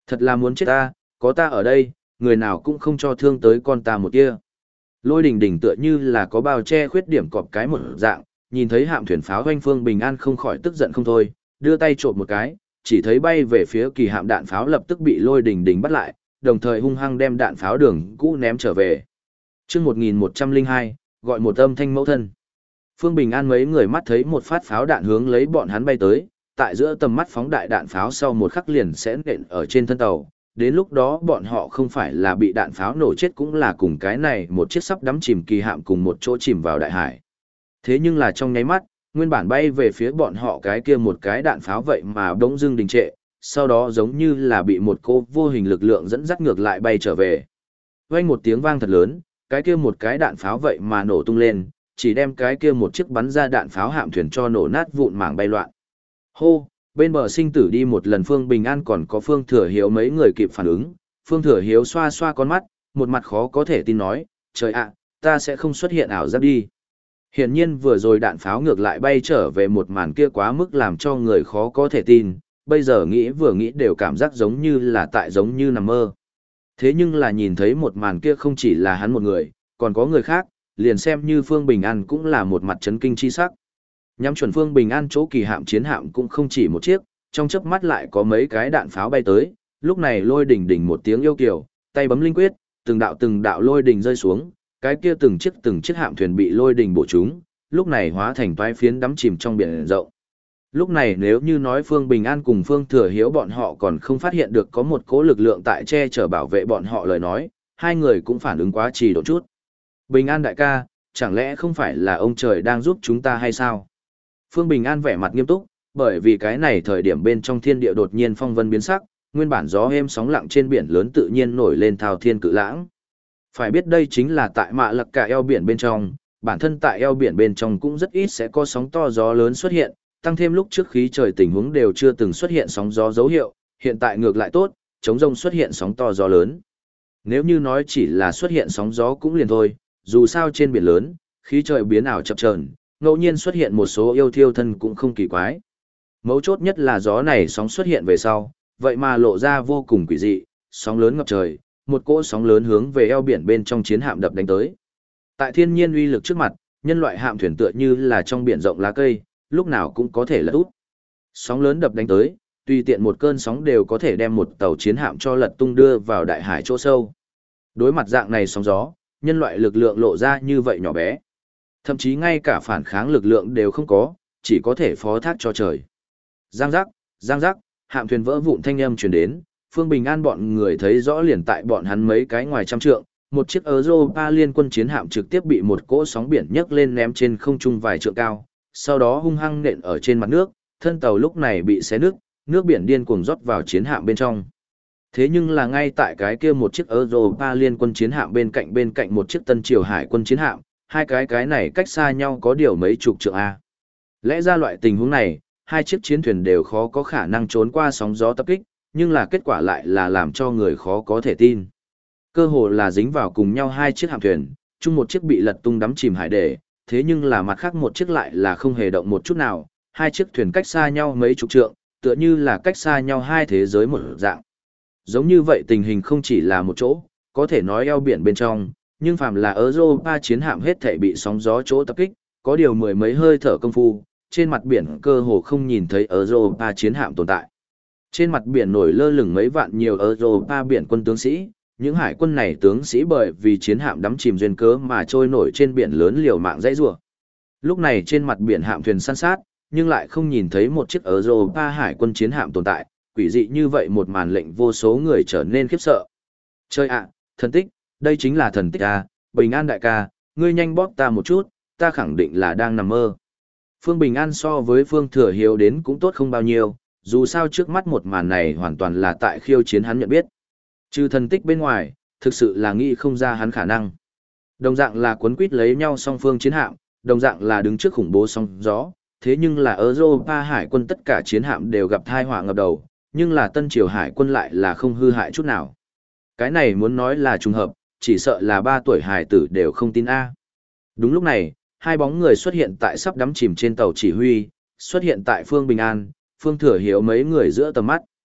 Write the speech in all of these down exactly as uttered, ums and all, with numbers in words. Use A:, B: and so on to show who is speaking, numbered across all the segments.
A: Thật là muốn chết ta, có ta ở đây, người nào cũng không cho thương tới con ta một tia. Lôi đình đình tựa như là có bao che khuyết điểm cọp cái một dạng, nhìn thấy hạm thuyền pháo doanh Phương Bình An không khỏi tức giận không thôi, đưa tay trộm một cái, chỉ thấy bay về phía kỳ hạm đạn pháo lập tức bị lôi đình đình bắt lại, đồng thời hung hăng đem đạn pháo đường cũ ném trở về. Chương một nghìn một trăm lẻ hai, gọi một âm thanh mẫu thân. Phương Bình An mấy người mắt thấy một phát pháo đạn hướng lấy bọn hắn bay tới, tại giữa tầm mắt phóng đại đạn pháo sau một khắc liền sẽ nện ở trên thân tàu. Đến lúc đó bọn họ không phải là bị đạn pháo nổ chết cũng là cùng cái này một chiếc sắp đắm chìm kỳ hạm cùng một chỗ chìm vào đại hải. Thế nhưng là trong nháy mắt, nguyên bản bay về phía bọn họ cái kia một cái đạn pháo vậy mà bỗng dưng đình trệ, sau đó giống như là bị một cô vô hình lực lượng dẫn dắt ngược lại bay trở về. Vang một tiếng vang thật lớn, cái kia một cái đạn pháo vậy mà nổ tung lên, chỉ đem cái kia một chiếc bắn ra đạn pháo hạm thuyền cho nổ nát vụn mảng bay loạn. Hô, bên bờ sinh tử đi một lần Phương Bình An còn có Phương Thừa Hiếu mấy người kịp phản ứng, Phương Thừa Hiếu xoa xoa con mắt, một mặt khó có thể tin nói, trời ạ, ta sẽ không xuất hiện ảo giác đi. Hiển nhiên vừa rồi đạn pháo ngược lại bay trở về một màn kia quá mức làm cho người khó có thể tin, bây giờ nghĩ vừa nghĩ đều cảm giác giống như là tại giống như nằm mơ. Thế nhưng là nhìn thấy một màn kia không chỉ là hắn một người, còn có người khác, liền xem như Phương Bình An cũng là một mặt chấn kinh chi sắc. Nhắm chuẩn Phương Bình An chỗ kỳ hạm chiến hạm cũng không chỉ một chiếc, trong chớp mắt lại có mấy cái đạn pháo bay tới, lúc này lôi đỉnh đỉnh một tiếng yêu kiều, tay bấm linh quyết, từng đạo từng đạo lôi đỉnh rơi xuống, cái kia từng chiếc từng chiếc hạm thuyền bị lôi đỉnh bổ trúng, lúc này hóa thành toái phiến đắm chìm trong biển rộng. Lúc này nếu như nói Phương Bình An cùng Phương Thừa Hiếu bọn họ còn không phát hiện được có một cỗ lực lượng tại che chở bảo vệ bọn họ lời nói, hai người cũng phản ứng quá trì độn chút. Bình An đại ca, chẳng lẽ không phải là ông trời đang giúp chúng ta hay sao? Phương Bình An vẻ mặt nghiêm túc, bởi vì cái này thời điểm bên trong thiên địa đột nhiên phong vân biến sắc, nguyên bản gió êm sóng lặng trên biển lớn tự nhiên nổi lên thao thiên cự lãng. Phải biết đây chính là tại Mạ Lặc Cả eo biển bên trong, bản thân tại eo biển bên trong cũng rất ít sẽ có sóng to gió lớn xuất hiện, tăng thêm lúc trước khí trời tình huống đều chưa từng xuất hiện sóng gió dấu hiệu, hiện tại ngược lại tốt, chống rông xuất hiện sóng to gió lớn. Nếu như nói chỉ là xuất hiện sóng gió cũng liền thôi, dù sao trên biển lớn, khí trời biến ảo chập chờn, ngẫu nhiên xuất hiện một số yêu thiêu thân cũng không kỳ quái. Mấu chốt nhất là gió này sóng xuất hiện về sau, vậy mà lộ ra vô cùng quỷ dị, sóng lớn ngập trời, một cỗ sóng lớn hướng về eo biển bên trong chiến hạm đập đánh tới. Tại thiên nhiên uy lực trước mặt, nhân loại hạm thuyền tựa như là trong biển rộng lá cây, lúc nào cũng có thể lật úp. Sóng lớn đập đánh tới, tùy tiện một cơn sóng đều có thể đem một tàu chiến hạm cho lật tung đưa vào đại hải chỗ sâu. Đối mặt dạng này sóng gió, nhân loại lực lượng lộ ra như vậy nhỏ bé. Thậm chí ngay cả phản kháng lực lượng đều không có, chỉ có thể phó thác cho trời. Giang giác, giang giác, hạm thuyền vỡ vụn thanh âm truyền đến, Phương Bình An bọn người thấy rõ liền tại bọn hắn mấy cái ngoài trăm trượng, một chiếc Europa liên quân chiến hạm trực tiếp bị một cỗ sóng biển nhấc lên ném trên không trung vài trượng cao, sau đó hung hăng nện ở trên mặt nước, thân tàu lúc này bị xé nước, nước biển điên cuồng rót vào chiến hạm bên trong. Thế nhưng là ngay tại cái kia một chiếc Europa liên quân chiến hạm bên cạnh bên cạnh một chiếc Tân Triều Hải quân chiến hạm, hai cái cái này cách xa nhau có điều mấy chục trượng a. Lẽ ra loại tình huống này, hai chiếc chiến thuyền đều khó có khả năng trốn qua sóng gió tập kích, nhưng là kết quả lại là làm cho người khó có thể tin. Cơ hồ là dính vào cùng nhau hai chiếc hạm thuyền, chung một chiếc bị lật tung đắm chìm hải để, thế nhưng là mặt khác một chiếc lại là không hề động một chút nào, hai chiếc thuyền cách xa nhau mấy chục trượng, tựa như là cách xa nhau hai thế giới một dạng. Giống như vậy tình hình không chỉ là một chỗ, có thể nói eo biển bên trong, nhưng phàm là Europa chiến hạm hết thể bị sóng gió chỗ tập kích, có điều mười mấy hơi thở công phu, trên mặt biển cơ hồ không nhìn thấy Europa chiến hạm tồn tại. Trên mặt biển nổi lơ lửng mấy vạn nhiều Europa biển quân tướng sĩ, những hải quân này tướng sĩ bởi vì chiến hạm đắm chìm duyên cớ mà trôi nổi trên biển lớn liều mạng dãy rủa. Lúc này trên mặt biển hạm thuyền săn sát, nhưng lại không nhìn thấy một chiếc Europa hải quân chiến hạm tồn tại, quỷ dị như vậy một màn lệnh vô số người trở nên khiếp sợ. Chơi ạ, thần tích, đây chính là thần tích à, Bình An đại ca, ngươi nhanh bóp ta một chút, ta khẳng định là đang nằm mơ. Phương Bình An so với Phương Thừa Hiếu đến cũng tốt không bao nhiêu, dù sao trước mắt một màn này hoàn toàn là tại khiêu chiến hắn nhận biết. Trừ thần tích bên ngoài, thực sự là nghĩ không ra hắn khả năng. Đồng dạng là cuốn quýt lấy nhau song phương chiến hạm, đồng dạng là đứng trước khủng bố sóng gió, thế nhưng là Europa hải quân tất cả chiến hạm đều gặp tai họa ngập đầu, nhưng là Tân Triều hải quân lại là không hư hại chút nào. Cái này muốn nói là trùng hợp, chỉ sợ là ba tuổi hải tử đều không tin a. Đúng lúc này, hai bóng người xuất hiện tại sắp đắm chìm trên tàu chỉ huy, xuất hiện tại Phương Bình An, Phương Thừa Hiếu mấy người giữa tầm mắt.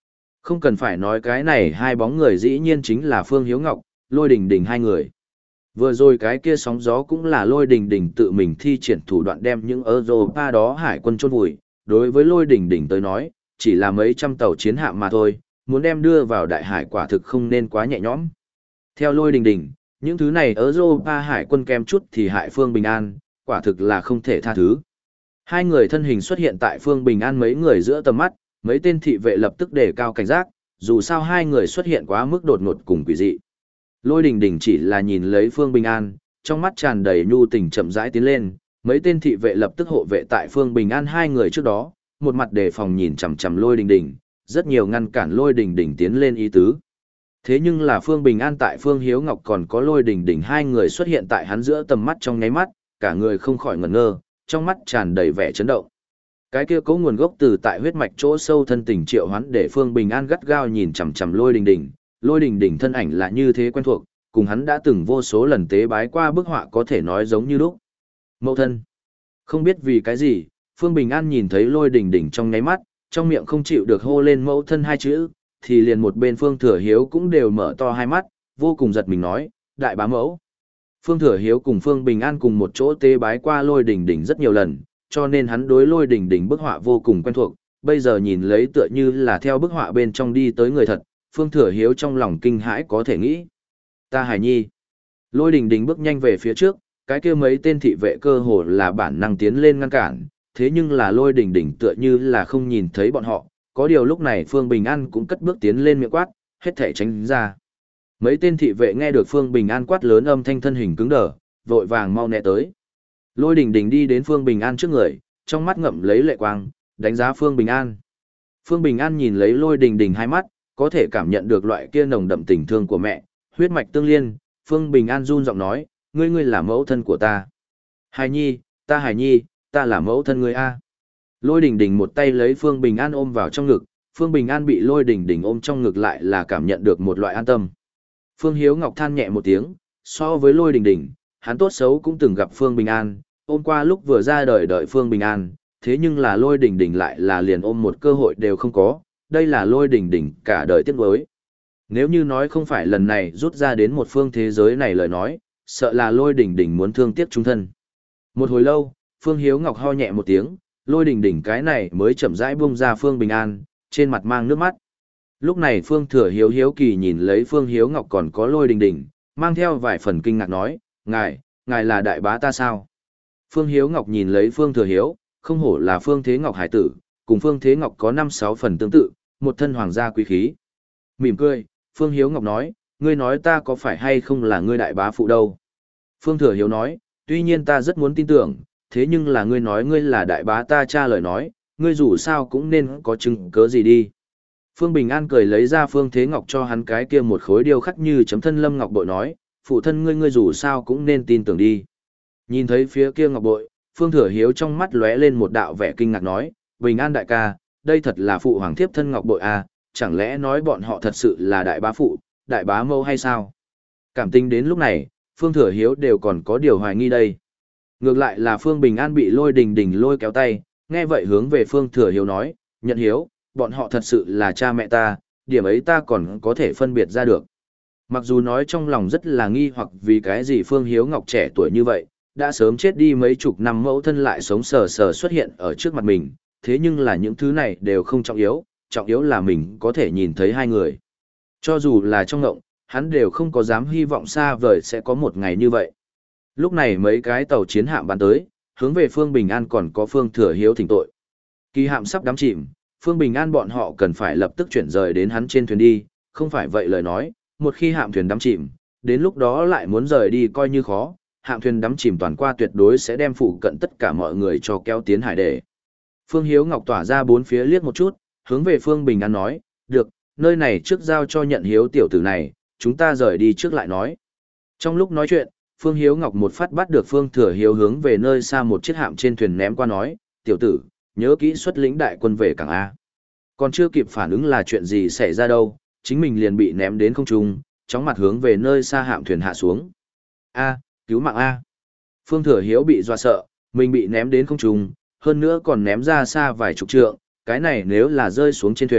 A: Không cần phải nói cái này hai bóng người dĩ nhiên chính là Phương Hiếu Ngọc, Lôi Đình Đình hai người. Vừa rồi cái kia sóng gió cũng là Lôi Đình Đình tự mình thi triển thủ đoạn đem những Europa đó hải quân chôn vùi. Đối với Lôi Đình Đình tới nói, chỉ là mấy trăm tàu chiến hạm mà thôi, muốn đem đưa vào đại hải quả thực không nên quá nhẹ nhõm. Theo Lôi Đình Đình, những thứ này Europa hải quân kem chút thì hại Phương Bình An, quả thực là không thể tha thứ. Hai người thân hình xuất hiện tại Phương Bình An mấy người giữa tầm mắt, mấy tên thị vệ lập tức đề cao cảnh giác, dù sao hai người xuất hiện quá mức đột ngột cùng quỷ dị. Lôi Đình Đình chỉ là nhìn lấy Phương Bình An, trong mắt tràn đầy nhu tình chậm rãi tiến lên, mấy tên thị vệ lập tức hộ vệ tại Phương Bình An hai người trước đó, một mặt đề phòng nhìn chằm chằm Lôi Đình Đình, rất nhiều ngăn cản Lôi Đình Đình tiến lên ý tứ. Thế nhưng là Phương Bình An tại Phương Hiếu Ngọc còn có Lôi Đình Đình hai người xuất hiện tại hắn giữa tầm mắt trong nháy mắt, cả người không khỏi ngẩn ngơ, trong mắt tràn đầy vẻ chấn động. Cái kia có nguồn gốc từ tại huyết mạch chỗ sâu thân tình triệu hoán để Phương Bình An gắt gao nhìn chằm chằm Lôi Đình Đình, Lôi Đình Đình thân ảnh là như thế quen thuộc, cùng hắn đã từng vô số lần tế bái qua bức họa có thể nói giống như lúc. Mẫu thân. Không biết vì cái gì, Phương Bình An nhìn thấy Lôi Đình Đình trong nháy mắt, trong miệng không chịu được hô lên mẫu thân hai chữ, thì liền một bên Phương Thừa Hiếu cũng đều mở to hai mắt, vô cùng giật mình nói, đại bá mẫu. Phương Thừa Hiếu cùng Phương Bình An cùng một chỗ tế bái qua Lôi Đình Đình rất nhiều lần, cho nên hắn đối Lôi Đình Đình bức họa vô cùng quen thuộc, bây giờ nhìn lấy tựa như là theo bức họa bên trong đi tới người thật, Phương Thừa Hiếu trong lòng kinh hãi có thể nghĩ. Ta Hải Nhi. Lôi Đình Đình bước nhanh về phía trước, cái kia mấy tên thị vệ cơ hồ là bản năng tiến lên ngăn cản, thế nhưng là Lôi Đình Đình tựa như là không nhìn thấy bọn họ, có điều lúc này Phương Bình An cũng cất bước tiến lên miệng quát, hết thể tránh ra. Mấy tên thị vệ nghe được Phương Bình An quát lớn âm thanh thân hình cứng đờ, vội vàng mau né tới. Lôi Đình Đình đi đến Phương Bình An trước người, trong mắt ngậm lấy lệ quang, đánh giá Phương Bình An. Phương Bình An nhìn lấy Lôi Đình Đình hai mắt, có thể cảm nhận được loại kia nồng đậm tình thương của mẹ, huyết mạch tương liên. Phương Bình An run giọng nói, ngươi ngươi là mẫu thân của ta. Hải Nhi, ta Hải Nhi, ta là mẫu thân ngươi a. Lôi Đình Đình một tay lấy Phương Bình An ôm vào trong ngực, Phương Bình An bị Lôi Đình Đình ôm trong ngực lại là cảm nhận được một loại an tâm. Phương Hiếu Ngọc than nhẹ một tiếng, so với Lôi Đình Đình, hắn tốt xấu cũng từng gặp Phương Bình An, ôm qua lúc vừa ra đời đợi Phương Bình An, thế nhưng là Lôi Đình Đình lại là liền ôm một cơ hội đều không có, đây là Lôi Đình Đình cả đời tiếc nuối. Nếu như nói không phải lần này rút ra đến một phương thế giới này lời nói, sợ là Lôi Đình Đình muốn thương tiếc chung thân. Một hồi lâu, Phương Hiếu Ngọc ho nhẹ một tiếng, Lôi Đình Đình cái này mới chậm rãi buông ra Phương Bình An, trên mặt mang nước mắt. Lúc này Phương Thừa Hiếu hiếu kỳ nhìn lấy Phương Hiếu Ngọc còn có Lôi Đình Đình, mang theo vài phần kinh ngạc nói, ngài, ngài là đại bá ta sao? Phương Hiếu Ngọc nhìn lấy Phương Thừa Hiếu, không hổ là Phương Thế Ngọc hải tử, cùng Phương Thế Ngọc có năm sáu phần tương tự, một thân hoàng gia quý khí. Mỉm cười, Phương Hiếu Ngọc nói, ngươi nói ta có phải hay không là ngươi đại bá phụ đâu? Phương Thừa Hiếu nói, tuy nhiên ta rất muốn tin tưởng, thế nhưng là ngươi nói ngươi là đại bá ta cha lời nói, ngươi dù sao cũng nên có chứng cớ gì đi. Phương Bình An cười lấy ra Phương Thế Ngọc cho hắn cái kia một khối điêu khắc như chấm thân lâm ngọc bội nói, phụ thân ngươi ngươi dù sao cũng nên tin tưởng đi. Nhìn thấy phía kia ngọc bội, Phương Thừa Hiếu trong mắt lóe lên một đạo vẻ kinh ngạc nói, Bình An đại ca, đây thật là phụ hoàng thiếp thân ngọc bội à, chẳng lẽ nói bọn họ thật sự là đại bá phụ, đại bá mẫu hay sao? Cảm tình đến lúc này, Phương Thừa Hiếu đều còn có điều hoài nghi đây. Ngược lại là Phương Bình An bị Lôi Đình Đình lôi kéo tay, nghe vậy hướng về Phương Thừa Hiếu nói, nhận hiếu, bọn họ thật sự là cha mẹ ta, điểm ấy ta còn có thể phân biệt ra được. Mặc dù nói trong lòng rất là nghi hoặc vì cái gì Phương Hiếu Ngọc trẻ tuổi như vậy, đã sớm chết đi mấy chục năm mẫu thân lại sống sờ sờ xuất hiện ở trước mặt mình, thế nhưng là những thứ này đều không trọng yếu, trọng yếu là mình có thể nhìn thấy hai người. Cho dù là trong ngộng, hắn đều không có dám hy vọng xa vời sẽ có một ngày như vậy. Lúc này mấy cái tàu chiến hạm bắn tới, hướng về Phương Bình An còn có Phương Thừa Hiếu thỉnh tội. Kỳ hạm sắp đắm chìm, Phương Bình An bọn họ cần phải lập tức chuyển rời đến hắn trên thuyền đi, không phải vậy lời nói, một khi hạm thuyền đắm chìm, đến lúc đó lại muốn rời đi coi như khó, hạm thuyền đắm chìm toàn qua tuyệt đối sẽ đem phụ cận tất cả mọi người cho kéo tiến hải đề. Phương Hiếu Ngọc tỏa ra bốn phía liếc một chút, hướng về Phương Bình An nói, được, nơi này trước giao cho nhận hiếu tiểu tử này, chúng ta rời đi trước lại nói. Trong lúc nói chuyện, Phương Hiếu Ngọc một phát bắt được Phương Thừa Hiếu hướng về nơi xa một chiếc hạm trên thuyền ném qua nói, tiểu tử, nhớ kỹ xuất lĩnh đại quân về cảng A. Còn chưa kịp phản ứng là chuyện gì xảy ra đâu, chính mình liền bị ném đến không trung, chóng mặt hướng về nơi xa hạm thuyền hạ xuống. A, cứu mạng A. Phương Thừa Hiếu bị dọa sợ, mình bị ném đến không trung, hơn nữa còn ném ra xa vài chục trượng, cái này nếu là rơi xuống trên thuyền,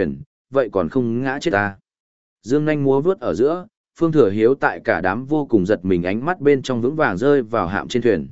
A: vậy còn không ngã chết ta. Dương nhanh múa vướt ở giữa, Phương Thừa Hiếu tại cả đám vô cùng giật mình ánh mắt bên trong vững vàng rơi vào hạm trên thuyền.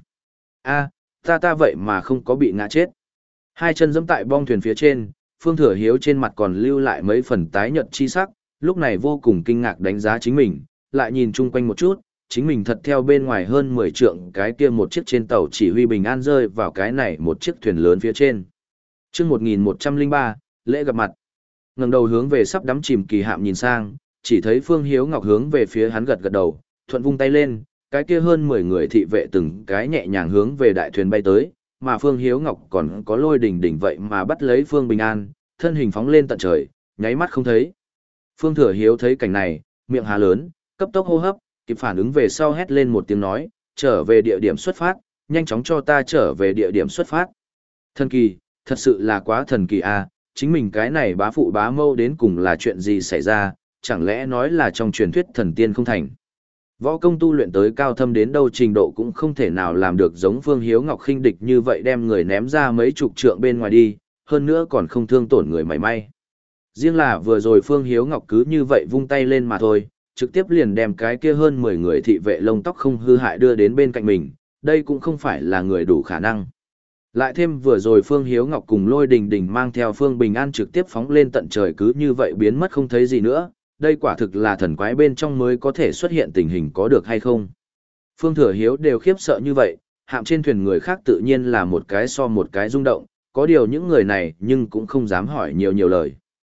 A: A, ta ta vậy mà không có bị ngã chết. Hai chân giẫm tại bong thuyền phía trên, Phương Thừa Hiếu trên mặt còn lưu lại mấy phần tái nhợt chi sắc, lúc này vô cùng kinh ngạc đánh giá chính mình, lại nhìn chung quanh một chút, chính mình thật theo bên ngoài hơn mười trượng cái kia một chiếc trên tàu chỉ huy bình an rơi vào cái này một chiếc thuyền lớn phía trên. Chương một nghìn một trăm lẻ ba, lễ gặp mặt. Ngẩng đầu hướng về sắp đắm chìm kỳ hạm nhìn sang, chỉ thấy Phương Hiếu Ngọc hướng về phía hắn gật gật đầu, thuận vung tay lên, cái kia hơn mười người thị vệ từng cái nhẹ nhàng hướng về đại thuyền bay tới, mà Phương Hiếu Ngọc còn có Lôi Đình Đình vậy mà bắt lấy Phương Bình An, thân hình phóng lên tận trời, nháy mắt không thấy. Phương Thừa Hiếu thấy cảnh này, miệng há lớn, cấp tốc hô hấp, kịp phản ứng về sau hét lên một tiếng nói, trở về địa điểm xuất phát, nhanh chóng cho ta trở về địa điểm xuất phát. Thần kỳ, thật sự là quá thần kỳ a, chính mình cái này bá phụ bá mâu đến cùng là chuyện gì xảy ra, chẳng lẽ nói là trong truyền thuyết thần tiên không thành. Võ công tu luyện tới cao thâm đến đâu trình độ cũng không thể nào làm được giống Phương Hiếu Ngọc khinh địch như vậy đem người ném ra mấy chục trượng bên ngoài đi, hơn nữa còn không thương tổn người mảy may. Riêng là vừa rồi Phương Hiếu Ngọc cứ như vậy vung tay lên mà thôi, trực tiếp liền đem cái kia hơn mười người thị vệ lông tóc không hư hại đưa đến bên cạnh mình, đây cũng không phải là người đủ khả năng. Lại thêm vừa rồi Phương Hiếu Ngọc cùng Lôi Đình Đình mang theo Phương Bình An trực tiếp phóng lên tận trời cứ như vậy biến mất không thấy gì nữa, đây quả thực là thần quái bên trong mới có thể xuất hiện tình hình có được hay không. Phương Thừa Hiếu đều khiếp sợ như vậy, hạm trên thuyền người khác tự nhiên là một cái so một cái rung động, có điều những người này nhưng cũng không dám hỏi nhiều nhiều lời.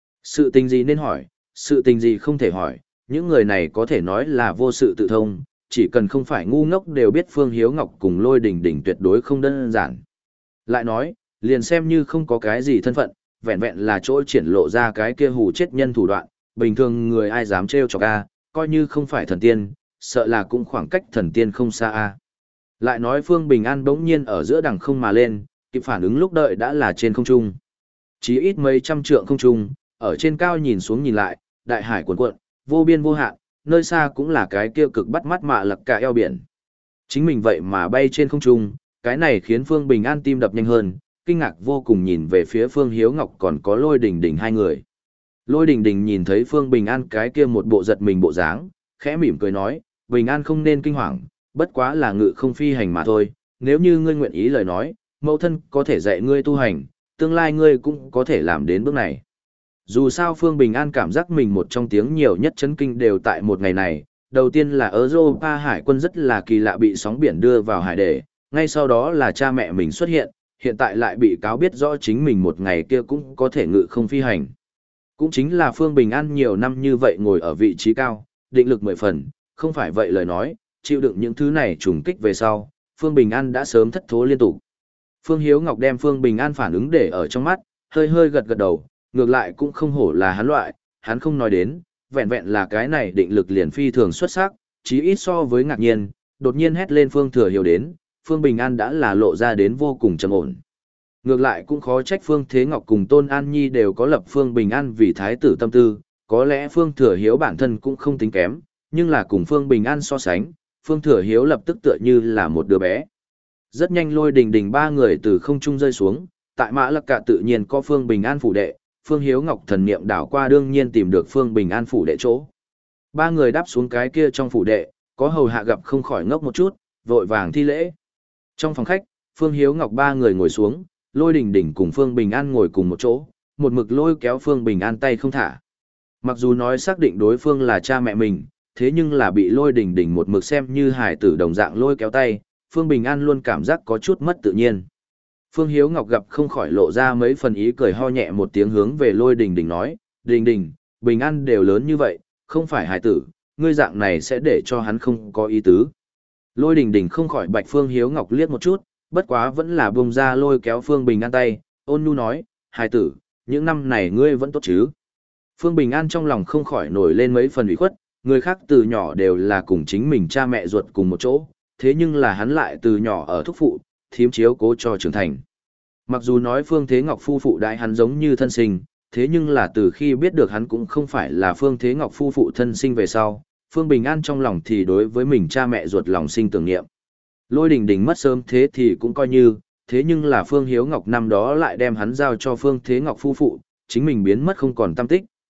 A: Sự tình gì nên hỏi, sự tình gì không thể hỏi, những người này có thể nói là vô sự tự thông, chỉ cần không phải ngu ngốc đều biết Phương Hiếu Ngọc cùng Lôi Đình Đình tuyệt đối không đơn giản. Lại nói, liền xem như không có cái gì thân phận, vẹn vẹn là chỗ triển lộ ra cái kia hù chết nhân thủ đoạn, bình thường người ai dám trêu chọc a, coi như không phải thần tiên, sợ là cũng khoảng cách thần tiên không xa a. Lại nói Phương Bình An bỗng nhiên ở giữa đằng không mà lên, kịp phản ứng lúc đợi đã là trên không trung. Chỉ ít mấy trăm trượng không trung, ở trên cao nhìn xuống nhìn lại, đại hải cuồn cuộn, vô biên vô hạn, nơi xa cũng là cái kia cực bắt mắt mạ lặc cả eo biển. Chính mình vậy mà bay trên không trung, cái này khiến Phương Bình An tim đập nhanh hơn, kinh ngạc vô cùng nhìn về phía Phương Hiếu Ngọc còn có Lôi Đình Đình hai người. Lôi Đình Đình nhìn thấy Phương Bình An cái kia một bộ giật mình bộ dáng, khẽ mỉm cười nói, Bình An không nên kinh hoàng, bất quá là ngự không phi hành mà thôi, nếu như ngươi nguyện ý lời nói, mẫu thân có thể dạy ngươi tu hành, tương lai ngươi cũng có thể làm đến bước này. Dù sao Phương Bình An cảm giác mình một trong tiếng nhiều nhất chấn kinh đều tại một ngày này, đầu tiên là Europa hải quân rất là kỳ lạ bị sóng biển đưa vào hải đề, ngay sau đó là cha mẹ mình xuất hiện, hiện tại lại bị cáo biết rõ chính mình một ngày kia cũng có thể ngự không phi hành. Cũng chính là Phương Bình An nhiều năm như vậy ngồi ở vị trí cao, định lực mười phần, không phải vậy lời nói, chịu đựng những thứ này trùng kích về sau, Phương Bình An đã sớm thất thố liên tục. Phương Hiếu Ngọc đem Phương Bình An phản ứng để ở trong mắt, hơi hơi gật gật đầu, ngược lại cũng không hổ là hắn loại, hắn không nói đến, vẹn vẹn là cái này định lực liền phi thường xuất sắc, chí ít so với ngạc nhiên, đột nhiên hét lên Phương Thừa Hiếu đến, Phương Bình An đã là lộ ra đến vô cùng trầm ổn. Ngược lại cũng khó trách Phương Thế Ngọc cùng Tôn An Nhi đều có lập Phương Bình An vì thái tử tâm tư, có lẽ Phương Thừa Hiếu bản thân cũng không tính kém, nhưng là cùng Phương Bình An so sánh, Phương Thừa Hiếu lập tức tựa như là một đứa bé. Rất nhanh Lôi Đình Đình ba người từ không trung rơi xuống, tại Mã Lặc Cả tự nhiên có Phương Bình An phủ đệ, Phương Hiếu Ngọc thần niệm đảo qua đương nhiên tìm được Phương Bình An phủ đệ chỗ. Ba người đáp xuống cái kia trong phủ đệ, có hầu hạ gặp không khỏi ngốc một chút, vội vàng thi lễ. Trong phòng khách, Phương Hiếu Ngọc ba người ngồi xuống, Lôi Đình Đình cùng Phương Bình An ngồi cùng một chỗ, một mực lôi kéo Phương Bình An tay không thả. Mặc dù nói xác định đối phương là cha mẹ mình, thế nhưng là bị Lôi Đình Đình một mực xem như hải tử đồng dạng lôi kéo tay, Phương Bình An luôn cảm giác có chút mất tự nhiên. Phương Hiếu Ngọc gặp không khỏi lộ ra mấy phần ý cười ho nhẹ một tiếng hướng về Lôi Đình Đình nói, Đình Đình, Bình An đều lớn như vậy, không phải hải tử, ngươi dạng này sẽ để cho hắn không có ý tứ. Lôi Đình Đình không khỏi bạch Phương Hiếu Ngọc liếc một chút, bất quá vẫn là buông ra lôi kéo Phương Bình An tay, ôn nhu nói, hải tử, những năm này ngươi vẫn tốt chứ. Phương Bình An trong lòng không khỏi nổi lên mấy phần ủy khuất, người khác từ nhỏ đều là cùng chính mình cha mẹ ruột cùng một chỗ, thế nhưng là hắn lại từ nhỏ ở thúc phụ, thím chiếu cố cho trưởng thành. Mặc dù nói Phương Thế Ngọc phu phụ đại hắn giống như thân sinh, thế nhưng là từ khi biết được hắn cũng không phải là Phương Thế Ngọc phu phụ thân sinh về sau, Phương Bình An trong lòng thì đối với mình cha mẹ ruột lòng sinh tưởng niệm. Lôi Đình Đình mất sớm thế thì cũng coi như, thế nhưng là Phương Hiếu Ngọc năm đó lại đem hắn giao cho Phương Thế Ngọc phu phụ, chính mình biến mất không còn tâm tích,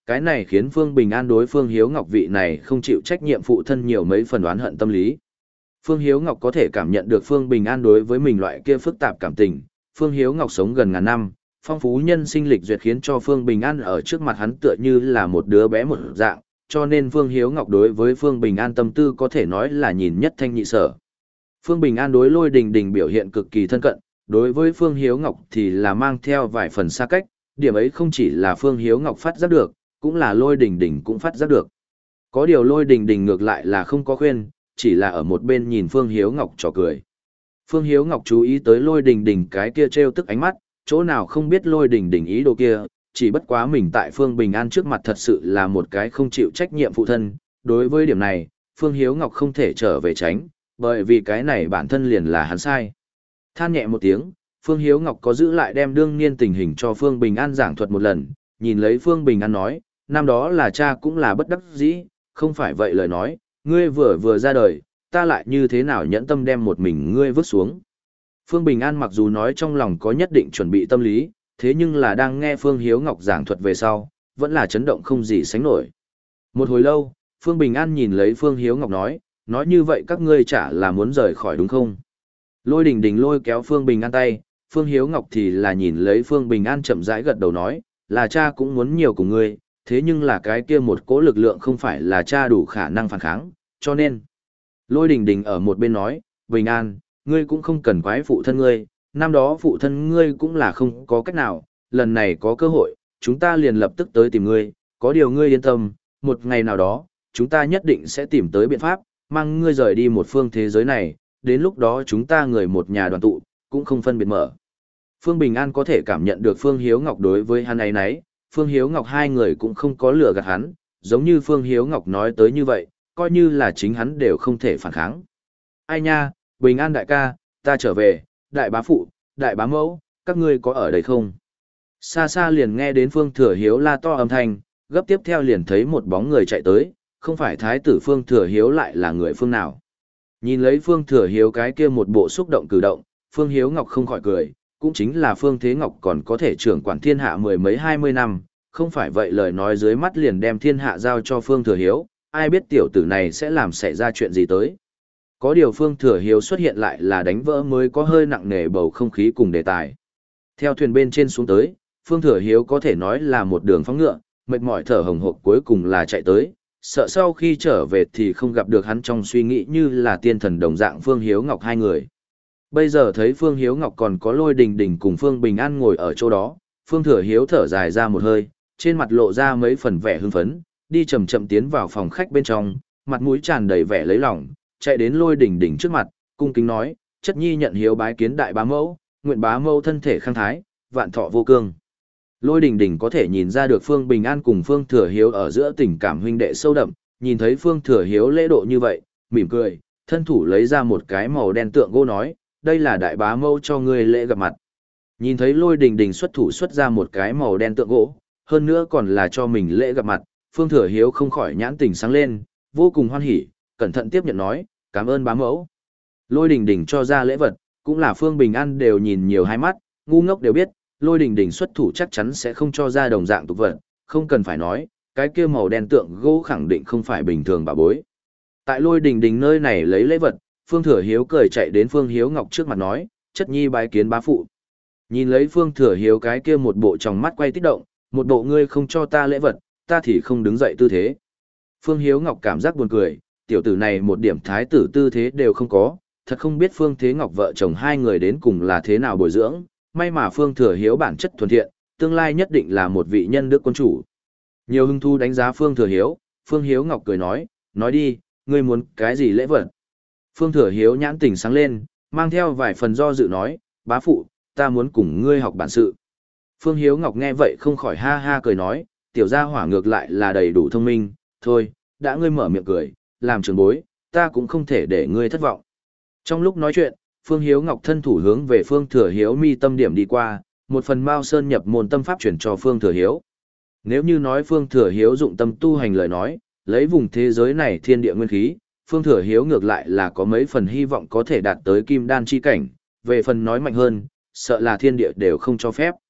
A: Cái này khiến Phương Bình An đối Phương Hiếu Ngọc vị này không chịu trách nhiệm phụ thân nhiều mấy phần oán hận tâm lý. Phương Hiếu Ngọc có thể cảm nhận được Phương Bình An đối với mình loại kia phức tạp cảm tình. Phương Hiếu Ngọc sống gần ngàn năm, phong phú nhân sinh lịch duyệt khiến cho Phương Bình An ở trước mặt hắn tựa như là một đứa bé một dạng, cho nên Phương Hiếu Ngọc đối với Phương Bình An tâm tư có thể nói là nhìn nhất thanh nhị sở. Phương Bình An đối Lôi Đình Đình biểu hiện cực kỳ thân cận, đối với Phương Hiếu Ngọc thì là mang theo vài phần xa cách, điểm ấy không chỉ là Phương Hiếu Ngọc phát giác được, cũng là Lôi Đình Đình cũng phát giác được. Có điều Lôi Đình Đình ngược lại là không có khuyên, chỉ là ở một bên nhìn Phương Hiếu Ngọc trò cười. Phương Hiếu Ngọc chú ý tới Lôi Đình Đình cái kia trêu tức ánh mắt, chỗ nào không biết Lôi Đình Đình ý đồ kia, chỉ bất quá mình tại Phương Bình An trước mặt thật sự là một cái không chịu trách nhiệm phụ thân. Đối với điểm này, Phương Hiếu Ngọc không thể trở về tránh, bởi vì cái này bản thân liền là hắn sai. Than nhẹ một tiếng, Phương Hiếu Ngọc có giữ lại đem đương niên tình hình cho Phương Bình An giảng thuật một lần, nhìn lấy Phương Bình An nói, năm đó là cha cũng là bất đắc dĩ, không phải vậy lời nói, ngươi vừa vừa ra đời, ta lại như thế nào nhẫn tâm đem một mình ngươi vứt xuống. Phương Bình An mặc dù nói trong lòng có nhất định chuẩn bị tâm lý, thế nhưng là đang nghe Phương Hiếu Ngọc giảng thuật về sau, vẫn là chấn động không gì sánh nổi. Một hồi lâu, Phương Bình An nhìn lấy Phương Hiếu Ngọc nói, nói như vậy các ngươi chả là muốn rời khỏi đúng không? Lôi Đình Đình lôi kéo Phương Bình An tay, Phương Hiếu Ngọc thì là nhìn lấy Phương Bình An chậm rãi gật đầu nói, là cha cũng muốn nhiều của ngươi, thế nhưng là cái kia một cỗ lực lượng không phải là cha đủ khả năng phản kháng, cho nên. Lôi Đình Đình ở một bên nói, Bình An, ngươi cũng không cần quái phụ thân ngươi, năm đó phụ thân ngươi cũng là không có cách nào, lần này có cơ hội, chúng ta liền lập tức tới tìm ngươi, có điều ngươi yên tâm, một ngày nào đó, chúng ta nhất định sẽ tìm tới biện pháp, mang ngươi rời đi một phương thế giới này, đến lúc đó chúng ta người một nhà đoàn tụ, cũng không phân biệt mở. Phương Bình An có thể cảm nhận được Phương Hiếu Ngọc đối với hắn ấy nấy, Phương Hiếu Ngọc hai người cũng không có lừa gạt hắn, giống như Phương Hiếu Ngọc nói tới như vậy, coi như là chính hắn đều không thể phản kháng. Ai nha, Bình An đại ca, ta trở về, đại bá phụ, đại bá mẫu, các ngươi có ở đây không? Xa xa liền nghe đến Phương Thừa Hiếu la to âm thanh, gấp tiếp theo liền thấy một bóng người chạy tới, không phải thái tử Phương Thừa Hiếu lại là người phương nào. Nhìn lấy Phương Thừa Hiếu cái kia một bộ xúc động cử động, Phương Hiếu Ngọc không khỏi cười, cũng chính là Phương Thế Ngọc còn có thể trưởng quản thiên hạ mười mấy hai mươi năm, không phải vậy lời nói dưới mắt liền đem thiên hạ giao cho Phương Thừa Hiếu, ai biết tiểu tử này sẽ làm xảy ra chuyện gì tới. Có điều Phương Thừa Hiếu xuất hiện lại là đánh vỡ mới có hơi nặng nề bầu không khí cùng đề tài. Theo thuyền bên trên xuống tới, Phương Thừa Hiếu có thể nói là một đường phóng ngựa, mệt mỏi thở hồng hộc cuối cùng là chạy tới, sợ sau khi trở về thì không gặp được hắn trong suy nghĩ như là tiên thần đồng dạng Phương Hiếu Ngọc hai người. Bây giờ thấy Phương Hiếu Ngọc còn có Lôi Đình Đình cùng Phương Bình An ngồi ở chỗ đó, Phương Thừa Hiếu thở dài ra một hơi, trên mặt lộ ra mấy phần vẻ hưng phấn, đi chậm chậm tiến vào phòng khách bên trong, mặt mũi tràn đầy vẻ lấy lòng, chạy đến Lôi Đình Đình trước mặt, cung kính nói, chất nhi nhận hiếu bái kiến đại bá mẫu, nguyện bá mẫu thân thể khang thái, vạn thọ vô cương. Lôi Đình Đình có thể nhìn ra được Phương Bình An cùng Phương Thừa Hiếu ở giữa tình cảm huynh đệ sâu đậm, nhìn thấy Phương Thừa Hiếu lễ độ như vậy, mỉm cười, thân thủ lấy ra một cái màu đen tượng gỗ nói, đây là đại bá mẫu cho ngươi lễ gặp mặt. Nhìn thấy Lôi Đình Đình xuất thủ xuất ra một cái màu đen tượng gỗ, hơn nữa còn là cho mình lễ gặp mặt, Phương Thừa Hiếu không khỏi nhãn tình sáng lên, vô cùng hoan hỉ, cẩn thận tiếp nhận nói, cảm ơn bá mẫu. Lôi Đình Đình cho ra lễ vật, cũng là Phương Bình An đều nhìn nhiều hai mắt, ngu ngốc đều biết, Lôi Đình Đình xuất thủ chắc chắn sẽ không cho ra đồng dạng tục vật, không cần phải nói, cái kia màu đen tượng gỗ khẳng định không phải bình thường bà bối. Tại Lôi Đình Đình nơi này lấy lễ vật, Phương Thừa Hiếu cười chạy đến Phương Hiếu Ngọc trước mặt nói, chất nhi bái kiến bá phụ. Nhìn lấy Phương Thừa Hiếu cái kia một bộ tròng mắt quay tích động, một bộ ngươi không cho ta lễ vật, ta thì không đứng dậy tư thế. Phương Hiếu Ngọc cảm giác buồn cười, tiểu tử này một điểm thái tử tư thế đều không có, thật không biết Phương Thế Ngọc vợ chồng hai người đến cùng là thế nào bồi dưỡng, may mà Phương Thừa Hiếu bản chất thuần thiện, tương lai nhất định là một vị nhân đức quân chủ. Nhiều hưng thu đánh giá Phương Thừa Hiếu, Phương Hiếu Ngọc cười nói, nói đi, ngươi muốn cái gì lễ vật? Phương Thừa Hiếu nhãn tỉnh sáng lên, mang theo vài phần do dự nói, bá phụ, ta muốn cùng ngươi học bản sự. Phương Hiếu Ngọc nghe vậy không khỏi ha ha cười nói, tiểu gia hỏa ngược lại là đầy đủ thông minh, thôi, đã ngươi mở miệng cười, làm trưởng bối, ta cũng không thể để ngươi thất vọng. Trong lúc nói chuyện, Phương Hiếu Ngọc thân thủ hướng về Phương Thừa Hiếu mi tâm điểm đi qua, một phần Mao Sơn nhập môn tâm pháp chuyển cho Phương Thừa Hiếu. Nếu như nói Phương Thừa Hiếu dụng tâm tu hành lời nói, lấy vùng thế giới này thiên địa nguyên khí, Phương Thừa Hiếu ngược lại là có mấy phần hy vọng có thể đạt tới kim đan chi cảnh, về phần nói mạnh hơn, sợ là thiên địa đều không cho phép.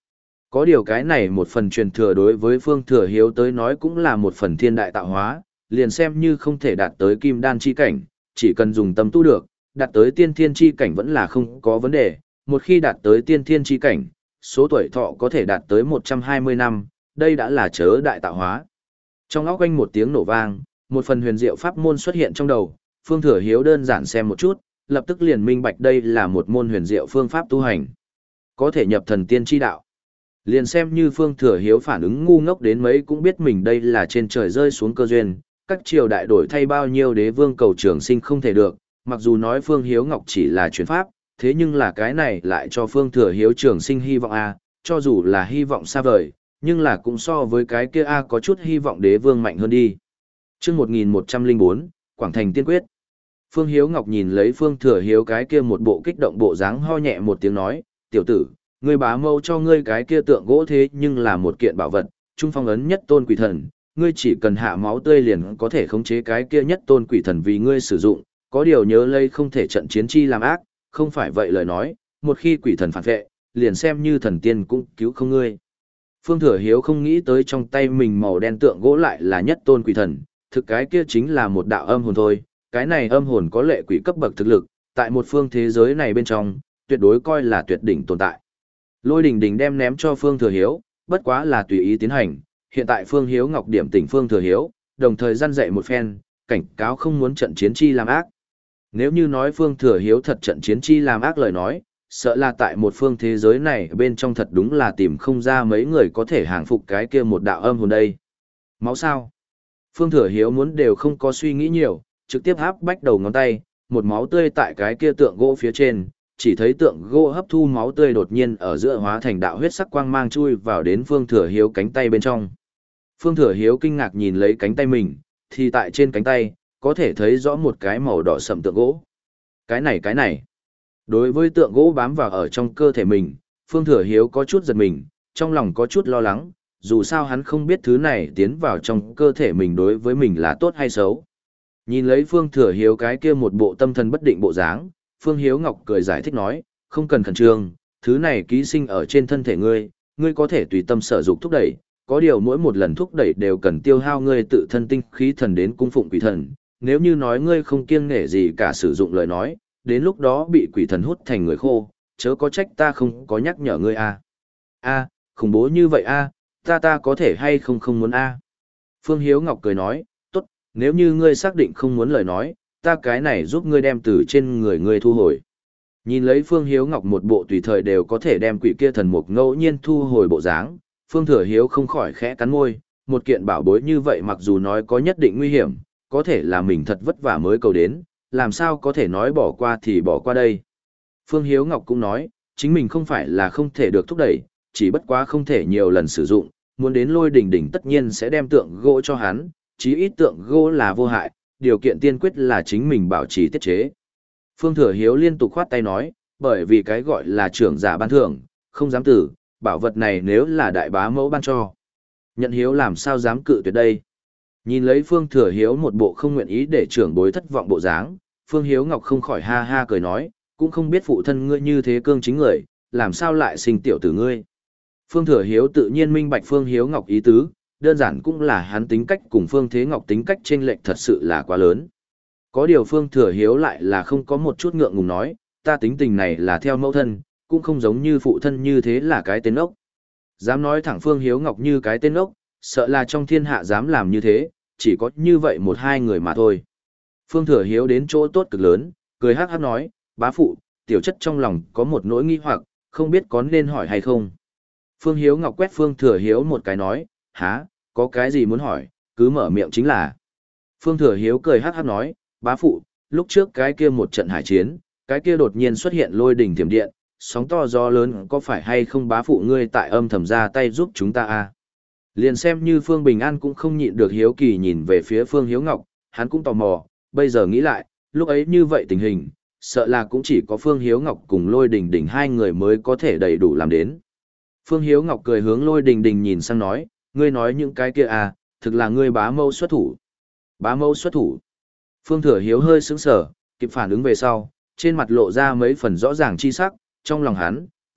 A: Có điều cái này một phần truyền thừa đối với Phương Thừa Hiếu tới nói cũng là một phần thiên đại tạo hóa, liền xem như không thể đạt tới kim đan chi cảnh, chỉ cần dùng tâm tu được, đạt tới tiên thiên chi cảnh vẫn là không có vấn đề, một khi đạt tới tiên thiên chi cảnh, số tuổi thọ có thể đạt tới một trăm hai mươi năm, đây đã là chớ đại tạo hóa. Trong óc quanh một tiếng nổ vang, một phần huyền diệu pháp môn xuất hiện trong đầu, Phương Thừa Hiếu đơn giản xem một chút, lập tức liền minh bạch đây là một môn huyền diệu phương pháp tu hành, có thể nhập thần tiên chi đạo. Liền xem như Phương Thừa Hiếu phản ứng ngu ngốc đến mấy cũng biết mình đây là trên trời rơi xuống cơ duyên, các triều đại đổi thay bao nhiêu đế vương cầu trường sinh không thể được, mặc dù nói Phương Hiếu Ngọc chỉ là truyền pháp, thế nhưng là cái này lại cho Phương Thừa Hiếu trường sinh hy vọng a, cho dù là hy vọng xa vời, nhưng là cũng so với cái kia a có chút hy vọng đế vương mạnh hơn đi. Chương một nghìn một trăm lẻ bốn, Quảng Thành Tiên Quyết. Phương Hiếu Ngọc nhìn lấy Phương Thừa Hiếu cái kia một bộ kích động bộ dáng ho nhẹ một tiếng nói, tiểu tử, ngươi bá mâu cho ngươi cái kia tượng gỗ thế nhưng là một kiện bảo vật, trung phong ấn nhất tôn quỷ thần, ngươi chỉ cần hạ máu tươi liền có thể khống chế cái kia nhất tôn quỷ thần vì ngươi sử dụng, có điều nhớ lây không thể trận chiến chi làm ác, không phải vậy lời nói, một khi quỷ thần phản vệ, liền xem như thần tiên cũng cứu không ngươi. Phương Thừa Hiếu không nghĩ tới trong tay mình màu đen tượng gỗ lại là nhất tôn quỷ thần, thực cái kia chính là một đạo âm hồn thôi, cái này âm hồn có lệ quỷ cấp bậc thực lực, tại một phương thế giới này bên trong, tuyệt đối coi là tuyệt đỉnh tồn tại. Lôi Đình Đình đem ném cho Phương Thừa Hiếu, bất quá là tùy ý tiến hành, hiện tại Phương Hiếu Ngọc điểm tỉnh Phương Thừa Hiếu, đồng thời răn dạy một phen, cảnh cáo không muốn trận chiến chi làm ác. Nếu như nói Phương Thừa Hiếu thật trận chiến chi làm ác lời nói, sợ là tại một phương thế giới này bên trong thật đúng là tìm không ra mấy người có thể hàng phục cái kia một đạo âm hồn đây. Máu sao? Phương Thừa Hiếu muốn đều không có suy nghĩ nhiều, trực tiếp áp bách đầu ngón tay, một máu tươi tại cái kia tượng gỗ phía trên, chỉ thấy tượng gỗ hấp thu máu tươi đột nhiên ở giữa hóa thành đạo huyết sắc quang mang chui vào đến Phương Thừa Hiếu cánh tay bên trong. Phương Thừa Hiếu kinh ngạc nhìn lấy cánh tay mình, thì tại trên cánh tay, có thể thấy rõ một cái màu đỏ sậm tượng gỗ. Cái này cái này. Đối với tượng gỗ bám vào ở trong cơ thể mình, Phương Thừa Hiếu có chút giật mình, trong lòng có chút lo lắng, dù sao hắn không biết thứ này tiến vào trong cơ thể mình đối với mình là tốt hay xấu. Nhìn lấy Phương Thừa Hiếu cái kia một bộ tâm thần bất định bộ dáng, Phương Hiếu Ngọc cười giải thích nói, không cần khẩn trương, thứ này ký sinh ở trên thân thể ngươi, ngươi có thể tùy tâm sở dục thúc đẩy, có điều mỗi một lần thúc đẩy đều cần tiêu hao ngươi tự thân tinh khí thần đến cung phụng quỷ thần, nếu như nói ngươi không kiêng nể gì cả sử dụng lời nói, đến lúc đó bị quỷ thần hút thành người khô, chớ có trách ta không có nhắc nhở ngươi a. A, khủng bố như vậy a, ta ta có thể hay không không muốn a. Phương Hiếu Ngọc cười nói, tốt, nếu như ngươi xác định không muốn lời nói, ta cái này giúp ngươi đem từ trên người ngươi thu hồi. Nhìn lấy Phương Hiếu Ngọc một bộ tùy thời đều có thể đem quỷ kia thần mục ngẫu nhiên thu hồi bộ dáng, Phương Thừa Hiếu không khỏi khẽ cắn môi, một kiện bảo bối như vậy mặc dù nói có nhất định nguy hiểm, có thể là mình thật vất vả mới cầu đến, làm sao có thể nói bỏ qua thì bỏ qua đây. Phương Hiếu Ngọc cũng nói, chính mình không phải là không thể được thúc đẩy, chỉ bất quá không thể nhiều lần sử dụng, muốn đến Lôi Đình Đình tất nhiên sẽ đem tượng gỗ cho hắn, chí ít tượng gỗ là vô hại, điều kiện tiên quyết là chính mình bảo trì tiết chế. Phương Thừa Hiếu liên tục khoát tay nói, bởi vì cái gọi là trưởng giả ban thưởng, không dám tử, bảo vật này nếu là đại bá mẫu ban cho. Nhận hiếu làm sao dám cự tuyệt đây. Nhìn lấy Phương Thừa Hiếu một bộ không nguyện ý để trưởng bối thất vọng bộ dáng, Phương Hiếu Ngọc không khỏi ha ha cười nói, cũng không biết phụ thân ngươi như thế cương chính người, làm sao lại sinh tiểu tử ngươi. Phương Thừa Hiếu tự nhiên minh bạch Phương Hiếu Ngọc ý tứ, đơn giản cũng là hắn tính cách cùng Phương Thế Ngọc tính cách chênh lệch thật sự là quá lớn. Có điều Phương Thừa Hiếu lại là không có một chút ngượng ngùng nói, ta tính tình này là theo mẫu thân, cũng không giống như phụ thân như thế là cái tên ốc. Dám nói thẳng Phương Hiếu Ngọc như cái tên ốc, sợ là trong thiên hạ dám làm như thế, chỉ có như vậy một hai người mà thôi. Phương Thừa Hiếu đến chỗ tốt cực lớn, cười hát hát nói, bá phụ, tiểu chất trong lòng có một nỗi nghi hoặc, không biết có nên hỏi hay không. Phương Hiếu Ngọc quét Phương Thừa Hiếu một cái nói, há, có cái gì muốn hỏi, cứ mở miệng chính là. Phương Thừa Hiếu cười hát hát nói, bá phụ, lúc trước cái kia một trận hải chiến, cái kia đột nhiên xuất hiện lôi đỉnh thiểm điện, sóng to gió lớn có phải hay không bá phụ ngươi tại âm thầm ra tay giúp chúng ta à? Liền xem như Phương Bình An cũng không nhịn được hiếu kỳ nhìn về phía Phương Hiếu Ngọc, hắn cũng tò mò, bây giờ nghĩ lại, lúc ấy như vậy tình hình, sợ là cũng chỉ có Phương Hiếu Ngọc cùng Lôi Đình Đình hai người mới có thể đầy đủ làm đến. Phương Hiếu Ngọc cười hướng Lôi Đình Đình nhìn sang nói, ngươi nói những cái kia à, thực là ngươi bá mâu xuất thủ. Bá mâu xuất thủ. Phương Thừa Hiếu hơi sững sờ, kịp phản ứng về sau, trên mặt lộ ra mấy phần rõ ràng chi sắc, trong lòng hắn,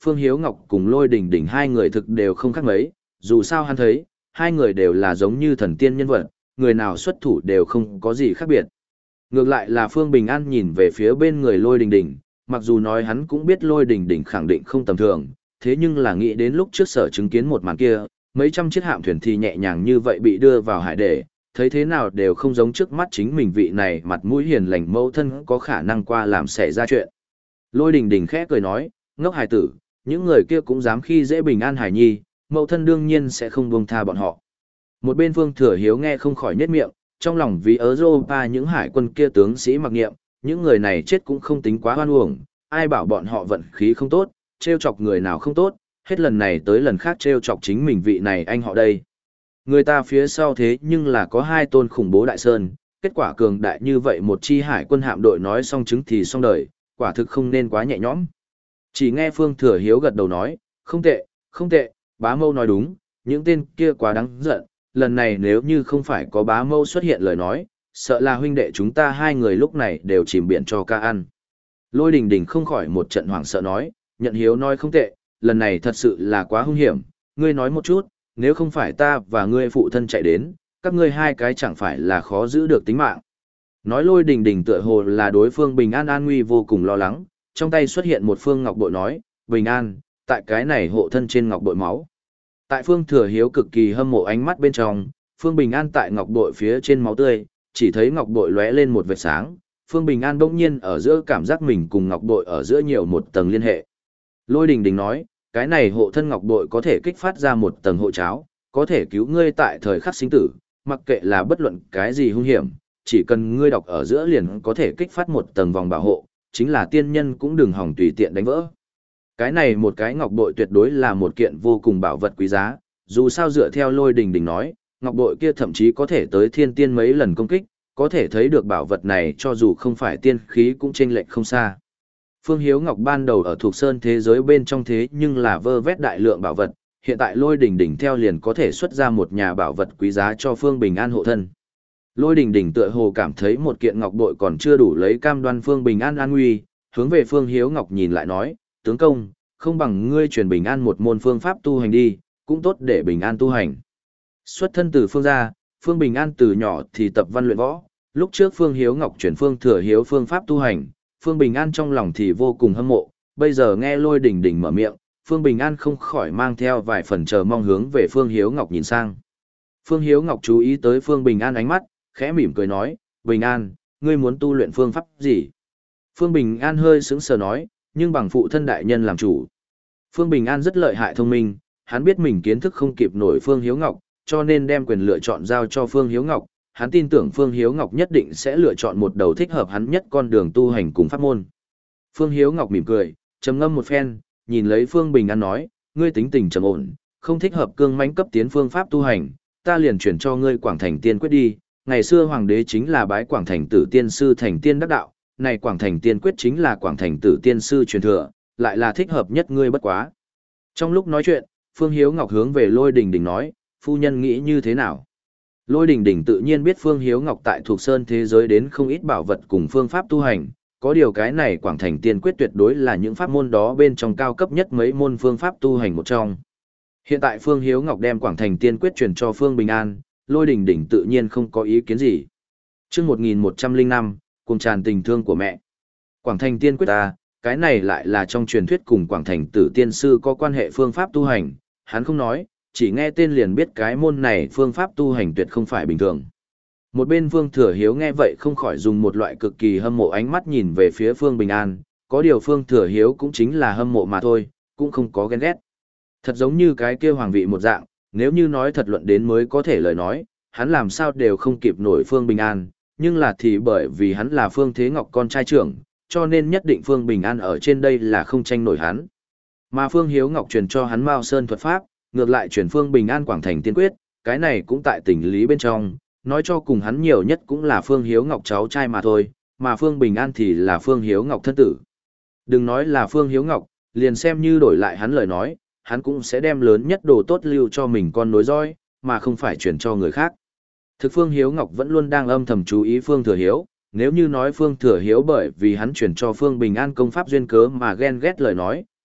A: Phương Hiếu Ngọc cùng Lôi Đình Đình hai người thực đều không khác mấy, dù sao hắn thấy, hai người đều là giống như thần tiên nhân vật, người nào xuất thủ đều không có gì khác biệt. Ngược lại là Phương Bình An nhìn về phía bên người Lôi Đình Đình, mặc dù nói hắn cũng biết Lôi Đình Đình khẳng định không tầm thường, thế nhưng là nghĩ đến lúc trước sở chứng kiến một màn kia, mấy trăm chiếc hạm thuyền thì nhẹ nhàng như vậy bị đưa vào hải để, thấy thế nào đều không giống trước mắt chính mình vị này mặt mũi hiền lành mẫu thân có khả năng qua làm xảy ra chuyện. Lôi Đình Đình khẽ cười nói, ngốc hài tử, những người kia cũng dám khi dễ Bình An hải nhi, mẫu thân đương nhiên sẽ không buông tha bọn họ. Một bên Phương Thừa Hiếu nghe không khỏi nhếch miệng, trong lòng vì Europa những hải quân kia tướng sĩ mặc niệm, những người này chết cũng không tính quá hoan uổng, ai bảo bọn họ vận khí không tốt, trêu chọc người nào không tốt, hết lần này tới lần khác trêu chọc chính mình vị này anh họ đây. Người ta phía sau thế nhưng là có hai tôn khủng bố đại sơn, kết quả cường đại như vậy một chi hải quân hạm đội nói xong chứng thì xong đời, quả thực không nên quá nhẹ nhõm. Chỉ nghe Phương Thừa Hiếu gật đầu nói, không tệ, không tệ, bá mâu nói đúng, những tên kia quá đáng giận, lần này nếu như không phải có bá mâu xuất hiện lời nói, sợ là huynh đệ chúng ta hai người lúc này đều chìm biển cho ca ăn. Lôi Đình Đình không khỏi một trận hoảng sợ nói, nhận Hiếu nói không tệ, lần này thật sự là quá hung hiểm, ngươi nói một chút, nếu không phải ta và ngươi phụ thân chạy đến, các ngươi hai cái chẳng phải là khó giữ được tính mạng. Nói Lôi Đình Đình tựa hồ là đối phương Bình An an nguy vô cùng lo lắng, trong tay xuất hiện một phương ngọc bội nói, Bình An, tại cái này hộ thân trên ngọc bội máu. Tại Phương Thừa Hiếu cực kỳ hâm mộ ánh mắt bên trong, Phương Bình An tại ngọc bội phía trên máu tươi, chỉ thấy ngọc bội lóe lên một vệt sáng, Phương Bình An bỗng nhiên ở giữa cảm giác mình cùng ngọc bội ở giữa nhiều một tầng liên hệ. Lôi Đình Đình nói, cái này hộ thân ngọc bội có thể kích phát ra một tầng hộ cháo, có thể cứu ngươi tại thời khắc sinh tử, mặc kệ là bất luận cái gì hung hiểm, chỉ cần ngươi đọc ở giữa liền có thể kích phát một tầng vòng bảo hộ, chính là tiên nhân cũng đừng hòng tùy tiện đánh vỡ. Cái này một cái ngọc bội tuyệt đối là một kiện vô cùng bảo vật quý giá, dù sao dựa theo Lôi Đình Đình nói, ngọc bội kia thậm chí có thể tới thiên tiên mấy lần công kích, có thể thấy được bảo vật này cho dù không phải tiên khí cũng chênh lệch không xa. Phương Hiếu Ngọc ban đầu ở thuộc sơn thế giới bên trong thế nhưng là vơ vét đại lượng bảo vật, hiện tại Lôi Đình Đình theo liền có thể xuất ra một nhà bảo vật quý giá cho Phương Bình An hộ thân. Lôi Đình Đình tựa hồ cảm thấy một kiện ngọc bội còn chưa đủ lấy cam đoan Phương Bình An an nguy, hướng về Phương Hiếu Ngọc nhìn lại nói, tướng công, không bằng ngươi truyền Bình An một môn phương pháp tu hành đi, cũng tốt để Bình An tu hành. Xuất thân từ Phương gia, Phương Bình An từ nhỏ thì tập văn luyện võ, lúc trước Phương Hiếu Ngọc truyền Phương Thừa Hiếu phương pháp tu hành, Phương Bình An trong lòng thì vô cùng hâm mộ, bây giờ nghe Lôi Đình Đình mở miệng, Phương Bình An không khỏi mang theo vài phần chờ mong hướng về Phương Hiếu Ngọc nhìn sang. Phương Hiếu Ngọc chú ý tới Phương Bình An ánh mắt, khẽ mỉm cười nói, Bình An, ngươi muốn tu luyện phương pháp gì? Phương Bình An hơi sững sờ nói, nhưng bằng phụ thân đại nhân làm chủ. Phương Bình An rất lợi hại thông minh, hắn biết mình kiến thức không kịp nổi Phương Hiếu Ngọc, cho nên đem quyền lựa chọn giao cho Phương Hiếu Ngọc. Hắn tin tưởng Phương Hiếu Ngọc nhất định sẽ lựa chọn một đầu thích hợp hắn nhất con đường tu hành cùng pháp môn. Phương Hiếu Ngọc mỉm cười, trầm ngâm một phen, nhìn lấy Phương Bình An nói, ngươi tính tình trầm ổn, không thích hợp cương mãnh cấp tiến phương pháp tu hành, ta liền chuyển cho ngươi Quảng Thành Tiên Quyết đi. Ngày xưa hoàng đế chính là bái Quảng Thành Tử Tiên sư thành tiên đắc đạo, này Quảng Thành Tiên Quyết chính là Quảng Thành Tử Tiên sư truyền thừa, lại là thích hợp nhất ngươi bất quá. Trong lúc nói chuyện, Phương Hiếu Ngọc hướng về Lôi Đình Đình nói, phu nhân nghĩ như thế nào? Lôi Đình Đình tự nhiên biết Phương Hiếu Ngọc tại thuộc sơn thế giới đến không ít bảo vật cùng phương pháp tu hành, có điều cái này Quảng Thành Tiên Quyết tuyệt đối là những pháp môn đó bên trong cao cấp nhất mấy môn phương pháp tu hành một trong. Hiện tại Phương Hiếu Ngọc đem Quảng Thành Tiên Quyết truyền cho Phương Bình An, Lôi Đình Đình tự nhiên không có ý kiến gì. Chương một nghìn một trăm lẻ năm, cùng tràn tình thương của mẹ. Quảng Thành Tiên Quyết ta, cái này lại là trong truyền thuyết cùng Quảng Thành Tử Tiên sư có quan hệ phương pháp tu hành, hắn không nói, chỉ nghe tên liền biết cái môn này phương pháp tu hành tuyệt không phải bình thường. Một bên Phương Thừa Hiếu nghe vậy không khỏi dùng một loại cực kỳ hâm mộ ánh mắt nhìn về phía Phương Bình An, có điều Phương Thừa Hiếu cũng chính là hâm mộ mà thôi, cũng không có ghen ghét. Thật giống như cái kia hoàng vị một dạng, nếu như nói thật luận đến mới có thể lời nói, hắn làm sao đều không kịp nổi Phương Bình An, nhưng là thì bởi vì hắn là Phương Thế Ngọc con trai trưởng, cho nên nhất định Phương Bình An ở trên đây là không tranh nổi hắn. Mà Phương Hiếu Ngọc truyền cho hắn Mao Sơn thuật pháp, ngược lại truyền Phương Bình An Quảng Thành Tiên Quyết, cái này cũng tại tình lý bên trong, nói cho cùng hắn nhiều nhất cũng là Phương Hiếu Ngọc cháu trai mà thôi, mà Phương Bình An thì là Phương Hiếu Ngọc thân tử. Đừng nói là Phương Hiếu Ngọc, liền xem như đổi lại hắn lời nói, hắn cũng sẽ đem lớn nhất đồ tốt lưu cho mình con nối dõi, mà không phải truyền cho người khác. Thực Phương Hiếu Ngọc vẫn luôn đang âm thầm chú ý Phương Thừa Hiếu, nếu như nói Phương Thừa Hiếu bởi vì hắn truyền cho Phương Bình An công pháp duyên cớ mà ghen ghét lời nói,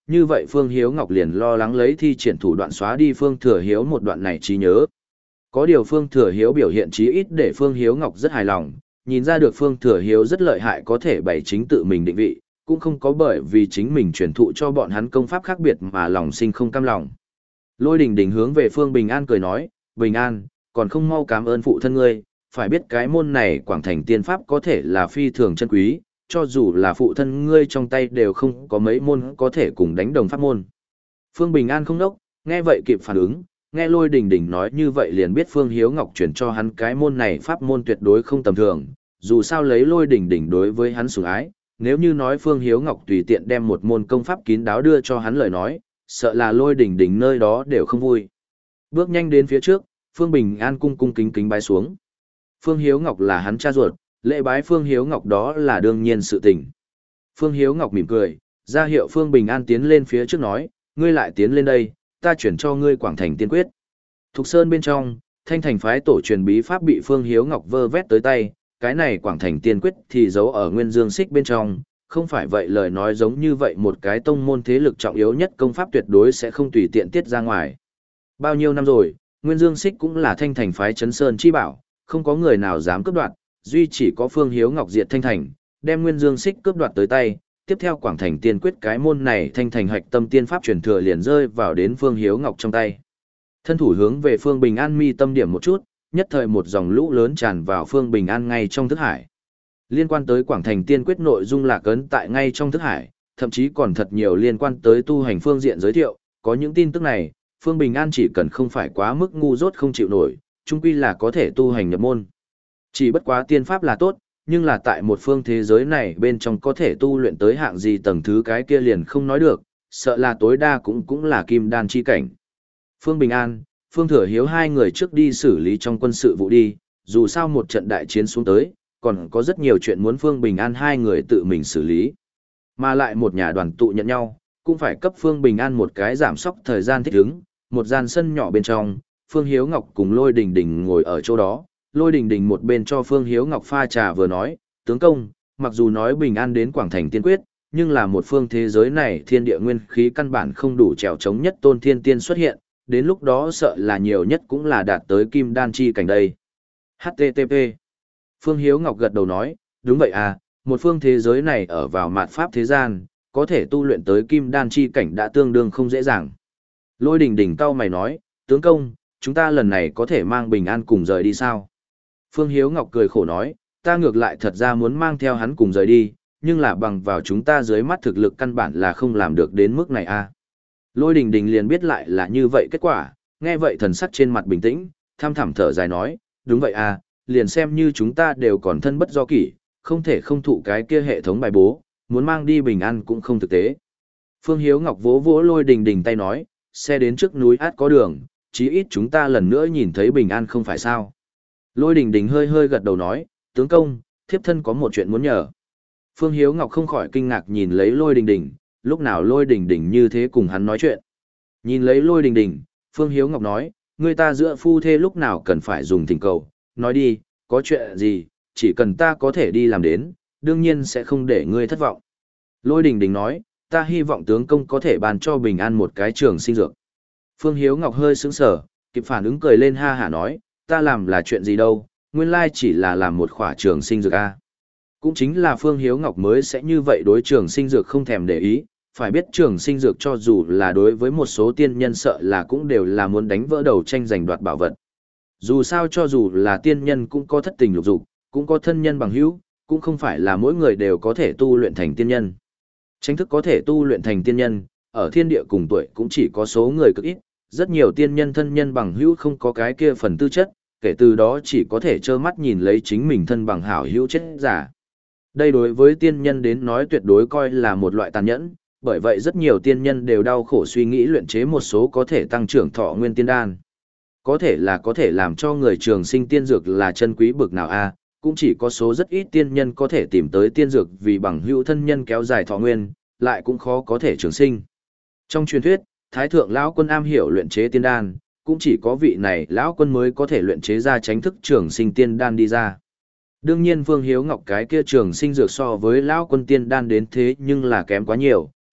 A: như vậy Phương Hiếu Ngọc liền lo lắng lấy thi triển thủ đoạn xóa đi Phương Thừa Hiếu một đoạn này trí nhớ. Có điều Phương Thừa Hiếu biểu hiện chí ít để Phương Hiếu Ngọc rất hài lòng, nhìn ra được Phương Thừa Hiếu rất lợi hại có thể bày chính tự mình định vị, cũng không có bởi vì chính mình truyền thụ cho bọn hắn công pháp khác biệt mà lòng sinh không cam lòng. Lôi Đình Đình hướng về Phương Bình An cười nói, Bình An, còn không mau cảm ơn phụ thân ngươi, phải biết cái môn này Quảng Thành Tiên Pháp có thể là phi thường chân quý, cho dù là phụ thân ngươi trong tay đều không có mấy môn có thể cùng đánh đồng pháp môn. Phương Bình An không nốc, nghe vậy kịp phản ứng, nghe Lôi Đình Đình nói như vậy liền biết Phương Hiếu Ngọc chuyển cho hắn cái môn này pháp môn tuyệt đối không tầm thường, dù sao lấy Lôi Đình Đình đối với hắn sủng ái, nếu như nói Phương Hiếu Ngọc tùy tiện đem một môn công pháp kín đáo đưa cho hắn lời nói, sợ là Lôi Đình Đình nơi đó đều không vui. Bước nhanh đến phía trước, Phương Bình An cung cung kính kính bái xuống. Phương Hiếu Ngọc là hắn cha ruột, lễ bái Phương Hiếu Ngọc đó là đương nhiên sự tình. Phương Hiếu Ngọc mỉm cười, ra hiệu Phương Bình An tiến lên phía trước nói, ngươi lại tiến lên đây, ta chuyển cho ngươi Quảng Thành Tiên Quyết. Thục Sơn bên trong, Thanh Thành phái tổ truyền bí pháp bị Phương Hiếu Ngọc vơ vét tới tay, cái này Quảng Thành Tiên Quyết thì giấu ở Nguyên Dương Xích bên trong, không phải vậy lời nói giống như vậy một cái tông môn thế lực trọng yếu nhất công pháp tuyệt đối sẽ không tùy tiện tiết ra ngoài. Bao nhiêu năm rồi, Nguyên Dương Xích cũng là Thanh Thành phái Trấn Sơn chi bảo, không có người nào dám cướp đoạt, duy chỉ có Phương Hiếu Ngọc diệt Thanh Thành, đem Nguyên Dương Xích cướp đoạt tới tay, tiếp theo Quảng Thành Tiên Quyết cái môn này Thanh Thành hạch tâm tiên pháp truyền thừa liền rơi vào đến Phương Hiếu Ngọc trong tay. Thân thủ hướng về Phương Bình An mi tâm điểm một chút, nhất thời một dòng lũ lớn tràn vào Phương Bình An ngay trong thức hải. Liên quan tới Quảng Thành Tiên Quyết nội dung lạc ấn tại ngay trong thức hải, thậm chí còn thật nhiều liên quan tới tu hành phương diện giới thiệu, có những tin tức này, Phương Bình An chỉ cần không phải quá mức ngu dốt không chịu nổi, chung quy là có thể tu hành nhập môn. Chỉ bất quá tiên pháp là tốt, nhưng là tại một phương thế giới này bên trong có thể tu luyện tới hạng gì tầng thứ cái kia liền không nói được, sợ là tối đa cũng cũng là kim đan chi cảnh. Phương Bình An, Phương Thừa Hiếu hai người trước đi xử lý trong quân sự vụ đi, dù sao một trận đại chiến xuống tới, còn có rất nhiều chuyện muốn Phương Bình An hai người tự mình xử lý. Mà lại một nhà đoàn tụ nhận nhau, cũng phải cấp Phương Bình An một cái giảm sóc thời gian thích ứng, một gian sân nhỏ bên trong, Phương Hiếu Ngọc cùng Lôi Đình Đình ngồi ở chỗ đó, Lôi Đình Đình một bên cho Phương Hiếu Ngọc pha trà vừa nói, tướng công, mặc dù nói Bình An đến Quảng Thành Tiên Quyết, nhưng là một phương thế giới này thiên địa nguyên khí căn bản không đủ trèo chống nhất tôn thiên tiên xuất hiện, đến lúc đó sợ là nhiều nhất cũng là đạt tới kim đan chi cảnh đây. hát tê tê pê Phương Hiếu Ngọc gật đầu nói, đúng vậy à, một phương thế giới này ở vào mạt pháp thế gian, có thể tu luyện tới kim đan chi cảnh đã tương đương không dễ dàng. Lôi Đình Đình cau mày nói, tướng công, chúng ta lần này có thể mang Bình An cùng rời đi sao? Phương Hiếu Ngọc cười khổ nói, ta ngược lại thật ra muốn mang theo hắn cùng rời đi, nhưng là bằng vào chúng ta dưới mắt thực lực căn bản là không làm được đến mức này à. Lôi Đình Đình liền biết lại là như vậy kết quả, nghe vậy thần sắc trên mặt bình tĩnh, tham thẳm thở dài nói, đúng vậy à, liền xem như chúng ta đều còn thân bất do kỷ, không thể không thụ cái kia hệ thống bài bố, muốn mang đi Bình An cũng không thực tế. Phương Hiếu Ngọc vỗ vỗ Lôi Đình Đình tay nói, xe đến trước núi át có đường, chí ít chúng ta lần nữa nhìn thấy Bình An không phải sao. Lôi Đình Đình hơi hơi gật đầu nói, tướng công, thiếp thân có một chuyện muốn nhờ. Phương Hiếu Ngọc không khỏi kinh ngạc nhìn lấy Lôi Đình Đình, lúc nào Lôi Đình Đình như thế cùng hắn nói chuyện. Nhìn lấy Lôi Đình Đình, Phương Hiếu Ngọc nói, người ta giữa phu thê lúc nào cần phải dùng thỉnh cầu, nói đi, có chuyện gì, chỉ cần ta có thể đi làm đến, đương nhiên sẽ không để ngươi thất vọng. Lôi Đình Đình nói, ta hy vọng tướng công có thể bàn cho Bình An một cái trường sinh dược. Phương Hiếu Ngọc hơi sững sờ, kịp phản ứng cười lên ha hả nói, ta làm là chuyện gì đâu, nguyên lai chỉ là làm một khỏa trường sinh dược a. Cũng chính là Phương Hiếu Ngọc mới sẽ như vậy đối trường sinh dược không thèm để ý, phải biết trường sinh dược cho dù là đối với một số tiên nhân sợ là cũng đều là muốn đánh vỡ đầu tranh giành đoạt bảo vật. Dù sao cho dù là tiên nhân cũng có thất tình lục dục, cũng có thân nhân bằng hữu, cũng không phải là mỗi người đều có thể tu luyện thành tiên nhân. Tranh thức có thể tu luyện thành tiên nhân, ở thiên địa cùng tuổi cũng chỉ có số người cực ít, rất nhiều tiên nhân thân nhân bằng hữu không có cái kia phần tư chất, kể từ đó chỉ có thể trơ mắt nhìn lấy chính mình thân bằng hảo hữu chết giả. Đây đối với tiên nhân đến nói tuyệt đối coi là một loại tàn nhẫn, bởi vậy rất nhiều tiên nhân đều đau khổ suy nghĩ luyện chế một số có thể tăng trưởng thọ nguyên tiên đan. Có thể là có thể làm cho người trường sinh tiên dược là chân quý bực nào a, cũng chỉ có số rất ít tiên nhân có thể tìm tới tiên dược vì bằng hữu thân nhân kéo dài thọ nguyên, lại cũng khó có thể trường sinh. Trong truyền thuyết, Thái thượng lão quân am hiểu luyện chế tiên đan, cũng chỉ có vị này lão quân mới có thể luyện chế ra tránh thức trường sinh tiên đan đi ra. Đương nhiên Phương Hiếu Ngọc cái kia trường sinh dược so với lão quân tiên đan đến thế nhưng là kém quá nhiều,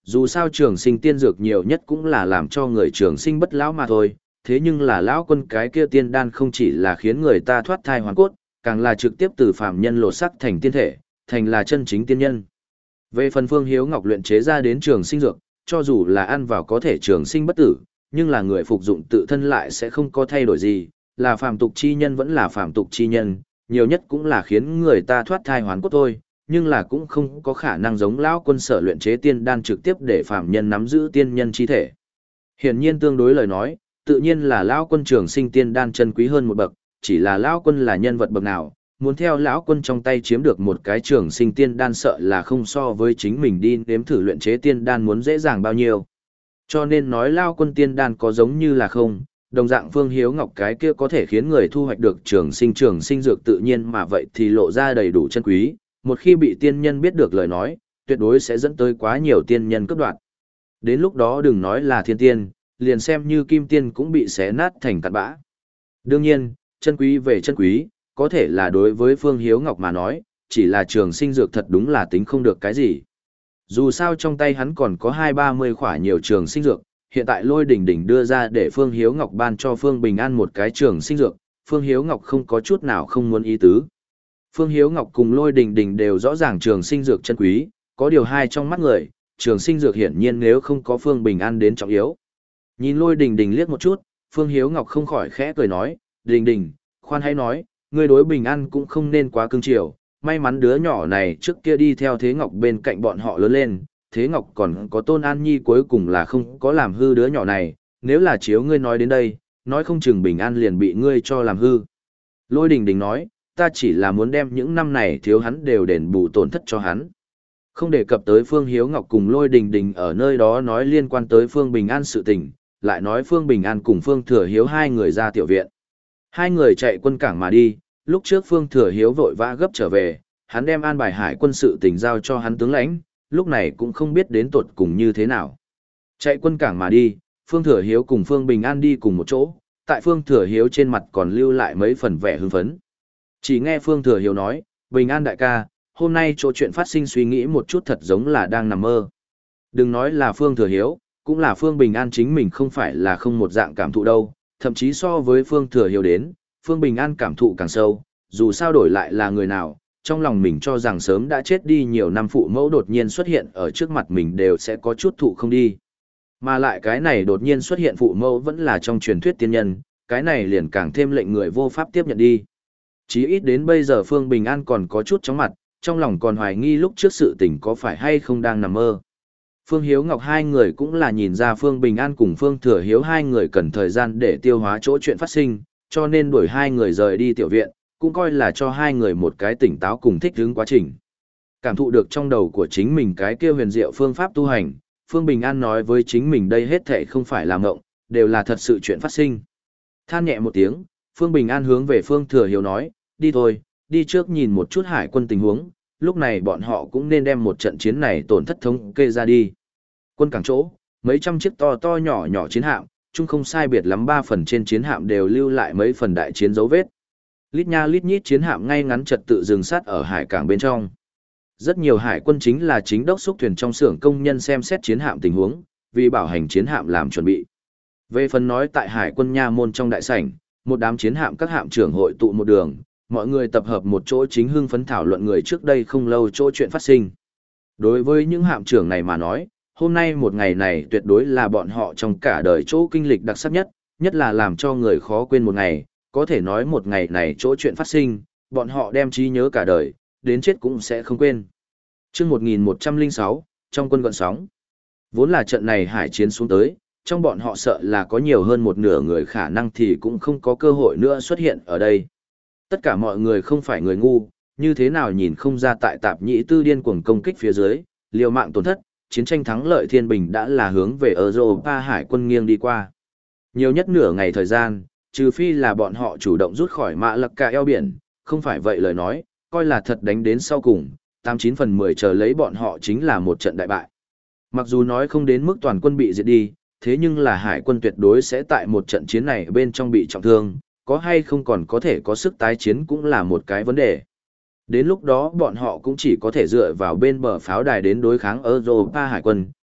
A: Dù sao trường sinh tiên dược nhiều nhất cũng là làm cho người trường sinh bất lão mà thôi, thế nhưng là lão quân cái kia tiên đan không chỉ là khiến người ta thoát thai hoàn cốt, càng là trực tiếp từ phàm nhân lột sắc thành tiên thể, thành là chân chính tiên nhân. Về phần Phương Hiếu Ngọc luyện chế ra đến trường sinh dược, cho dù là ăn vào có thể trường sinh bất tử, nhưng là người phục dụng tự thân lại sẽ không có thay đổi gì, là phàm tục chi nhân vẫn là phàm tục chi nhân, nhiều nhất cũng là khiến người ta thoát thai hoàn cốt thôi, nhưng là cũng không có khả năng giống lão quân sở luyện chế tiên đan trực tiếp để phàm nhân nắm giữ tiên nhân chi thể. Hiển nhiên tương đối lời nói, tự nhiên là lão quân trường sinh tiên đan chân quý hơn một bậc, chỉ là lão quân là nhân vật bậc nào, muốn theo lão quân trong tay chiếm được một cái trường sinh tiên đan sợ là không so với chính mình đi nếm thử luyện chế tiên đan muốn dễ dàng bao nhiêu. Cho nên nói lão quân tiên đan có giống như là không, đồng dạng Phương Hiếu Ngọc cái kia có thể khiến người thu hoạch được trường sinh trường sinh dược tự nhiên mà vậy thì lộ ra đầy đủ chân quý, một khi bị tiên nhân biết được lời nói, tuyệt đối sẽ dẫn tới quá nhiều tiên nhân cấp đoạn. Đến lúc đó đừng nói là thiên tiên, liền xem như kim tiên cũng bị xé nát thành cặn bã. Đương nhiên, chân quý về chân quý, có thể là đối với Phương Hiếu Ngọc mà nói, chỉ là trường sinh dược thật đúng là tính không được cái gì. Dù sao trong tay hắn còn có hai ba mươi khỏa nhiều trường sinh dược, hiện tại Lôi Đỉnh Đỉnh đưa ra để Phương Hiếu Ngọc ban cho Phương Bình An một cái trường sinh dược, Phương Hiếu Ngọc không có chút nào không muốn ý tứ. Phương Hiếu Ngọc cùng Lôi Đỉnh Đỉnh đều rõ ràng trường sinh dược chân quý, có điều hai trong mắt người, trường sinh dược hiển nhiên nếu không có Phương Bình An đến trọng yếu. Nhìn Lôi Đỉnh Đỉnh liếc một chút, Phương Hiếu Ngọc không khỏi khẽ cười nói, Đỉnh Đỉnh, khoan hãy nói, ngươi đối Bình An cũng không nên quá cưng chiều, may mắn đứa nhỏ này trước kia đi theo Thế Ngọc bên cạnh bọn họ lớn lên, Thế Ngọc còn có Tôn An Nhi cuối cùng là không có làm hư đứa nhỏ này, nếu là chiếu ngươi nói đến đây, nói không chừng Bình An liền bị ngươi cho làm hư. Lôi Đình Đình nói, ta chỉ là muốn đem những năm này thiếu hắn đều đền bù tổn thất cho hắn. Không đề cập tới Phương Hiếu Ngọc cùng Lôi Đình Đình ở nơi đó nói liên quan tới Phương Bình An sự tình, lại nói Phương Bình An cùng Phương Thừa Hiếu hai người ra tiểu viện. Hai người chạy quân cảng mà đi, lúc trước Phương Thừa Hiếu vội vã gấp trở về, hắn đem an bài hải quân sự tình giao cho hắn tướng lãnh, lúc này cũng không biết đến tuột cùng như thế nào. Chạy quân cảng mà đi, Phương Thừa Hiếu cùng Phương Bình An đi cùng một chỗ, tại Phương Thừa Hiếu trên mặt còn lưu lại mấy phần vẻ hưng phấn. Chỉ nghe Phương Thừa Hiếu nói, Bình An đại ca, hôm nay chỗ chuyện phát sinh suy nghĩ một chút thật giống là đang nằm mơ. Đừng nói là Phương Thừa Hiếu, cũng là Phương Bình An chính mình không phải là không một dạng cảm thụ đâu, thậm chí so với Phương Thừa Hiếu đến, Phương Bình An cảm thụ càng sâu, dù sao đổi lại là người nào, trong lòng mình cho rằng sớm đã chết đi nhiều năm phụ mẫu đột nhiên xuất hiện ở trước mặt mình đều sẽ có chút thụ không đi. Mà lại cái này đột nhiên xuất hiện phụ mẫu vẫn là trong truyền thuyết tiên nhân, cái này liền càng thêm lệnh người vô pháp tiếp nhận đi. Chí ít đến bây giờ Phương Bình An còn có chút chóng mặt, trong lòng còn hoài nghi lúc trước sự tình có phải hay không đang nằm mơ. Phương Hiếu Ngọc hai người cũng là nhìn ra Phương Bình An cùng Phương Thừa Hiếu hai người cần thời gian để tiêu hóa chỗ chuyện phát sinh, cho nên đuổi hai người rời đi tiểu viện, cũng coi là cho hai người một cái tỉnh táo cùng thích ứng quá trình. Cảm thụ được trong đầu của chính mình cái kia huyền diệu phương pháp tu hành, Phương Bình An nói với chính mình đây hết thảy không phải là mộng, đều là thật sự chuyện phát sinh. Than nhẹ một tiếng, Phương Bình An hướng về Phương Thừa Hiếu nói, đi thôi, đi trước nhìn một chút hải quân tình huống, lúc này bọn họ cũng nên đem một trận chiến này tổn thất thống kê ra đi. Quân cảng chỗ, mấy trăm chiếc to to nhỏ nhỏ chiến hạm, chung không sai biệt lắm ba phần trên chiến hạm đều lưu lại mấy phần đại chiến dấu vết. Lít nha lít nhít chiến hạm ngay ngắn trật tự dừng sát ở hải cảng bên trong. Rất nhiều hải quân chính là chính đốc xúc thuyền trong xưởng công nhân xem xét chiến hạm tình huống, vì bảo hành chiến hạm làm chuẩn bị. Về phần nói tại hải quân nha môn trong đại sảnh, một đám chiến hạm các hạm trưởng hội tụ một đường, mọi người tập hợp một chỗ chính hưng phấn thảo luận người trước đây không lâu chỗ chuyện phát sinh. Đối với những hạm trưởng này mà nói, hôm nay một ngày này tuyệt đối là bọn họ trong cả đời chỗ kinh lịch đặc sắc nhất, nhất là làm cho người khó quên một ngày, có thể nói một ngày này chỗ chuyện phát sinh, bọn họ đem trí nhớ cả đời, đến chết cũng sẽ không quên. Trước một nghìn một trăm lẻ sáu, trong quân gọn sóng, vốn là trận này hải chiến xuống tới, trong bọn họ sợ là có nhiều hơn một nửa người khả năng thì cũng không có cơ hội nữa xuất hiện ở đây. Tất cả mọi người không phải người ngu, như thế nào nhìn không ra tại tạp nhĩ tư điên cuồng công kích phía dưới, liều mạng tổn thất, chiến tranh thắng lợi thiên bình đã là hướng về Europa hải quân nghiêng đi qua. Nhiều nhất nửa ngày thời gian, trừ phi là bọn họ chủ động rút khỏi mạ lặc cả eo biển, không phải vậy lời nói, coi là thật đánh đến sau cùng, tám chín phần mười chờ lấy bọn họ chính là một trận đại bại. Mặc dù nói không đến mức toàn quân bị diệt đi, thế nhưng là hải quân tuyệt đối sẽ tại một trận chiến này bên trong bị trọng thương, có hay không còn có thể có sức tái chiến cũng là một cái vấn đề. Đến lúc đó bọn họ cũng chỉ có thể dựa vào bên bờ pháo đài đến đối kháng Europa hải quân,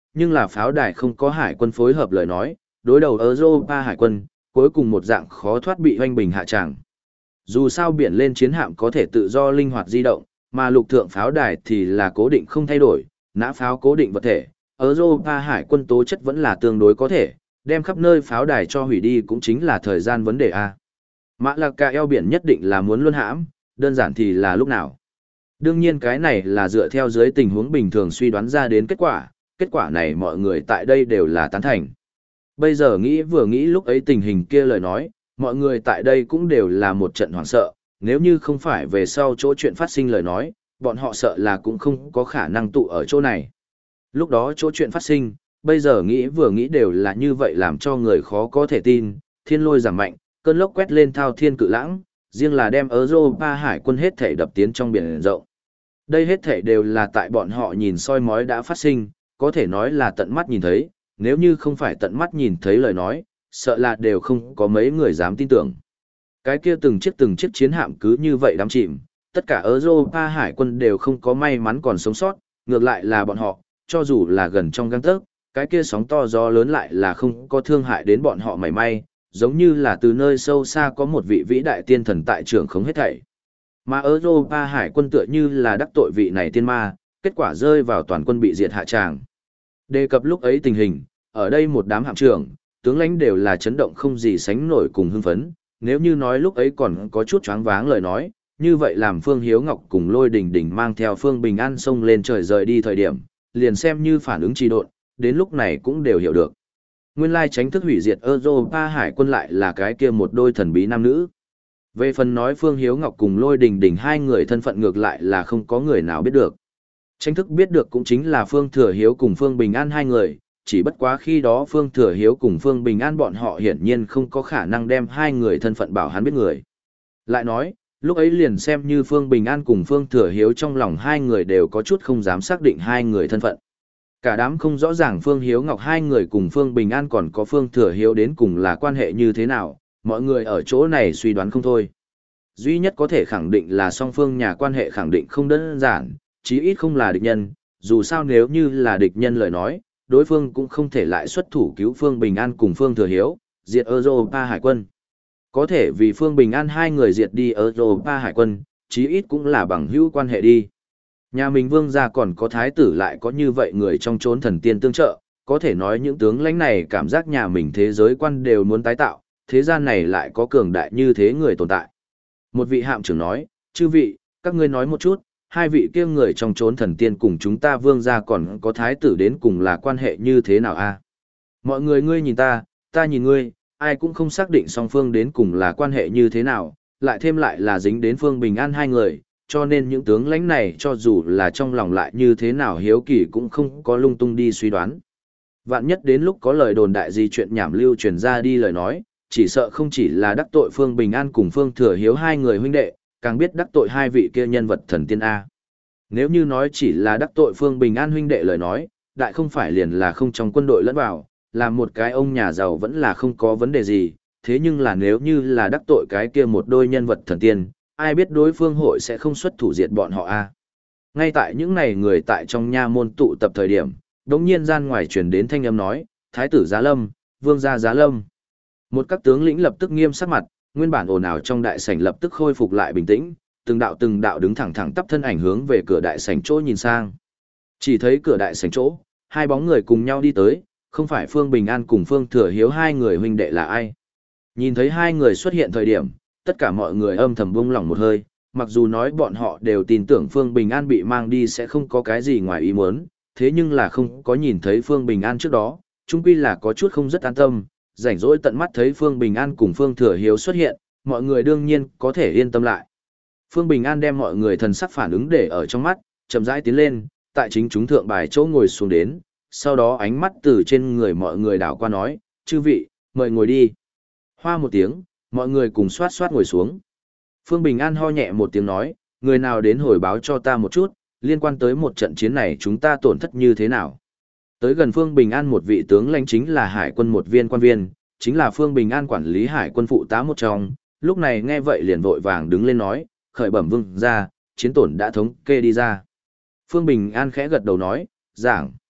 A: nhưng là pháo đài không có hải quân phối hợp lời nói, đối đầu Europa hải quân, cuối cùng một dạng khó thoát bị hoanh bình hạ tràng. Dù sao biển lên chiến hạm có thể tự do linh hoạt di động, mà lục thượng pháo đài thì là cố định không thay đổi, nã pháo cố định vật thể, Europa hải quân tố chất vẫn là tương đối có thể, đem khắp nơi pháo đài cho hủy đi cũng chính là thời gian vấn đề A. Mã Lạc Ca eo biển nhất định là muốn luân hãm, đơn giản thì là lúc nào. Đương nhiên cái này là dựa theo dưới tình huống bình thường suy đoán ra đến kết quả, kết quả này mọi người tại đây đều là tán thành. Bây giờ nghĩ vừa nghĩ lúc ấy tình hình kia lời nói, mọi người tại đây cũng đều là một trận hoảng sợ, nếu như không phải về sau chỗ chuyện phát sinh lời nói, bọn họ sợ là cũng không có khả năng tụ ở chỗ này. Lúc đó chỗ chuyện phát sinh, bây giờ nghĩ vừa nghĩ đều là như vậy làm cho người khó có thể tin, thiên lôi giảm mạnh, cơn lốc quét lên thao thiên cự lãng, riêng là đem Europa hải quân hết thể đập tiến trong biển rộng. Đây hết thể đều là tại bọn họ nhìn soi mói đã phát sinh, có thể nói là tận mắt nhìn thấy, nếu như không phải tận mắt nhìn thấy lời nói, sợ là đều không có mấy người dám tin tưởng. Cái kia từng chiếc từng chiếc chiến hạm cứ như vậy đắm chìm, tất cả Europa hải quân đều không có may mắn còn sống sót, ngược lại là bọn họ, cho dù là gần trong gang tấc, cái kia sóng to gió lớn lại là không có thương hại đến bọn họ mảy may, giống như là từ nơi sâu xa có một vị vĩ đại tiên thần tại trưởng không hết thảy. Mà Europa hải quân tựa như là đắc tội vị này tiên ma, kết quả rơi vào toàn quân bị diệt hạ tràng. Đề cập lúc ấy tình hình, ở đây một đám hạm trưởng, tướng lãnh đều là chấn động không gì sánh nổi cùng hưng phấn, nếu như nói lúc ấy còn có chút choáng váng lời nói, như vậy làm Phương Hiếu Ngọc cùng Lôi Đình Đình mang theo Phương Bình An xông lên trời rời đi thời điểm, liền xem như phản ứng trì độn, đến lúc này cũng đều hiểu được. Nguyên lai tránh thức hủy diệt Europa hải quân lại là cái kia một đôi thần bí nam nữ. Về phần nói Phương Hiếu Ngọc cùng Lôi Đình Đình hai người thân phận ngược lại là không có người nào biết được. Tranh thức biết được cũng chính là Phương Thừa Hiếu cùng Phương Bình An hai người, chỉ bất quá khi đó Phương Thừa Hiếu cùng Phương Bình An bọn họ hiển nhiên không có khả năng đem hai người thân phận bảo hắn biết người. Lại nói, lúc ấy liền xem như Phương Bình An cùng Phương Thừa Hiếu trong lòng hai người đều có chút không dám xác định hai người thân phận. Cả đám không rõ ràng Phương Hiếu Ngọc hai người cùng Phương Bình An còn có Phương Thừa Hiếu đến cùng là quan hệ như thế nào, mọi người ở chỗ này suy đoán không thôi. Duy nhất có thể khẳng định là song phương nhà quan hệ khẳng định không đơn giản, chí ít không là địch nhân, dù sao nếu như là địch nhân lời nói, đối phương cũng không thể lại xuất thủ cứu Phương Bình An cùng Phương Thừa Hiếu, diệt Europa hải quân. Có thể vì Phương Bình An hai người diệt đi Europa hải quân, chí ít cũng là bằng hữu quan hệ đi. Nhà mình vương gia còn có thái tử lại có như vậy người trong chốn thần tiên tương trợ, có thể nói những tướng lãnh này cảm giác nhà mình thế giới quan đều muốn tái tạo, thế gian này lại có cường đại như thế người tồn tại. Một vị hạm trưởng nói, chư vị, các ngươi nói một chút, hai vị kia người trong chốn thần tiên cùng chúng ta vương gia còn có thái tử đến cùng là quan hệ như thế nào a? Mọi người ngươi nhìn ta, ta nhìn ngươi, ai cũng không xác định song phương đến cùng là quan hệ như thế nào, lại thêm lại là dính đến Phương Bình An hai người, cho nên những tướng lãnh này cho dù là trong lòng lại như thế nào hiếu kỳ cũng không có lung tung đi suy đoán. Vạn nhất đến lúc có lời đồn đại gì chuyện nhảm lưu truyền ra đi lời nói, chỉ sợ không chỉ là đắc tội Phương Bình An cùng Phương Thừa Hiếu hai người huynh đệ, càng biết đắc tội hai vị kia nhân vật thần tiên A. Nếu như nói chỉ là đắc tội Phương Bình An huynh đệ lời nói, đại không phải liền là không trong quân đội lẫn vào, là một cái ông nhà giàu vẫn là không có vấn đề gì, thế nhưng là nếu như là đắc tội cái kia một đôi nhân vật thần tiên, ai biết đối phương hội sẽ không xuất thủ diệt bọn họ A. Ngay tại những này người tại trong nha môn tụ tập thời điểm, đống nhiên gian ngoài truyền đến thanh âm nói, Thái tử Giá Lâm, Vương gia Giá Lâm. Một các tướng lĩnh lập tức nghiêm sắc mặt, nguyên bản ồn ào trong đại sảnh lập tức khôi phục lại bình tĩnh, từng đạo từng đạo đứng thẳng thẳng tắp thân ảnh hướng về cửa đại sảnh chỗ nhìn sang. Chỉ thấy cửa đại sảnh chỗ, hai bóng người cùng nhau đi tới, không phải Phương Bình An cùng Phương Thừa Hiếu hai người huynh đệ là ai. Nhìn thấy hai người xuất hiện thời điểm, tất cả mọi người âm thầm buông lỏng một hơi, mặc dù nói bọn họ đều tin tưởng Phương Bình An bị mang đi sẽ không có cái gì ngoài ý muốn, thế nhưng là không có nhìn thấy Phương Bình An trước đó, chung quy là có chút không rất an tâm, rảnh rỗi tận mắt thấy Phương Bình An cùng Phương Thừa Hiếu xuất hiện, mọi người đương nhiên có thể yên tâm lại. Phương Bình An đem mọi người thần sắc phản ứng để ở trong mắt, chậm rãi tiến lên, tại chính chúng thượng bài chỗ ngồi xuống đến, sau đó ánh mắt từ trên người mọi người đảo qua nói, chư vị, mời ngồi đi. Hoa một tiếng, mọi người cùng xoát xoát ngồi xuống. Phương Bình An ho nhẹ một tiếng nói, người nào đến hồi báo cho ta một chút, liên quan tới một trận chiến này chúng ta tổn thất như thế nào. Tới gần Phương Bình An một vị tướng lãnh chính là hải quân một viên quan viên, chính là Phương Bình An quản lý hải quân phụ tá một trong, lúc này nghe vậy liền vội vàng đứng lên nói, khởi bẩm vương ra, chiến tổn đã thống kê đi ra. Phương Bình An khẽ gật đầu nói, giảng.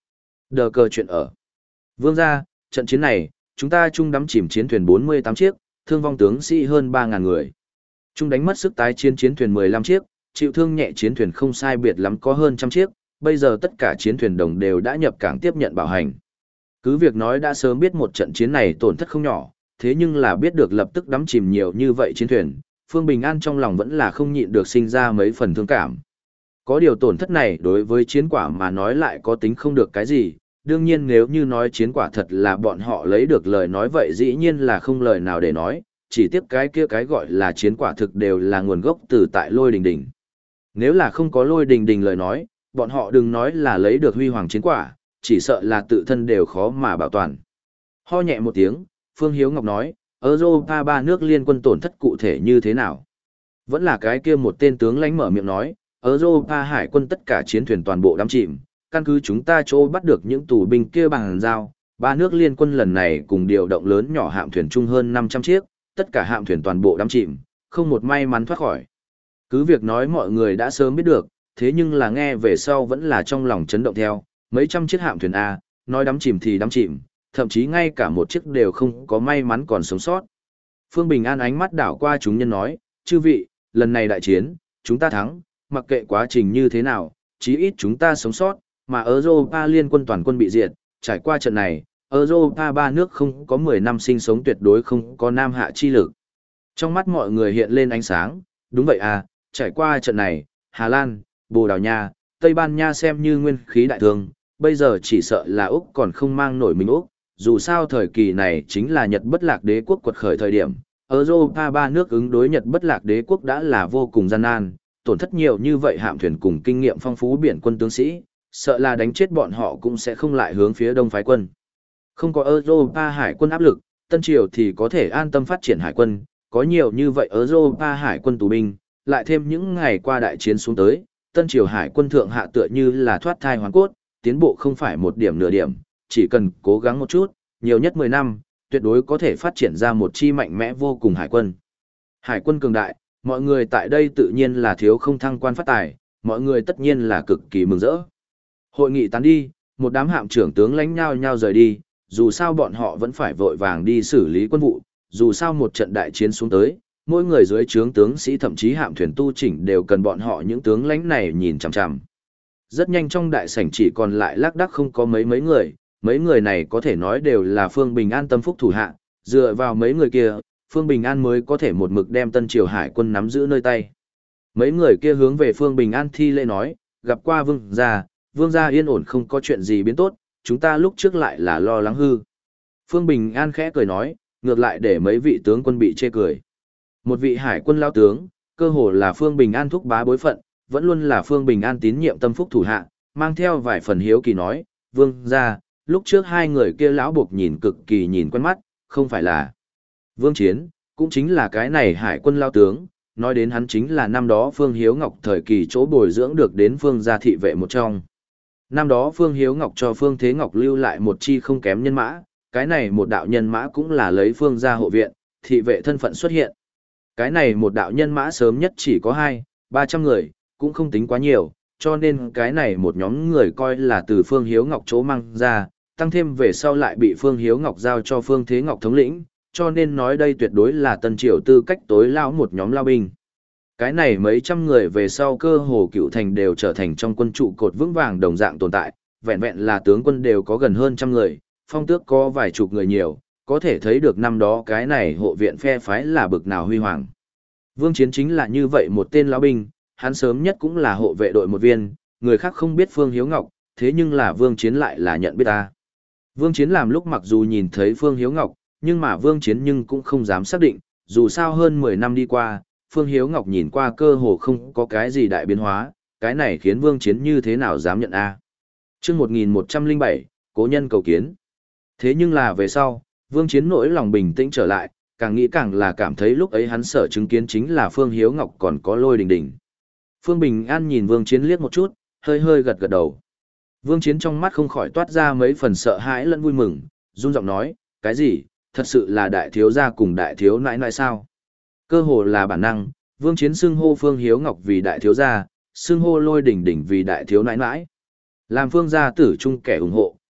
A: Đờ cờ chuyện ở. Vương gia, trận chiến này, chúng ta chung đắm chìm chiến thuyền bốn mươi tám chiếc, thương vong tướng sĩ hơn ba ngàn người. Chung đánh mất sức tái chiến chiến thuyền mười lăm chiếc, chịu thương nhẹ chiến thuyền không sai biệt lắm có hơn trăm chiếc, bây giờ tất cả chiến thuyền đồng đều đã nhập cảng tiếp nhận bảo hành. Cứ việc nói đã sớm biết một trận chiến này tổn thất không nhỏ, thế nhưng là biết được lập tức đắm chìm nhiều như vậy chiến thuyền, Phương Bình An trong lòng vẫn là không nhịn được sinh ra mấy phần thương cảm. Có điều tổn thất này đối với chiến quả mà nói lại có tính không được cái gì, đương nhiên nếu như nói chiến quả thật là bọn họ lấy được lời nói vậy dĩ nhiên là không lời nào để nói, chỉ tiếc cái kia cái gọi là chiến quả thực đều là nguồn gốc từ tại Lôi Đình Đình. Nếu là không có Lôi Đình Đình lời nói, bọn họ đừng nói là lấy được huy hoàng chiến quả, chỉ sợ là tự thân đều khó mà bảo toàn. Ho nhẹ một tiếng, Phương Hiếu Ngọc nói, Europa ba nước liên quân tổn thất cụ thể như thế nào? Vẫn là cái kia một tên tướng lãnh mở miệng nói, Europa hải quân tất cả chiến thuyền toàn bộ đắm chìm, căn cứ chúng ta chỗ bắt được những tù binh kia bằng giao, ba nước liên quân lần này cùng điều động lớn nhỏ hạm thuyền chung hơn năm trăm chiếc, tất cả hạm thuyền toàn bộ đắm chìm, không một may mắn thoát khỏi. Cứ việc nói mọi người đã sớm biết được, thế nhưng là nghe về sau vẫn là trong lòng chấn động theo, mấy trăm chiếc hạm thuyền A, nói đắm chìm thì đắm chìm, thậm chí ngay cả một chiếc đều không có may mắn còn sống sót. Phương Bình An ánh mắt đảo qua chúng nhân nói, chư vị, lần này đại chiến, chúng ta thắng, mặc kệ quá trình như thế nào, chí ít chúng ta sống sót, mà Europa liên quân toàn quân bị diệt, trải qua trận này, Europa ba nước không có mười năm sinh sống tuyệt đối không có nam hạ chi lực. Trong mắt mọi người hiện lên ánh sáng, đúng vậy à, trải qua trận này, Hà Lan, Bồ Đào Nha, Tây Ban Nha xem như nguyên khí đại thương, bây giờ chỉ sợ là Úc còn không mang nổi mình Úc, dù sao thời kỳ này chính là Nhật bất lạc đế quốc quật khởi thời điểm, Europa ba nước ứng đối Nhật bất lạc đế quốc đã là vô cùng gian nan, tổn thất nhiều như vậy hạm thuyền cùng kinh nghiệm phong phú biển quân tướng sĩ, sợ là đánh chết bọn họ cũng sẽ không lại hướng phía đông phái quân. Không có Europa hải quân áp lực, Tân Triều thì có thể an tâm phát triển hải quân, có nhiều như vậy Europa hải quân tù binh, lại thêm những ngày qua đại chiến xuống tới, Tân Triều hải quân thượng hạ tựa như là thoát thai hoàn cốt, tiến bộ không phải một điểm nửa điểm, chỉ cần cố gắng một chút, nhiều nhất mười năm, tuyệt đối có thể phát triển ra một chi mạnh mẽ vô cùng hải quân. Hải quân cường đại, mọi người tại đây tự nhiên là thiếu không thăng quan phát tài, mọi người tất nhiên là cực kỳ mừng rỡ. Hội nghị tán đi, một đám hạm trưởng tướng lãnh nhau nhau rời đi, dù sao bọn họ vẫn phải vội vàng đi xử lý quân vụ, dù sao một trận đại chiến xuống tới, mỗi người dưới trướng tướng sĩ thậm chí hạm thuyền tu chỉnh đều cần bọn họ những tướng lãnh này nhìn chằm chằm. Rất nhanh trong đại sảnh chỉ còn lại lác đác không có mấy mấy người, mấy người này có thể nói đều là Phương Bình An tâm phúc thủ hạ, dựa vào mấy người kia, Phương Bình An mới có thể một mực đem Tân Triều hải quân nắm giữ nơi tay. Mấy người kia hướng về Phương Bình An thi lễ nói, gặp qua vương gia, vương gia yên ổn không có chuyện gì biến tốt, chúng ta lúc trước lại là lo lắng hư. Phương Bình An khẽ cười nói, ngược lại để mấy vị tướng quân bị chê cười. Một vị hải quân lao tướng, cơ hồ là Phương Bình An thúc bá bối phận, vẫn luôn là Phương Bình An tín nhiệm tâm phúc thủ hạ, mang theo vài phần hiếu kỳ nói, vương gia, lúc trước hai người kia lão buộc nhìn cực kỳ nhìn quen mắt, không phải là Vương Chiến, cũng chính là cái này hải quân lao tướng, nói đến hắn chính là năm đó Phương Hiếu Ngọc thời kỳ chỗ bồi dưỡng được đến Phương gia thị vệ một trong. Năm đó Phương Hiếu Ngọc cho Phương Thế Ngọc lưu lại một chi không kém nhân mã, cái này một đạo nhân mã cũng là lấy Phương gia hộ viện, thị vệ thân phận xuất hiện. Cái này một đạo nhân mã sớm nhất chỉ có hai, ba trăm người, cũng không tính quá nhiều, cho nên cái này một nhóm người coi là từ Phương Hiếu Ngọc chỗ mang ra, tăng thêm về sau lại bị Phương Hiếu Ngọc giao cho Phương Thế Ngọc thống lĩnh, cho nên nói đây tuyệt đối là Tân Triều tư cách tối lao một nhóm lao binh. Cái này mấy trăm người về sau cơ hồ cựu thành đều trở thành trong quân trụ cột vững vàng đồng dạng tồn tại, vẹn vẹn là tướng quân đều có gần hơn trăm người, phong tước có vài chục người nhiều, có thể thấy được năm đó cái này hộ viện phe phái là bực nào huy hoàng. Vương Chiến chính là như vậy một tên lão binh, hắn sớm nhất cũng là hộ vệ đội một viên, người khác không biết Phương Hiếu Ngọc, thế nhưng là Vương Chiến lại là nhận biết ta. Vương Chiến làm lúc mặc dù nhìn thấy Phương Hiếu Ngọc, nhưng mà Vương Chiến nhưng cũng không dám xác định, dù sao hơn mười năm đi qua, Phương Hiếu Ngọc nhìn qua cơ hồ không có cái gì đại biến hóa, cái này khiến Vương Chiến như thế nào dám nhận a. Chương một nghìn một trăm lẻ bảy, cố nhân cầu kiến. Thế nhưng là về sau, Vương Chiến nỗi lòng bình tĩnh trở lại, càng nghĩ càng là cảm thấy lúc ấy hắn sợ chứng kiến chính là Phương Hiếu Ngọc còn có Lôi Đình Đình. Phương Bình An nhìn Vương Chiến liếc một chút, hơi hơi gật gật đầu. Vương Chiến trong mắt không khỏi toát ra mấy phần sợ hãi lẫn vui mừng, run giọng nói, cái gì, thật sự là đại thiếu gia cùng đại thiếu nãi nãi sao? Cơ hồ là bản năng, Vương Chiến xưng hô Phương Hiếu Ngọc vì đại thiếu gia, xưng hô Lôi Đình Đình vì đại thiếu nãi nãi. Làm Phương gia tử chung kẻ ủng hộ,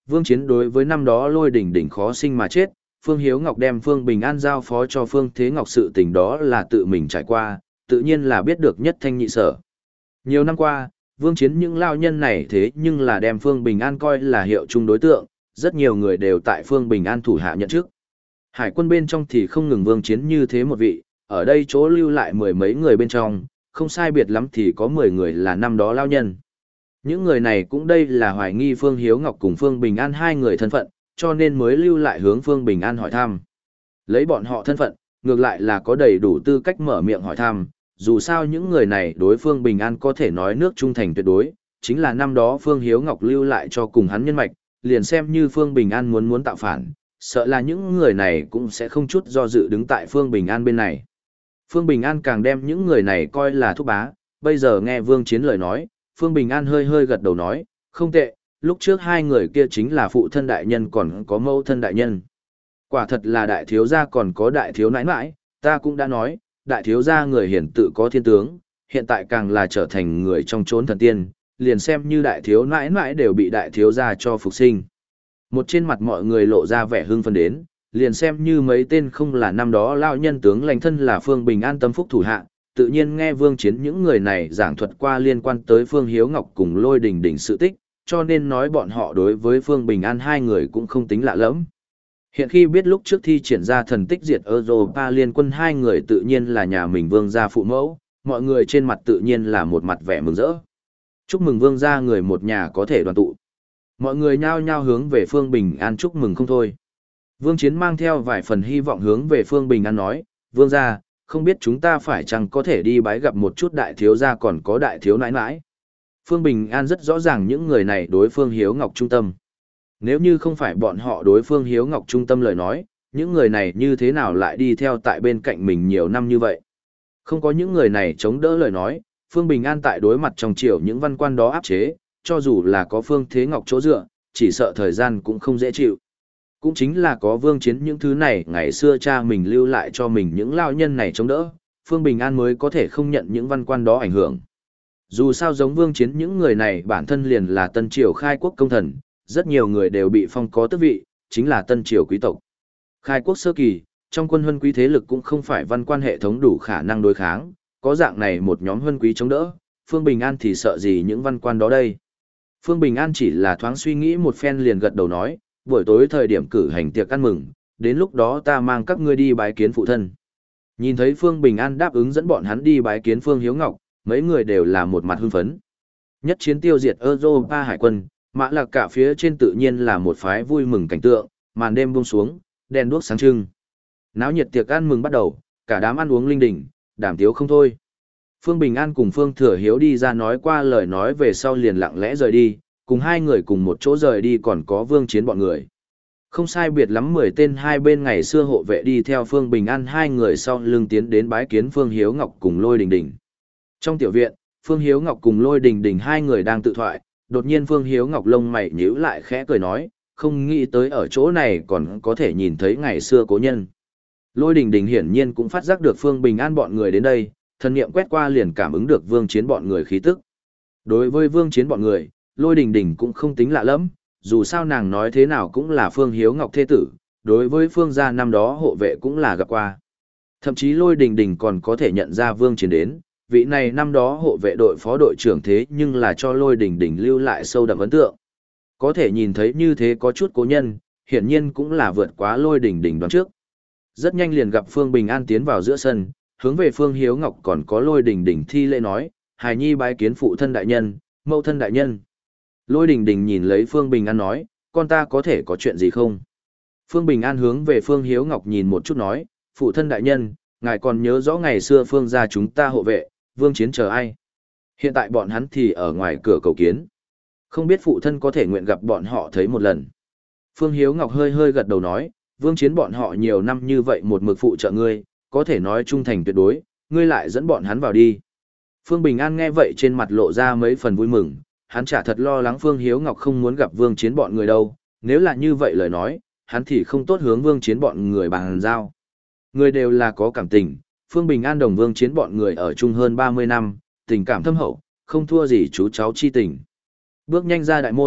A: Vương Chiến đối với năm đó Lôi Đỉnh Đỉnh khó sinh mà chết, Phương Hiếu Ngọc đem Phương Bình An giao phó cho Phương Thế Ngọc sự tình đó là tự mình trải qua, tự nhiên là biết được nhất thanh nhị sở. Nhiều năm qua, Vương Chiến những lao nhân này thế nhưng là đem Phương Bình An coi là hiệu chung đối tượng, rất nhiều người đều tại Phương Bình An thủ hạ nhận chức. Hải quân bên trong thì không ngừng Vương Chiến như thế một vị, ở đây chỗ lưu lại mười mấy người bên trong, không sai biệt lắm thì có mười người là năm đó lao nhân. Những người này cũng đây là hoài nghi Phương Hiếu Ngọc cùng Phương Bình An hai người thân phận, cho nên mới lưu lại hướng Phương Bình An hỏi thăm. Lấy bọn họ thân phận, ngược lại là có đầy đủ tư cách mở miệng hỏi thăm, dù sao những người này đối Phương Bình An có thể nói nước trung thành tuyệt đối, chính là năm đó Phương Hiếu Ngọc lưu lại cho cùng hắn nhân mạch, liền xem như Phương Bình An muốn muốn tạo phản, sợ là những người này cũng sẽ không chút do dự đứng tại Phương Bình An bên này. Phương Bình An càng đem những người này coi là thúc bá, bây giờ nghe Vương Chiến lời nói, Phương Bình An hơi hơi gật đầu nói, không tệ, lúc trước hai người kia chính là phụ thân đại nhân còn có mẫu thân đại nhân. Quả thật là đại thiếu gia còn có đại thiếu nãi nãi, ta cũng đã nói, đại thiếu gia người hiển tự có thiên tướng, hiện tại càng là trở thành người trong chốn thần tiên, liền xem như đại thiếu nãi nãi đều bị đại thiếu gia cho phục sinh. Một trên mặt mọi người lộ ra vẻ hưng phấn đến, liền xem như mấy tên không là năm đó lao nhân tướng lãnh thân là Phương Bình An tâm phúc thủ hạ, tự nhiên nghe Vương Chiến những người này giảng thuật qua liên quan tới Phương Hiếu Ngọc cùng Lôi Đình Đình sự tích, cho nên nói bọn họ đối với Phương Bình An hai người cũng không tính lạ lẫm. Hiện khi biết lúc trước thi triển ra thần tích diệt Europa liên quân hai người tự nhiên là nhà mình Vương gia phụ mẫu, mọi người trên mặt tự nhiên là một mặt vẻ mừng rỡ. Chúc mừng Vương gia người một nhà có thể đoàn tụ. Mọi người nhao nhao hướng về Phương Bình An chúc mừng không thôi. Vương Chiến mang theo vài phần hy vọng hướng về Phương Bình An nói, Vương gia, không biết chúng ta phải chăng có thể đi bái gặp một chút đại thiếu gia còn có đại thiếu nãi nãi. Phương Bình An rất rõ ràng những người này đối Phương Hiếu Ngọc trung tâm. Nếu như không phải bọn họ đối Phương Hiếu Ngọc trung tâm lời nói, những người này như thế nào lại đi theo tại bên cạnh mình nhiều năm như vậy. Không có những người này chống đỡ lời nói, Phương Bình An tại đối mặt trong triều những văn quan đó áp chế, cho dù là có Phương Thế Ngọc chỗ dựa, chỉ sợ thời gian cũng không dễ chịu. Cũng chính là có Vương Chiến những thứ này ngày xưa cha mình lưu lại cho mình những lao nhân này chống đỡ, Phương Bình An mới có thể không nhận những văn quan đó ảnh hưởng. Dù sao giống Vương Chiến những người này bản thân liền là Tân Triều khai quốc công thần, rất nhiều người đều bị phong có tước vị, chính là Tân Triều quý tộc. Khai quốc sơ kỳ, trong quân huân quý thế lực cũng không phải văn quan hệ thống đủ khả năng đối kháng, có dạng này một nhóm huân quý chống đỡ, Phương Bình An thì sợ gì những văn quan đó đây. Phương Bình An chỉ là thoáng suy nghĩ một phen liền gật đầu nói, buổi tối thời điểm cử hành tiệc ăn mừng, đến lúc đó ta mang các ngươi đi bái kiến phụ thân. Nhìn thấy Phương Bình An đáp ứng dẫn bọn hắn đi bái kiến Phương Hiếu Ngọc, mấy người đều là một mặt hưng phấn. Nhất chiến tiêu diệt Europa hải quân, Mã Lạc cả phía trên tự nhiên là một phái vui mừng cảnh tượng, màn đêm buông xuống, đèn đuốc sáng trưng. Náo nhiệt tiệc ăn mừng bắt đầu, cả đám ăn uống linh đình, đàm tiếu không thôi. Phương Bình An cùng Phương Thừa Hiếu đi ra nói qua lời nói về sau liền lặng lẽ rời đi, cùng hai người cùng một chỗ rời đi còn có Vương Chiến bọn người. Không sai biệt lắm mười tên hai bên ngày xưa hộ vệ đi theo Phương Bình An hai người sau lưng tiến đến bái kiến Phương Hiếu Ngọc cùng Lôi Đình Đình. Trong tiểu viện, Phương Hiếu Ngọc cùng Lôi Đình Đình hai người đang tự thoại, đột nhiên Phương Hiếu Ngọc lông mày nhíu lại khẽ cười nói, không nghĩ tới ở chỗ này còn có thể nhìn thấy ngày xưa cố nhân. Lôi Đình Đình hiển nhiên cũng phát giác được Phương Bình An bọn người đến đây, thần niệm quét qua liền cảm ứng được Vương Chiến bọn người khí tức. Đối với Vương Chiến bọn người, Lôi Đình Đình cũng không tính lạ lắm, dù sao nàng nói thế nào cũng là Phương Hiếu Ngọc thế tử, đối với Phương gia năm đó hộ vệ cũng là gặp qua. Thậm chí Lôi Đình Đình còn có thể nhận ra Vương Chiến đến, vị này năm đó hộ vệ đội phó đội trưởng thế nhưng là cho Lôi Đình Đình lưu lại sâu đậm ấn tượng. Có thể nhìn thấy như thế có chút cố nhân, hiển nhiên cũng là vượt quá Lôi Đình Đình đoán trước. Rất nhanh liền gặp Phương Bình An tiến vào giữa sân, hướng về Phương Hiếu Ngọc còn có Lôi Đình Đình thi lễ nói, hài nhi bái kiến phụ thân đại nhân, mẫu thân đại nhân. Lôi Đình Đình nhìn lấy Phương Bình An nói, con ta có thể có chuyện gì không? Phương Bình An hướng về Phương Hiếu Ngọc nhìn một chút nói, phụ thân đại nhân, ngài còn nhớ rõ ngày xưa Phương gia chúng ta hộ vệ, Vương Chiến chờ ai? Hiện tại bọn hắn thì ở ngoài cửa cầu kiến. Không biết phụ thân có thể nguyện gặp bọn họ thấy một lần. Phương Hiếu Ngọc hơi hơi gật đầu nói, Vương Chiến bọn họ nhiều năm như vậy một mực phụ trợ ngươi, có thể nói trung thành tuyệt đối, ngươi lại dẫn bọn hắn vào đi. Phương Bình An nghe vậy trên mặt lộ ra mấy phần vui mừng, hắn chả thật lo lắng Phương Hiếu Ngọc không muốn gặp Vương Chiến bọn người đâu, nếu là như vậy lời nói, hắn thì không tốt hướng Vương Chiến bọn người bàn giao. Người đều là có cảm tình, Phương Bình An đồng Vương Chiến bọn người ở chung hơn ba mươi năm, tình cảm thâm hậu, không thua gì chú cháu chi tình. Bước nhanh ra đại môn,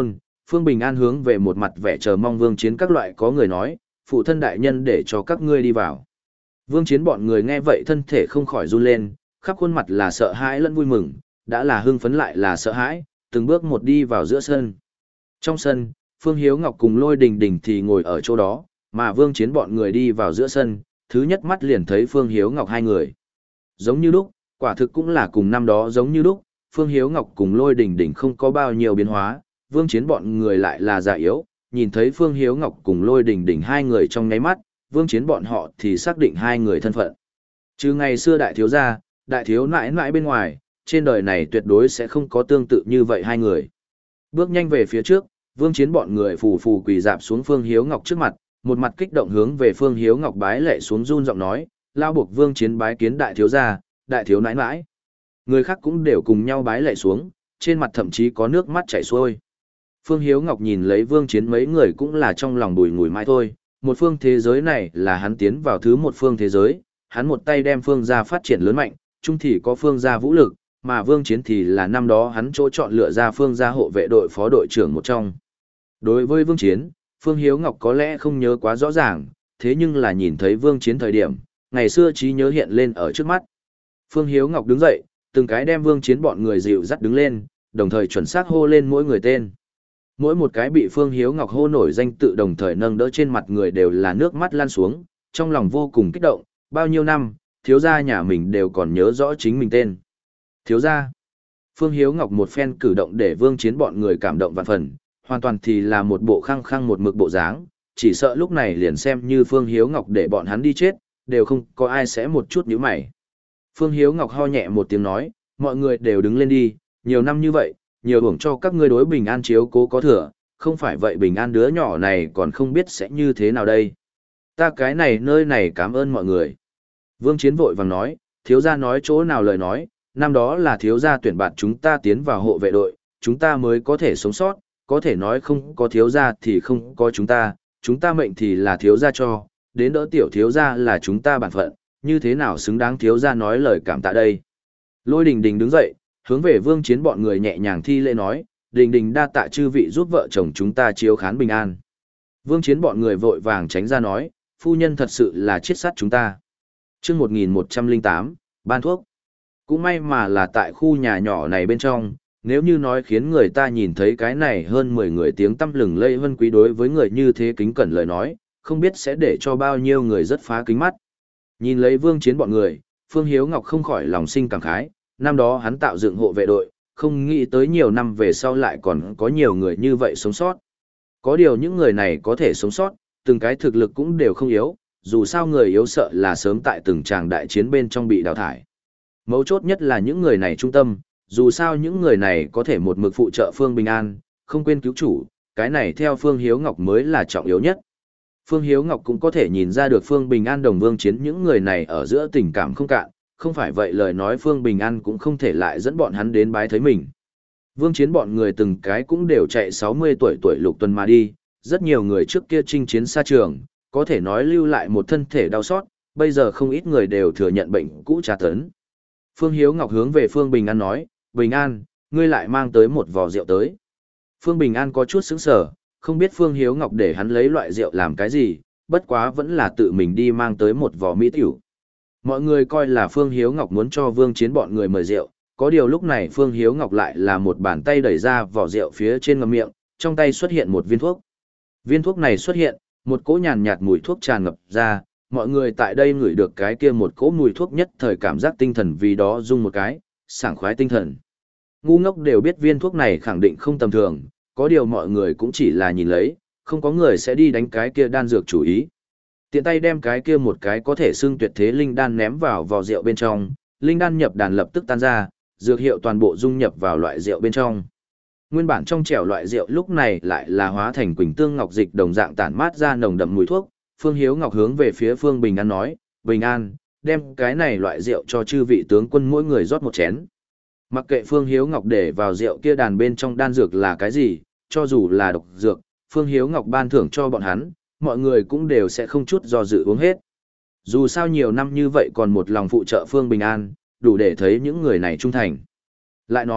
A: Phương Bình An hướng về một mặt vẻ chờ mong Vương Chiến các loại có người nói, phụ thân đại nhân để cho các ngươi đi vào. Vương Chiến bọn người nghe vậy thân thể không khỏi run lên, khắp khuôn mặt là sợ hãi lẫn vui mừng, đã là hưng phấn lại là sợ hãi, từng bước một đi vào giữa sân. Trong sân, Phương Hiếu Ngọc cùng Lôi Đình Đình thì ngồi ở chỗ đó, mà Vương Chiến bọn người đi vào giữa sân, thứ nhất mắt liền thấy Phương Hiếu Ngọc hai người. Giống như lúc, quả thực cũng là cùng năm đó giống như lúc, Phương Hiếu Ngọc cùng Lôi Đình Đình không có bao nhiêu biến hóa, Vương Chiến bọn người lại là già yếu, nhìn thấy Phương Hiếu Ngọc cùng Lôi Đình Đình hai người trong nháy mắt, Vương Chiến bọn họ thì xác định hai người thân phận. Chứ ngày xưa đại thiếu gia, đại thiếu nãi nãi bên ngoài, trên đời này tuyệt đối sẽ không có tương tự như vậy hai người. Bước nhanh về phía trước, Vương Chiến bọn người phù phù quỳ dạp xuống Phương Hiếu Ngọc trước mặt, một mặt kích động hướng về Phương Hiếu Ngọc bái lệ xuống run giọng nói, lao buộc Vương Chiến bái kiến đại thiếu gia, đại thiếu nãi nãi. Người khác cũng đều cùng nhau bái lệ xuống, trên mặt thậm chí có nước mắt chảy xuôi. Phương Hiếu Ngọc nhìn lấy Vương Chiến mấy người cũng là trong lòng bùi ngùi mãi thôi, một phương thế giới này là hắn tiến vào thứ một phương thế giới, hắn một tay đem phương gia phát triển lớn mạnh, chung thì có phương gia vũ lực, mà Vương Chiến thì là năm đó hắn chỗ chọn lựa ra phương gia hộ vệ đội phó đội trưởng một trong. Đối với Vương Chiến, Phương Hiếu Ngọc có lẽ không nhớ quá rõ ràng, thế nhưng là nhìn thấy Vương Chiến thời điểm, ngày xưa trí nhớ hiện lên ở trước mắt. Phương Hiếu Ngọc đứng dậy, từng cái đem Vương Chiến bọn người dịu dắt đứng lên, đồng thời chuẩn xác hô lên mỗi người tên. Mỗi một cái bị Phương Hiếu Ngọc hô nổi danh tự đồng thời nâng đỡ trên mặt người đều là nước mắt lan xuống, trong lòng vô cùng kích động, bao nhiêu năm, thiếu gia nhà mình đều còn nhớ rõ chính mình tên. Thiếu gia. Phương Hiếu Ngọc một phen cử động để Vương Chiến bọn người cảm động vạn phần, hoàn toàn thì là một bộ khăng khăng một mực bộ dáng, chỉ sợ lúc này liền xem như Phương Hiếu Ngọc để bọn hắn đi chết, đều không có ai sẽ một chút nhíu mày. Phương Hiếu Ngọc ho nhẹ một tiếng nói, mọi người đều đứng lên đi, nhiều năm như vậy, nhiều uổng cho các ngươi đối Bình An chiếu cố có thừa, không phải vậy Bình An đứa nhỏ này còn không biết sẽ như thế nào đây. Ta cái này nơi này cảm ơn mọi người. Vương Chiến vội vàng nói, thiếu gia nói chỗ nào lời nói, năm đó là thiếu gia tuyển bạt chúng ta tiến vào hộ vệ đội, chúng ta mới có thể sống sót, có thể nói không có thiếu gia thì không có chúng ta, chúng ta mệnh thì là thiếu gia cho, đến đỡ tiểu thiếu gia là chúng ta bản phận, như thế nào xứng đáng thiếu gia nói lời cảm tạ đây. Lôi Đình Đình đứng dậy, hướng về Vương Chiến bọn người nhẹ nhàng thi lễ nói, Đình Đình đa tạ chư vị giúp vợ chồng chúng ta chiếu khán bình an. Vương Chiến bọn người vội vàng tránh ra nói, phu nhân thật sự là chết sát chúng ta. Chương một nghìn một trăm lẻ tám, ban thuốc. Cũng may mà là tại khu nhà nhỏ này bên trong, nếu như nói khiến người ta nhìn thấy cái này hơn mười người tiếng tăm lừng lây vân quý đối với người như thế kính cẩn lời nói, không biết sẽ để cho bao nhiêu người rất phá kính mắt. Nhìn lấy Vương Chiến bọn người, Phương Hiếu Ngọc không khỏi lòng sinh cảm khái, năm đó hắn tạo dựng hộ vệ đội, không nghĩ tới nhiều năm về sau lại còn có nhiều người như vậy sống sót. Có điều những người này có thể sống sót, từng cái thực lực cũng đều không yếu, dù sao người yếu sợ là sớm tại từng tràng đại chiến bên trong bị đào thải. Mấu chốt nhất là những người này trung tâm, dù sao những người này có thể một mực phụ trợ Phương Bình An, không quên cứu chủ, cái này theo Phương Hiếu Ngọc mới là trọng yếu nhất. Phương Hiếu Ngọc cũng có thể nhìn ra được Phương Bình An đồng Vương Chiến những người này ở giữa tình cảm không cạn, không phải vậy lời nói Phương Bình An cũng không thể lại dẫn bọn hắn đến bái thấy mình. Vương Chiến bọn người từng cái cũng đều chạy sáu mươi tuổi tuổi lục tuần mà đi, rất nhiều người trước kia chinh chiến xa trường, có thể nói lưu lại một thân thể đau xót, bây giờ không ít người đều thừa nhận bệnh cũ tra tấn. Phương Hiếu Ngọc hướng về Phương Bình An nói, Bình An, ngươi lại mang tới một vò rượu tới. Phương Bình An có chút sững sờ, không biết Phương Hiếu Ngọc để hắn lấy loại rượu làm cái gì, bất quá vẫn là tự mình đi mang tới một vò mỹ tiểu. Mọi người coi là Phương Hiếu Ngọc muốn cho Vương Chiến bọn người mời rượu, có điều lúc này Phương Hiếu Ngọc lại là một bàn tay đẩy ra vỏ rượu phía trên ngậm miệng, trong tay xuất hiện một viên thuốc. Viên thuốc này xuất hiện, một cỗ nhàn nhạt mùi thuốc tràn ngập ra, mọi người tại đây ngửi được cái kia một cỗ mùi thuốc nhất thời cảm giác tinh thần vì đó rung một cái, sảng khoái tinh thần. Ngu ngốc đều biết viên thuốc này khẳng định không tầm thường, có điều mọi người cũng chỉ là nhìn lấy, không có người sẽ đi đánh cái kia đan dược chủ ý. Tiện tay đem cái kia một cái có thể xưng tuyệt thế linh đan ném vào vò rượu bên trong, linh đan nhập đàn lập tức tan ra, dược hiệu toàn bộ dung nhập vào loại rượu bên trong. Nguyên bản trong chẻo loại rượu lúc này lại là hóa thành quỳnh tương ngọc dịch đồng dạng tản mát ra nồng đậm mùi thuốc. Phương Hiếu Ngọc hướng về phía Phương Bình An nói, Bình An, đem cái này loại rượu cho chư vị tướng quân mỗi người rót một chén. Mặc kệ Phương Hiếu Ngọc để vào rượu kia đàn bên trong đan dược là cái gì, cho dù là độc dược, Phương Hiếu Ngọc ban thưởng cho bọn hắn, mọi người cũng đều sẽ không chút do dự uống hết. Dù sao nhiều năm như vậy còn một lòng phụ trợ Phương Bình An, đủ để thấy những người này trung thành. Lại nói,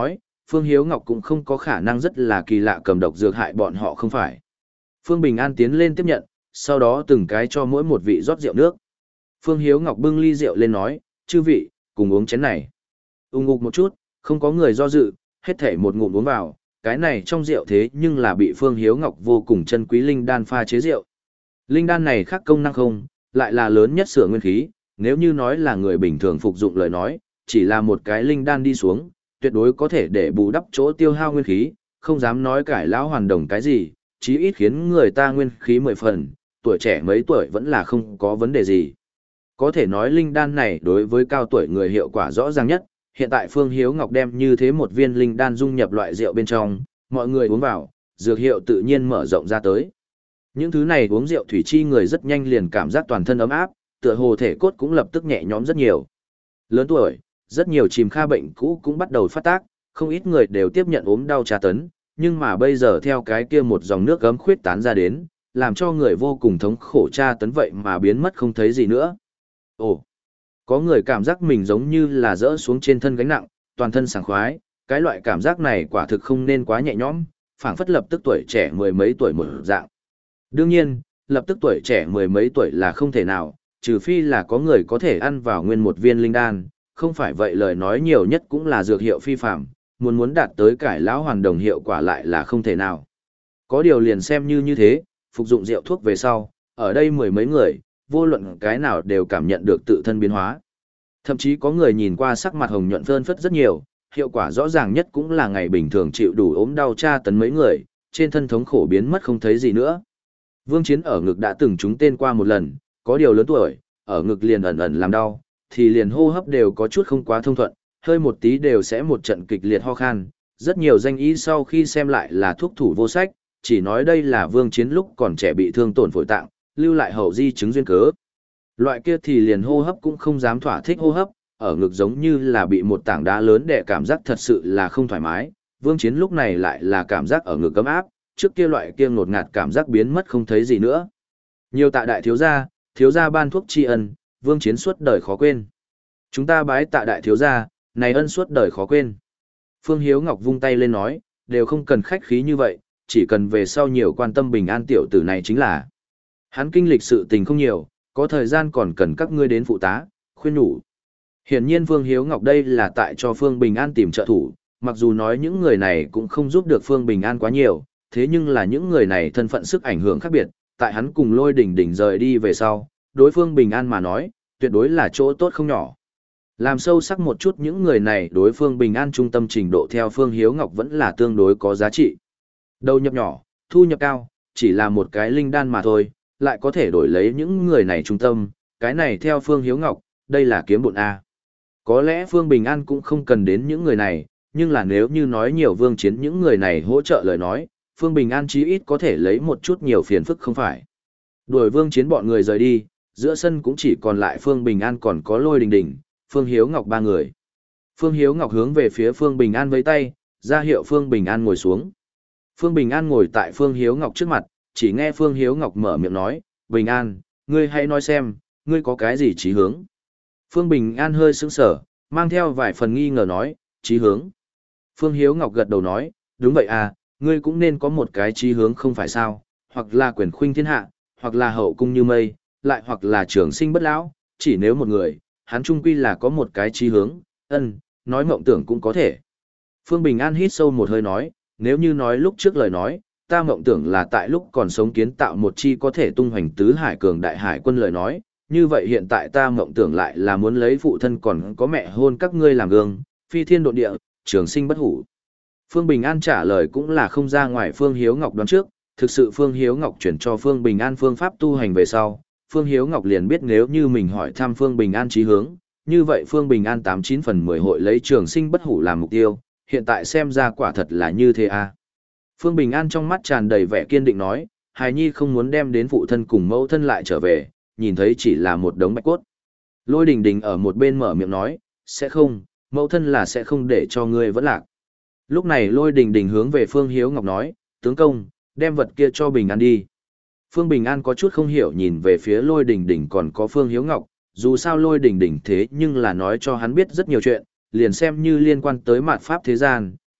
A: Phương Hiếu Ngọc cũng không có khả năng rất là kỳ lạ cầm độc dược hại bọn họ không phải. Phương Bình An tiến lên tiếp nhận, sau đó từng cái cho mỗi một vị rót rượu nước. Phương Hiếu Ngọc bưng ly rượu lên nói, chư vị, cùng uống chén này. Ung ngục một chút, không có người do dự, hết thể một ngụm uống vào, cái này trong rượu thế nhưng là bị Phương Hiếu Ngọc vô cùng chân quý linh đan pha chế rượu. Linh đan này khác công năng không, lại là lớn nhất sửa nguyên khí, nếu như nói là người bình thường phục dụng lời nói, chỉ là một cái linh đan đi xuống, tuyệt đối có thể để bù đắp chỗ tiêu hao nguyên khí, không dám nói cải lão hoàn đồng cái gì, chí ít khiến người ta nguyên khí mười phần, tuổi trẻ mấy tuổi vẫn là không có vấn đề gì. Có thể nói linh đan này đối với cao tuổi người hiệu quả rõ ràng nhất, hiện tại Phương Hiếu Ngọc đem như thế một viên linh đan dung nhập loại rượu bên trong, mọi người uống vào, dược hiệu tự nhiên mở rộng ra tới. Những thứ này uống rượu thủy chi người rất nhanh liền cảm giác toàn thân ấm áp, tựa hồ thể cốt cũng lập tức nhẹ nhõm rất nhiều. Lớn tuổi, rất nhiều chìm kha bệnh cũ cũng bắt đầu phát tác, không ít người đều tiếp nhận ốm đau tra tấn, nhưng mà bây giờ theo cái kia một dòng nước gấm khuyết tán ra đến, làm cho người vô cùng thống khổ tra tấn vậy mà biến mất không thấy gì nữa. Ồ, có người cảm giác mình giống như là rỡ xuống trên thân gánh nặng, toàn thân sảng khoái, cái loại cảm giác này quả thực không nên quá nhẹ nhõm, phảng phất lập tức tuổi trẻ mười mấy tuổi một dạng. Đương nhiên, lập tức tuổi trẻ mười mấy tuổi là không thể nào, trừ phi là có người có thể ăn vào nguyên một viên linh đan, không phải vậy lời nói nhiều nhất cũng là dược hiệu phi phạm, muốn muốn đạt tới cải lão hoàn đồng hiệu quả lại là không thể nào. Có điều liền xem như như thế, phục dụng rượu thuốc về sau, ở đây mười mấy người, vô luận cái nào đều cảm nhận được tự thân biến hóa. Thậm chí có người nhìn qua sắc mặt hồng nhuận phơn phất rất nhiều, hiệu quả rõ ràng nhất cũng là ngày bình thường chịu đủ ốm đau tra tấn mấy người, trên thân thống khổ biến mất không thấy gì nữa. Vương Chiến ở ngực đã từng trúng tên qua một lần, có điều lớn tuổi, ở ngực liền ẩn ẩn làm đau, thì liền hô hấp đều có chút không quá thông thuận, hơi một tí đều sẽ một trận kịch liệt ho khan. Rất nhiều danh y sau khi xem lại là thuốc thủ vô sách, chỉ nói đây là Vương Chiến lúc còn trẻ bị thương tổn phổi tạng, lưu lại hậu di chứng duyên cớ. Loại kia thì liền hô hấp cũng không dám thỏa thích hô hấp, ở ngực giống như là bị một tảng đá lớn đè, cảm giác thật sự là không thoải mái. Vương Chiến lúc này lại là cảm giác ở ngực cấm áp, trước kia loại kia ngột ngạt cảm giác biến mất không thấy gì nữa. Nhiều tạ đại thiếu gia, thiếu gia ban thuốc tri ân, Vương Chiến suốt đời khó quên. Chúng ta bái tạ đại thiếu gia, này ân suốt đời khó quên. Phương Hiếu Ngọc vung tay lên nói, đều không cần khách khí như vậy, chỉ cần về sau nhiều quan tâm bình an tiểu tử này chính là. Hắn kinh lịch sự tình không nhiều, có thời gian còn cần các ngươi đến phụ tá, khuyên nhủ. Hiển nhiên Phương Hiếu Ngọc đây là tại cho Phương Bình An tìm trợ thủ, mặc dù nói những người này cũng không giúp được Phương Bình An quá nhiều, thế nhưng là những người này thân phận sức ảnh hưởng khác biệt, tại hắn cùng Lôi Đỉnh Đỉnh rời đi về sau, đối Phương Bình An mà nói, tuyệt đối là chỗ tốt không nhỏ. Làm sâu sắc một chút những người này đối Phương Bình An trung tâm trình độ theo Phương Hiếu Ngọc vẫn là tương đối có giá trị. Đầu nhập nhỏ, thu nhập cao, chỉ là một cái linh đan mà thôi, lại có thể đổi lấy những người này trung tâm, cái này theo Phương Hiếu Ngọc, đây là kiếm bộn A. Có lẽ Phương Bình An cũng không cần đến những người này, nhưng là nếu như nói nhiều Vương Chiến những người này hỗ trợ lời nói, Phương Bình An chí ít có thể lấy một chút nhiều phiền phức không phải. Đuổi Vương Chiến bọn người rời đi, giữa sân cũng chỉ còn lại Phương Bình An còn có Lôi Đình Đình, Phương Hiếu Ngọc ba người. Phương Hiếu Ngọc hướng về phía Phương Bình An với tay, ra hiệu Phương Bình An ngồi xuống. Phương Bình An ngồi tại Phương Hiếu Ngọc trước mặt, chỉ nghe Phương Hiếu Ngọc mở miệng nói, Bình An, ngươi hãy nói xem, ngươi có cái gì chí hướng. Phương Bình An hơi sững sờ, mang theo vài phần nghi ngờ nói, chí hướng. Phương Hiếu Ngọc gật đầu nói, đúng vậy à, ngươi cũng nên có một cái chí hướng không phải sao, hoặc là quyền khuynh thiên hạ, hoặc là hậu cung như mây, lại hoặc là trường sinh bất lão, chỉ nếu một người, hắn trung quy là có một cái chí hướng, ân, nói mộng tưởng cũng có thể. Phương Bình An hít sâu một hơi nói, nếu như nói lúc trước lời nói, ta mộng tưởng là tại lúc còn sống kiến tạo một chi có thể tung hoành tứ hải cường đại hải quân lời nói, như vậy hiện tại ta mộng tưởng lại là muốn lấy phụ thân còn có mẹ hôn các ngươi làm gương, phi thiên độ địa, trường sinh bất hủ. Phương Bình An trả lời cũng là không ra ngoài Phương Hiếu Ngọc đoán trước, thực sự Phương Hiếu Ngọc chuyển cho Phương Bình An phương pháp tu hành về sau, Phương Hiếu Ngọc liền biết nếu như mình hỏi thăm Phương Bình An chí hướng, như vậy Phương Bình An tám chín phần mười hội lấy trường sinh bất hủ làm mục tiêu, hiện tại xem ra quả thật là như thế à. Phương Bình An trong mắt tràn đầy vẻ kiên định nói, hài nhi không muốn đem đến phụ thân cùng mẫu thân lại trở về, nhìn thấy chỉ là một đống bạch cốt. Lôi Đình Đình ở một bên mở miệng nói, sẽ không, mẫu thân là sẽ không để cho ngươi vẫn lạc. Lúc này Lôi Đình Đình hướng về Phương Hiếu Ngọc nói, tướng công, đem vật kia cho Bình An đi. Phương Bình An có chút không hiểu nhìn về phía Lôi Đình Đình còn có Phương Hiếu Ngọc, dù sao Lôi Đình Đình thế nhưng là nói cho hắn biết rất nhiều chuyện, liền xem như liên quan tới mạt pháp thế gian,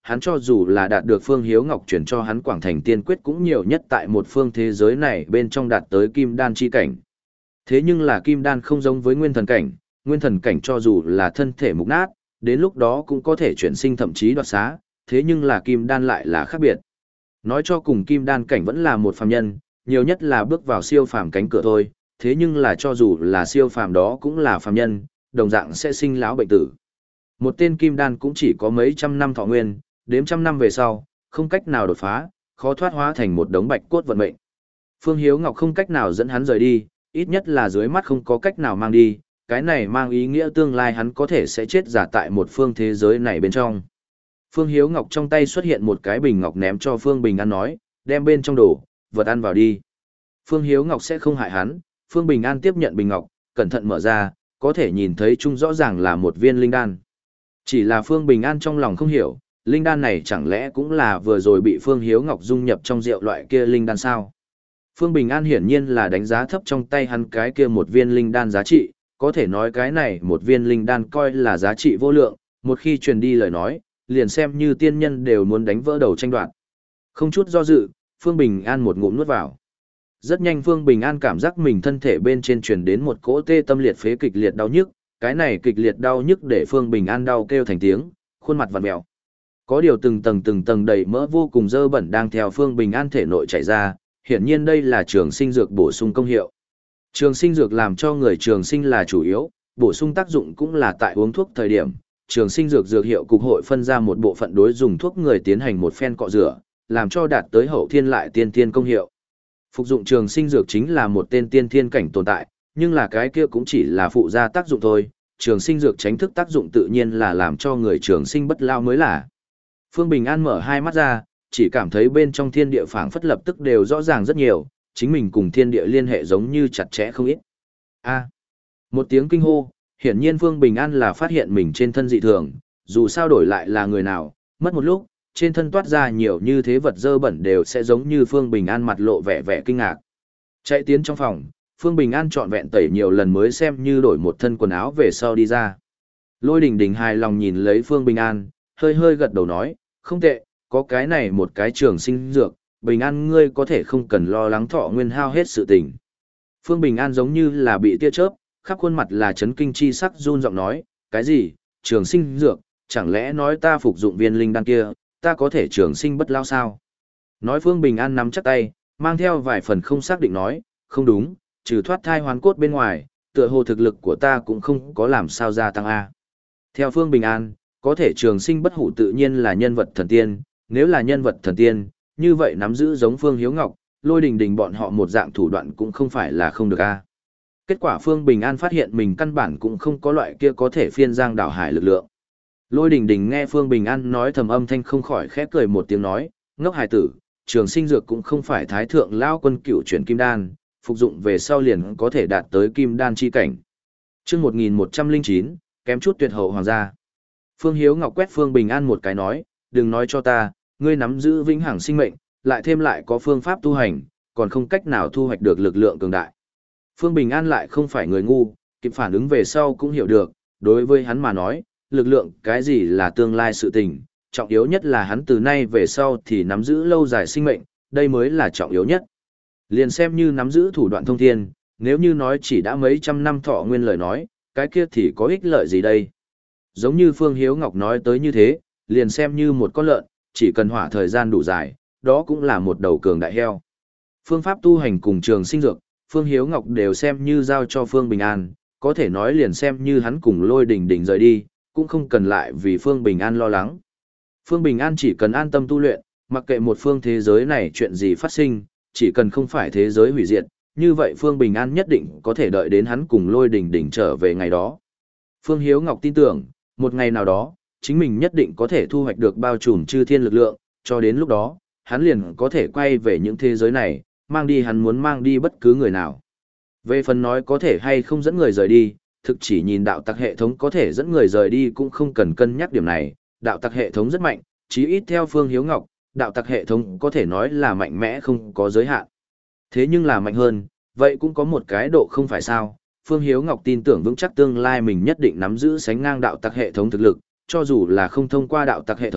A: hắn cho dù là đạt được Phương Hiếu Ngọc chuyển cho hắn Quảng Thành Tiên Quyết cũng nhiều nhất tại một phương thế giới này bên trong đạt tới kim đan chi cảnh. Thế nhưng là kim đan không giống với nguyên thần cảnh, nguyên thần cảnh cho dù là thân thể mục nát, đến lúc đó cũng có thể chuyển sinh thậm chí đoạt xá, thế nhưng là kim đan lại là khác biệt. Nói cho cùng kim đan cảnh vẫn là một phàm nhân, nhiều nhất là bước vào siêu phàm cánh cửa thôi, thế nhưng là cho dù là siêu phàm đó cũng là phàm nhân, đồng dạng sẽ sinh lão bệnh tử. Một tên kim đan cũng chỉ có mấy trăm năm thọ nguyên, đếm trăm năm về sau, không cách nào đột phá, khó thoát hóa thành một đống bạch cốt vận mệnh. Phương Hiếu Ngọc không cách nào dẫn hắn rời đi, ít nhất là dưới mắt không có cách nào mang đi, cái này mang ý nghĩa tương lai hắn có thể sẽ chết giả tại một phương thế giới này bên trong. Phương Hiếu Ngọc trong tay xuất hiện một cái bình ngọc ném cho Phương Bình An nói, đem bên trong đồ, vật ăn vào đi. Phương Hiếu Ngọc sẽ không hại hắn, Phương Bình An tiếp nhận bình ngọc, cẩn thận mở ra, có thể nhìn thấy chung rõ ràng là một viên linh đan. Chỉ là Phương Bình An trong lòng không hiểu, linh đan này chẳng lẽ cũng là vừa rồi bị Phương Hiếu Ngọc dung nhập trong rượu loại kia linh đan sao? Phương Bình An hiển nhiên là đánh giá thấp trong tay hắn cái kia một viên linh đan giá trị, có thể nói cái này một viên linh đan coi là giá trị vô lượng, một khi truyền đi lời nói, liền xem như tiên nhân đều muốn đánh vỡ đầu tranh đoạt. Không chút do dự, Phương Bình An một ngụm nuốt vào. Rất nhanh Phương Bình An cảm giác mình thân thể bên trên truyền đến một cỗ tê tâm liệt phế kịch liệt đau nhức, cái này kịch liệt đau nhức để Phương Bình An đau kêu thành tiếng, khuôn mặt vặn mèo. Có điều từng tầng từng tầng đầy mỡ vô cùng dơ bẩn đang theo Phương Bình An thể nội chảy ra, hiển nhiên đây là trường sinh dược bổ sung công hiệu. Trường sinh dược làm cho người trường sinh là chủ yếu, bổ sung tác dụng cũng là tại uống thuốc thời điểm. Trường sinh dược dược hiệu cục hội phân ra một bộ phận đối dùng thuốc người tiến hành một phen cọ rửa, làm cho đạt tới hậu thiên lại tiên thiên công hiệu. Phục dụng trường sinh dược chính là một tên tiên thiên cảnh tồn tại, nhưng là cái kia cũng chỉ là phụ gia tác dụng thôi. Trường sinh dược tránh thức tác dụng tự nhiên là làm cho người trường sinh bất lao mới là. Phương Bình An mở hai mắt ra, chỉ cảm thấy bên trong thiên địa phảng phất lập tức đều rõ ràng rất nhiều, chính mình cùng thiên địa liên hệ giống như chặt chẽ không ít. A. Một tiếng kinh hô, hiển nhiên Phương Bình An là phát hiện mình trên thân dị thường, dù sao đổi lại là người nào, mất một lúc, trên thân toát ra nhiều như thế vật dơ bẩn đều sẽ giống như Phương Bình An mặt lộ vẻ vẻ kinh ngạc. Chạy tiến trong phòng, Phương Bình An trọn vẹn tẩy nhiều lần mới xem như đổi một thân quần áo về sau đi ra. Lôi Đình Đình hài lòng nhìn lấy Phương Bình An, hơi hơi gật đầu nói, không tệ, có cái này một cái trường sinh dược, Bình An ngươi có thể không cần lo lắng thọ nguyên hao hết sự tình. Phương Bình An giống như là bị tia chớp, khắp khuôn mặt là chấn kinh chi sắc run giọng nói, cái gì, trường sinh dược, chẳng lẽ nói ta phục dụng viên linh đan kia, ta có thể trường sinh bất lao sao? Nói Phương Bình An nắm chắc tay, mang theo vài phần không xác định nói, không đúng, trừ thoát thai hoàn cốt bên ngoài, tựa hồ thực lực của ta cũng không có làm sao gia tăng A. Theo Phương Bình An, có thể trường sinh bất hủ tự nhiên là nhân vật thần tiên, nếu là nhân vật thần tiên, như vậy nắm giữ giống Phương Hiếu Ngọc, Lôi Đình Đình bọn họ một dạng thủ đoạn cũng không phải là không được A. Kết quả Phương Bình An phát hiện mình căn bản cũng không có loại kia có thể phiên giang đảo hải lực lượng. Lôi Đình Đình nghe Phương Bình An nói thầm âm thanh không khỏi khẽ cười một tiếng nói, ngốc hài tử, trường sinh dược cũng không phải thái thượng lao quân cửu chuyển kim đan, phục dụng về sau liền có thể đạt tới kim đan chi cảnh. Chương một nghìn một trăm lẻ chín, kém chút tuyệt hậu hoàng gia. Phương Hiếu Ngọc quét Phương Bình An một cái nói, đừng nói cho ta, ngươi nắm giữ vĩnh hằng sinh mệnh, lại thêm lại có phương pháp tu hành, còn không cách nào thu hoạch được lực lượng cường đại. Phương Bình An lại không phải người ngu, kịp phản ứng về sau cũng hiểu được, đối với hắn mà nói, lực lượng cái gì là tương lai sự tình, trọng yếu nhất là hắn từ nay về sau thì nắm giữ lâu dài sinh mệnh, đây mới là trọng yếu nhất. Liền xem như nắm giữ thủ đoạn thông thiên, nếu như nói chỉ đã mấy trăm năm thọ nguyên lời nói, cái kia thì có ích lợi gì đây? Giống như Phương Hiếu Ngọc nói tới như thế, liền xem như một con lợn, chỉ cần hỏa thời gian đủ dài, đó cũng là một đầu cường đại heo. Phương pháp tu hành cùng trường sinh dược, Phương Hiếu Ngọc đều xem như giao cho Phương Bình An, có thể nói liền xem như hắn cùng Lôi Đình Đình rời đi, cũng không cần lại vì Phương Bình An lo lắng. Phương Bình An chỉ cần an tâm tu luyện, mặc kệ một phương thế giới này chuyện gì phát sinh, chỉ cần không phải thế giới hủy diệt, như vậy Phương Bình An nhất định có thể đợi đến hắn cùng Lôi Đình Đình trở về ngày đó. Phương Hiếu Ngọc tin tưởng, một ngày nào đó, chính mình nhất định có thể thu hoạch được bao trùm chư thiên lực lượng, cho đến lúc đó, hắn liền có thể quay về những thế giới này, mang đi hắn muốn mang đi bất cứ người nào. Về phần nói có thể hay không dẫn người rời đi, thực chỉ nhìn đạo tặc hệ thống có thể dẫn người rời đi cũng không cần cân nhắc điểm này, đạo tặc hệ thống rất mạnh, chí ít theo Phương Hiếu Ngọc, đạo tặc hệ thống có thể nói là mạnh mẽ không có giới hạn. Thế nhưng là mạnh hơn, vậy cũng có một cái độ không phải sao, Phương Hiếu Ngọc tin tưởng vững chắc tương lai mình nhất định nắm giữ sánh ngang đạo tặc hệ thống thực lực, cho dù là không thông qua đạo tặc hệ thống,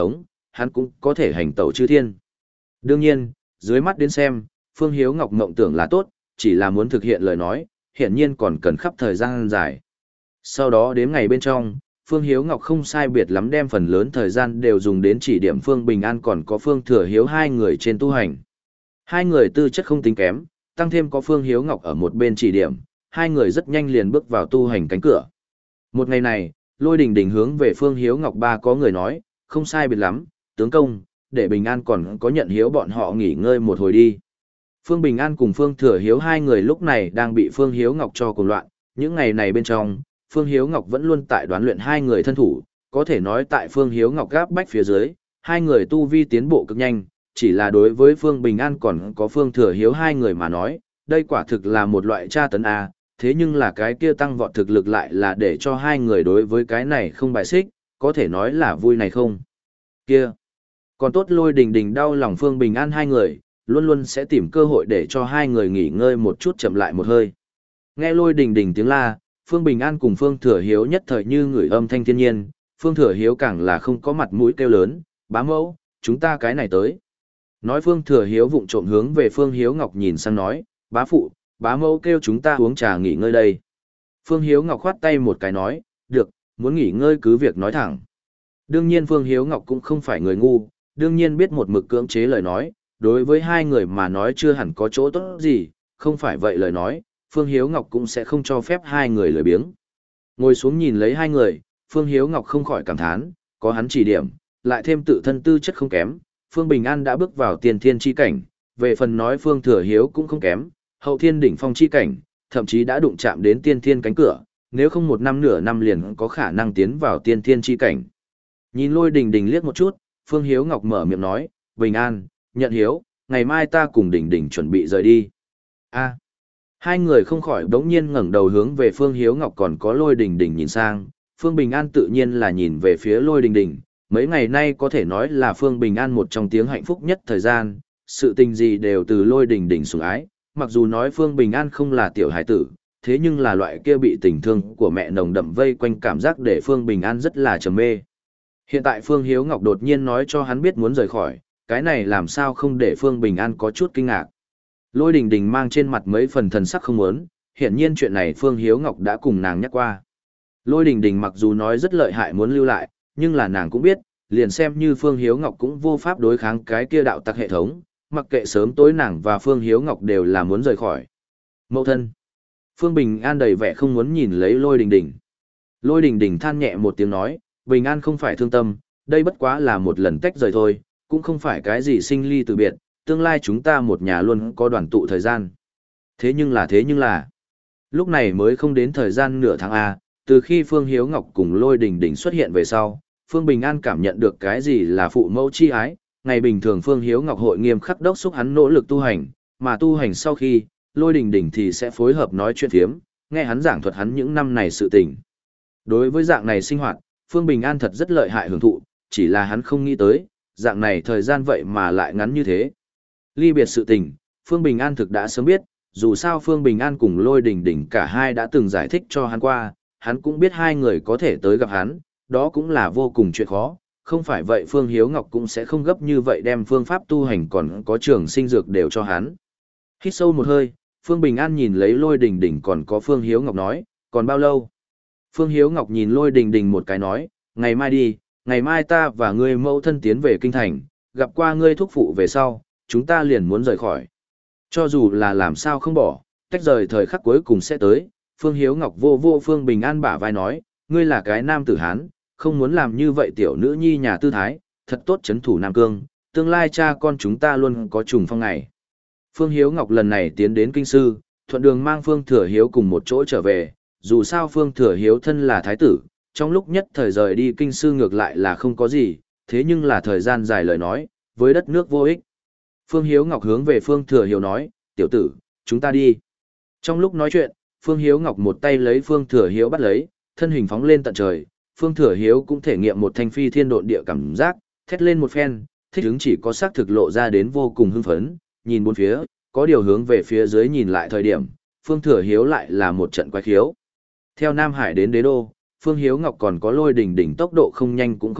A: hắn cũng có thể hành tẩu chư thiên. Đương nhiên, dưới mắt đến xem, Phương Hiếu Ngọc mộng tưởng là tốt, chỉ là muốn thực hiện lời nói, hiện nhiên còn cần khắp thời gian dài. Sau đó đến ngày bên trong, Phương Hiếu Ngọc không sai biệt lắm đem phần lớn thời gian đều dùng đến chỉ điểm Phương Bình An còn có Phương Thừa Hiếu hai người trên tu hành. Hai người tư chất không tính kém, tăng thêm có Phương Hiếu Ngọc ở một bên chỉ điểm, hai người rất nhanh liền bước vào tu hành cánh cửa. Một ngày này, Lôi Đình Đình hướng về Phương Hiếu Ngọc ba có người nói, không sai biệt lắm, tướng công, để Bình An còn có nhận hiếu bọn họ nghỉ ngơi một hồi đi. Phương Bình An cùng Phương Thừa Hiếu hai người lúc này đang bị Phương Hiếu Ngọc cho cuồng loạn, những ngày này bên trong, Phương Hiếu Ngọc vẫn luôn tại đoán luyện hai người thân thủ, có thể nói tại Phương Hiếu Ngọc gáp bách phía dưới, hai người tu vi tiến bộ cực nhanh, chỉ là đối với Phương Bình An còn có Phương Thừa Hiếu hai người mà nói, đây quả thực là một loại tra tấn a, thế nhưng là cái kia tăng vọt thực lực lại là để cho hai người đối với cái này không bài xích, có thể nói là vui này không. Kia, còn tốt Lôi Đình Đình đau lòng Phương Bình An hai người, luôn luôn sẽ tìm cơ hội để cho hai người nghỉ ngơi một chút chậm lại một hơi. Nghe Lôi Đình Đình tiếng la, Phương Bình An cùng Phương Thừa Hiếu nhất thời như người âm thanh thiên nhiên, Phương Thừa Hiếu càng là không có mặt mũi kêu lớn, bá mẫu, chúng ta cái này tới. Nói Phương Thừa Hiếu vụng trộm hướng về Phương Hiếu Ngọc nhìn sang nói, bá phụ, bá mẫu kêu chúng ta uống trà nghỉ ngơi đây. Phương Hiếu Ngọc khoát tay một cái nói, được, muốn nghỉ ngơi cứ việc nói thẳng. Đương nhiên Phương Hiếu Ngọc cũng không phải người ngu, đương nhiên biết một mực cưỡng chế lời nói, đối với hai người mà nói chưa hẳn có chỗ tốt gì, không phải vậy lời nói, Phương Hiếu Ngọc cũng sẽ không cho phép hai người lười biếng. Ngồi xuống nhìn lấy hai người, Phương Hiếu Ngọc không khỏi cảm thán, có hắn chỉ điểm, lại thêm tự thân tư chất không kém, Phương Bình An đã bước vào tiên thiên chi cảnh, về phần nói Phương Thừa Hiếu cũng không kém, hậu thiên đỉnh phong chi cảnh, thậm chí đã đụng chạm đến tiên thiên cánh cửa, nếu không một năm nửa năm liền có khả năng tiến vào tiên thiên chi cảnh. Nhìn Lôi Đình Đình liếc một chút, Phương Hiếu Ngọc mở miệng nói, Bình An, nhận hiếu, ngày mai ta cùng Đình Đình chuẩn bị rời đi. A. Hai người không khỏi đống nhiên ngẩng đầu hướng về Phương Hiếu Ngọc còn có Lôi Đình Đình nhìn sang, Phương Bình An tự nhiên là nhìn về phía Lôi Đình Đình, mấy ngày nay có thể nói là Phương Bình An một trong tiếng hạnh phúc nhất thời gian, sự tình gì đều từ Lôi Đình Đình sủng ái, mặc dù nói Phương Bình An không là tiểu hải tử, thế nhưng là loại kia bị tình thương của mẹ nồng đậm vây quanh cảm giác để Phương Bình An rất là trầm mê. Hiện tại Phương Hiếu Ngọc đột nhiên nói cho hắn biết muốn rời khỏi, cái này làm sao không để Phương Bình An có chút kinh ngạc. Lôi Đình Đình mang trên mặt mấy phần thần sắc không muốn, hiển nhiên chuyện này Phương Hiếu Ngọc đã cùng nàng nhắc qua. Lôi Đình Đình mặc dù nói rất lợi hại muốn lưu lại, nhưng là nàng cũng biết, liền xem như Phương Hiếu Ngọc cũng vô pháp đối kháng cái kia đạo tặc hệ thống, mặc kệ sớm tối nàng và Phương Hiếu Ngọc đều là muốn rời khỏi. Mẫu thân. Phương Bình An đầy vẻ không muốn nhìn lấy Lôi Đình Đình. Lôi Đình Đình than nhẹ một tiếng nói, Bình An không phải thương tâm, đây bất quá là một lần tách rời thôi, cũng không phải cái gì sinh ly từ biệt, tương lai chúng ta một nhà luôn có đoàn tụ thời gian. Thế nhưng là thế nhưng là, lúc này mới không đến thời gian nửa tháng A, từ khi Phương Hiếu Ngọc cùng Lôi Đình Đình xuất hiện về sau, Phương Bình An cảm nhận được cái gì là phụ mẫu chi ái, ngày bình thường Phương Hiếu Ngọc hội nghiêm khắc đốc xúc hắn nỗ lực tu hành, mà tu hành sau khi, Lôi Đình Đình thì sẽ phối hợp nói chuyện phiếm, nghe hắn giảng thuật hắn những năm này sự tình. Đối với dạng này sinh hoạt, Phương Bình An thật rất lợi hại hưởng thụ, chỉ là hắn không nghĩ tới, dạng này thời gian vậy mà lại ngắn như thế. Ly biệt sự tình, Phương Bình An thực đã sớm biết, dù sao Phương Bình An cùng Lôi Đình Đình cả hai đã từng giải thích cho hắn qua, hắn cũng biết hai người có thể tới gặp hắn, đó cũng là vô cùng chuyện khó, không phải vậy Phương Hiếu Ngọc cũng sẽ không gấp như vậy đem phương pháp tu hành còn có trường sinh dược đều cho hắn. Hít sâu một hơi, Phương Bình An nhìn lấy Lôi Đình Đình còn có Phương Hiếu Ngọc nói, còn bao lâu? Phương Hiếu Ngọc nhìn Lôi Đình Đình một cái nói, ngày mai đi, ngày mai ta và ngươi mẫu thân tiến về kinh thành, gặp qua ngươi thúc phụ về sau, chúng ta liền muốn rời khỏi. Cho dù là làm sao không bỏ, tách rời thời khắc cuối cùng sẽ tới, Phương Hiếu Ngọc vô vô Phương Bình An bả vai nói, ngươi là cái nam tử Hán, không muốn làm như vậy tiểu nữ nhi nhà tư thái, thật tốt chấn thủ Nam Cương, tương lai cha con chúng ta luôn có trùng phong ngày. Phương Hiếu Ngọc lần này tiến đến kinh sư, thuận đường mang Phương Thừa Hiếu cùng một chỗ trở về, dù sao Phương Thừa Hiếu thân là thái tử, trong lúc nhất thời rời đi kinh sư ngược lại là không có gì, thế nhưng là thời gian dài lời nói, với đất nước vô ích. Phương Hiếu Ngọc hướng về Phương Thừa Hiếu nói, tiểu tử, chúng ta đi. Trong lúc nói chuyện, Phương Hiếu Ngọc một tay lấy Phương Thừa Hiếu bắt lấy, thân hình phóng lên tận trời, Phương Thừa Hiếu cũng thể nghiệm một thanh phi thiên độn địa cảm giác, thét lên một phen, thích ứng chỉ có xác thực lộ ra đến vô cùng hưng phấn, nhìn bốn phía, có điều hướng về phía dưới nhìn lại thời điểm, Phương Thừa Hiếu lại là một trận quái khiếu. Theo Nam Hải đến Đế Đô, Phương Hiếu Ngọc còn có Lôi Đình Đình tốc độ không nhanh cũng không chậm,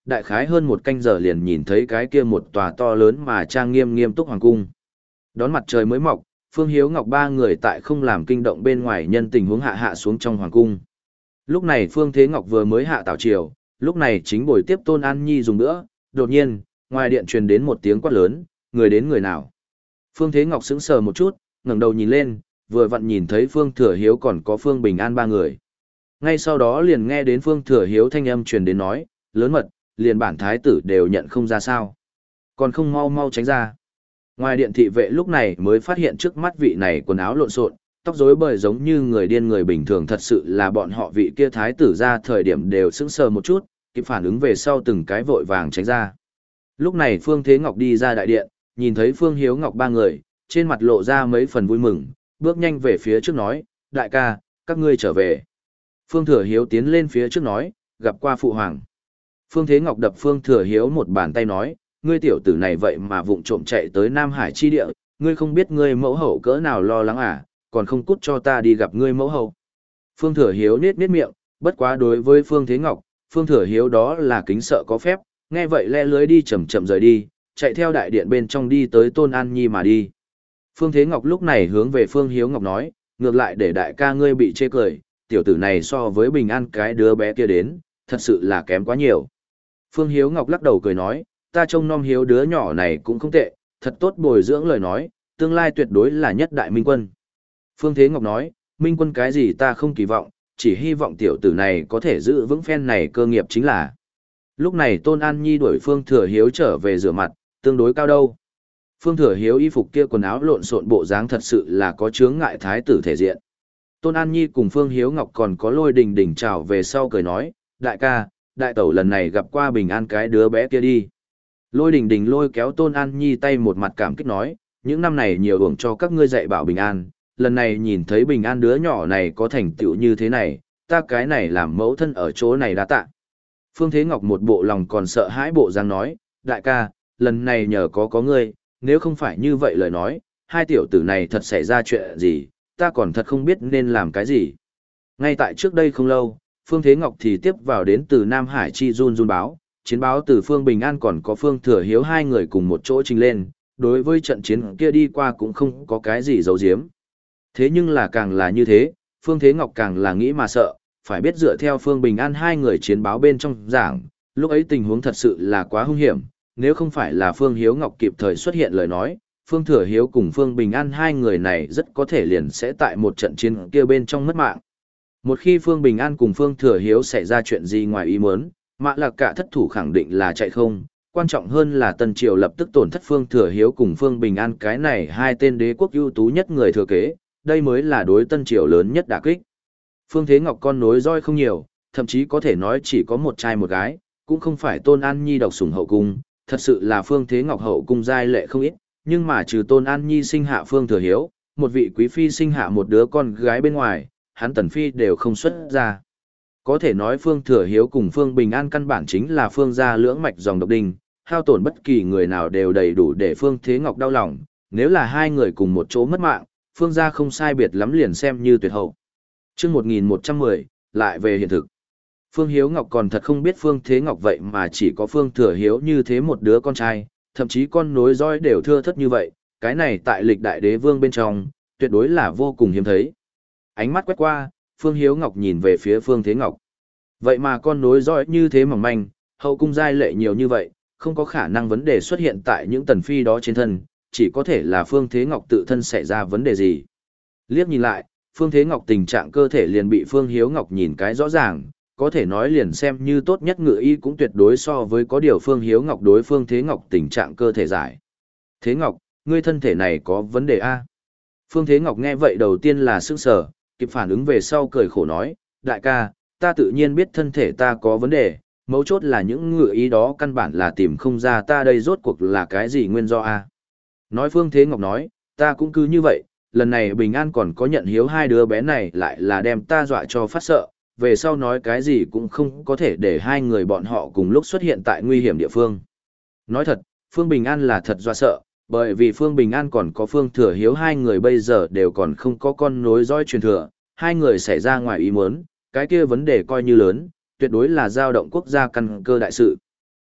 A: đại khái hơn một canh giờ liền nhìn thấy cái kia một tòa to lớn mà trang nghiêm nghiêm túc hoàng cung. Đón mặt trời mới mọc, Phương Hiếu Ngọc ba người tại không làm kinh động bên ngoài nhân tình huống hạ hạ xuống trong hoàng cung. Lúc này Phương Thế Ngọc vừa mới hạ tảo triều, lúc này chính buổi tiếp Tôn An Nhi dùng nữa, đột nhiên, ngoài điện truyền đến một tiếng quát lớn, người đến người nào. Phương Thế Ngọc sững sờ một chút, ngẩng đầu nhìn lên, vừa vặn nhìn thấy Phương Thừa Hiếu còn có Phương Bình An ba người. Ngay sau đó liền nghe đến Phương Thừa Hiếu thanh âm truyền đến nói, lớn mật, liền bản thái tử đều nhận không ra sao. Còn không mau mau tránh ra. Ngoài điện thị vệ lúc này mới phát hiện trước mắt vị này quần áo lộn xộn, tóc rối bời giống như người điên người bình thường, thật sự là bọn họ vị kia thái tử ra thời điểm đều sững sờ một chút, kịp phản ứng về sau từng cái vội vàng tránh ra. Lúc này Phương Thế Ngọc đi ra đại điện, nhìn thấy Phương Hiếu Ngọc ba người, trên mặt lộ ra mấy phần vui mừng, bước nhanh về phía trước nói, đại ca, các ngươi trở về. Phương Thừa Hiếu tiến lên phía trước nói, gặp qua phụ hoàng. Phương Thế Ngọc đập Phương Thừa Hiếu một bàn tay nói, ngươi tiểu tử này vậy mà vụng trộm chạy tới Nam Hải chi địa, ngươi không biết ngươi mẫu hậu cỡ nào lo lắng à, còn không cút cho ta đi gặp ngươi mẫu hậu. Phương Thừa Hiếu nết nết miệng, bất quá đối với Phương Thế Ngọc, Phương Thừa Hiếu đó là kính sợ có phép, nghe vậy le lưới đi chậm chậm rời đi, chạy theo đại điện bên trong đi tới Tôn An Nhi mà đi. Phương Thế Ngọc lúc này hướng về Phương Hiếu Ngọc nói, ngược lại để đại ca ngươi bị chê cười, tiểu tử này so với Bình An cái đứa bé kia đến, thật sự là kém quá nhiều. Phương Hiếu Ngọc lắc đầu cười nói, ta trông nom hiếu đứa nhỏ này cũng không tệ, thật tốt bồi dưỡng lời nói, tương lai tuyệt đối là nhất đại minh quân. Phương Thế Ngọc nói, minh quân cái gì ta không kỳ vọng, chỉ hy vọng tiểu tử này có thể giữ vững phen này cơ nghiệp chính là. Lúc này Tôn An Nhi đuổi Phương Thừa Hiếu trở về rửa mặt, tương đối cao đâu. Phương Thừa Hiếu y phục kia quần áo lộn xộn bộ dáng thật sự là có chướng ngại thái tử thể diện. Tôn An Nhi cùng Phương Hiếu Ngọc còn có Lôi Đình Đình chào về sau cười nói, đại ca, đại tẩu lần này gặp qua Bình An cái đứa bé kia đi. Lôi Đình Đình lôi kéo Tôn An Nhi tay một mặt cảm kích nói, những năm này nhiều uổng cho các ngươi dạy bảo Bình An, lần này nhìn thấy Bình An đứa nhỏ này có thành tựu như thế này, ta cái này làm mẫu thân ở chỗ này đã tạ. Phương Thế Ngọc một bộ lòng còn sợ hãi bộ dáng nói, đại ca, lần này nhờ có có ngươi, nếu không phải như vậy lời nói, hai tiểu tử này thật xảy ra chuyện gì, ta còn thật không biết nên làm cái gì. Ngay tại trước đây không lâu, Phương Thế Ngọc thì tiếp vào đến từ Nam Hải chi run run báo, chiến báo từ Phương Bình An còn có Phương Thừa Hiếu hai người cùng một chỗ trình lên, đối với trận chiến kia đi qua cũng không có cái gì giấu giếm. Thế nhưng là càng là như thế, Phương Thế Ngọc càng là nghĩ mà sợ, phải biết dựa theo Phương Bình An hai người chiến báo bên trong giảng, lúc ấy tình huống thật sự là quá hung hiểm, nếu không phải là Phương Hiếu Ngọc kịp thời xuất hiện lời nói, Phương Thừa Hiếu cùng Phương Bình An hai người này rất có thể liền sẽ tại một trận chiến kia bên trong mất mạng. Một khi Phương Bình An cùng Phương Thừa Hiếu xảy ra chuyện gì ngoài ý muốn, Mã Lạc Cả thất thủ khẳng định là chạy không, quan trọng hơn là Tân Triều lập tức tổn thất Phương Thừa Hiếu cùng Phương Bình An cái này hai tên đế quốc ưu tú nhất người thừa kế, đây mới là đối Tân Triều lớn nhất đả kích. Phương Thế Ngọc con nối roi không nhiều, thậm chí có thể nói chỉ có một trai một gái, cũng không phải Tôn An Nhi độc sủng hậu cung, thật sự là Phương Thế Ngọc hậu cung giai lệ không ít, nhưng mà trừ Tôn An Nhi sinh hạ Phương Thừa Hiếu, một vị quý phi sinh hạ một đứa con gái bên ngoài, hắn Tần Phi đều không xuất ra. Có thể nói Phương Thừa Hiếu cùng Phương Bình An căn bản chính là Phương gia lưỡng mạch dòng độc đinh, hao tổn bất kỳ người nào đều đầy đủ để Phương Thế Ngọc đau lòng, nếu là hai người cùng một chỗ mất mạng, Phương gia không sai biệt lắm liền xem như tuyệt hậu. Chương một nghìn một trăm mười, lại về hiện thực. Phương Hiếu Ngọc còn thật không biết Phương Thế Ngọc vậy mà chỉ có Phương Thừa Hiếu như thế một đứa con trai, thậm chí con nối dõi đều thưa thất như vậy, cái này tại lịch đại đế vương bên trong, tuyệt đối là vô cùng hiếm thấy. Ánh mắt quét qua, Phương Hiếu Ngọc nhìn về phía Phương Thế Ngọc. Vậy mà con nối dõi như thế mỏng manh, hậu cung giai lệ nhiều như vậy, không có khả năng vấn đề xuất hiện tại những tần phi đó trên thân, chỉ có thể là Phương Thế Ngọc tự thân xảy ra vấn đề gì. Liếc nhìn lại, Phương Thế Ngọc tình trạng cơ thể liền bị Phương Hiếu Ngọc nhìn cái rõ ràng, có thể nói liền xem như tốt nhất ngự y cũng tuyệt đối so với có điều Phương Hiếu Ngọc đối Phương Thế Ngọc tình trạng cơ thể giải. Thế Ngọc, ngươi thân thể này có vấn đề a? Phương Thế Ngọc nghe vậy đầu tiên là sững sờ, kịp phản ứng về sau cười khổ nói, đại ca, ta tự nhiên biết thân thể ta có vấn đề, mấu chốt là những ngự ý đó căn bản là tìm không ra ta đây rốt cuộc là cái gì nguyên do a. Nói Phương Thế Ngọc nói, ta cũng cứ như vậy, lần này Bình An còn có nhận hiếu hai đứa bé này lại là đem ta dọa cho phát sợ, về sau nói cái gì cũng không có thể để hai người bọn họ cùng lúc xuất hiện tại nguy hiểm địa phương. Nói thật, Phương Bình An là thật dọa sợ, bởi vì Phương Bình An còn có Phương Thừa Hiếu hai người bây giờ đều còn không có con nối dõi truyền thừa, hai người xảy ra ngoài ý muốn, cái kia vấn đề coi như lớn, tuyệt đối là dao động quốc gia căn cơ đại sự.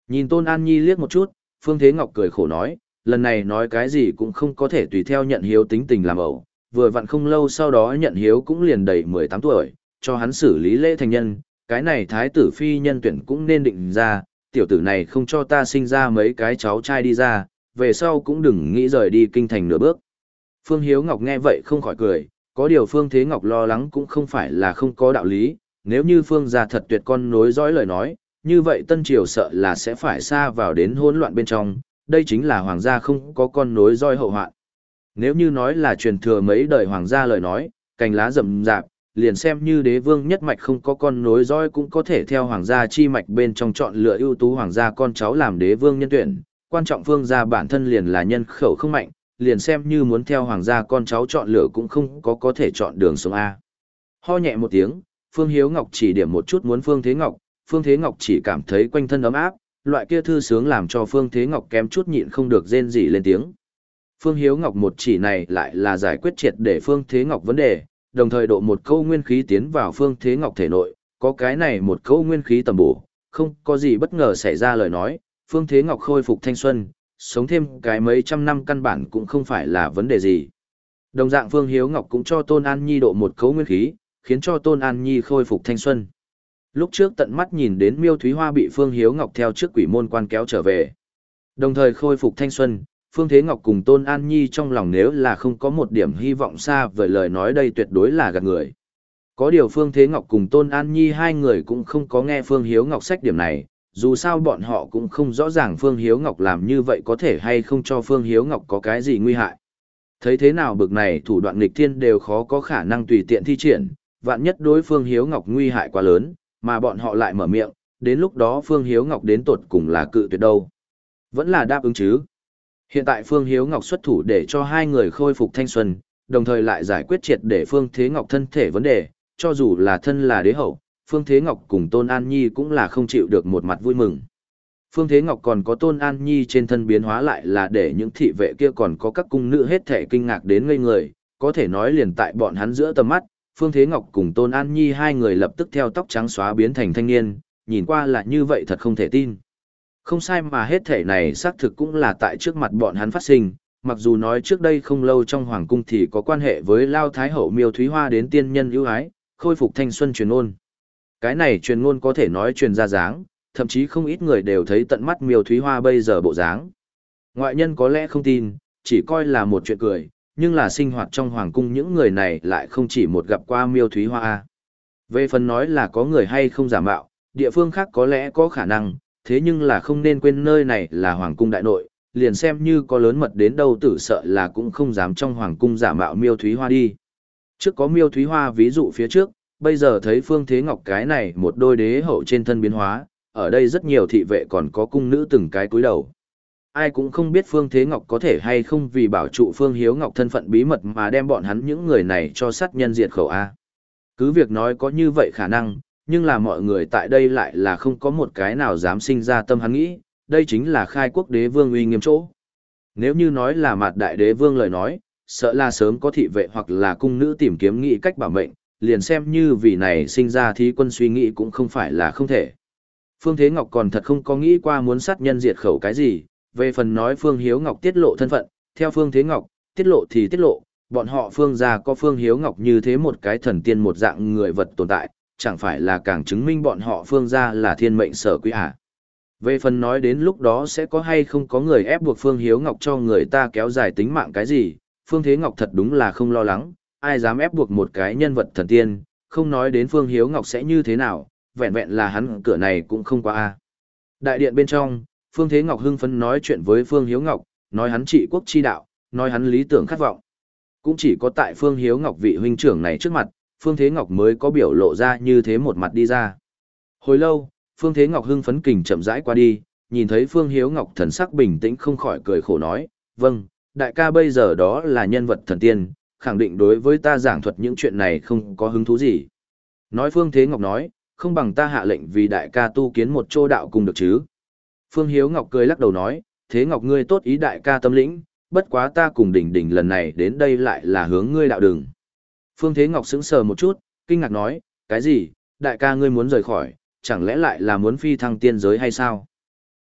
A: Nhìn Tôn An Nhi liếc một chút, Phương Thế Ngọc cười khổ nói, lần này nói cái gì cũng không có thể tùy theo nhận hiếu tính tình làm ẩu, vừa vặn không lâu sau đó nhận hiếu cũng liền đầy mười tám tuổi, cho hắn xử lý lễ thành nhân, cái này thái tử phi nhân tuyển cũng nên định ra, tiểu tử này không cho ta sinh ra mấy cái cháu trai đi ra, về sau cũng đừng nghĩ rời đi kinh thành nửa bước. Phương Hiếu Ngọc nghe vậy không khỏi cười, có điều Phương Thế Ngọc lo lắng cũng không phải là không có đạo lý, nếu như Phương gia thật tuyệt con nối dõi lời nói, như vậy Tân Triều sợ là sẽ phải xa vào đến hỗn loạn bên trong, đây chính là hoàng gia không có con nối dõi hậu hoạn. Nếu như nói là truyền thừa mấy đời hoàng gia lời nói, cành lá rậm rạp, liền xem như đế vương nhất mạch không có con nối dõi cũng có thể theo hoàng gia chi mạch bên trong chọn lựa ưu tú hoàng gia con cháu làm đế vương nhân tuyển, quan trọng Phương gia bản thân liền là nhân khẩu không mạnh, liền xem như muốn theo hoàng gia con cháu chọn lựa cũng không có có thể chọn đường sống A. Ho nhẹ một tiếng, Phương Hiếu Ngọc chỉ điểm một chút muốn Phương Thế Ngọc, Phương Thế Ngọc chỉ cảm thấy quanh thân ấm áp, loại kia thư sướng làm cho Phương Thế Ngọc kém chút nhịn không được rên rỉ lên tiếng. Phương Hiếu Ngọc một chỉ này lại là giải quyết triệt để Phương Thế Ngọc vấn đề, đồng thời độ một câu nguyên khí tiến vào Phương Thế Ngọc thể nội, có cái này một câu nguyên khí tầm bổ, không có gì bất ngờ xảy ra lời nói, Phương Thế Ngọc khôi phục thanh xuân, sống thêm cái mấy trăm năm căn bản cũng không phải là vấn đề gì. Đồng dạng Phương Hiếu Ngọc cũng cho Tôn An Nhi độ một cấu nguyên khí, khiến cho Tôn An Nhi khôi phục thanh xuân. Lúc trước tận mắt nhìn đến Miêu Thúy Hoa bị Phương Hiếu Ngọc theo trước quỷ môn quan kéo trở về. Đồng thời khôi phục thanh xuân, Phương Thế Ngọc cùng Tôn An Nhi trong lòng nếu là không có một điểm hy vọng xa vời lời nói đây tuyệt đối là gạt người. Có điều Phương Thế Ngọc cùng Tôn An Nhi hai người cũng không có nghe Phương Hiếu Ngọc sách điểm này, dù sao bọn họ cũng không rõ ràng Phương Hiếu Ngọc làm như vậy có thể hay không cho Phương Hiếu Ngọc có cái gì nguy hại. Thấy thế nào bực này thủ đoạn nghịch thiên đều khó có khả năng tùy tiện thi triển, vạn nhất đối Phương Hiếu Ngọc nguy hại quá lớn, mà bọn họ lại mở miệng, đến lúc đó Phương Hiếu Ngọc đến tột cùng là cự tuyệt đâu. Vẫn là đáp ứng chứ. Hiện tại Phương Hiếu Ngọc xuất thủ để cho hai người khôi phục thanh xuân, đồng thời lại giải quyết triệt để Phương Thế Ngọc thân thể vấn đề, cho dù là thân là đế hậu, Phương Thế Ngọc cùng Tôn An Nhi cũng là không chịu được một mặt vui mừng. Phương Thế Ngọc còn có Tôn An Nhi trên thân biến hóa lại là để những thị vệ kia còn có các cung nữ hết thể kinh ngạc đến ngây người, có thể nói liền tại bọn hắn giữa tầm mắt, Phương Thế Ngọc cùng Tôn An Nhi hai người lập tức theo tóc trắng xóa biến thành thanh niên, nhìn qua là như vậy thật không thể tin. Không sai mà hết thể này xác thực cũng là tại trước mặt bọn hắn phát sinh, mặc dù nói trước đây không lâu trong hoàng cung thì có quan hệ với Lao Thái Hậu Miêu Thúy Hoa đến tiên nhân ưu ái, khôi phục thanh xuân truyền ôn. Cái này truyền ngôn có thể nói truyền ra dáng, thậm chí không ít người đều thấy tận mắt Miêu Thúy Hoa bây giờ bộ dáng. Ngoại nhân có lẽ không tin, chỉ coi là một chuyện cười, nhưng là sinh hoạt trong hoàng cung những người này lại không chỉ một gặp qua Miêu Thúy Hoa. Về phần nói là có người hay không giả mạo, địa phương khác có lẽ có khả năng, thế nhưng là không nên quên nơi này là hoàng cung đại nội, liền xem như có lớn mật đến đâu tử sợ là cũng không dám trong hoàng cung giả mạo Miêu Thúy Hoa đi. Trước có Miêu Thúy Hoa ví dụ phía trước, bây giờ thấy Phương Thế Ngọc cái này một đôi đế hậu trên thân biến hóa, ở đây rất nhiều thị vệ còn có cung nữ từng cái cúi đầu. Ai cũng không biết Phương Thế Ngọc có thể hay không vì bảo trụ Phương Hiếu Ngọc thân phận bí mật mà đem bọn hắn những người này cho sát nhân diệt khẩu A. Cứ việc nói có như vậy khả năng, nhưng là mọi người tại đây lại là không có một cái nào dám sinh ra tâm hắn nghĩ, đây chính là khai quốc đế vương uy nghiêm chỗ. Nếu như nói là mặt đại đế vương lời nói, sợ là sớm có thị vệ hoặc là cung nữ tìm kiếm nghị cách bảo mệnh, liền xem như vì này sinh ra thí quân suy nghĩ cũng không phải là không thể. Phương Thế Ngọc còn thật không có nghĩ qua muốn sát nhân diệt khẩu cái gì, về phần nói Phương Hiếu Ngọc tiết lộ thân phận, theo Phương Thế Ngọc, tiết lộ thì tiết lộ, bọn họ Phương gia có Phương Hiếu Ngọc như thế một cái thần tiên một dạng người vật tồn tại, chẳng phải là càng chứng minh bọn họ Phương gia là thiên mệnh sở quý à. Về phần nói đến lúc đó sẽ có hay không có người ép buộc Phương Hiếu Ngọc cho người ta kéo dài tính mạng cái gì, Phương Thế Ngọc thật đúng là không lo lắng, ai dám ép buộc một cái nhân vật thần tiên, không nói đến Phương Hiếu Ngọc sẽ như thế nào, vẹn vẹn là hắn cửa này cũng không qua a. Đại điện bên trong, Phương Thế Ngọc hưng phấn nói chuyện với Phương Hiếu Ngọc, nói hắn trị quốc chi đạo, nói hắn lý tưởng khát vọng. Cũng chỉ có tại Phương Hiếu Ngọc vị huynh trưởng này trước mặt, Phương Thế Ngọc mới có biểu lộ ra như thế một mặt đi ra. Hồi lâu, Phương Thế Ngọc hưng phấn kình chậm rãi qua đi, nhìn thấy Phương Hiếu Ngọc thần sắc bình tĩnh không khỏi cười khổ nói, vâng, đại ca bây giờ đó là nhân vật thần tiên, khẳng định đối với ta giảng thuật những chuyện này không có hứng thú gì. Nói Phương Thế Ngọc nói, không bằng ta hạ lệnh vì đại ca tu kiến một chỗ đạo cùng được chứ. Phương Hiếu Ngọc cười lắc đầu nói, Thế Ngọc ngươi tốt ý đại ca tâm lĩnh, bất quá ta cùng đỉnh đỉnh lần này đến đây lại là hướng ngươi đạo đường. Phương Thế Ngọc sững sờ một chút, kinh ngạc nói, cái gì, đại ca ngươi muốn rời khỏi, chẳng lẽ lại là muốn phi thăng tiên giới hay sao?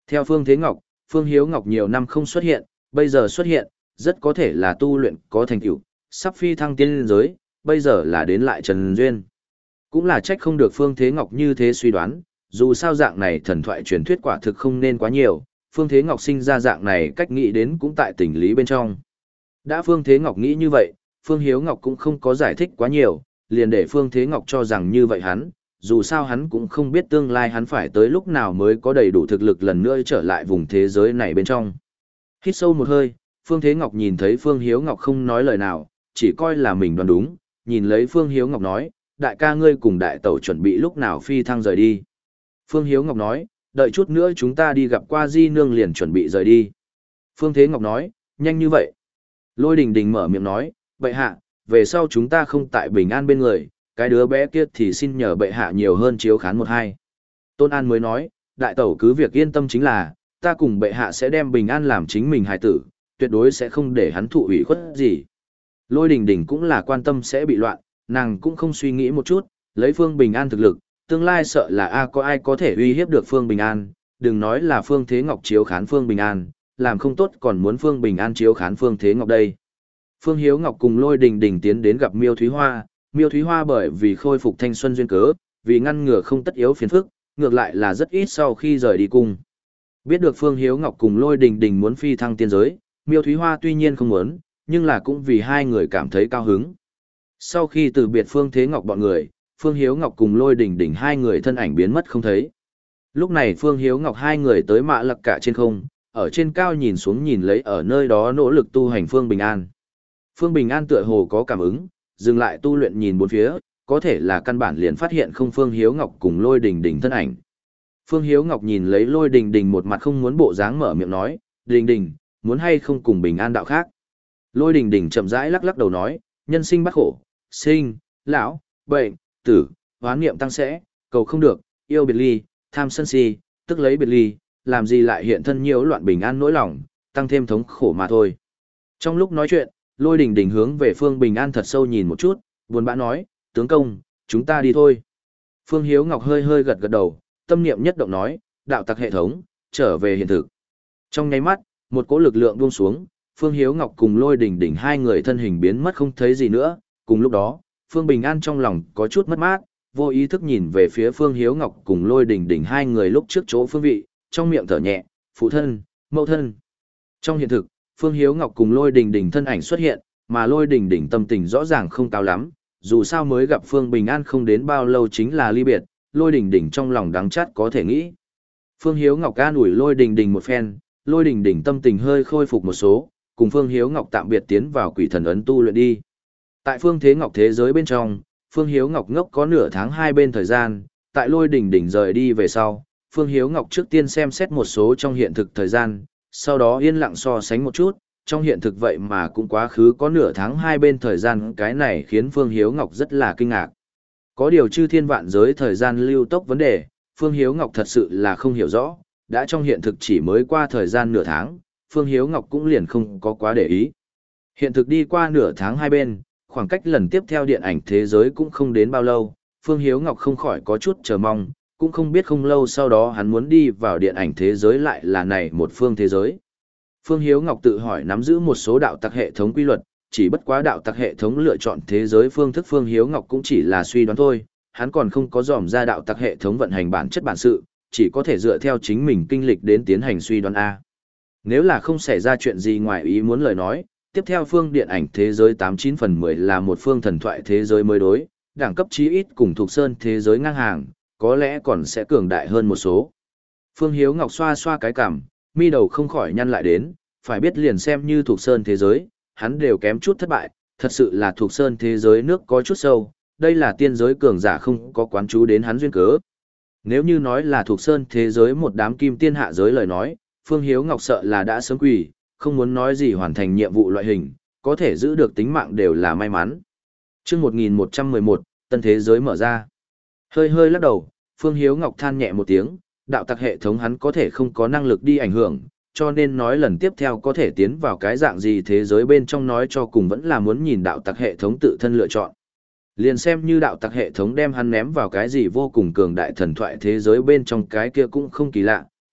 A: Theo Phương Thế Ngọc, Phương Hiếu Ngọc nhiều năm không xuất hiện, bây giờ xuất hiện, rất có thể là tu luyện có thành tựu, sắp phi thăng tiên giới, bây giờ là đến lại Trần Duyên. Cũng là trách không được Phương Thế Ngọc như thế suy đoán, dù sao dạng này thần thoại truyền thuyết quả thực không nên quá nhiều, Phương Thế Ngọc sinh ra dạng này cách nghĩ đến cũng tại tình lý bên trong. Đã Phương Thế Ngọc nghĩ như vậy, Phương Hiếu Ngọc cũng không có giải thích quá nhiều, liền để Phương Thế Ngọc cho rằng như vậy hắn, dù sao hắn cũng không biết tương lai hắn phải tới lúc nào mới có đầy đủ thực lực lần nữa trở lại vùng thế giới này bên trong. Hít sâu một hơi, Phương Thế Ngọc nhìn thấy Phương Hiếu Ngọc không nói lời nào, chỉ coi là mình đoán đúng, nhìn lấy Phương Hiếu Ngọc nói, đại ca ngươi cùng đại tẩu chuẩn bị lúc nào phi thăng rời đi. Phương Hiếu Ngọc nói, đợi chút nữa chúng ta đi gặp qua Di Nương liền chuẩn bị rời đi. Phương Thế Ngọc nói, nhanh như vậy. Lôi Đình Đình mở miệng nói, bệ hạ, về sau chúng ta không tại bình an bên người, cái đứa bé kia thì xin nhờ bệ hạ nhiều hơn chiếu khán một hai. Tôn An mới nói, đại tẩu cứ việc yên tâm chính là, ta cùng bệ hạ sẽ đem bình an làm chính mình hài tử, tuyệt đối sẽ không để hắn thụ ủy khuất gì. Lôi Đình Đình cũng là quan tâm sẽ bị loạn, nàng cũng không suy nghĩ một chút, lấy Phương Bình An thực lực, tương lai sợ là a có ai có thể uy hiếp được Phương Bình An, đừng nói là Phương Thế Ngọc chiếu khán Phương Bình An, làm không tốt còn muốn Phương Bình An chiếu khán Phương Thế Ngọc đây. Phương Hiếu Ngọc cùng Lôi Đình Đình tiến đến gặp Miêu Thúy Hoa, Miêu Thúy Hoa bởi vì khôi phục thanh xuân duyên cớ, vì ngăn ngừa không tất yếu phiền phức, ngược lại là rất ít sau khi rời đi cung. Biết được Phương Hiếu Ngọc cùng Lôi Đình Đình muốn phi thăng tiên giới, Miêu Thúy Hoa tuy nhiên không muốn, nhưng là cũng vì hai người cảm thấy cao hứng. Sau khi từ biệt Phương Thế Ngọc bọn người, Phương Hiếu Ngọc cùng Lôi Đình Đình hai người thân ảnh biến mất không thấy. Lúc này Phương Hiếu Ngọc hai người tới Mạ Lặc Cả trên không, ở trên cao nhìn xuống nhìn lấy ở nơi đó nỗ lực tu hành Phương Bình An. Phương Bình An tựa hồ có cảm ứng, dừng lại tu luyện nhìn bốn phía, có thể là căn bản liền phát hiện không Phương Hiếu Ngọc cùng Lôi Đình Đình thân ảnh. Phương Hiếu Ngọc nhìn lấy Lôi Đình Đình một mặt không muốn bộ dáng mở miệng nói, Đình Đình, muốn hay không cùng Bình An đạo khác. Lôi Đình Đình chậm rãi lắc lắc đầu nói, nhân sinh bắt khổ, sinh, lão, bệnh, tử, hoán niệm tăng sẽ, cầu không được, yêu biệt ly, tham sân si, tức lấy biệt ly, làm gì lại hiện thân nhiễu loạn bình an nỗi lòng, tăng thêm thống khổ mà thôi. Trong lúc nói chuyện, Lôi Đình Đình hướng về Phương Bình An thật sâu nhìn một chút, buồn bã nói, tướng công, chúng ta đi thôi. Phương Hiếu Ngọc hơi hơi gật gật đầu, tâm niệm nhất động nói, đạo tặc hệ thống, trở về hiện thực. Trong nháy mắt, một cỗ lực lượng buông xuống, Phương Hiếu Ngọc cùng Lôi Đình Đình hai người thân hình biến mất không thấy gì nữa, cùng lúc đó, Phương Bình An trong lòng có chút mất mát, vô ý thức nhìn về phía Phương Hiếu Ngọc cùng Lôi Đình Đình hai người lúc trước chỗ phương vị, trong miệng thở nhẹ, phụ thân, mẫu thân. Trong hiện thực, Phương Hiếu Ngọc cùng Lôi Đình Đình thân ảnh xuất hiện, mà Lôi Đình Đình tâm tình rõ ràng không cao lắm, dù sao mới gặp Phương Bình An không đến bao lâu chính là ly biệt, Lôi Đình Đình trong lòng đắng chát có thể nghĩ. Phương Hiếu Ngọc an ủi Lôi Đình Đình một phen, Lôi Đình Đình tâm tình hơi khôi phục một số, cùng Phương Hiếu Ngọc tạm biệt tiến vào Quỷ Thần ấn tu luyện đi. Tại Phương Thế Ngọc thế giới bên trong, Phương Hiếu Ngọc ngốc có nửa tháng hai bên thời gian, tại Lôi Đình Đình rời đi về sau, Phương Hiếu Ngọc trước tiên xem xét một số trong hiện thực thời gian, sau đó yên lặng so sánh một chút, trong hiện thực vậy mà cũng quá khứ có nửa tháng hai bên thời gian, cái này khiến Phương Hiếu Ngọc rất là kinh ngạc. Có điều chư thiên vạn giới thời gian lưu tốc vấn đề, Phương Hiếu Ngọc thật sự là không hiểu rõ, đã trong hiện thực chỉ mới qua thời gian nửa tháng, Phương Hiếu Ngọc cũng liền không có quá để ý. Hiện thực đi qua nửa tháng hai bên, khoảng cách lần tiếp theo điện ảnh thế giới cũng không đến bao lâu, Phương Hiếu Ngọc không khỏi có chút chờ mong, cũng không biết không lâu sau đó hắn muốn đi vào điện ảnh thế giới lại là này một phương thế giới. Phương Hiếu Ngọc tự hỏi nắm giữ một số đạo tặc hệ thống quy luật, chỉ bất quá đạo tặc hệ thống lựa chọn thế giới phương thức Phương Hiếu Ngọc cũng chỉ là suy đoán thôi, hắn còn không có dòm ra đạo tặc hệ thống vận hành bản chất bản sự, chỉ có thể dựa theo chính mình kinh lịch đến tiến hành suy đoán A. Nếu là không xảy ra chuyện gì ngoài ý muốn lời nói, tiếp theo phương điện ảnh thế giới tám chín phần mười là một phương thần thoại thế giới mới đối, đẳng cấp chí ít cùng thuộc sơn thế giới ngang hàng, có lẽ còn sẽ cường đại hơn một số. Phương Hiếu Ngọc xoa xoa cái cằm, mi đầu không khỏi nhăn lại đến, phải biết liền xem như thuộc sơn thế giới, hắn đều kém chút thất bại, thật sự là thuộc sơn thế giới nước có chút sâu, đây là tiên giới cường giả không có quán chú đến hắn duyên cớ. Nếu như nói là thuộc sơn thế giới một đám kim tiên hạ giới lời nói, Phương Hiếu Ngọc sợ là đã sớm quỳ, không muốn nói gì hoàn thành nhiệm vụ loại hình, có thể giữ được tính mạng đều là may mắn. Chương một nghìn một trăm mười một, tân thế giới mở ra. Hơi hơi lắc đầu, Phương Hiếu Ngọc than nhẹ một tiếng, đạo tặc hệ thống hắn có thể không có năng lực đi ảnh hưởng, cho nên nói lần tiếp theo có thể tiến vào cái dạng gì thế giới bên trong nói cho cùng vẫn là muốn nhìn đạo tặc hệ thống tự thân lựa chọn. Liền xem như đạo tặc hệ thống đem hắn ném vào cái gì vô cùng cường đại thần thoại thế giới bên trong cái kia cũng không kỳ lạ,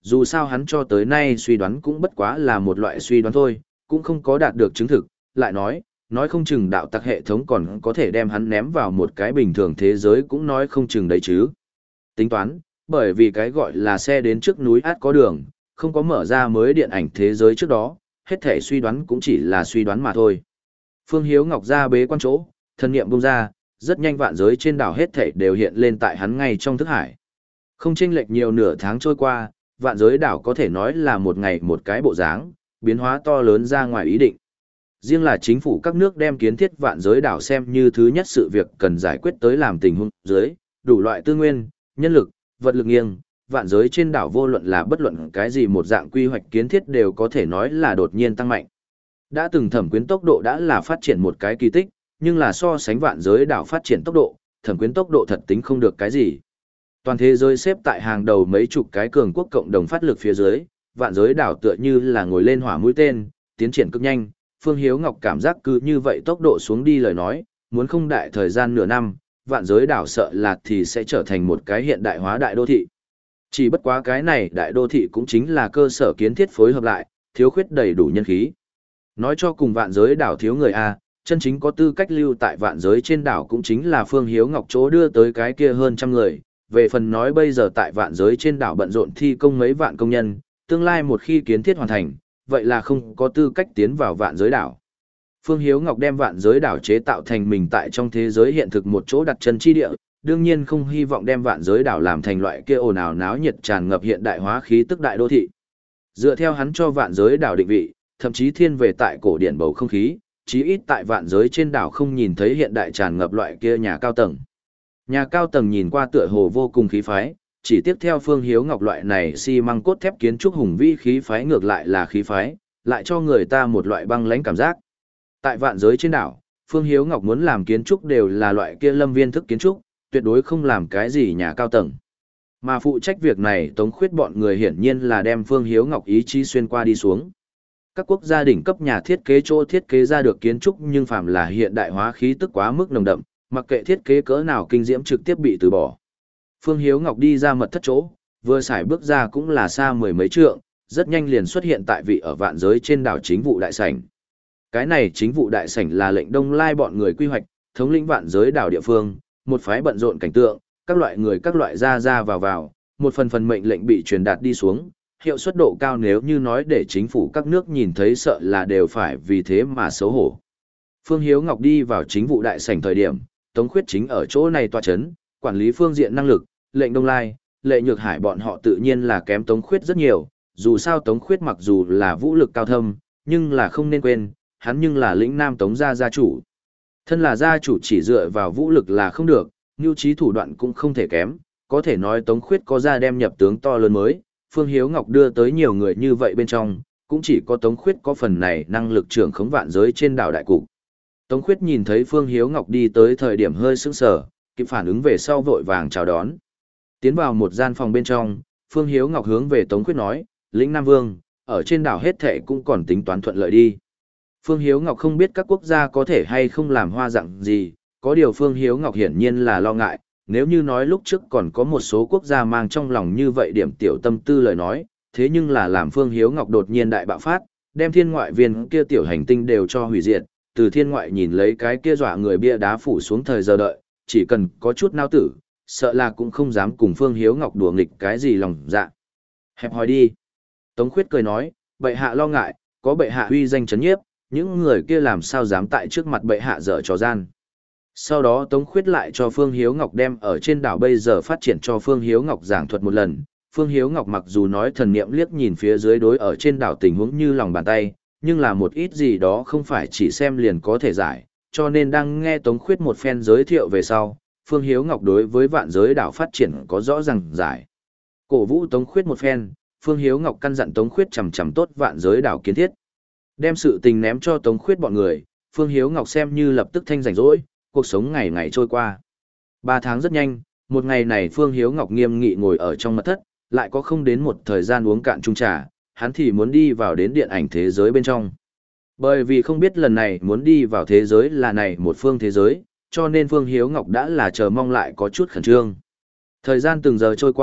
A: dù sao hắn cho tới nay suy đoán cũng bất quá là một loại suy đoán thôi, cũng không có đạt được chứng thực, lại nói, nói không chừng đạo tặc hệ thống còn có thể đem hắn ném vào một cái bình thường thế giới cũng nói không chừng đấy chứ. Tính toán, bởi vì cái gọi là xe đến trước núi át có đường, không có mở ra mới điện ảnh thế giới trước đó, hết thể suy đoán cũng chỉ là suy đoán mà thôi. Phương Hiếu Ngọc ra bế quan chỗ, thân niệm bung ra, rất nhanh vạn giới trên đảo hết thể đều hiện lên tại hắn ngay trong thức hải. Không chênh lệch nhiều nửa tháng trôi qua, vạn giới đảo có thể nói là một ngày một cái bộ dáng, biến hóa to lớn ra ngoài ý định. Riêng là chính phủ các nước đem kiến thiết vạn giới đảo xem như thứ nhất sự việc cần giải quyết tới làm tình huống dưới, đủ loại tư nguyên, nhân lực, vật lực nghiêng, vạn giới trên đảo vô luận là bất luận cái gì một dạng quy hoạch kiến thiết đều có thể nói là đột nhiên tăng mạnh. Đã từng thẩm quyến tốc độ đã là phát triển một cái kỳ tích, nhưng là so sánh vạn giới đảo phát triển tốc độ, thẩm quyến tốc độ thật tính không được cái gì. Toàn thế giới xếp tại hàng đầu mấy chục cái cường quốc cộng đồng phát lực phía dưới, vạn giới đảo tựa như là ngồi lên hỏa mũi tên, tiến triển cực nhanh. Phương Hiếu Ngọc cảm giác cứ như vậy tốc độ xuống đi lời nói, muốn không đại thời gian nửa năm, vạn giới đảo sợ là thì sẽ trở thành một cái hiện đại hóa đại đô thị. Chỉ bất quá cái này đại đô thị cũng chính là cơ sở kiến thiết phối hợp lại, thiếu khuyết đầy đủ nhân khí. Nói cho cùng vạn giới đảo thiếu người A, chân chính có tư cách lưu tại vạn giới trên đảo cũng chính là Phương Hiếu Ngọc chỗ đưa tới cái kia hơn trăm người. Về phần nói bây giờ tại vạn giới trên đảo bận rộn thi công mấy vạn công nhân, tương lai một khi kiến thiết hoàn thành, vậy là không có tư cách tiến vào vạn giới đảo. Phương Hiếu Ngọc đem vạn giới đảo chế tạo thành mình tại trong thế giới hiện thực một chỗ đặt chân chi địa, đương nhiên không hy vọng đem vạn giới đảo làm thành loại kia ồn ào náo nhiệt tràn ngập hiện đại hóa khí tức đại đô thị. Dựa theo hắn cho vạn giới đảo định vị, thậm chí thiên về tại cổ điển bầu không khí, chí ít tại vạn giới trên đảo không nhìn thấy hiện đại tràn ngập loại kia nhà cao tầng. Nhà cao tầng nhìn qua tựa hồ vô cùng khí phái, chỉ tiếp theo Phương Hiếu Ngọc loại này xi măng cốt thép kiến trúc hùng vĩ khí phái ngược lại là khí phái, lại cho người ta một loại băng lãnh cảm giác. Tại vạn giới trên đảo, Phương Hiếu Ngọc muốn làm kiến trúc đều là loại kia lâm viên thức kiến trúc, tuyệt đối không làm cái gì nhà cao tầng. Mà phụ trách việc này Tống Khuyết bọn người hiển nhiên là đem Phương Hiếu Ngọc ý chí xuyên qua đi xuống. Các quốc gia đỉnh cấp nhà thiết kế chỗ thiết kế ra được kiến trúc nhưng phàm là hiện đại hóa khí tức quá mức nồng đậm, mặc kệ thiết kế cỡ nào kinh diễm trực tiếp bị từ bỏ. Phương Hiếu Ngọc đi ra mật thất chỗ, vừa xài bước ra cũng là xa mười mấy trượng, rất nhanh liền xuất hiện tại vị ở vạn giới trên đảo chính vụ đại sảnh. Cái này chính vụ đại sảnh là lệnh Đông Lai bọn người quy hoạch, thống lĩnh vạn giới đảo địa phương, một phái bận rộn cảnh tượng, các loại người các loại ra ra vào vào, một phần phần mệnh lệnh bị truyền đạt đi xuống, hiệu suất độ cao nếu như nói để chính phủ các nước nhìn thấy sợ là đều phải vì thế mà xấu hổ. Phương Hiếu Ngọc đi vào chính vụ đại sảnh thời điểm, Tống Khuyết chính ở chỗ này tọa chấn, quản lý phương diện năng lực, lệnh Đông Lai, lệ Nhược Hải bọn họ tự nhiên là kém Tống Khuyết rất nhiều, dù sao Tống Khuyết mặc dù là vũ lực cao thâm, nhưng là không nên quên, hắn nhưng là lĩnh Nam Tống gia gia chủ. Thân là gia chủ chỉ dựa vào vũ lực là không được, nhu trí thủ đoạn cũng không thể kém, có thể nói Tống Khuyết có ra đem nhập tướng to lớn mới, Phương Hiếu Ngọc đưa tới nhiều người như vậy bên trong, cũng chỉ có Tống Khuyết có phần này năng lực trưởng khống vạn giới trên đảo đại cục. Tống Khuyết nhìn thấy Phương Hiếu Ngọc đi tới thời điểm hơi sững sờ, kịp phản ứng về sau vội vàng chào đón. Tiến vào một gian phòng bên trong, Phương Hiếu Ngọc hướng về Tống Khuyết nói, lĩnh Nam Vương, ở trên đảo hết thệ cũng còn tính toán thuận lợi đi. Phương Hiếu Ngọc không biết các quốc gia có thể hay không làm hoa dạng gì, có điều Phương Hiếu Ngọc hiển nhiên là lo ngại, nếu như nói lúc trước còn có một số quốc gia mang trong lòng như vậy điểm tiểu tâm tư lời nói, thế nhưng là làm Phương Hiếu Ngọc đột nhiên đại bạo phát, đem thiên ngoại viên kia tiểu hành tinh đều cho hủy diệt, từ thiên ngoại nhìn lấy cái kia dọa người bia đá phủ xuống thời giờ đợi, chỉ cần có chút nao tử, sợ là cũng không dám cùng Phương Hiếu Ngọc đùa nghịch cái gì lòng dạ. Hẹp hòi đi. Tống Khuyết cười nói, bệ hạ lo ngại, có bệ hạ uy danh chấn nhiếp, những người kia làm sao dám tại trước mặt bệ hạ dở trò gian. Sau đó Tống Khuyết lại cho Phương Hiếu Ngọc đem ở trên đảo bây giờ phát triển cho Phương Hiếu Ngọc giảng thuật một lần. Phương Hiếu Ngọc mặc dù nói thần niệm liếc nhìn phía dưới đối ở trên đảo tình huống như lòng bàn tay, nhưng là một ít gì đó không phải chỉ xem liền có thể giải, cho nên đang nghe Tống Khuyết một phen giới thiệu về sau, Phương Hiếu Ngọc đối với vạn giới đảo phát triển có rõ ràng giải. Cổ vũ Tống Khuyết một phen, Phương Hiếu Ngọc căn dặn Tống Khuyết chằm chằm tốt vạn giới đảo kiến thiết. Đem sự tình ném cho Tống Khuyết bọn người, Phương Hiếu Ngọc xem như lập tức thanh rảnh rỗi, cuộc sống ngày ngày trôi qua. Ba tháng rất nhanh, một ngày này Phương Hiếu Ngọc nghiêm nghị ngồi ở trong mật thất, lại có không đến một thời gian uống cạn chung trà, hắn thì muốn đi vào đến điện ảnh thế giới bên trong. Bởi vì không biết lần này muốn đi vào thế giới là này một phương thế giới, cho nên Phương Hiếu Ngọc đã là chờ mong lại có chút khẩn trương. Thời gian từng giờ trôi qua,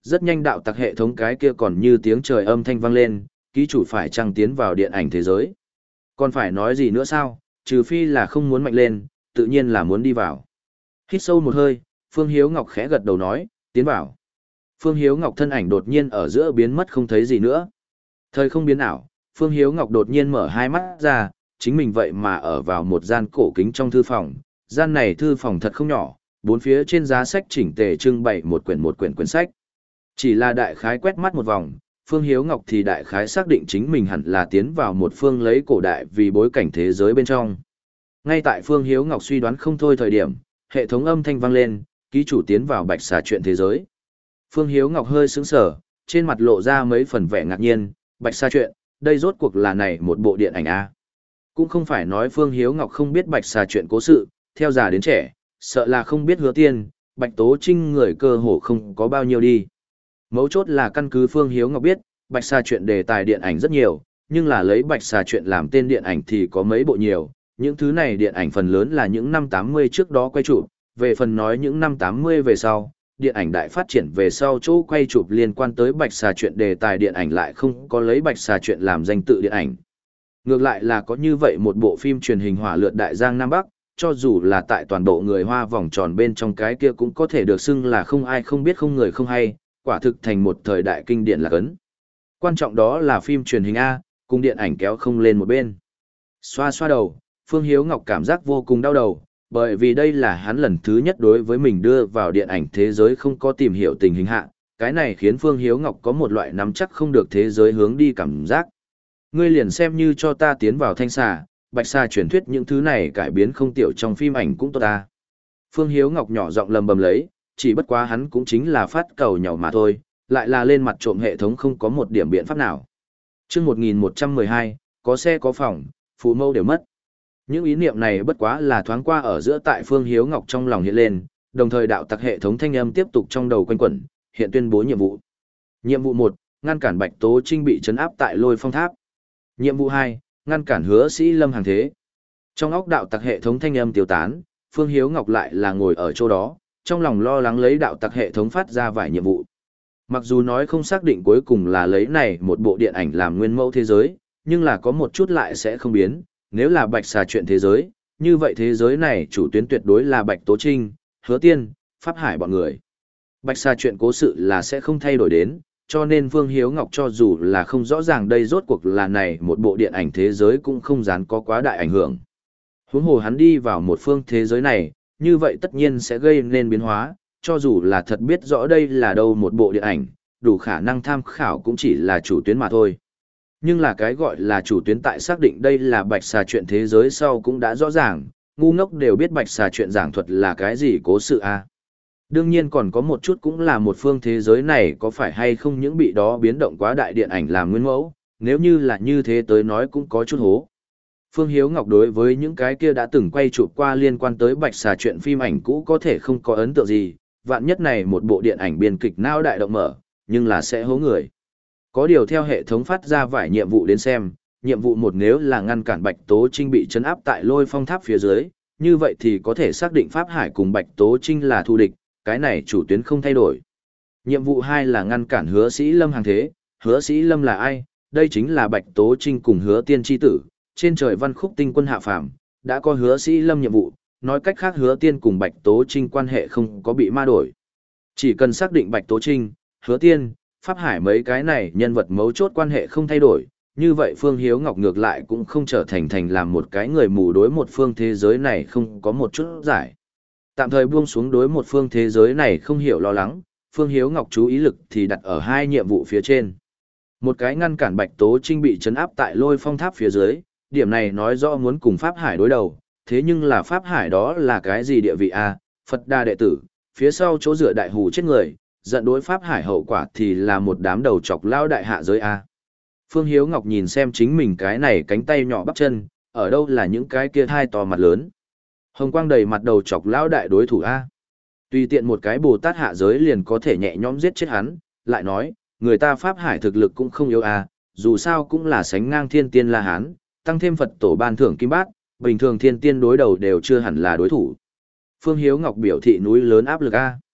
A: rất nhanh đạo tặc hệ thống cái kia còn như tiếng trời âm thanh vang lên, ký chủ phải chăng tiến vào điện ảnh thế giới. Còn phải nói gì nữa sao, trừ phi là không muốn mạnh lên, tự nhiên là muốn đi vào. Hít sâu một hơi, Phương Hiếu Ngọc khẽ gật đầu nói, tiến vào. Phương Hiếu Ngọc thân ảnh đột nhiên ở giữa biến mất không thấy gì nữa. Thời không biến ảo, Phương Hiếu Ngọc đột nhiên mở hai mắt ra, chính mình vậy mà ở vào một gian cổ kính trong thư phòng. Gian này thư phòng thật không nhỏ, bốn phía trên giá sách chỉnh tề trưng bày một quyển một quyển quyển sách. Chỉ là đại khái quét mắt một vòng, Phương Hiếu Ngọc thì đại khái xác định chính mình hẳn là tiến vào một phương lấy cổ đại vì bối cảnh thế giới bên trong. Ngay tại Phương Hiếu Ngọc suy đoán không thôi thời điểm, hệ thống âm thanh vang lên, ký chủ tiến vào bạch xà chuyện thế giới. Phương Hiếu Ngọc hơi sững sờ, trên mặt lộ ra mấy phần vẻ ngạc nhiên, bạch xà chuyện, đây rốt cuộc là này một bộ điện ảnh A. Cũng không phải nói Phương Hiếu Ngọc không biết bạch xà chuyện cố sự, theo già đến trẻ, sợ là không biết Hứa Tiên, Bạch Tố Trinh người cơ hồ không có bao nhiêu đi. Mấu chốt là căn cứ Phương Hiếu Ngọc biết, bạch xà chuyện đề tài điện ảnh rất nhiều, nhưng là lấy bạch xà chuyện làm tên điện ảnh thì có mấy bộ nhiều, những thứ này điện ảnh phần lớn là những năm tám mươi trước đó quay chụp, về phần nói những năm tám mươi về sau, điện ảnh đại phát triển về sau chỗ quay chụp liên quan tới bạch xà chuyện đề tài điện ảnh lại không có lấy bạch xà chuyện làm danh tự điện ảnh. Ngược lại là có như vậy một bộ phim truyền hình Hỏa Lượn Đại Giang Nam Bắc, cho dù là tại toàn bộ người Hoa vòng tròn bên trong cái kia cũng có thể được xưng là không ai không biết không người không hay, quả thực thành một thời đại kinh điển là cấn. Quan trọng đó là phim truyền hình A, cùng điện ảnh kéo không lên một bên. Xoa xoa đầu, Phương Hiếu Ngọc cảm giác vô cùng đau đầu, bởi vì đây là hắn lần thứ nhất đối với mình đưa vào điện ảnh thế giới không có tìm hiểu tình hình hạ, cái này khiến Phương Hiếu Ngọc có một loại nắm chắc không được thế giới hướng đi cảm giác. Ngươi liền xem như cho ta tiến vào thanh xà, bạch xà truyền thuyết những thứ này cải biến không tiểu trong phim ảnh cũng tốt ta. Phương Hiếu Ngọc nhỏ giọng lầm bầm lấy, chỉ bất quá hắn cũng chính là phát cầu nhỏ mà thôi, lại là lên mặt trộm hệ thống không có một điểm biện pháp nào. Chương một nghìn một trăm mười hai, có xe có phòng, phụ mâu đều mất. Những ý niệm này bất quá là thoáng qua ở giữa tại Phương Hiếu Ngọc trong lòng hiện lên, đồng thời đạo tặc hệ thống thanh âm tiếp tục trong đầu quanh quẩn, hiện tuyên bố nhiệm vụ. Nhiệm vụ một, ngăn cản Bạch Tố Trinh bị trấn áp tại Lôi Phong Tháp. Nhiệm vụ hai, ngăn cản Hứa Sĩ Lâm hàng thế. Trong óc đạo tặc hệ thống thanh âm tiêu tán, Phương Hiếu Ngọc lại là ngồi ở chỗ đó, trong lòng lo lắng lấy đạo tặc hệ thống phát ra vài nhiệm vụ. Mặc dù nói không xác định cuối cùng là lấy này một bộ điện ảnh làm nguyên mẫu thế giới, nhưng là có một chút lại sẽ không biến, nếu là bạch xà chuyện thế giới, như vậy thế giới này chủ tuyến tuyệt đối là Bạch Tố Trinh, Hứa Tiên, Pháp Hải bọn người. Bạch xà chuyện cố sự là sẽ không thay đổi đến, cho nên Phương Hiếu Ngọc cho dù là không rõ ràng đây rốt cuộc là này một bộ điện ảnh thế giới cũng không dám có quá đại ảnh hưởng. Huống hồ hắn đi vào một phương thế giới này, như vậy tất nhiên sẽ gây nên biến hóa, cho dù là thật biết rõ đây là đâu một bộ điện ảnh, đủ khả năng tham khảo cũng chỉ là chủ tuyến mà thôi. Nhưng là cái gọi là chủ tuyến tại xác định đây là bạch xà chuyện thế giới sau cũng đã rõ ràng, ngu ngốc đều biết bạch xà chuyện giảng thuật là cái gì cố sự a. Đương nhiên còn có một chút cũng là một phương thế giới này có phải hay không những bị đó biến động quá đại điện ảnh làm nguyên mẫu, nếu như là như thế tới nói cũng có chút hố. Phương Hiếu Ngọc đối với những cái kia đã từng quay chụp qua liên quan tới bạch xà chuyện phim ảnh cũ có thể không có ấn tượng gì, vạn nhất này một bộ điện ảnh biên kịch não đại động mở, nhưng là sẽ hố người. Có điều theo hệ thống phát ra vài nhiệm vụ đến xem, nhiệm vụ một nếu là ngăn cản Bạch Tố Trinh bị trấn áp tại Lôi Phong Tháp phía dưới, như vậy thì có thể xác định Pháp Hải cùng Bạch Tố Trinh là thù địch, cái này chủ tuyến không thay đổi. Nhiệm vụ hai là ngăn cản Hứa Sĩ Lâm hàng thế, Hứa Sĩ Lâm là ai? Đây chính là Bạch Tố Trinh cùng Hứa Tiên chi tử, trên trời văn khúc tinh quân hạ phàm, đã có Hứa Sĩ Lâm nhiệm vụ, nói cách khác Hứa Tiên cùng Bạch Tố Trinh quan hệ không có bị ma đổi. Chỉ cần xác định Bạch Tố Trinh, Hứa Tiên, Pháp Hải mấy cái này nhân vật mấu chốt quan hệ không thay đổi, như vậy Phương Hiếu Ngọc ngược lại cũng không trở thành thành làm một cái người mù đối một phương thế giới này không có một chút giải. Tạm thời buông xuống đối một phương thế giới này không hiểu lo lắng, Phương Hiếu Ngọc chú ý lực thì đặt ở hai nhiệm vụ phía trên. Một cái ngăn cản Bạch Tố Trinh bị trấn áp tại Lôi Phong Tháp phía dưới, điểm này nói rõ muốn cùng Pháp Hải đối đầu, thế nhưng là Pháp Hải đó là cái gì địa vị a? Phật Đà đệ tử, phía sau chỗ dựa đại hù chết người, giận đối Pháp Hải hậu quả thì là một đám đầu chọc lao đại hạ giới a. Phương Hiếu Ngọc nhìn xem chính mình cái này cánh tay nhỏ bắp chân, ở đâu là những cái kia hai to mặt lớn. Hồng quang đầy mặt đầu chọc lao đại đối thủ a. Tùy tiện một cái Bồ Tát hạ giới liền có thể nhẹ nhõm giết chết hắn, lại nói, người ta Pháp Hải thực lực cũng không yếu a, dù sao cũng là sánh ngang thiên tiên La Hán, tăng thêm Phật tổ ban thưởng kim bát, bình thường thiên tiên đối đầu đều chưa hẳn là đối thủ. Phương Hiếu Ngọc biểu thị núi lớn áp lực a.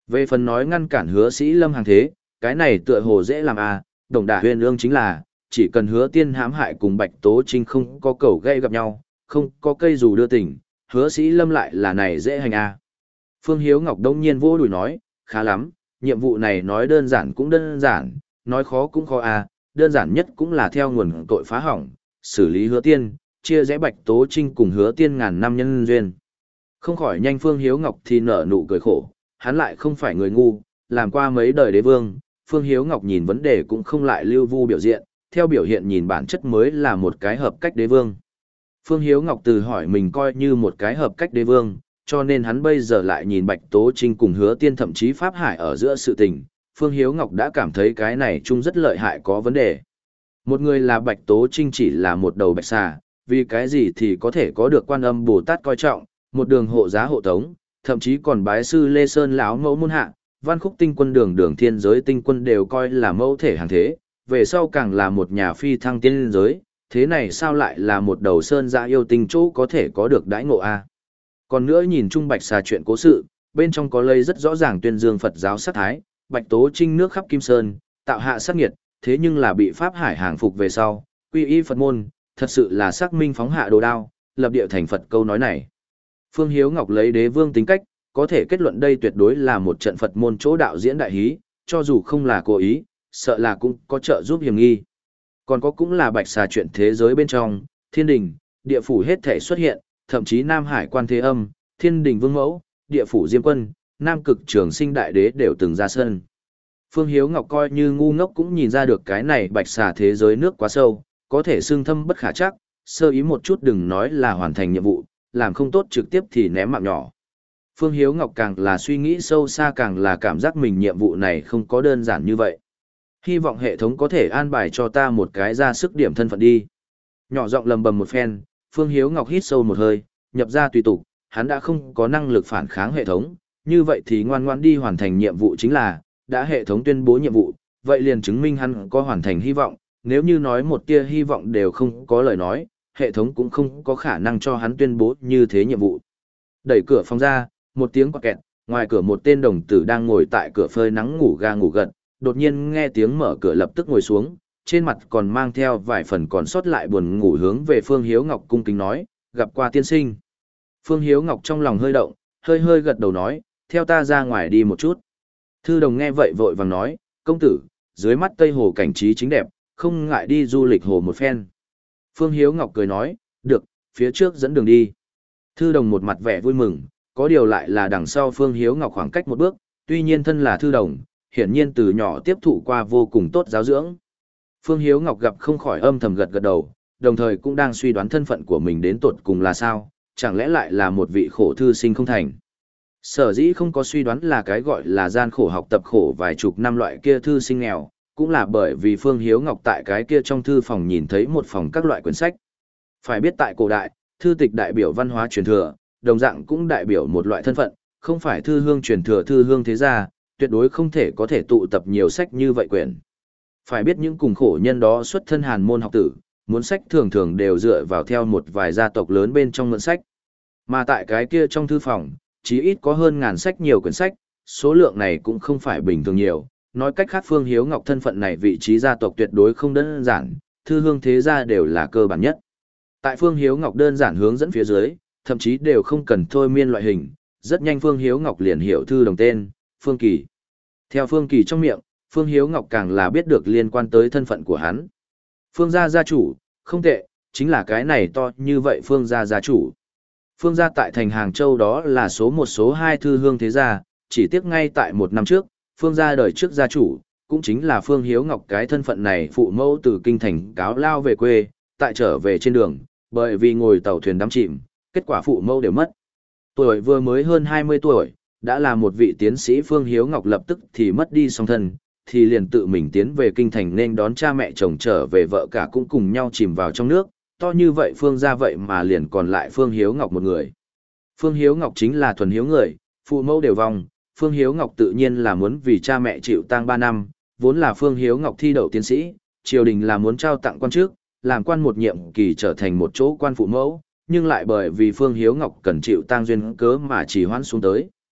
A: Về phần nói ngăn cản hứa sĩ lâm hàng thế, cái này tựa hồ dễ làm à, đồng đả huyền ương chính là, chỉ cần hứa tiên hãm hại cùng Bạch Tố Trinh không có cầu gây gặp nhau, không có cây dù đưa tình, hứa sĩ lâm lại là này dễ hành à. Phương Hiếu Ngọc đông nhiên vô đùi nói, khá lắm, nhiệm vụ này nói đơn giản cũng đơn giản, nói khó cũng khó à, đơn giản nhất cũng là theo nguồn tội phá hỏng, xử lý hứa tiên, chia rẽ Bạch Tố Trinh cùng hứa tiên ngàn năm nhân duyên. Không khỏi nhanh Phương Hiếu Ngọc thì nở nụ cười khổ, hắn lại không phải người ngu, làm qua mấy đời đế vương, Phương Hiếu Ngọc nhìn vấn đề cũng không lại lưu vu biểu diện, theo biểu hiện nhìn bản chất mới là một cái hợp cách đế vương. Phương Hiếu Ngọc từ hỏi mình coi như một cái hợp cách đế vương, cho nên hắn bây giờ lại nhìn Bạch Tố Trinh cùng hứa tiên thậm chí Pháp Hải ở giữa sự tình, Phương Hiếu Ngọc đã cảm thấy cái này chung rất lợi hại có vấn đề. Một người là Bạch Tố Trinh chỉ là một đầu bạch xà, vì cái gì thì có thể có được Quan Âm Bồ Tát coi trọng, một đường hộ giá hộ tống, thậm chí còn bái sư Lê Sơn lão mẫu môn hạ, Văn Khúc tinh quân đường đường thiên giới tinh quân đều coi là mẫu thể hàng thế, về sau càng là một nhà phi thăng tiên giới, thế này sao lại là một đầu sơn dã yêu tinh chỗ có thể có được đãi ngộ a? Còn nữa nhìn chung bạch xà chuyện cố sự, bên trong có lây rất rõ ràng tuyên dương Phật giáo sát thái, Bạch Tố Trinh nước khắp Kim Sơn, tạo hạ sát nghiệt, thế nhưng là bị Pháp Hải hàng phục về sau, quy y Phật môn, thật sự là xác minh phóng hạ đồ đao, lập địa thành Phật câu nói này. Phương Hiếu Ngọc lấy đế vương tính cách, có thể kết luận đây tuyệt đối là một trận Phật môn chỗ đạo diễn đại hí, cho dù không là cố ý, sợ là cũng có trợ giúp hiểm nghi. Còn có cũng là bạch xà chuyện thế giới bên trong, thiên đình, địa phủ hết thể xuất hiện, thậm chí Nam Hải quan thế âm, thiên đình vương mẫu, địa phủ diêm quân, Nam cực trường sinh đại đế đều từng ra sân. Phương Hiếu Ngọc coi như ngu ngốc cũng nhìn ra được cái này bạch xà thế giới nước quá sâu, có thể xương thâm bất khả chắc, sơ ý một chút đừng nói là hoàn thành nhiệm vụ, làm không tốt trực tiếp thì ném mạng nhỏ. Phương Hiếu Ngọc càng là suy nghĩ sâu xa càng là cảm giác mình nhiệm vụ này không có đơn giản như vậy. Hy vọng hệ thống có thể an bài cho ta một cái ra sức điểm thân phận đi. Nhỏ giọng lầm bầm một phen, Phương Hiếu Ngọc hít sâu một hơi, nhập ra tùy tục, hắn đã không có năng lực phản kháng hệ thống, như vậy thì ngoan ngoãn đi hoàn thành nhiệm vụ chính là, đã hệ thống tuyên bố nhiệm vụ, vậy liền chứng minh hắn có hoàn thành hy vọng, nếu như nói một tia hy vọng đều không có lời nói, hệ thống cũng không có khả năng cho hắn tuyên bố như thế nhiệm vụ. Đẩy cửa phòng ra, một tiếng quạt kẹt, ngoài cửa một tên đồng tử đang ngồi tại cửa phơi nắng ngủ ga ngủ gật, đột nhiên nghe tiếng mở cửa lập tức ngồi xuống, trên mặt còn mang theo vài phần còn sót lại buồn ngủ hướng về Phương Hiếu Ngọc cung kính nói, gặp qua tiên sinh. Phương Hiếu Ngọc trong lòng hơi động, hơi hơi gật đầu nói, theo ta ra ngoài đi một chút. Thư đồng nghe vậy vội vàng nói, công tử, dưới mắt Tây Hồ cảnh trí chính đẹp, không ngại đi du lịch hồ một phen. Phương Hiếu Ngọc cười nói, được, phía trước dẫn đường đi. Thư đồng một mặt vẻ vui mừng, có điều lại là đằng sau Phương Hiếu Ngọc khoảng cách một bước, tuy nhiên thân là thư đồng, hiển nhiên từ nhỏ tiếp thụ qua vô cùng tốt giáo dưỡng. Phương Hiếu Ngọc gặp không khỏi âm thầm gật gật đầu, đồng thời cũng đang suy đoán thân phận của mình đến tột cùng là sao, chẳng lẽ lại là một vị khổ thư sinh không thành. Sở dĩ không có suy đoán là cái gọi là gian khổ học tập khổ vài chục năm loại kia thư sinh nghèo, cũng là bởi vì Phương Hiếu Ngọc tại cái kia trong thư phòng nhìn thấy một phòng các loại quyển sách. Phải biết tại cổ đại, thư tịch đại biểu văn hóa truyền thừa, đồng dạng cũng đại biểu một loại thân phận, không phải thư hương truyền thừa thư hương thế gia, tuyệt đối không thể có thể tụ tập nhiều sách như vậy quyển. Phải biết những cùng khổ nhân đó xuất thân hàn môn học tử, muốn sách thường thường đều dựa vào theo một vài gia tộc lớn bên trong mượn sách. Mà tại cái kia trong thư phòng, chí ít có hơn ngàn sách nhiều quyển sách, số lượng này cũng không phải bình thường nhiều. Nói cách khác Phương Hiếu Ngọc thân phận này vị trí gia tộc tuyệt đối không đơn giản, thư hương thế gia đều là cơ bản nhất. Tại Phương Hiếu Ngọc đơn giản hướng dẫn phía dưới, thậm chí đều không cần thôi miên loại hình, rất nhanh Phương Hiếu Ngọc liền hiểu thư đồng tên, Phương Kỳ. Theo Phương Kỳ trong miệng, Phương Hiếu Ngọc càng là biết được liên quan tới thân phận của hắn. Phương gia gia chủ, không tệ, chính là cái này to như vậy Phương gia gia chủ. Phương gia tại thành Hàng Châu đó là số một số hai thư hương thế gia, chỉ tiếc ngay tại một năm trước, Phương gia đời trước gia chủ, cũng chính là Phương Hiếu Ngọc cái thân phận này phụ mẫu từ kinh thành cáo lao về quê, tại trở về trên đường, bởi vì ngồi tàu thuyền đắm chìm, kết quả phụ mẫu đều mất. Tuổi vừa mới hơn hai mươi tuổi, đã là một vị tiến sĩ Phương Hiếu Ngọc lập tức thì mất đi song thân, thì liền tự mình tiến về kinh thành nên đón cha mẹ chồng trở về vợ cả cũng cùng nhau chìm vào trong nước, to như vậy Phương gia vậy mà liền còn lại Phương Hiếu Ngọc một người. Phương Hiếu Ngọc chính là thuần hiếu người, phụ mẫu đều vong, Phương Hiếu Ngọc tự nhiên là muốn vì cha mẹ chịu tang ba năm, vốn là Phương Hiếu Ngọc thi đậu tiến sĩ, triều đình là muốn trao tặng quan trước, làm quan một nhiệm kỳ trở thành một chỗ quan phụ mẫu, nhưng lại bởi vì Phương Hiếu Ngọc cần chịu tang duyên cớ mà trì hoãn xuống tới.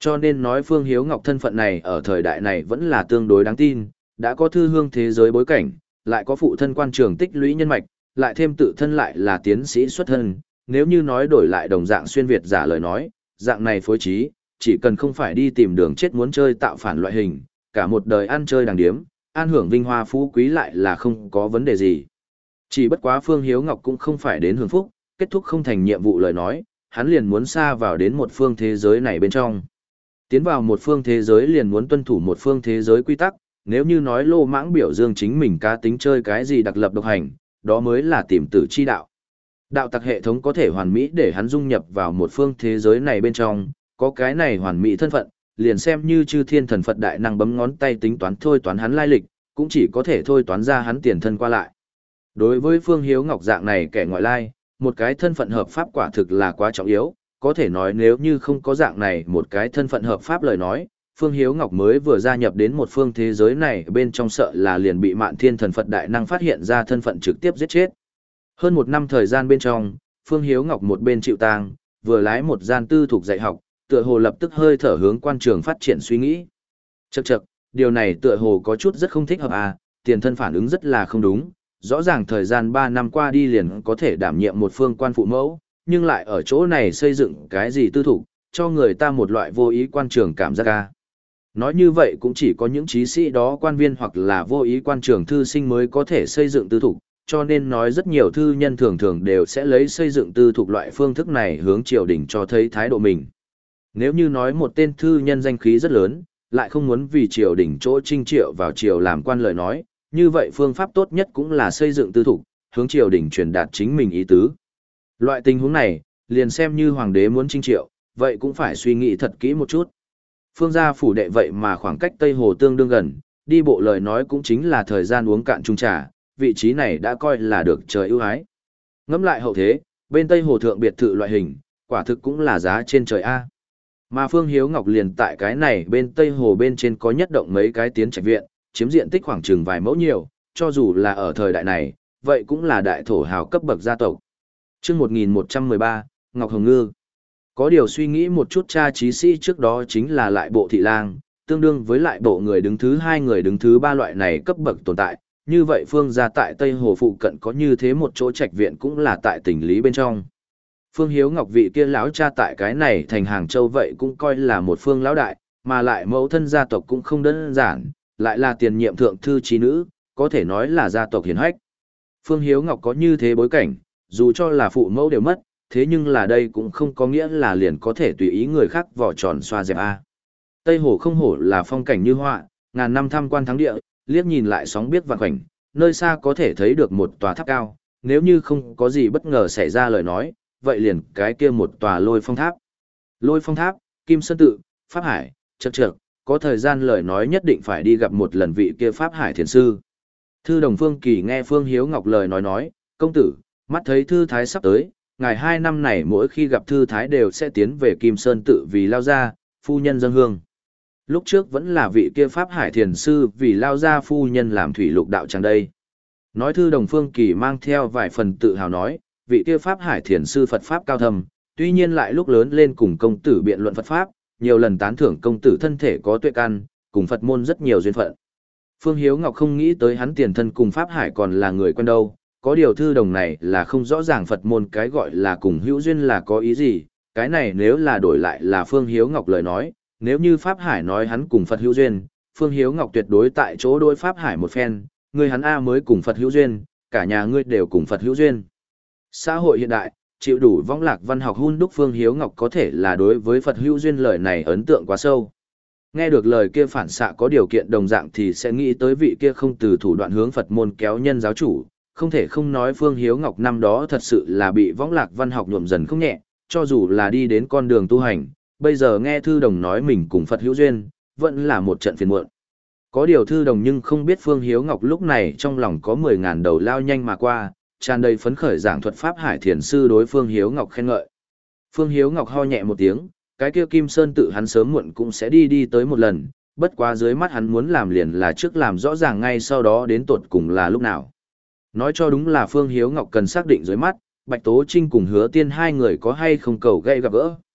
A: Cho nên nói Phương Hiếu Ngọc thân phận này ở thời đại này vẫn là tương đối đáng tin, đã có thư hương thế giới bối cảnh, lại có phụ thân quan trường tích lũy nhân mạch, lại thêm tự thân lại là tiến sĩ xuất thân, nếu như nói đổi lại đồng dạng xuyên Việt giả lời nói, dạng này phối trí, chỉ cần không phải đi tìm đường chết muốn chơi tạo phản loại hình, cả một đời ăn chơi đàng điếm, an hưởng vinh hoa phú quý lại là không có vấn đề gì. Chỉ bất quá Phương Hiếu Ngọc cũng không phải đến hưởng phúc, kết thúc không thành nhiệm vụ lời nói, hắn liền muốn xa vào đến một phương thế giới này bên trong. Tiến vào một phương thế giới liền muốn tuân thủ một phương thế giới quy tắc, nếu như nói lô mãng biểu dương chính mình cá tính chơi cái gì đặc lập độc hành, đó mới là tìm tử chi đạo. Đạo tặc hệ thống có thể hoàn mỹ để hắn dung nhập vào một phương thế giới này bên trong, có cái này hoàn mỹ thân phận, liền xem như chư thiên thần Phật đại năng bấm ngón tay tính toán thôi toán hắn lai lịch, cũng chỉ có thể thôi toán ra hắn tiền thân qua lại. Đối với Phương Hiếu Ngọc dạng này kẻ ngoại lai, một cái thân phận hợp pháp quả thực là quá trọng yếu, có thể nói nếu như không có dạng này một cái thân phận hợp pháp lời nói, Phương Hiếu Ngọc mới vừa gia nhập đến một phương thế giới này bên trong sợ là liền bị Mạn Thiên Thần Phật Đại Năng phát hiện ra thân phận trực tiếp giết chết. Hơn một năm thời gian bên trong, Phương Hiếu Ngọc một bên chịu tang, vừa lái một gian tư thuộc dạy học, tựa hồ lập tức hơi thở hướng quan trường phát triển suy nghĩ. Chậc chậc, điều này tựa hồ có chút rất không thích hợp à, tiền thân phản ứng rất là không đúng, rõ ràng thời gian ba năm qua đi liền có thể đảm nhiệm một phương quan phụ mẫu, nhưng lại ở chỗ này xây dựng cái gì tư thủ, cho người ta một loại vô ý quan trường cảm giác ca. Nói như vậy cũng chỉ có những trí sĩ đó quan viên hoặc là vô ý quan trường thư sinh mới có thể xây dựng tư thủ, cho nên nói rất nhiều thư nhân thường thường đều sẽ lấy xây dựng tư thủ loại phương thức này hướng triều đình cho thấy thái độ mình. Nếu như nói một tên thư nhân danh khí rất lớn, lại không muốn vì triều đình chỗ trinh triệu vào triều làm quan lời nói, như vậy phương pháp tốt nhất cũng là xây dựng tư thủ, hướng triều đình truyền đạt chính mình ý tứ. Loại tình huống này, liền xem như hoàng đế muốn trinh triệu, vậy cũng phải suy nghĩ thật kỹ một chút. Phương gia phủ đệ vậy mà khoảng cách Tây Hồ tương đương gần, đi bộ lời nói cũng chính là thời gian uống cạn chung trà, vị trí này đã coi là được trời ưu ái. Ngẫm lại hậu thế, bên Tây Hồ thượng biệt thự loại hình, quả thực cũng là giá trên trời A. Mà Phương Hiếu Ngọc liền tại cái này bên Tây Hồ bên trên có nhất động mấy cái tiến trạch viện, chiếm diện tích khoảng chừng vài mẫu nhiều, cho dù là ở thời đại này, vậy cũng là đại thổ hào cấp bậc gia tộc. Trước một nghìn một trăm mười ba, Ngọc Hồng Ngư. Có điều suy nghĩ một chút cha trí sĩ trước đó chính là lại bộ thị lang, tương đương với lại bộ người đứng thứ hai người đứng thứ ba loại này cấp bậc tồn tại. Như vậy Phương gia tại Tây Hồ phụ cận có như thế một chỗ trạch viện cũng là tại tỉnh Lý bên trong. Phương Hiếu Ngọc vị kia lão cha tại cái này thành Hàng Châu vậy cũng coi là một phương lão đại, mà lại mẫu thân gia tộc cũng không đơn giản, lại là tiền nhiệm thượng thư trí nữ, có thể nói là gia tộc hiển hách. Phương Hiếu Ngọc có như thế bối cảnh, dù cho là phụ mẫu đều mất, thế nhưng là đây cũng không có nghĩa là liền có thể tùy ý người khác vỏ tròn xoa dẹp A. Tây Hồ không hổ là phong cảnh như họa, ngàn năm tham quan thắng địa, liếc nhìn lại sóng biết vạn khoảnh, nơi xa có thể thấy được một tòa tháp cao, nếu như không có gì bất ngờ xảy ra lời nói, vậy liền cái kia một tòa lôi phong tháp. Lôi phong tháp, Kim Sơn Tự, Pháp Hải, chậc chậc, có thời gian lời nói nhất định phải đi gặp một lần vị kia Pháp Hải thiền sư. Thư Đồng Phương Kỳ nghe Phương Hiếu Ngọc lời nói nói, công tử, mắt thấy Thư Thái sắp tới, ngài hai năm này mỗi khi gặp Thư Thái đều sẽ tiến về Kim Sơn Tự vì lao gia, phu nhân dâng hương. Lúc trước vẫn là vị kia Pháp Hải thiền sư vì lao gia phu nhân làm thủy lục đạo tràng đây. Nói Thư Đồng Phương Kỳ mang theo vài phần tự hào nói, vị kia Pháp Hải thiền sư Phật Pháp cao thầm, tuy nhiên lại lúc lớn lên cùng công tử biện luận Phật Pháp, nhiều lần tán thưởng công tử thân thể có tuệ căn, cùng Phật môn rất nhiều duyên phận. Phương Hiếu Ngọc không nghĩ tới hắn tiền thân cùng Pháp Hải còn là người quen đâu, có điều Thư Đồng này là không rõ ràng Phật môn cái gọi là cùng hữu duyên là có ý gì, cái này nếu là đổi lại là Phương Hiếu Ngọc lời nói, nếu như Pháp Hải nói hắn cùng Phật hữu duyên, Phương Hiếu Ngọc tuyệt đối tại chỗ đối Pháp Hải một phen, người hắn A mới cùng Phật hữu duyên, cả nhà ngươi đều cùng Phật hữu duyên. Xã hội hiện đại, chịu đủ vong lạc văn học hun đúc Phương Hiếu Ngọc có thể là đối với Phật hữu duyên lời này ấn tượng quá sâu. Nghe được lời kia phản xạ có điều kiện đồng dạng thì sẽ nghĩ tới vị kia không từ thủ đoạn hướng Phật môn kéo nhân giáo chủ, không thể không nói Phương Hiếu Ngọc năm đó thật sự là bị vong lạc văn học nhuộm dần không nhẹ, cho dù là đi đến con đường tu hành, bây giờ nghe Thư Đồng nói mình cùng Phật hữu duyên, vẫn là một trận phiền muộn. Có điều Thư Đồng nhưng không biết Phương Hiếu Ngọc lúc này trong lòng có mười ngàn đầu lao nhanh mà qua, tràn đầy phấn khởi giảng thuật Pháp Hải thiền sư đối Phương Hiếu Ngọc khen ngợi. Phương Hiếu Ngọc ho nhẹ một tiếng, cái kia Kim Sơn Tự hắn sớm muộn cũng sẽ đi đi tới một lần, bất quá dưới mắt hắn muốn làm liền là trước làm rõ ràng ngay sau đó đến tột cùng là lúc nào. Nói cho đúng là Phương Hiếu Ngọc cần xác định dưới mắt, Bạch Tố Trinh cùng Hứa Tiên hai người có hay không cầu gây gặp gỡ.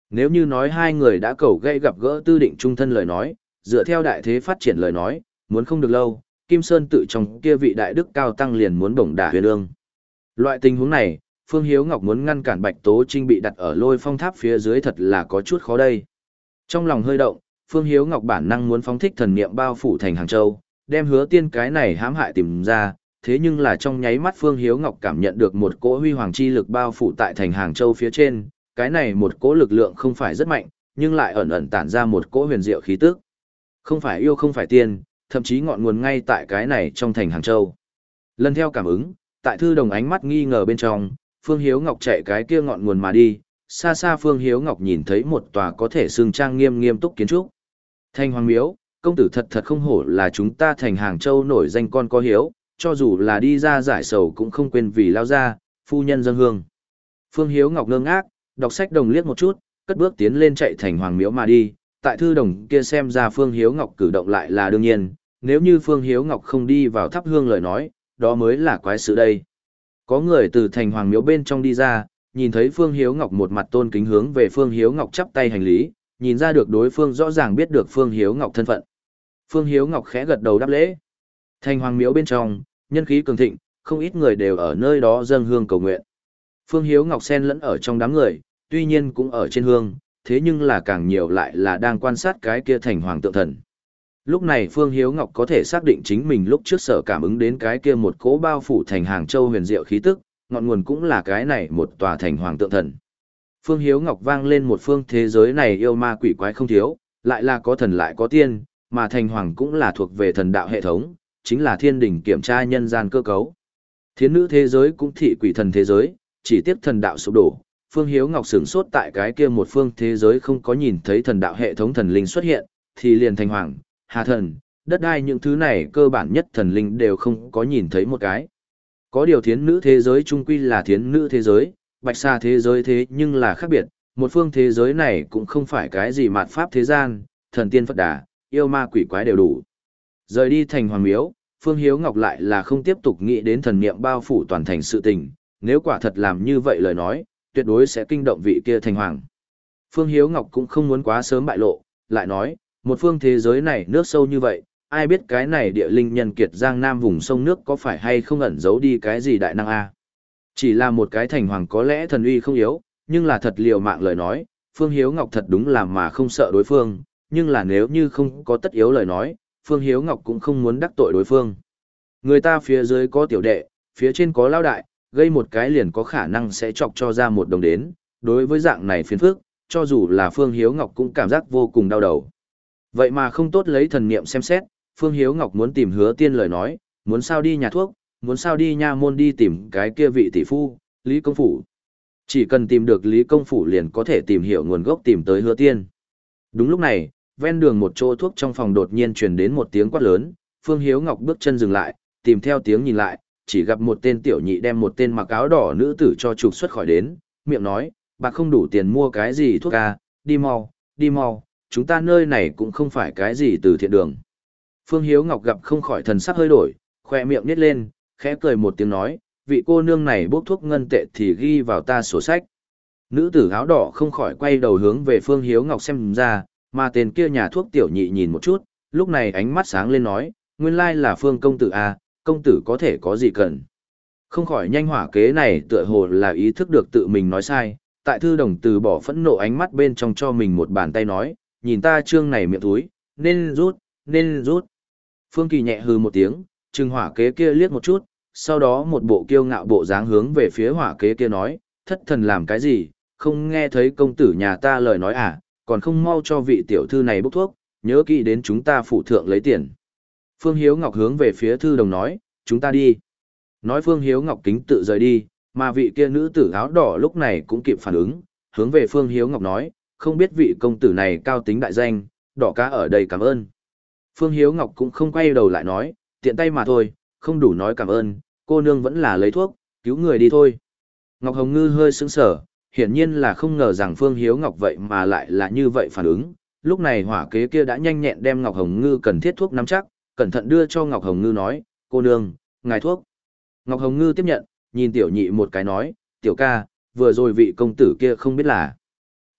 A: Nếu như nói hai người đã cầu gây gặp gỡ tư định trung thân lời nói, dựa theo đại thế phát triển lời nói, muốn không được lâu, Kim Sơn tự trong kia vị đại đức cao tăng liền muốn bổng đả huyền ương. Loại tình huống này, Phương Hiếu Ngọc muốn ngăn cản Bạch Tố Trinh bị đặt ở lôi phong tháp phía dưới thật là có chút khó đây. Trong lòng hơi động, Phương Hiếu Ngọc bản năng muốn phóng thích thần niệm bao phủ thành Hàng Châu, đem Hứa Tiên cái này hãm hại tìm ra, thế nhưng là trong nháy mắt Phương Hiếu Ngọc cảm nhận được một cỗ huy hoàng chi lực bao phủ tại thành Hàng Châu phía trên, cái này một cỗ lực lượng không phải rất mạnh, nhưng lại ẩn ẩn tản ra một cỗ huyền diệu khí tức. Không phải yêu không phải tiên, thậm chí ngọn nguồn ngay tại cái này trong thành Hàng Châu. Lần theo cảm ứng, tại Thư Đồng ánh mắt nghi ngờ bên trong, Phương Hiếu Ngọc chạy cái kia ngọn nguồn mà đi, xa xa Phương Hiếu Ngọc nhìn thấy một tòa có thể xưng trang nghiêm nghiêm túc kiến trúc. Thành Hoàng Miếu, công tử thật thật không hổ là chúng ta thành Hàng Châu nổi danh con có hiếu, cho dù là đi ra giải sầu cũng không quên vì lao ra, phu nhân dân hương. Phương Hiếu Ngọc ngơ ngác, đọc sách đồng liếc một chút, cất bước tiến lên chạy thành Hoàng Miếu mà đi, tại Thư Đồng kia xem ra Phương Hiếu Ngọc cử động lại là đương nhiên, nếu như Phương Hiếu Ngọc không đi vào thắp hương lời nói, đó mới là quái sự đây. Có người từ thành Hoàng Miếu bên trong đi ra, nhìn thấy Phương Hiếu Ngọc một mặt tôn kính hướng về Phương Hiếu Ngọc chắp tay hành lý, nhìn ra được đối phương rõ ràng biết được Phương Hiếu Ngọc thân phận. Phương Hiếu Ngọc khẽ gật đầu đáp lễ. Thành Hoàng Miếu bên trong, nhân khí cường thịnh, không ít người đều ở nơi đó dâng hương cầu nguyện. Phương Hiếu Ngọc xen lẫn ở trong đám người, tuy nhiên cũng ở trên hương, thế nhưng là càng nhiều lại là đang quan sát cái kia thành hoàng tượng thần. Lúc này Phương Hiếu Ngọc có thể xác định chính mình lúc trước sở cảm ứng đến cái kia một cỗ bao phủ thành Hàng Châu huyền diệu khí tức, ngọn nguồn cũng là cái này một tòa thành hoàng tượng thần. Phương Hiếu Ngọc vang lên một phương thế giới này yêu ma quỷ quái không thiếu, lại là có thần lại có tiên, mà thành hoàng cũng là thuộc về thần đạo hệ thống, chính là thiên đỉnh kiểm tra nhân gian cơ cấu. Thiến nữ thế giới cũng thị quỷ thần thế giới, chỉ tiếc thần đạo sụp đổ. Phương Hiếu Ngọc sửng sốt tại cái kia một phương thế giới không có nhìn thấy thần đạo hệ thống thần linh xuất hiện, thì liền thành hoàng, hà thần, đất đai những thứ này cơ bản nhất thần linh đều không có nhìn thấy một cái. Có điều thiến nữ thế giới chung quy là thiến nữ thế giới, bạch sa thế giới thế nhưng là khác biệt, một phương thế giới này cũng không phải cái gì mạt pháp thế gian, thần tiên Phật Đà, yêu ma quỷ quái đều đủ. Rời đi thành Hoàng Miếu, Phương Hiếu Ngọc lại là không tiếp tục nghĩ đến thần niệm bao phủ toàn thành sự tình, nếu quả thật làm như vậy lời nói, tuyệt đối sẽ kinh động vị kia thành hoàng. Phương Hiếu Ngọc cũng không muốn quá sớm bại lộ, lại nói, một phương thế giới này nước sâu như vậy, ai biết cái này địa linh nhân kiệt giang nam vùng sông nước có phải hay không ẩn giấu đi cái gì đại năng a? Chỉ là một cái thành hoàng có lẽ thần uy không yếu, nhưng là thật liều mạng lời nói, Phương Hiếu Ngọc thật đúng là mà không sợ đối phương, nhưng là nếu như không có tất yếu lời nói, Phương Hiếu Ngọc cũng không muốn đắc tội đối phương. Người ta phía dưới có tiểu đệ, phía trên có lao đại, gây một cái liền có khả năng sẽ chọc cho ra một đồng đến, đối với dạng này phiền phức, cho dù là Phương Hiếu Ngọc cũng cảm giác vô cùng đau đầu. Vậy mà không tốt lấy thần niệm xem xét, Phương Hiếu Ngọc muốn tìm Hứa Tiên lời nói, muốn sao đi nhà thuốc, muốn sao đi nha môn đi tìm cái kia vị tỷ phu, Lý Công Phủ. Chỉ cần tìm được Lý Công Phủ liền có thể tìm hiểu nguồn gốc tìm tới Hứa Tiên. Đúng lúc này, ven đường một chỗ thuốc trong phòng đột nhiên truyền đến một tiếng quát lớn, Phương Hiếu Ngọc bước chân dừng lại, tìm theo tiếng nhìn lại, chỉ gặp một tên tiểu nhị đem một tên mặc áo đỏ nữ tử cho trục xuất khỏi đến, miệng nói, bạc không đủ tiền mua cái gì thuốc à, đi mau, đi mau, chúng ta nơi này cũng không phải cái gì từ thiện đường. Phương Hiếu Ngọc gặp không khỏi thần sắc hơi đổi, khoe miệng nít lên, khẽ cười một tiếng nói, vị cô nương này bốc thuốc ngân tệ thì ghi vào ta sổ sách. Nữ tử áo đỏ không khỏi quay đầu hướng về Phương Hiếu Ngọc xem ra, mà tên kia nhà thuốc tiểu nhị nhìn một chút, lúc này ánh mắt sáng lên nói, nguyên lai là Phương công tử à, công tử có thể có gì cần. Không khỏi nhanh hỏa kế này tựa hồ là ý thức được tự mình nói sai, tại Thư Đồng từ bỏ phẫn nộ ánh mắt bên trong cho mình một bàn tay nói, nhìn ta trương này miệng túi, nên rút, nên rút. Phương Kỳ nhẹ hừ một tiếng, trừng hỏa kế kia liếc một chút, sau đó một bộ kiêu ngạo bộ dáng hướng về phía hỏa kế kia nói, thất thần làm cái gì, không nghe thấy công tử nhà ta lời nói à, còn không mau cho vị tiểu thư này bốc thuốc, nhớ kỹ đến chúng ta phụ thượng lấy tiền. Phương Hiếu Ngọc hướng về phía Thư Đồng nói, chúng ta đi. Nói Phương Hiếu Ngọc kính tự rời đi, mà vị kia nữ tử áo đỏ lúc này cũng kịp phản ứng, hướng về Phương Hiếu Ngọc nói, không biết vị công tử này cao tính đại danh, đỏ cá ở đây cảm ơn. Phương Hiếu Ngọc cũng không quay đầu lại nói, tiện tay mà thôi, không đủ nói cảm ơn, cô nương vẫn là lấy thuốc, cứu người đi thôi. Ngọc Hồng Ngư hơi sững sờ, hiển nhiên là không ngờ rằng Phương Hiếu Ngọc vậy mà lại là như vậy phản ứng. Lúc này hỏa kế kia đã nhanh nhẹn đem Ngọc Hồng Ngư cần thiết thuốc nắm chắc, cẩn thận đưa cho Ngọc Hồng Ngư nói, cô nương, ngài thuốc. Ngọc Hồng Ngư tiếp nhận, nhìn tiểu nhị một cái nói, tiểu ca, vừa rồi vị công tử kia không biết là.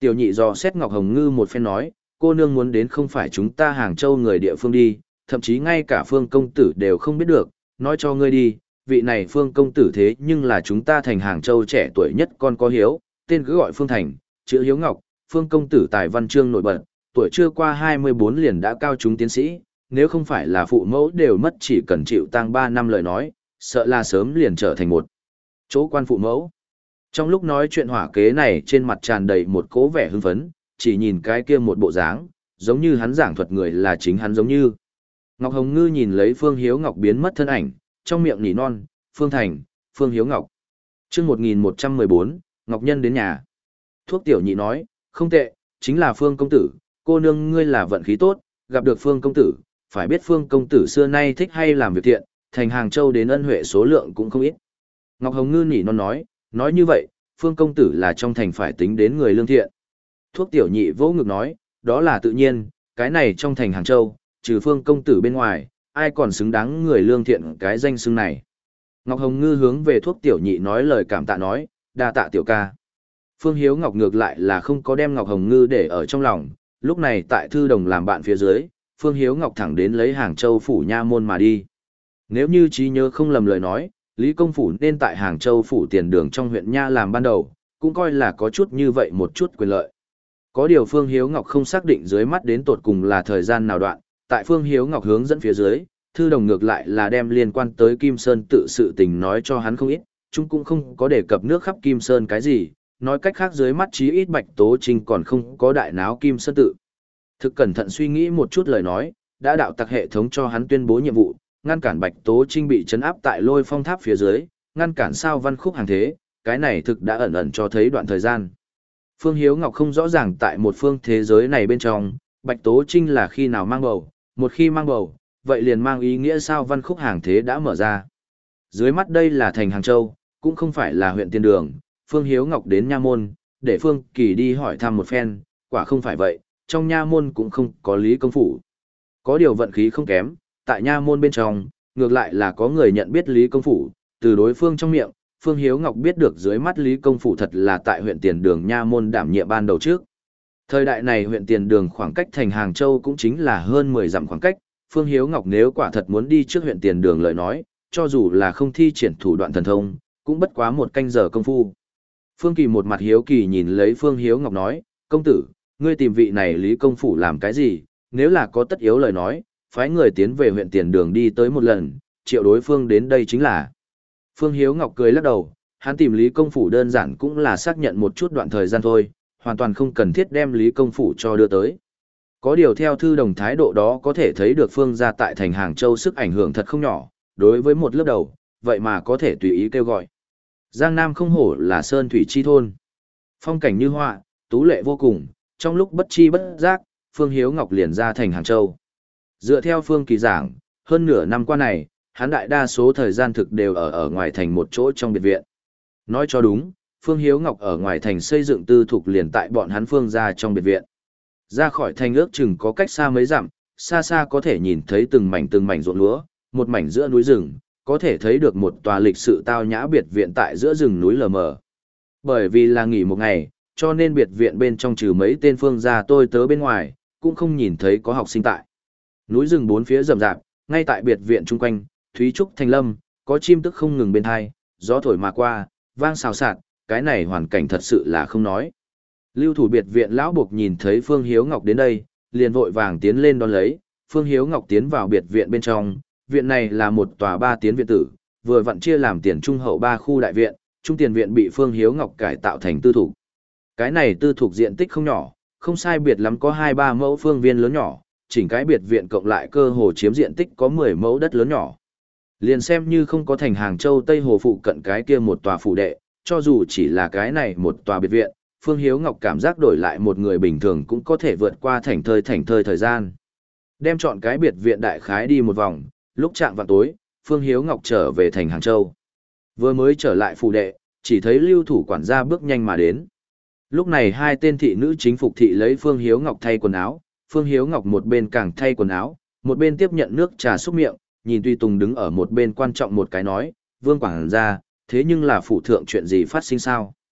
A: Tiểu nhị dò xét Ngọc Hồng Ngư một phen nói, cô nương muốn đến không phải chúng ta Hàng Châu người địa phương đi, thậm chí ngay cả Phương công tử đều không biết được, nói cho ngươi đi, vị này Phương công tử thế nhưng là chúng ta thành Hàng Châu trẻ tuổi nhất con có hiếu, tên cứ gọi Phương Thành, chữ Hiếu Ngọc, Phương công tử tài văn chương nổi bật, tuổi chưa qua hai mươi bốn liền đã cao chúng tiến sĩ, nếu không phải là phụ mẫu đều mất chỉ cần chịu tang ba năm lời nói, sợ là sớm liền trở thành một chỗ quan phụ mẫu. Trong lúc nói chuyện hỏa kế này trên mặt tràn đầy một cố vẻ hưng phấn, chỉ nhìn cái kia một bộ dáng, giống như hắn giảng thuật người là chính hắn giống như. Ngọc Hồng Ngư nhìn lấy Phương Hiếu Ngọc biến mất thân ảnh, trong miệng nỉ non, Phương Thành, Phương Hiếu Ngọc. Trước một nghìn một trăm mười bốn, Ngọc Nhân đến nhà. Thuốc tiểu nhị nói, không tệ, chính là Phương công tử, cô nương ngươi là vận khí tốt, gặp được Phương công tử, phải biết Phương công tử xưa nay thích hay làm việc thiện, thành Hàng Châu đến ân huệ số lượng cũng không ít. Ngọc Hồng Ngư nỉ non nói, nói như vậy, Phương công tử là trong thành phải tính đến người lương thiện. Thuốc tiểu nhị vỗ ngực nói, đó là tự nhiên, cái này trong thành Hàng Châu, trừ Phương công tử bên ngoài, ai còn xứng đáng người lương thiện cái danh xưng này. Ngọc Hồng Ngư hướng về thuốc tiểu nhị nói lời cảm tạ nói, đa tạ tiểu ca. Phương Hiếu Ngọc ngược lại là không có đem Ngọc Hồng Ngư để ở trong lòng, lúc này tại thư đồng làm bạn phía dưới, Phương Hiếu Ngọc thẳng đến lấy Hàng Châu phủ nha môn mà đi. Nếu như trí nhớ không lầm lời nói, Lý Công Phủ nên tại Hàng Châu phủ tiền đường trong huyện Nha làm ban đầu, cũng coi là có chút như vậy một chút quyền lợi. Có điều Phương Hiếu Ngọc không xác định dưới mắt đến tột cùng là thời gian nào đoạn, tại Phương Hiếu Ngọc hướng dẫn phía dưới, thư đồng ngược lại là đem liên quan tới Kim Sơn tự sự tình nói cho hắn không ít, chúng cũng không có đề cập nước khắp Kim Sơn cái gì, nói cách khác dưới mắt chí ít Bạch Tố Trinh còn không có đại náo Kim Sơn tự. Thực cẩn thận suy nghĩ một chút lời nói, đã đạo tặc hệ thống cho hắn tuyên bố nhiệm vụ, ngăn cản Bạch Tố Trinh bị trấn áp tại Lôi Phong Tháp phía dưới, ngăn cản sao Văn Khúc hàng thế, cái này thực đã ẩn ẩn cho thấy đoạn thời gian. Phương Hiếu Ngọc không rõ ràng tại một phương thế giới này bên trong, Bạch Tố Trinh là khi nào mang bầu, một khi mang bầu, vậy liền mang ý nghĩa sao Văn Khúc hàng thế đã mở ra. Dưới mắt đây là thành Hàng Châu, cũng không phải là huyện Tiên Đường, Phương Hiếu Ngọc đến nha môn, để Phương Kỳ đi hỏi thăm một phen, quả không phải vậy, trong nha môn cũng không có Lý Công Phủ. Có điều vận khí không kém, tại nha môn bên trong, ngược lại là có người nhận biết Lý Công Phủ, từ đối phương trong miệng, Phương Hiếu Ngọc biết được dưới mắt Lý Công Phủ thật là tại huyện Tiền Đường nha môn đảm nhiệm ban đầu trước. Thời đại này huyện Tiền Đường khoảng cách thành Hàng Châu cũng chính là hơn mười dặm khoảng cách, Phương Hiếu Ngọc nếu quả thật muốn đi trước huyện Tiền Đường lời nói, cho dù là không thi triển thủ đoạn thần thông, cũng bất quá một canh giờ công phu. Phương Kỳ một mặt hiếu kỳ nhìn lấy Phương Hiếu Ngọc nói, công tử, ngươi tìm vị này Lý Công Phủ làm cái gì, nếu là có tất yếu lời nói, phái người tiến về huyện Tiền Đường đi tới một lần, triệu đối phương đến đây chính là. Phương Hiếu Ngọc cười lắc đầu, hắn tìm Lý Công Phủ đơn giản cũng là xác nhận một chút đoạn thời gian thôi, hoàn toàn không cần thiết đem Lý Công Phủ cho đưa tới. Có điều theo thư đồng thái độ đó có thể thấy được Phương gia tại thành Hàng Châu sức ảnh hưởng thật không nhỏ, đối với một lớp đầu, vậy mà có thể tùy ý kêu gọi. Giang Nam không hổ là sơn thủy chi thôn. Phong cảnh như họa, tú lệ vô cùng, trong lúc bất chi bất giác, Phương Hiếu Ngọc liền ra thành Hàng Châu. Dựa theo Phương Kỳ giảng, hơn nửa năm qua này, hắn đại đa số thời gian thực đều ở ở ngoài thành một chỗ trong biệt viện. Nói cho đúng, Phương Hiếu Ngọc ở ngoài thành xây dựng tư thục liền tại bọn hắn Phương gia trong biệt viện. Ra khỏi thành ước chừng có cách xa mấy dặm, xa xa có thể nhìn thấy từng mảnh từng mảnh ruộng lúa, một mảnh giữa núi rừng, có thể thấy được một tòa lịch sự tao nhã biệt viện tại giữa rừng núi lờ mờ. Bởi vì là nghỉ một ngày, cho nên biệt viện bên trong trừ mấy tên Phương gia tôi tớ bên ngoài, cũng không nhìn thấy có học sinh tại. Núi rừng bốn phía rậm rạp, ngay tại biệt viện chung quanh, thúy trúc thanh lâm, có chim tức không ngừng bên hai, gió thổi mà qua, vang xào xạc, cái này hoàn cảnh thật sự là không nói. Lưu thủ biệt viện lão buộc nhìn thấy Phương Hiếu Ngọc đến đây, liền vội vàng tiến lên đón lấy, Phương Hiếu Ngọc tiến vào biệt viện bên trong, viện này là một tòa ba tiến viện tử, vừa vặn chia làm tiền trung hậu ba khu đại viện, trung tiền viện bị Phương Hiếu Ngọc cải tạo thành tư thủ. Cái này tư thủ diện tích không nhỏ, không sai biệt lắm có hai ba mẫu phương viên lớn nhỏ, chỉnh cái biệt viện cộng lại cơ hồ chiếm diện tích có mười mẫu đất lớn nhỏ. Liền xem như không có thành Hàng Châu Tây Hồ phụ cận cái kia một tòa phủ đệ, cho dù chỉ là cái này một tòa biệt viện, Phương Hiếu Ngọc cảm giác đổi lại một người bình thường cũng có thể vượt qua thành thơi thành thơi thời gian. Đem chọn cái biệt viện đại khái đi một vòng, lúc chạng vào tối, Phương Hiếu Ngọc trở về thành Hàng Châu. Vừa mới trở lại phủ đệ, chỉ thấy lưu thủ quản gia bước nhanh mà đến. Lúc này hai tên thị nữ chính phục thị lấy Phương Hiếu Ngọc thay quần áo, Phương Hiếu Ngọc một bên càng thay quần áo, một bên tiếp nhận nước trà xúc miệng, nhìn Tuy Tùng đứng ở một bên quan trọng một cái nói, Vương quản gia, thế nhưng là phụ thượng chuyện gì phát sinh sao?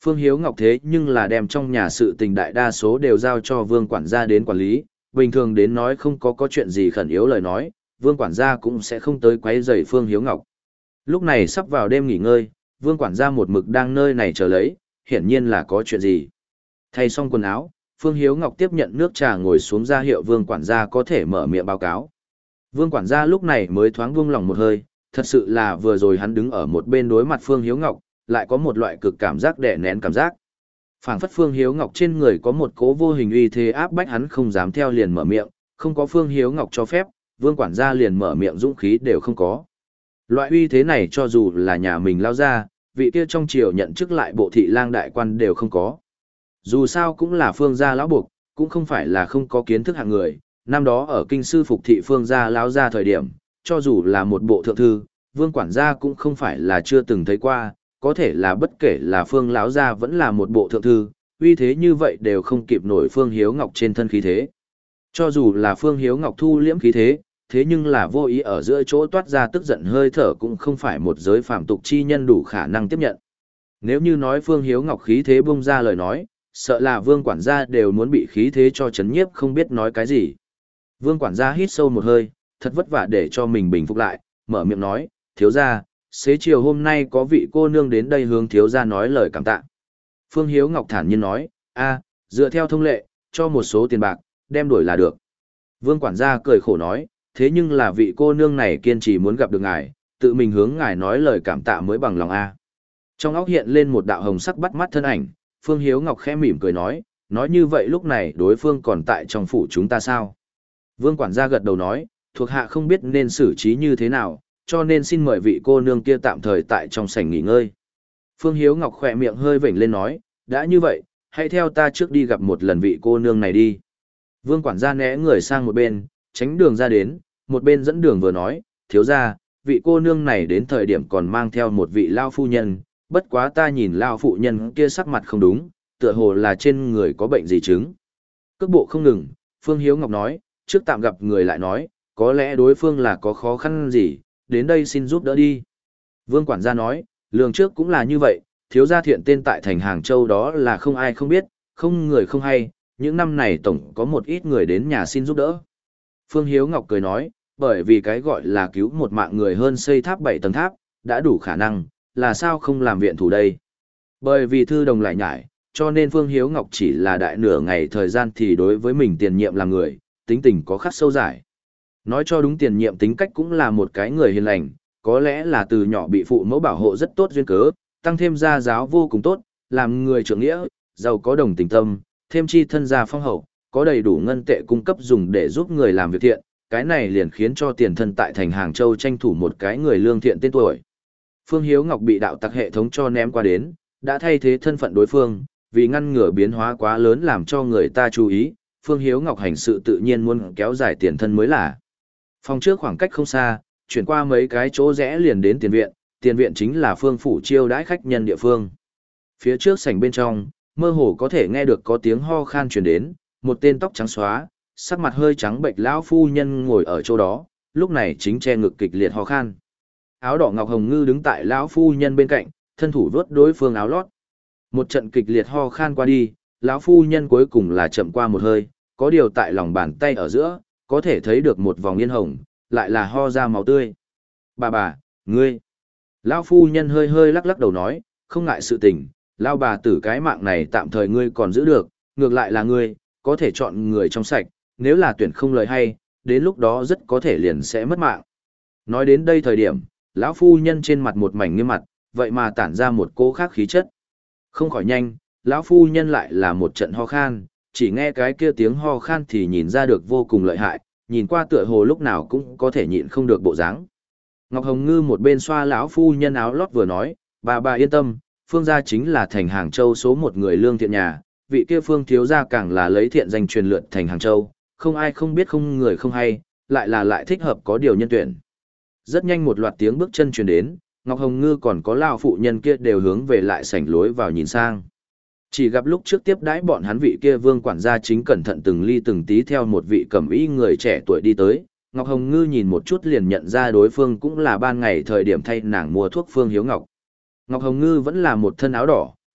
A: Phương Hiếu Ngọc thế nhưng là đem trong nhà sự tình đại đa số đều giao cho Vương quản gia đến quản lý, bình thường đến nói không có có chuyện gì khẩn yếu lời nói, Vương quản gia cũng sẽ không tới quấy rầy Phương Hiếu Ngọc. Lúc này sắp vào đêm nghỉ ngơi, Vương quản gia một mực đang nơi này chờ lấy, hiển nhiên là có chuyện gì. Thay xong quần áo, Phương Hiếu Ngọc tiếp nhận nước trà ngồi xuống ra hiệu Vương quản gia có thể mở miệng báo cáo. Vương quản gia lúc này mới thoáng buông lòng một hơi, thật sự là vừa rồi hắn đứng ở một bên đối mặt Phương Hiếu Ngọc, lại có một loại cực cảm giác đè nén cảm giác. Phảng phất Phương Hiếu Ngọc trên người có một cố vô hình uy thế áp bách hắn không dám theo liền mở miệng, không có Phương Hiếu Ngọc cho phép, Vương quản gia liền mở miệng dũng khí đều không có. Loại uy thế này cho dù là nhà mình lao ra, vị kia trong triều nhận chức lại bộ thị lang đại quan đều không có. Dù sao cũng là Phương gia lão buộc, cũng không phải là không có kiến thức hạng người, năm đó ở kinh sư phục thị Phương gia lão gia thời điểm, cho dù là một bộ thượng thư, Vương quản gia cũng không phải là chưa từng thấy qua, có thể là bất kể là Phương lão gia vẫn là một bộ thượng thư, uy thế như vậy đều không kịp nổi Phương Hiếu Ngọc trên thân khí thế. Cho dù là Phương Hiếu Ngọc thu liễm khí thế, thế nhưng là vô ý ở giữa chỗ toát ra tức giận hơi thở cũng không phải một giới phàm tục chi nhân đủ khả năng tiếp nhận. Nếu như nói Phương Hiếu Ngọc khí thế bung ra lời nói, sợ là Vương quản gia đều muốn bị khí thế cho chấn nhiếp không biết nói cái gì. Vương quản gia hít sâu một hơi, thật vất vả để cho mình bình phục lại, mở miệng nói, thiếu gia, xế chiều hôm nay có vị cô nương đến đây hướng thiếu gia nói lời cảm tạ. Phương Hiếu Ngọc thản nhiên nói, a, dựa theo thông lệ, cho một số tiền bạc, đem đổi là được. Vương quản gia cười khổ nói, thế nhưng là vị cô nương này kiên trì muốn gặp được ngài, tự mình hướng ngài nói lời cảm tạ mới bằng lòng a. Trong óc hiện lên một đạo hồng sắc bắt mắt thân ảnh, Phương Hiếu Ngọc khẽ mỉm cười nói, nói như vậy lúc này đối phương còn tại trong phủ chúng ta sao? Vương quản gia gật đầu nói, thuộc hạ không biết nên xử trí như thế nào, cho nên xin mời vị cô nương kia tạm thời tại trong sảnh nghỉ ngơi. Phương Hiếu Ngọc khỏe miệng hơi vểnh lên nói, đã như vậy, hãy theo ta trước đi gặp một lần vị cô nương này đi. Vương quản gia né người sang một bên, tránh đường ra đến, một bên dẫn đường vừa nói, thiếu gia, vị cô nương này đến thời điểm còn mang theo một vị lao phu nhân, bất quá ta nhìn lao phụ nhân kia sắc mặt không đúng, tựa hồ là trên người có bệnh gì chứng. Cước bộ không ngừng, Phương Hiếu Ngọc nói, trước tạm gặp người lại nói, có lẽ đối phương là có khó khăn gì, đến đây xin giúp đỡ đi. Vương quản gia nói, lường trước cũng là như vậy, thiếu gia thiện tên tại thành Hàng Châu đó là không ai không biết, không người không hay, những năm này tổng có một ít người đến nhà xin giúp đỡ. Phương Hiếu Ngọc cười nói, bởi vì cái gọi là cứu một mạng người hơn xây tháp bảy tầng tháp, đã đủ khả năng, là sao không làm viện thủ đây. Bởi vì thư đồng lại nhải, cho nên Phương Hiếu Ngọc chỉ là đại nửa ngày thời gian thì đối với mình tiền nhiệm làm người, tính tình có khắc sâu dài. Nói cho đúng tiền nhiệm tính cách cũng là một cái người hiền lành, có lẽ là từ nhỏ bị phụ mẫu bảo hộ rất tốt duyên cớ, tăng thêm gia giáo vô cùng tốt, làm người trưởng nghĩa, giàu có đồng tình tâm, thêm chi thân gia phong hậu, có đầy đủ ngân tệ cung cấp dùng để giúp người làm việc thiện, cái này liền khiến cho tiền thân tại thành Hàng Châu tranh thủ một cái người lương thiện tên tuổi. Phương Hiếu Ngọc bị đạo tặc hệ thống cho ném qua đến, đã thay thế thân phận đối phương, vì ngăn ngừa biến hóa quá lớn làm cho người ta chú ý, Phương Hiếu Ngọc hành sự tự nhiên muốn kéo dài tiền thân mới là. Phòng trước khoảng cách không xa, chuyển qua mấy cái chỗ rẽ liền đến tiền viện, tiền viện chính là Phương phủ chiêu đãi khách nhân địa phương. Phía trước sảnh bên trong, mơ hồ có thể nghe được có tiếng ho khan truyền đến, một tên tóc trắng xóa, sắc mặt hơi trắng bệch lão phu nhân ngồi ở chỗ đó, lúc này chính che ngực kịch liệt ho khan. Áo đỏ Ngọc Hồng Ngư đứng tại lão phu nhân bên cạnh, thân thủ vớt đối phương áo lót. Một trận kịch liệt ho khan qua đi, lão phu nhân cuối cùng là chậm qua một hơi, có điều tại lòng bàn tay ở giữa, có thể thấy được một vòng yên hồng, lại là ho ra máu tươi. Bà bà, ngươi. Lão phu nhân hơi hơi lắc lắc đầu nói, không ngại sự tình, lão bà tử cái mạng này tạm thời ngươi còn giữ được, ngược lại là ngươi, có thể chọn người trong sạch, nếu là tuyển không lời hay, đến lúc đó rất có thể liền sẽ mất mạng. Nói đến đây thời điểm, lão phu nhân trên mặt một mảnh nghiêm mặt, vậy mà tản ra một cỗ khác khí chất. Không khỏi nhanh, lão phu nhân lại là một trận ho khan, chỉ nghe cái kia tiếng ho khan thì nhìn ra được vô cùng lợi hại, nhìn qua tựa hồ lúc nào cũng có thể nhịn không được bộ dáng. Ngọc Hồng Ngư một bên xoa lão phu nhân áo lót vừa nói, bà bà yên tâm, Phương gia chính là thành Hàng Châu số một người lương thiện nhà, vị kia Phương thiếu gia càng là lấy thiện danh truyền lượt thành Hàng Châu, không ai không biết không người không hay, lại là lại thích hợp có điều nhân tuyển. Rất nhanh một loạt tiếng bước chân truyền đến, Ngọc Hồng Ngư còn có lão phụ nhân kia đều hướng về lại sảnh lối vào nhìn sang. Chỉ gặp lúc trước tiếp đãi bọn hắn vị kia Vương quản gia chính cẩn thận từng ly từng tí theo một vị cẩm y người trẻ tuổi đi tới, Ngọc Hồng Ngư nhìn một chút liền nhận ra đối phương cũng là ban ngày thời điểm thay nàng mua thuốc Phương Hiếu Ngọc. Ngọc Hồng Ngư vẫn là một thân áo đỏ,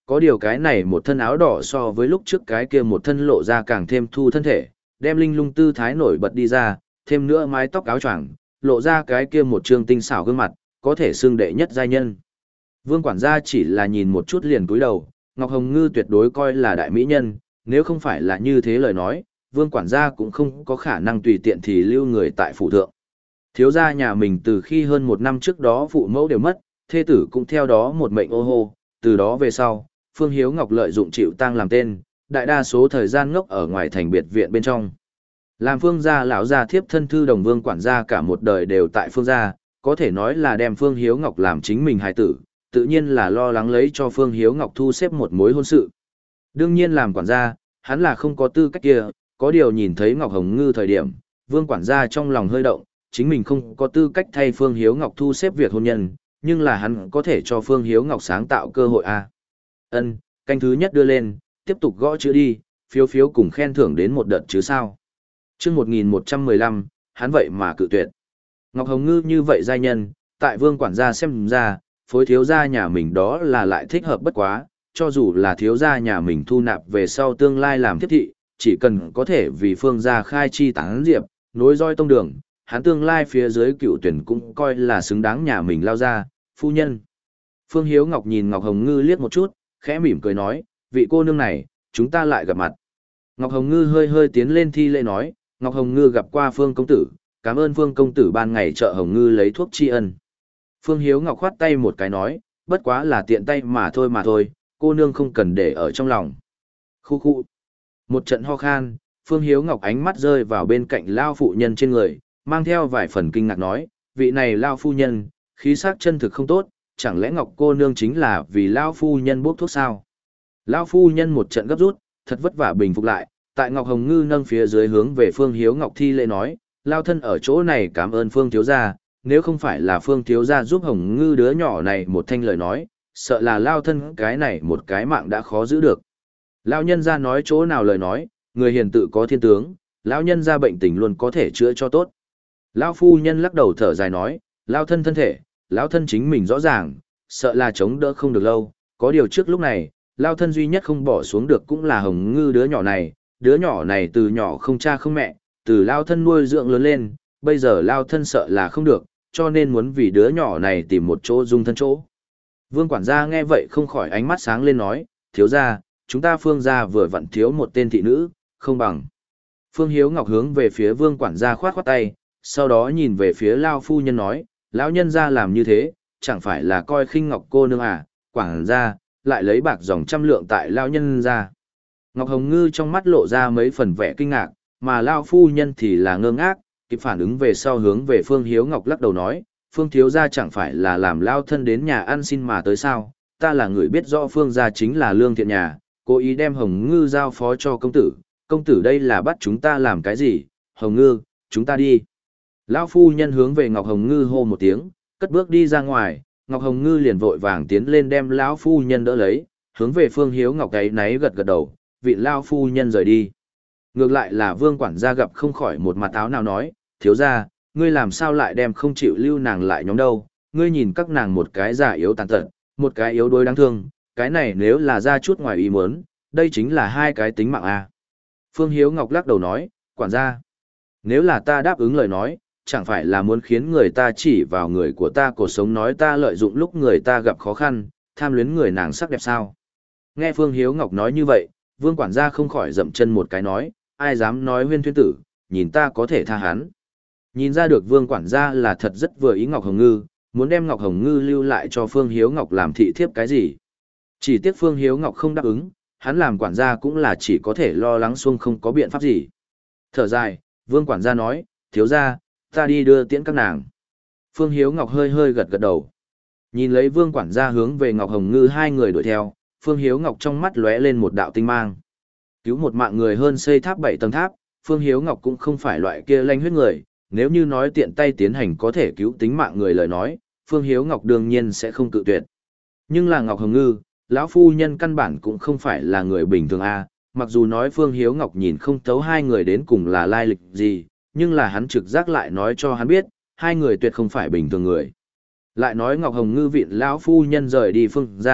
A: Có điều cái này một thân áo đỏ so với lúc trước cái kia một thân lộ ra càng thêm thu thân thể, đem linh lung tư thái nổi bật đi ra, thêm nữa mái tóc áo choàng, lộ ra cái kia một trương tinh xảo gương mặt, có thể xưng đệ nhất giai nhân. Vương quản gia chỉ là nhìn một chút liền cúi đầu, Ngọc Hồng Ngư tuyệt đối coi là đại mỹ nhân, nếu không phải là như thế lời nói, Vương quản gia cũng không có khả năng tùy tiện thì lưu người tại phủ thượng. Thiếu gia nhà mình từ khi hơn một năm trước đó phụ mẫu đều mất, thê tử cũng theo đó một mệnh ô hô, từ đó về sau, Phương Hiếu Ngọc lợi dụng chịu tang làm tên, đại đa số thời gian ngốc ở ngoài thành biệt viện bên trong. Làm Phương gia lão gia thiếp thân thư đồng Vương quản gia cả một đời đều tại Phương gia, có thể nói là đem Phương Hiếu Ngọc làm chính mình hài tử, tự nhiên là lo lắng lấy cho Phương Hiếu Ngọc thu xếp một mối hôn sự. Đương nhiên làm quản gia, hắn là không có tư cách kia, có điều nhìn thấy Ngọc Hồng Ngư thời điểm, Vương quản gia trong lòng hơi động, chính mình không có tư cách thay Phương Hiếu Ngọc thu xếp việc hôn nhân, nhưng là hắn có thể cho Phương Hiếu Ngọc sáng tạo cơ hội a. Ân, canh thứ nhất đưa lên, tiếp tục gõ chữ đi, phiếu phiếu cùng khen thưởng đến một đợt chứ sao. Chương một nghìn một trăm mười lăm, hắn vậy mà cự tuyệt. Ngọc Hồng Ngư như vậy giai nhân, tại Vương quản gia xem ra, phối thiếu gia nhà mình đó là lại thích hợp bất quá, cho dù là thiếu gia nhà mình thu nạp về sau tương lai làm tiếp thị, chỉ cần có thể vì Phương gia khai chi tán diệp, nối roi tông đường, hắn tương lai phía dưới cựu tuyển cũng coi là xứng đáng nhà mình lao ra, phu nhân. Phương Hiếu Ngọc nhìn Ngọc Hồng Ngư liếc một chút, khẽ mỉm cười nói, vị cô nương này, chúng ta lại gặp mặt. Ngọc Hồng Ngư hơi hơi tiến lên thi lễ nói, Ngọc Hồng Ngư gặp qua Phương công tử, cảm ơn Phương công tử ban ngày trợ Hồng Ngư lấy thuốc tri ân. Phương Hiếu Ngọc khoát tay một cái nói, bất quá là tiện tay mà thôi mà thôi, cô nương không cần để ở trong lòng. Khu khu. Một trận ho khan, Phương Hiếu Ngọc ánh mắt rơi vào bên cạnh lao phụ nhân trên người, mang theo vài phần kinh ngạc nói, vị này lao phu nhân, khí sắc chân thực không tốt, chẳng lẽ Ngọc cô nương chính là vì lao phu nhân bốc thuốc sao? Lao phu nhân một trận gấp rút, thật vất vả bình phục lại, tại Ngọc Hồng Ngư nâng phía dưới hướng về Phương Hiếu Ngọc thi lễ nói, lao thân ở chỗ này cảm ơn Phương thiếu gia, nếu không phải là Phương thiếu gia giúp Hồng Ngư đứa nhỏ này một thanh lời nói, sợ là lao thân cái này một cái mạng đã khó giữ được. Lao nhân gia nói chỗ nào lời nói, người hiền tự có thiên tướng, lão nhân gia bệnh tình luôn có thể chữa cho tốt. Lão phu nhân lắc đầu thở dài nói, lao thân thân thể, lão thân chính mình rõ ràng, sợ là chống đỡ không được lâu, có điều trước lúc này, lao thân duy nhất không bỏ xuống được cũng là Hồng Ngư đứa nhỏ này, đứa nhỏ này từ nhỏ không cha không mẹ, từ lao thân nuôi dưỡng lớn lên, bây giờ lao thân sợ là không được, cho nên muốn vì đứa nhỏ này tìm một chỗ dung thân chỗ. Vương quản gia nghe vậy không khỏi ánh mắt sáng lên nói, thiếu gia, chúng ta Phương gia vừa vặn thiếu một tên thị nữ, không bằng. Phương Hiếu Ngọc hướng về phía Vương quản gia khoát khoát tay, sau đó nhìn về phía lao phu nhân nói, lão nhân gia làm như thế, chẳng phải là coi khinh Ngọc cô nương à, quản gia, lại lấy bạc dòng trăm lượng tại lao nhân gia. Ngọc Hồng Ngư trong mắt lộ ra mấy phần vẻ kinh ngạc, mà lao phu nhân thì là ngơ ngác, kịp phản ứng về sau hướng về Phương Hiếu Ngọc lắc đầu nói, Phương thiếu gia chẳng phải là làm lao thân đến nhà ăn xin mà tới sao, ta là người biết rõ Phương gia chính là lương thiện nhà, cố ý đem Hồng Ngư giao phó cho công tử, công tử đây là bắt chúng ta làm cái gì, Hồng Ngư, chúng ta đi. Lão phu nhân hướng về Ngọc Hồng Ngư hô một tiếng, cất bước đi ra ngoài, Ngọc Hồng Ngư liền vội vàng tiến lên đem lão phu nhân đỡ lấy, hướng về Phương Hiếu Ngọc ấy náy gật gật đầu, vị lão phu nhân rời đi. Ngược lại là Vương quản gia gặp không khỏi một mặt áo nào nói, thiếu gia, ngươi làm sao lại đem không chịu lưu nàng lại nhóm đâu, ngươi nhìn các nàng một cái già yếu tàn tật, một cái yếu đuối đáng thương, cái này nếu là ra chút ngoài ý muốn, đây chính là hai cái tính mạng a. Phương Hiếu Ngọc lắc đầu nói, quản gia, nếu là ta đáp ứng lời nói, chẳng phải là muốn khiến người ta chỉ vào người của ta cuộc sống nói ta lợi dụng lúc người ta gặp khó khăn, tham luyến người nàng sắc đẹp sao. Nghe Phương Hiếu Ngọc nói như vậy, Vương quản gia không khỏi dậm chân một cái nói, ai dám nói Huyên Thuyên tử, nhìn ta có thể tha hắn. Nhìn ra được Vương quản gia là thật rất vừa ý Ngọc Hồng Ngư, muốn đem Ngọc Hồng Ngư lưu lại cho Phương Hiếu Ngọc làm thị thiếp cái gì. Chỉ tiếc Phương Hiếu Ngọc không đáp ứng, hắn làm quản gia cũng là chỉ có thể lo lắng xuông không có biện pháp gì. Thở dài, Vương quản gia nói, thiếu gia, ta đi đưa tiễn các nàng. Phương Hiếu Ngọc hơi hơi gật gật đầu. Nhìn lấy Vương quản gia hướng về Ngọc Hồng Ngư hai người đuổi theo, Phương Hiếu Ngọc trong mắt lóe lên một đạo tinh mang. Cứu một mạng người hơn xây tháp bảy tầng tháp, Phương Hiếu Ngọc cũng không phải loại kia lanh huyết người, nếu như nói tiện tay tiến hành có thể cứu tính mạng người lời nói, Phương Hiếu Ngọc đương nhiên sẽ không cự tuyệt. Nhưng là Ngọc Hồng Ngư, lão phu nhân căn bản cũng không phải là người bình thường a, mặc dù nói Phương Hiếu Ngọc nhìn không thấu hai người đến cùng là lai lịch gì, nhưng là hắn trực giác lại nói cho hắn biết, hai người tuyệt không phải bình thường người. Lại nói Ngọc Hồng Ngư viện lão phu nhân rời đi Phương ra,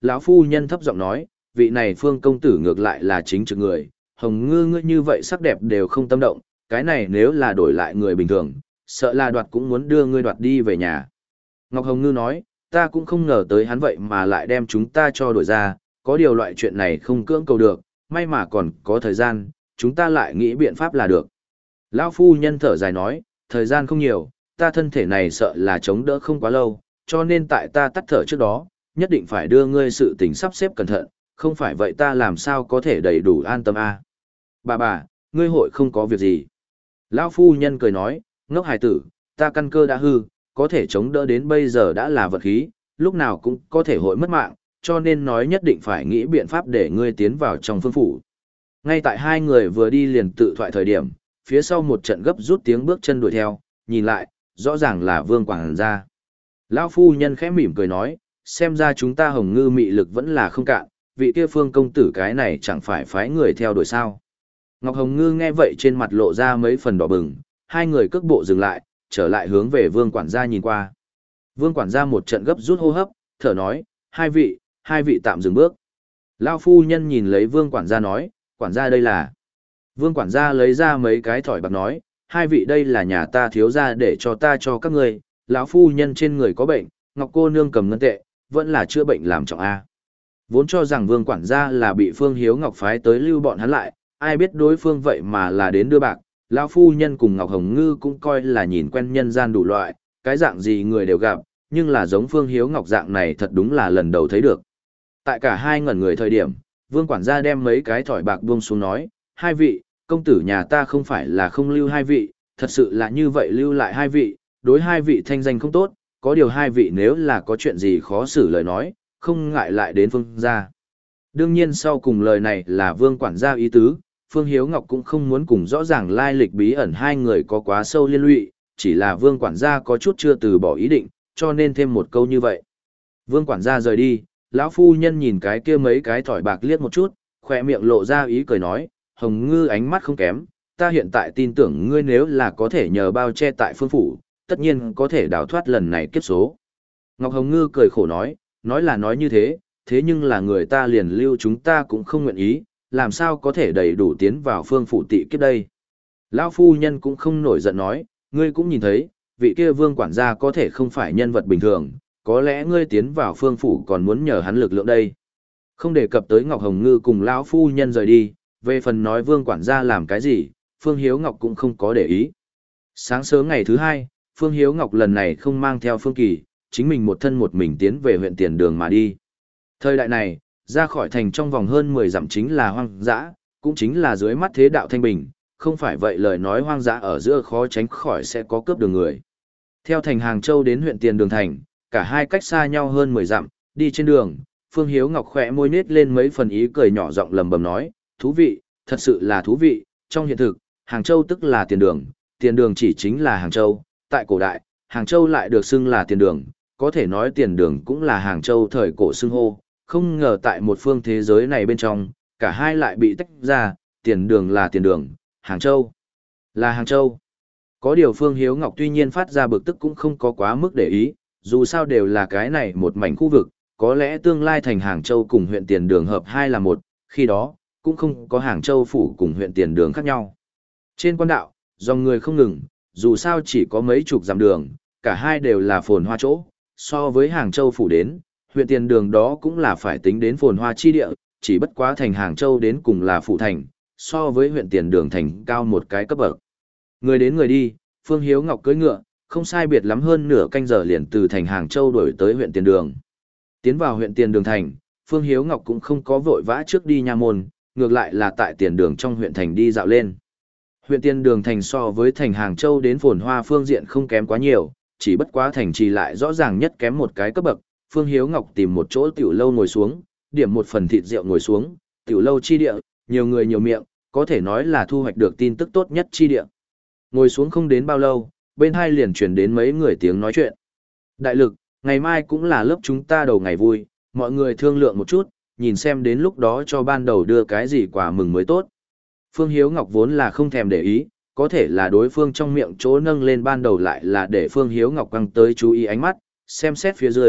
A: lão phu nhân thấp giọng nói, vị này Phương công tử ngược lại là chính trực người, Hồng Ngư ngươi như vậy sắc đẹp đều không tâm động, cái này nếu là đổi lại người bình thường, sợ là đoạt cũng muốn đưa ngươi đoạt đi về nhà. Ngọc Hồng Ngư nói, ta cũng không ngờ tới hắn vậy mà lại đem chúng ta cho đổi ra, có điều loại chuyện này không cưỡng cầu được, may mà còn có thời gian, chúng ta lại nghĩ biện pháp là được. Lão phu nhân thở dài nói, thời gian không nhiều, ta thân thể này sợ là chống đỡ không quá lâu, cho nên tại ta tắt thở trước đó, nhất định phải đưa ngươi sự tình sắp xếp cẩn thận, không phải vậy ta làm sao có thể đầy đủ an tâm a. À? Bà bà, ngươi hội không có việc gì. Lão phu nhân cười nói, ngốc hài tử, ta căn cơ đã hư, có thể chống đỡ đến bây giờ đã là vật khí, lúc nào cũng có thể hội mất mạng, cho nên nói nhất định phải nghĩ biện pháp để ngươi tiến vào trong phương phủ. Ngay tại hai người vừa đi liền tự thoại thời điểm, phía sau một trận gấp rút tiếng bước chân đuổi theo, nhìn lại, rõ ràng là Vương Quảng gia. Lão phu nhân khẽ mỉm cười nói, xem ra chúng ta Hồng Ngư mị lực vẫn là không cạn, vị kia Phương công tử cái này chẳng phải phái người theo đuổi sao. Ngọc Hồng Ngư nghe vậy trên mặt lộ ra mấy phần đỏ bừng, hai người cước bộ dừng lại, trở lại hướng về Vương quản gia nhìn qua. Vương quản gia một trận gấp rút hô hấp, thở nói, hai vị, hai vị tạm dừng bước. Lão phu nhân nhìn lấy Vương quản gia nói, quản gia đây là. Vương quản gia lấy ra mấy cái thỏi bạc nói, hai vị đây là nhà ta thiếu gia để cho ta cho các ngươi, lão phu nhân trên người có bệnh, Ngọc cô nương cầm ngân tệ, vẫn là chữa bệnh làm trọng a. Vốn cho rằng Vương quản gia là bị Phương Hiếu Ngọc phái tới lưu bọn hắn lại, ai biết đối phương vậy mà là đến đưa bạc, lão phu nhân cùng Ngọc Hồng Ngư cũng coi là nhìn quen nhân gian đủ loại, cái dạng gì người đều gặp, nhưng là giống Phương Hiếu Ngọc dạng này thật đúng là lần đầu thấy được. Tại cả hai ngẩn người thời điểm, Vương quản gia đem mấy cái thỏi bạc buông xuống nói, hai vị, công tử nhà ta không phải là không lưu hai vị, thật sự là như vậy lưu lại hai vị, đối hai vị thanh danh không tốt, có điều hai vị nếu là có chuyện gì khó xử lời nói, không ngại lại đến Phương gia. Đương nhiên sau cùng lời này là Vương quản gia ý tứ, Phương Hiếu Ngọc cũng không muốn cùng rõ ràng lai lịch bí ẩn hai người có quá sâu liên lụy, chỉ là Vương quản gia có chút chưa từ bỏ ý định, cho nên thêm một câu như vậy. Vương quản gia rời đi, lão phu nhân nhìn cái kia mấy cái thỏi bạc liếc một chút, khỏe miệng lộ ra ý cười nói, Hồng Ngư ánh mắt không kém, ta hiện tại tin tưởng ngươi nếu là có thể nhờ bao che tại phương phủ, tất nhiên có thể đào thoát lần này kiếp số. Ngọc Hồng Ngư cười khổ nói, nói là nói như thế, thế nhưng là người ta liền lưu chúng ta cũng không nguyện ý, làm sao có thể đầy đủ tiến vào phương phủ tị kiếp đây. Lão phu nhân cũng không nổi giận nói, ngươi cũng nhìn thấy, vị kia Vương quản gia có thể không phải nhân vật bình thường, có lẽ ngươi tiến vào phương phủ còn muốn nhờ hắn lực lượng đây. Không đề cập tới Ngọc Hồng Ngư cùng lão phu nhân rời đi, về phần nói Vương quản gia làm cái gì, Phương Hiếu Ngọc cũng không có để ý. Sáng sớm ngày thứ hai, Phương Hiếu Ngọc lần này không mang theo Phương Kỳ, chính mình một thân một mình tiến về huyện Tiền Đường mà đi. Thời đại này, ra khỏi thành trong vòng hơn mười dặm chính là hoang dã, cũng chính là dưới mắt thế đạo thanh bình, không phải vậy lời nói hoang dã ở giữa khó tránh khỏi sẽ có cướp đường người. Theo thành Hàng Châu đến huyện Tiền Đường thành, cả hai cách xa nhau hơn mười dặm, đi trên đường, Phương Hiếu Ngọc khẽ môi nết lên mấy phần ý cười nhỏ giọng lầm bầm nói, thú vị, thật sự là thú vị, trong hiện thực, Hàng Châu tức là tiền đường, tiền đường chỉ chính là Hàng Châu, tại cổ đại, Hàng Châu lại được xưng là tiền đường, có thể nói tiền đường cũng là Hàng Châu thời cổ xưng hô, không ngờ tại một phương thế giới này bên trong, cả hai lại bị tách ra, tiền đường là tiền đường, Hàng Châu là Hàng Châu. Có điều Phương Hiếu Ngọc tuy nhiên phát ra bực tức cũng không có quá mức để ý, dù sao đều là cái này một mảnh khu vực, có lẽ tương lai thành Hàng Châu cùng huyện Tiền Đường hợp hai là một, khi đó, cũng không có Hàng Châu phủ cùng huyện Tiền Đường khác nhau. Trên quan đạo, dòng người không ngừng, dù sao chỉ có mấy chục dặm đường, cả hai đều là phồn hoa chỗ, so với Hàng Châu phủ đến, huyện Tiền Đường đó cũng là phải tính đến phồn hoa chi địa, chỉ bất quá thành Hàng Châu đến cùng là phủ thành, so với huyện Tiền Đường thành cao một cái cấp bậc. Người đến người đi, Phương Hiếu Ngọc cưỡi ngựa, không sai biệt lắm hơn nửa canh giờ liền từ thành Hàng Châu đổi tới huyện Tiền Đường. Tiến vào huyện Tiền Đường thành, Phương Hiếu Ngọc cũng không có vội vã trước đi nha môn, ngược lại là tại tiền đường trong huyện thành đi dạo lên. Huyện Tiền Đường thành so với thành Hàng Châu đến phồn hoa phương diện không kém quá nhiều, chỉ bất quá thành trì lại rõ ràng nhất kém một cái cấp bậc. Phương Hiếu Ngọc tìm một chỗ tiểu lâu ngồi xuống, điểm một phần thịt rượu ngồi xuống, tiểu lâu chi địa, nhiều người nhiều miệng, có thể nói là thu hoạch được tin tức tốt nhất chi địa. Ngồi xuống không đến bao lâu, bên hai liền truyền đến mấy người tiếng nói chuyện. Đại lực, ngày mai cũng là lớp chúng ta đầu ngày vui, mọi người thương lượng một chút, nhìn xem đến lúc đó cho ban đầu đưa cái gì quà mừng mới tốt. Phương Hiếu Ngọc vốn là không thèm để ý, có thể là đối phương trong miệng chỗ nâng lên ban đầu lại là để Phương Hiếu Ngọc căng tới chú ý ánh mắt, xem xét phía dưới,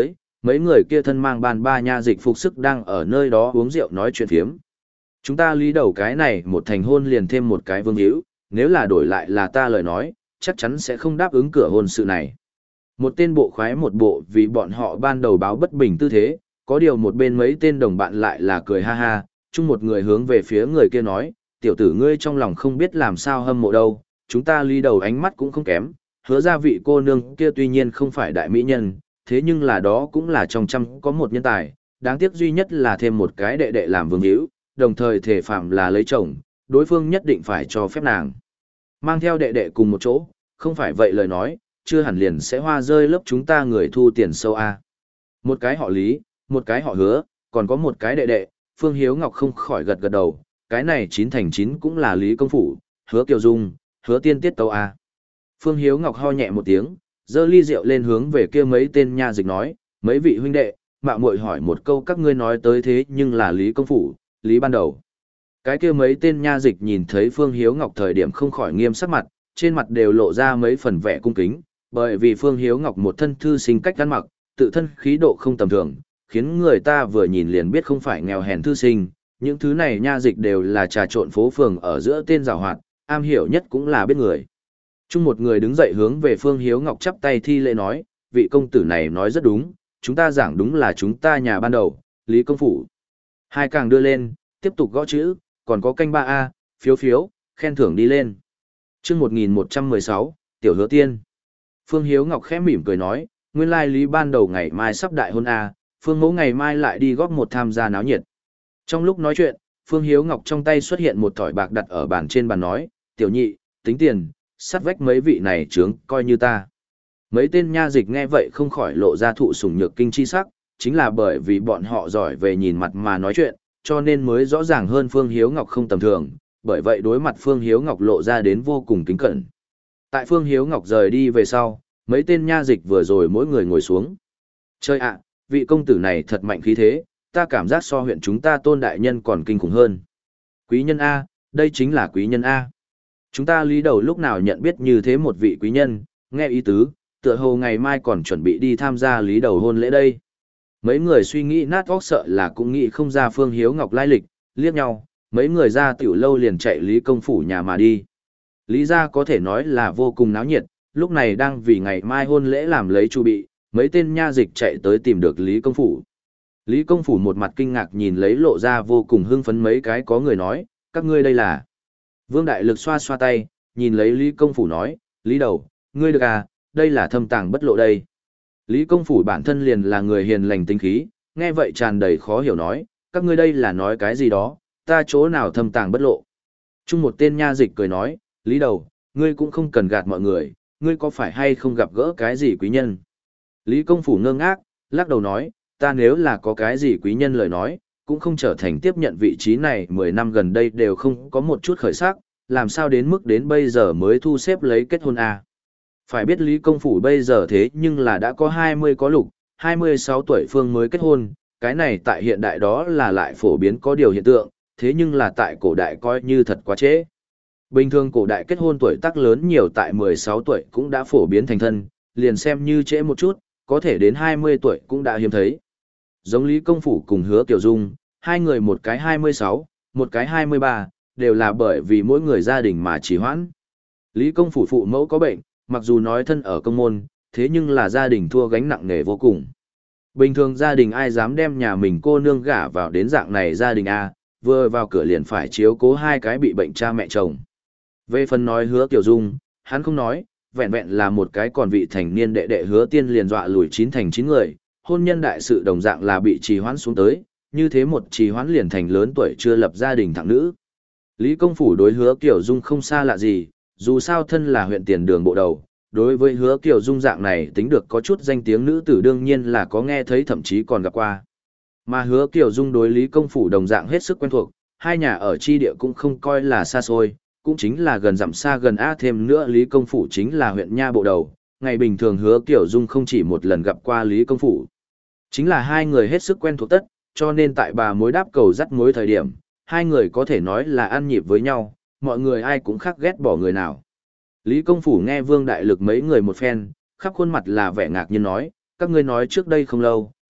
A: mấy người kia thân mang bàn ba nha dịch phục sức đang ở nơi đó uống rượu nói chuyện phiếm. Chúng ta lý đầu cái này một thành hôn liền thêm một cái vương hữu, nếu là đổi lại là ta lời nói, chắc chắn sẽ không đáp ứng cửa hôn sự này. Một tên bộ khoái một bộ vì bọn họ ban đầu báo bất bình tư thế, có điều một bên mấy tên đồng bạn lại là cười ha ha, chung một người hướng về phía người kia nói, tiểu tử ngươi trong lòng không biết làm sao hâm mộ đâu, chúng ta lý đầu ánh mắt cũng không kém, hứa ra vị cô nương kia tuy nhiên không phải đại mỹ nhân, thế nhưng là đó cũng là trong trăm có một nhân tài, đáng tiếc duy nhất là thêm một cái đệ đệ làm vương hữu, đồng thời thể phạm là lấy chồng, đối phương nhất định phải cho phép nàng mang theo đệ đệ cùng một chỗ, không phải vậy lời nói, chưa hẳn liền sẽ hoa rơi lớp chúng ta người thu tiền sâu a. Một cái họ Lý, một cái họ Hứa, còn có một cái đệ đệ, Phương Hiếu Ngọc không khỏi gật gật đầu, cái này chín thành chín cũng là Lý công phủ, Hứa Kiều Dung, Hứa Tiên Tiết Tâu a. Phương Hiếu Ngọc ho nhẹ một tiếng, giơ ly rượu lên hướng về kia mấy tên nha dịch nói, mấy vị huynh đệ, mạo muội hỏi một câu các ngươi nói tới thế nhưng là Lý công phủ, Lý ban đầu. Cái kia mấy tên nha dịch nhìn thấy Phương Hiếu Ngọc thời điểm không khỏi nghiêm sắc mặt, trên mặt đều lộ ra mấy phần vẻ cung kính, bởi vì Phương Hiếu Ngọc một thân thư sinh cách ăn mặc, tự thân khí độ không tầm thường, khiến người ta vừa nhìn liền biết không phải nghèo hèn thư sinh, những thứ này nha dịch đều là trà trộn phố phường ở giữa tên giàu hoạt, am hiểu nhất cũng là biết người. Chung một người đứng dậy hướng về Phương Hiếu Ngọc chắp tay thi lễ nói, vị công tử này nói rất đúng, chúng ta giảng đúng là chúng ta nhà ban đầu, Lý công phủ. Hai càng đưa lên, tiếp tục gõ chữ, còn có canh ba a phiếu phiếu, khen thưởng đi lên. Chương một nghìn một trăm mười sáu, Tiểu Hứa Tiên. Phương Hiếu Ngọc khẽ mỉm cười nói, nguyên lai Lý ban đầu ngày mai sắp đại hôn a, Phương Mẫu ngày mai lại đi góp một tham gia náo nhiệt. Trong lúc nói chuyện, Phương Hiếu Ngọc trong tay xuất hiện một thỏi bạc đặt ở bàn trên bàn nói, tiểu nhị, tính tiền, sát vách mấy vị này trướng, coi như ta. Mấy tên nha dịch nghe vậy không khỏi lộ ra thụ sủng nhược kinh chi sắc, chính là bởi vì bọn họ giỏi về nhìn mặt mà nói chuyện, cho nên mới rõ ràng hơn Phương Hiếu Ngọc không tầm thường, bởi vậy đối mặt Phương Hiếu Ngọc lộ ra đến vô cùng kính cẩn. Tại Phương Hiếu Ngọc rời đi về sau, mấy tên nha dịch vừa rồi mỗi người ngồi xuống. Chơi ạ, vị công tử này thật mạnh khí thế, ta cảm giác so huyện chúng ta Tôn đại nhân còn kinh khủng hơn. Quý nhân A, đây chính là quý nhân A. Chúng ta lý đầu lúc nào nhận biết như thế một vị quý nhân, nghe ý tứ, tựa hồ ngày mai còn chuẩn bị đi tham gia lý đầu hôn lễ đây. Mấy người suy nghĩ nát óc sợ là cũng nghĩ không ra Phương Hiếu Ngọc lai lịch, liếc nhau, mấy người ra tiểu lâu liền chạy Lý công phủ nhà mà đi. Lý gia có thể nói là vô cùng náo nhiệt, lúc này đang vì ngày mai hôn lễ làm lấy chu bị, mấy tên nha dịch chạy tới tìm được Lý công phủ. Lý công phủ một mặt kinh ngạc nhìn lấy lộ ra vô cùng hưng phấn mấy cái có người nói, các ngươi đây là. Vương Đại Lực xoa xoa tay, nhìn lấy Lý công phủ nói, Lý đầu, ngươi được à, đây là thâm tàng bất lộ đây. Lý công phủ bản thân liền là người hiền lành tính khí, nghe vậy tràn đầy khó hiểu nói, các ngươi đây là nói cái gì đó, ta chỗ nào thâm tàng bất lộ. Chung một tên nha dịch cười nói, Lý đầu, ngươi cũng không cần gạt mọi người, ngươi có phải hay không gặp gỡ cái gì quý nhân. Lý công phủ ngơ ngác, lắc đầu nói, ta nếu là có cái gì quý nhân lời nói, cũng không trở thành tiếp nhận vị trí này mười năm gần đây đều không có một chút khởi sắc, làm sao đến mức đến bây giờ mới thu xếp lấy kết hôn à. Phải biết Lý công phủ bây giờ thế nhưng là đã có hai mươi có lục, hai mươi sáu tuổi phương mới kết hôn, cái này tại hiện đại đó là lại phổ biến có điều hiện tượng, thế nhưng là tại cổ đại coi như thật quá trễ. Bình thường cổ đại kết hôn tuổi tác lớn nhiều tại mười sáu tuổi cũng đã phổ biến thành thân, liền xem như trễ một chút, có thể đến hai mươi tuổi cũng đã hiếm thấy. Giống Lý công phủ cùng Hứa Kiều Dung, hai người một cái hai mươi sáu, một cái hai mươi ba, đều là bởi vì mỗi người gia đình mà trì hoãn. Lý công phủ phụ mẫu có bệnh, mặc dù nói thân ở công môn, thế nhưng là gia đình thua gánh nặng nề vô cùng. Bình thường gia đình ai dám đem nhà mình cô nương gả vào đến dạng này gia đình A, vừa vào cửa liền phải chiếu cố hai cái bị bệnh cha mẹ chồng. Về phần nói Hứa Kiều Dung, hắn không nói, vẹn vẹn là một cái còn vị thành niên đệ đệ Hứa Tiên liền dọa lùi chín thành chín người, hôn nhân đại sự đồng dạng là bị trì hoãn xuống tới, như thế một trì hoãn liền thành lớn tuổi chưa lập gia đình thẳng nữ. Lý công phủ đối Hứa Kiều Dung không xa lạ gì, dù sao thân là huyện tiền đường bộ đầu, đối với Hứa Kiều Dung dạng này tính được có chút danh tiếng nữ tử đương nhiên là có nghe thấy thậm chí còn gặp qua. Mà Hứa Kiều Dung đối Lý công phủ đồng dạng hết sức quen thuộc, hai nhà ở chi địa cũng không coi là xa xôi, cũng chính là gần dặm xa gần á thêm nữa Lý công phủ chính là huyện nha bộ đầu, ngày bình thường Hứa Kiều Dung không chỉ một lần gặp qua Lý công phủ. Chính là hai người hết sức quen thuộc tất, cho nên tại bà mối đáp cầu dắt mối thời điểm, hai người có thể nói là ăn nhịp với nhau, mọi người ai cũng khác ghét bỏ người nào. Lý công phủ nghe Vương Đại Lực mấy người một phen, khắp khuôn mặt là vẻ ngạc nhiên nói, các ngươi nói trước đây không lâu,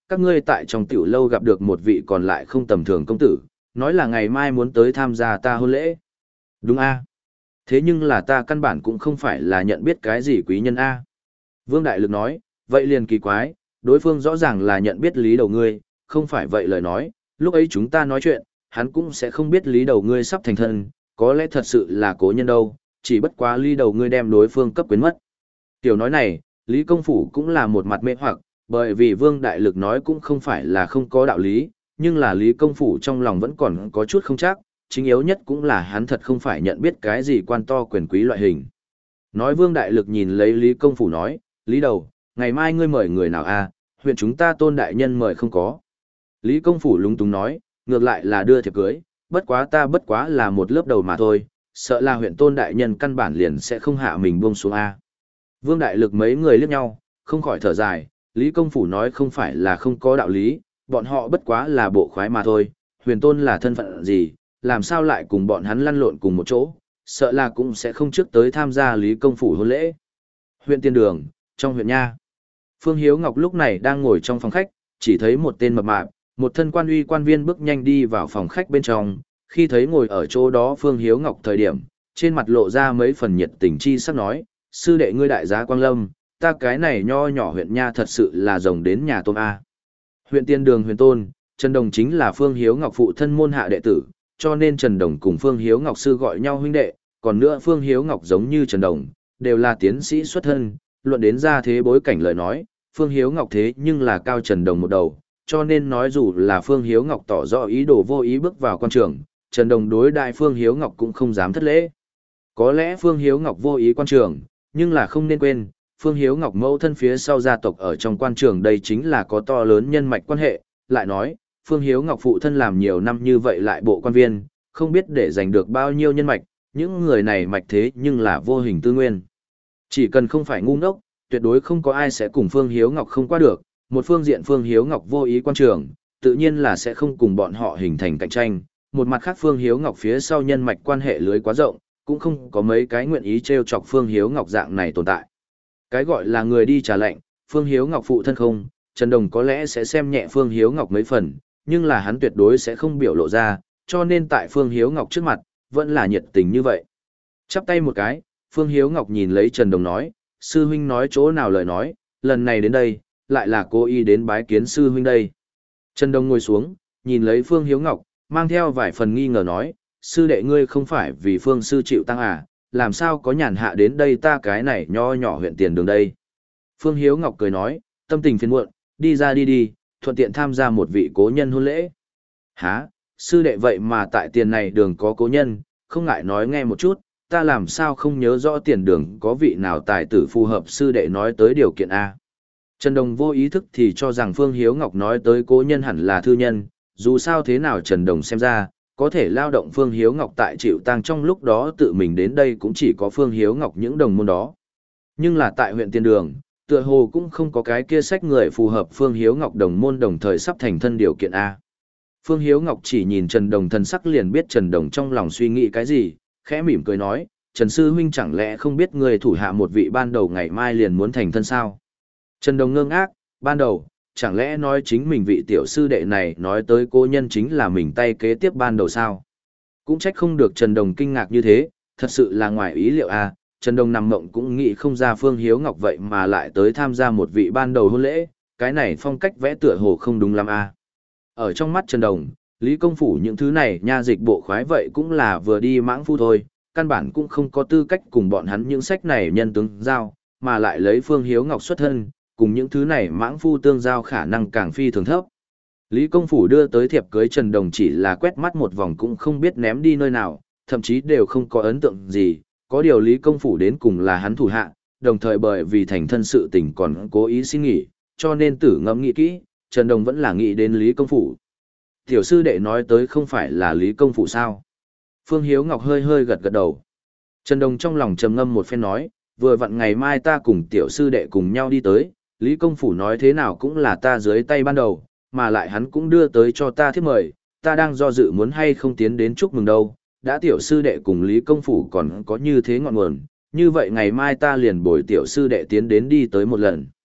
A: các ngươi tại trong tiểu lâu gặp được một vị còn lại không tầm thường công tử, nói là ngày mai muốn tới tham gia ta hôn lễ. Đúng a? Thế nhưng là ta căn bản cũng không phải là nhận biết cái gì quý nhân a. Vương Đại Lực nói, vậy liền kỳ quái, đối phương rõ ràng là nhận biết lý đầu ngươi, không phải vậy lời nói, lúc ấy chúng ta nói chuyện, hắn cũng sẽ không biết lý đầu ngươi sắp thành thân, có lẽ thật sự là cố nhân đâu, chỉ bất quá lý đầu ngươi đem đối phương cấp quyến mất. Tiểu nói này, Lý Công Phủ cũng là một mặt mê hoặc, bởi vì Vương Đại Lực nói cũng không phải là không có đạo lý, nhưng là Lý Công Phủ trong lòng vẫn còn có chút không chắc, chính yếu nhất cũng là hắn thật không phải nhận biết cái gì quan to quyền quý loại hình. Nói Vương Đại Lực nhìn lấy Lý Công Phủ nói, Lý đầu, ngày mai ngươi mời người nào a? Huyện chúng ta Tôn đại nhân mời không có. Lý Công Phủ lúng túng nói, ngược lại là đưa thiệp cưới, bất quá ta bất quá là một lớp đầu mà thôi, sợ là huyện Tôn đại nhân căn bản liền sẽ không hạ mình buông xuống a. Vương Đại Lực mấy người liếc nhau, không khỏi thở dài, Lý Công Phủ nói không phải là không có đạo lý, bọn họ bất quá là bộ khoái mà thôi, huyền tôn là thân phận gì, làm sao lại cùng bọn hắn lăn lộn cùng một chỗ, sợ là cũng sẽ không trước tới tham gia Lý Công Phủ hôn lễ. Huyện Tiên Đường, trong huyện Nha. Phương Hiếu Ngọc lúc này đang ngồi trong phòng khách, chỉ thấy một tên mập mạp, một thân quan uy quan viên bước nhanh đi vào phòng khách bên trong, khi thấy ngồi ở chỗ đó Phương Hiếu Ngọc thời điểm, trên mặt lộ ra mấy phần nhiệt tình chi sắc nói, sư đệ ngươi đại giá Quang Lâm, ta cái này nho nhỏ huyện Nha thật sự là rồng đến nhà tôm A. Huyện Tiên Đường huyền tôn, Trần Đồng chính là Phương Hiếu Ngọc phụ thân môn hạ đệ tử, cho nên Trần Đồng cùng Phương Hiếu Ngọc sư gọi nhau huynh đệ, còn nữa Phương Hiếu Ngọc giống như Trần Đồng, đều là tiến sĩ xuất thân, luận đến ra thế bối cảnh lời nói, Phương Hiếu Ngọc thế nhưng là cao Trần Đồng một đầu, cho nên nói dù là Phương Hiếu Ngọc tỏ rõ ý đồ vô ý bước vào quan trường, Trần Đồng đối đại Phương Hiếu Ngọc cũng không dám thất lễ. Có lẽ Phương Hiếu Ngọc vô ý quan trường, nhưng là không nên quên, Phương Hiếu Ngọc mẫu thân phía sau gia tộc ở trong quan trường đây chính là có to lớn nhân mạch quan hệ, lại nói, Phương Hiếu Ngọc phụ thân làm nhiều năm như vậy lại bộ quan viên, không biết để giành được bao nhiêu nhân mạch, những người này mạch thế nhưng là vô hình tư nguyên. Chỉ cần không phải ngu ngốc, tuyệt đối không có ai sẽ cùng Phương Hiếu Ngọc không qua được, một phương diện Phương Hiếu Ngọc vô ý quan trường, tự nhiên là sẽ không cùng bọn họ hình thành cạnh tranh, một mặt khác Phương Hiếu Ngọc phía sau nhân mạch quan hệ lưới quá rộng, cũng không có mấy cái nguyện ý trêu chọc Phương Hiếu Ngọc dạng này tồn tại. Cái gọi là người đi trả lệnh, Phương Hiếu Ngọc phụ thân không, Trần Đồng có lẽ sẽ xem nhẹ Phương Hiếu Ngọc mấy phần, nhưng là hắn tuyệt đối sẽ không biểu lộ ra, cho nên tại Phương Hiếu Ngọc trước mặt, vẫn là nhiệt tình như vậy. Chắp tay một cái, Phương Hiếu Ngọc nhìn lấy Trần Đồng nói, sư huynh nói chỗ nào lời nói, lần này đến đây, lại là cô y đến bái kiến sư huynh đây. Trần Đồng ngồi xuống, nhìn lấy Phương Hiếu Ngọc, mang theo vài phần nghi ngờ nói, sư đệ ngươi không phải vì Phương sư chịu tăng à, làm sao có nhàn hạ đến đây ta cái này nho nhỏ huyện Tiền Đường đây. Phương Hiếu Ngọc cười nói, tâm tình phiền muộn, đi ra đi đi, thuận tiện tham gia một vị cố nhân hôn lễ. Hả, sư đệ vậy mà tại Tiền này đường có cố nhân, không ngại nói nghe một chút, ta làm sao không nhớ rõ Tiền Đường có vị nào tài tử phù hợp sư đệ nói tới điều kiện A. Trần Đồng vô ý thức thì cho rằng Phương Hiếu Ngọc nói tới cố nhân hẳn là thư nhân, dù sao thế nào Trần Đồng xem ra, có thể lao động Phương Hiếu Ngọc tại chịu tang trong lúc đó tự mình đến đây cũng chỉ có Phương Hiếu Ngọc những đồng môn đó. Nhưng là tại huyện Tiên Đường, tựa hồ cũng không có cái kia sách người phù hợp Phương Hiếu Ngọc đồng môn đồng thời sắp thành thân điều kiện A. Phương Hiếu Ngọc chỉ nhìn Trần Đồng thần sắc liền biết Trần Đồng trong lòng suy nghĩ cái gì, khẽ mỉm cười nói, Trần Sư Huynh chẳng lẽ không biết người thủ hạ một vị ban đầu ngày mai liền muốn thành thân sao? Trần Đồng ngơ ngác, ban đầu, chẳng lẽ nói chính mình vị tiểu sư đệ này nói tới cô nhân chính là mình tay kế tiếp ban đầu sao? Cũng trách không được Trần Đồng kinh ngạc như thế, thật sự là ngoài ý liệu à, Trần Đồng nằm mộng cũng nghĩ không ra Phương Hiếu Ngọc vậy mà lại tới tham gia một vị ban đầu hôn lễ, cái này phong cách vẽ tựa hồ không đúng lắm à. Ở trong mắt Trần Đồng, Lý Công Phủ những thứ này nha dịch bộ khoái vậy cũng là vừa đi mãng phu thôi, căn bản cũng không có tư cách cùng bọn hắn những sách này nhân tướng giao, mà lại lấy Phương Hiếu Ngọc xuất thân, cùng những thứ này mãng phu tương giao khả năng càng phi thường thấp. Lý Công Phủ đưa tới thiệp cưới Trần Đồng chỉ là quét mắt một vòng cũng không biết ném đi nơi nào, thậm chí đều không có ấn tượng gì, có điều Lý Công Phủ đến cùng là hắn thủ hạ, đồng thời bởi vì thành thân sự tình còn cố ý xin nghỉ, cho nên tử ngẫm nghĩ kỹ, Trần Đồng vẫn là nghĩ đến Lý Công Phủ. Tiểu sư đệ nói tới không phải là Lý Công Phủ sao? Phương Hiếu Ngọc hơi hơi gật gật đầu. Trần Đồng trong lòng trầm ngâm một phen nói, vừa vặn ngày mai ta cùng tiểu sư đệ cùng nhau đi tới, Lý Công Phủ nói thế nào cũng là ta dưới tay ban đầu, mà lại hắn cũng đưa tới cho ta thiếp mời, ta đang do dự muốn hay không tiến đến chúc mừng đâu, đã tiểu sư đệ cùng Lý Công Phủ còn có như thế ngọn nguồn, như vậy ngày mai ta liền bồi tiểu sư đệ tiến đến đi tới một lần.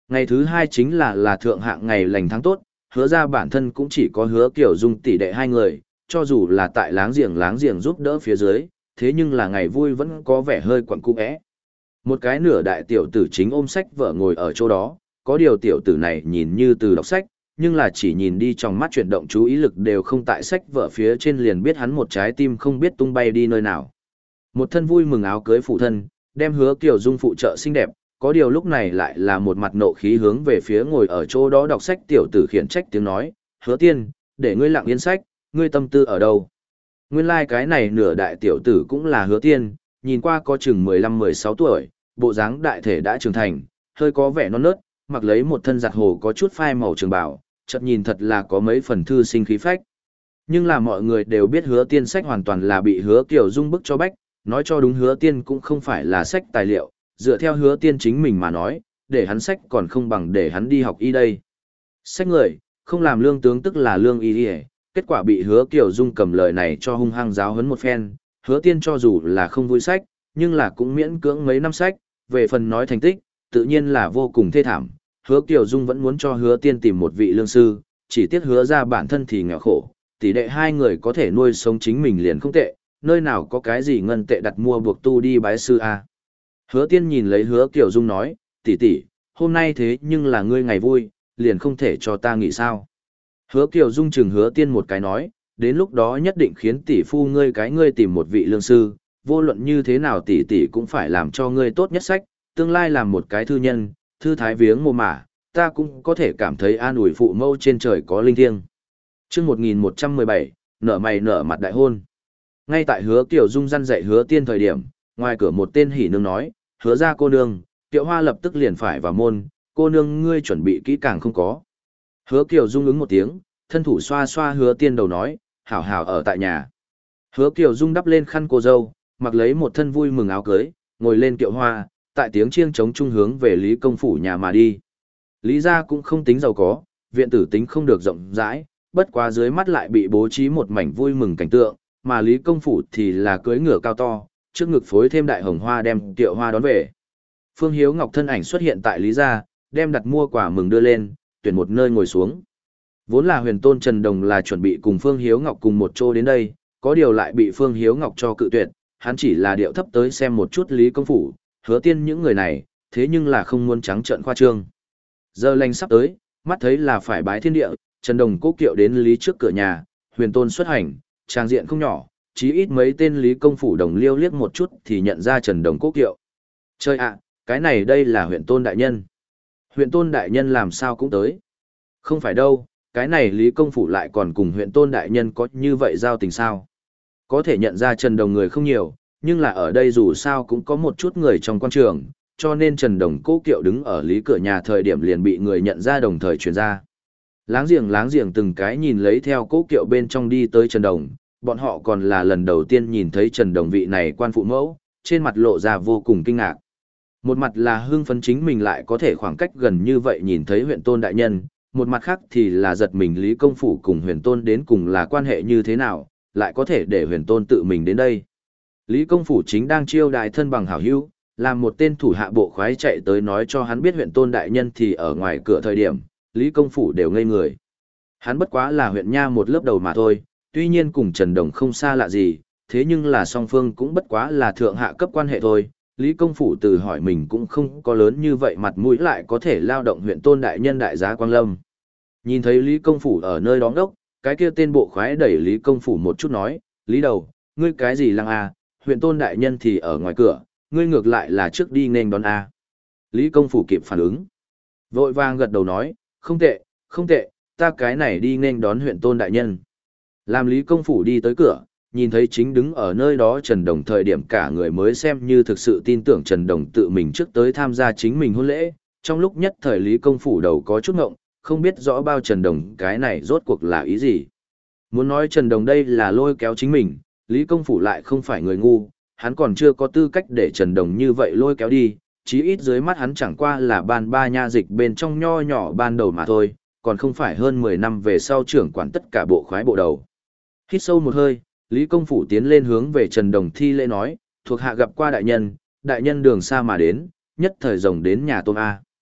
A: Ngày thứ hai chính là là thượng hạng ngày lành tháng tốt, hứa ra bản thân cũng chỉ có hứa kiểu dung tỷ đệ hai người, cho dù là tại láng giềng láng giềng giúp đỡ phía dưới, thế nhưng là ngày vui vẫn có vẻ hơi quẩn cung ẽ. Một cái nửa đại tiểu tử chính ôm sách vợ ngồi ở chỗ đó, có điều tiểu tử này nhìn như từ đọc sách, nhưng là chỉ nhìn đi trong mắt chuyển động chú ý lực đều không tại sách vợ phía trên liền biết hắn một trái tim không biết tung bay đi nơi nào. Một thân vui mừng áo cưới phụ thân, đem hứa kiểu dung phụ trợ xinh đẹp, có điều lúc này lại là một mặt nộ khí hướng về phía ngồi ở chỗ đó đọc sách tiểu tử khiển trách tiếng nói, hứa tiên, để ngươi lặng yên sách, ngươi tâm tư ở đâu? Nguyên lai like cái này nửa đại tiểu tử cũng là hứa tiên, nhìn qua có chừng mười lăm mười sáu tuổi, bộ dáng đại thể đã trưởng thành, hơi có vẻ non nớt, mặc lấy một thân giặt hồ có chút phai màu trường bào, chợt nhìn thật là có mấy phần thư sinh khí phách. Nhưng là mọi người đều biết hứa tiên sách hoàn toàn là bị hứa kiểu dung bức cho bách, nói cho đúng hứa tiên cũng không phải là sách tài liệu, dựa theo hứa tiên chính mình mà nói, để hắn sách còn không bằng để hắn đi học y đây. Sách người, không làm lương tướng tức là lương y đi, kết quả bị hứa kiểu dung cầm lời này cho hung hăng giáo huấn một phen, hứa tiên cho dù là không vui sách, nhưng là cũng miễn cưỡng mấy năm sách, về phần nói thành tích, tự nhiên là vô cùng thê thảm. Hứa Kiều Dung vẫn muốn cho hứa tiên tìm một vị lương sư, chỉ tiếc hứa ra bản thân thì nghèo khổ, tỷ đệ hai người có thể nuôi sống chính mình liền không tệ, nơi nào có cái gì ngân tệ đặt mua buộc tu đi bái sư a. Hứa tiên nhìn lấy hứa Kiều Dung nói, tỷ tỷ, hôm nay thế nhưng là ngươi ngày vui, liền không thể cho ta nghỉ sao. Hứa Kiều Dung chừng hứa tiên một cái nói, đến lúc đó nhất định khiến tỷ phu ngươi cái ngươi tìm một vị lương sư, vô luận như thế nào tỷ tỷ cũng phải làm cho ngươi tốt nhất sách, tương lai làm một cái thư nhân, thư thái viếng mồ mả, ta cũng có thể cảm thấy an ủi phụ mâu trên trời có linh thiêng. Chương một nghìn một trăm mười bảy, nở mày nở mặt đại hôn. Ngay tại hứa Kiều Dung răn dạy hứa tiên thời điểm, ngoài cửa một tên hỉ nương nói, hứa ra cô nương, Kiều Hoa lập tức liền phải vào môn, cô nương ngươi chuẩn bị kỹ càng không có. Hứa Kiều Dung ứng một tiếng, thân thủ xoa xoa hứa tiên đầu nói, hảo hảo ở tại nhà. Hứa Kiều Dung đắp lên khăn cô dâu, mặc lấy một thân vui mừng áo cưới, ngồi lên kiệu hoa, tại tiếng chiêng trống trung hướng về Lý công phủ nhà mà đi. Lý gia cũng không tính giàu có, viện tử tính không được rộng rãi, bất quá dưới mắt lại bị bố trí một mảnh vui mừng cảnh tượng, mà Lý công phủ thì là cưới ngựa cao to, trước ngực phối thêm đại hồng hoa đem kiệu hoa đón về. Phương Hiếu Ngọc thân ảnh xuất hiện tại Lý gia, đem đặt mua quả mừng đưa lên, tuyển một nơi ngồi xuống. Vốn là Huyền Tôn Trần Đồng là chuẩn bị cùng Phương Hiếu Ngọc cùng một chỗ đến đây, có điều lại bị Phương Hiếu Ngọc cho cự tuyệt, hắn chỉ là điệu thấp tới xem một chút Lý công phủ, hứa tiên những người này, thế nhưng là không muốn trắng trợn khoa trương. Giờ lành sắp tới, mắt thấy là phải bái thiên địa, Trần Đồng cố kiệu đến Lý trước cửa nhà, Huyền Tôn xuất hành, trang diện không nhỏ, chí ít mấy tên Lý công phủ đồng liêu liếc một chút thì nhận ra Trần Đồng cố kiệu. Chơi ạ, cái này đây là Huyền Tôn đại nhân. Huyền Tôn đại nhân làm sao cũng tới. Không phải đâu, cái này Lý công phủ lại còn cùng Huyền Tôn đại nhân có như vậy giao tình sao? Có thể nhận ra Trần Đồng người không nhiều, nhưng là ở đây dù sao cũng có một chút người trong quan trường, cho nên Trần Đồng cố kiệu đứng ở Lý cửa nhà thời điểm liền bị người nhận ra đồng thời truyền ra. Láng giềng láng giềng từng cái nhìn lấy theo cố kiệu bên trong đi tới Trần Đồng, bọn họ còn là lần đầu tiên nhìn thấy Trần Đồng vị này quan phụ mẫu, trên mặt lộ ra vô cùng kinh ngạc. Một mặt là hưng phấn chính mình lại có thể khoảng cách gần như vậy nhìn thấy Huyền Tôn đại nhân, một mặt khác thì là giật mình Lý công phủ cùng Huyền Tôn đến cùng là quan hệ như thế nào, lại có thể để Huyền Tôn tự mình đến đây. Lý công phủ chính đang chiêu đại thân bằng hảo hữu, làm một tên thủ hạ bộ khoái chạy tới nói cho hắn biết Huyền Tôn đại nhân thì ở ngoài cửa thời điểm, Lý công phủ đều ngây người. Hắn bất quá là huyện nha một lớp đầu mà thôi, tuy nhiên cùng Trần Đồng không xa lạ gì, thế nhưng là song phương cũng bất quá là thượng hạ cấp quan hệ thôi. Lý công phủ từ hỏi mình cũng không có lớn như vậy mặt mũi lại có thể lao động Huyền Tôn đại nhân đại giá Quang Lâm. Nhìn thấy Lý công phủ ở nơi đó đốc, cái kia tên bộ khoái đẩy Lý công phủ một chút nói, Lý đầu, ngươi cái gì lăng à, Huyền Tôn đại nhân thì ở ngoài cửa, ngươi ngược lại là trước đi nên đón a. Lý công phủ kịp phản ứng, vội vàng gật đầu nói, không tệ, không tệ, ta cái này đi nên đón Huyền Tôn đại nhân. Làm Lý công phủ đi tới cửa, nhìn thấy chính đứng ở nơi đó Trần Đồng thời điểm cả người mới xem như thực sự tin tưởng Trần Đồng tự mình trước tới tham gia chính mình hôn lễ, trong lúc nhất thời Lý công phủ đầu có chút ngộng, không biết rõ bao Trần Đồng cái này rốt cuộc là ý gì. Muốn nói Trần Đồng đây là lôi kéo chính mình, Lý công phủ lại không phải người ngu, hắn còn chưa có tư cách để Trần Đồng như vậy lôi kéo đi, chí ít dưới mắt hắn chẳng qua là ban ba nha dịch bên trong nho nhỏ ban đầu mà thôi, còn không phải hơn mười năm về sau trưởng quản tất cả bộ khoái bộ đầu. Hít sâu một hơi, Lý công phủ tiến lên hướng về Trần Đồng thi lễ nói, thuộc hạ gặp qua đại nhân, đại nhân đường xa mà đến, nhất thời rồng đến nhà tôm A.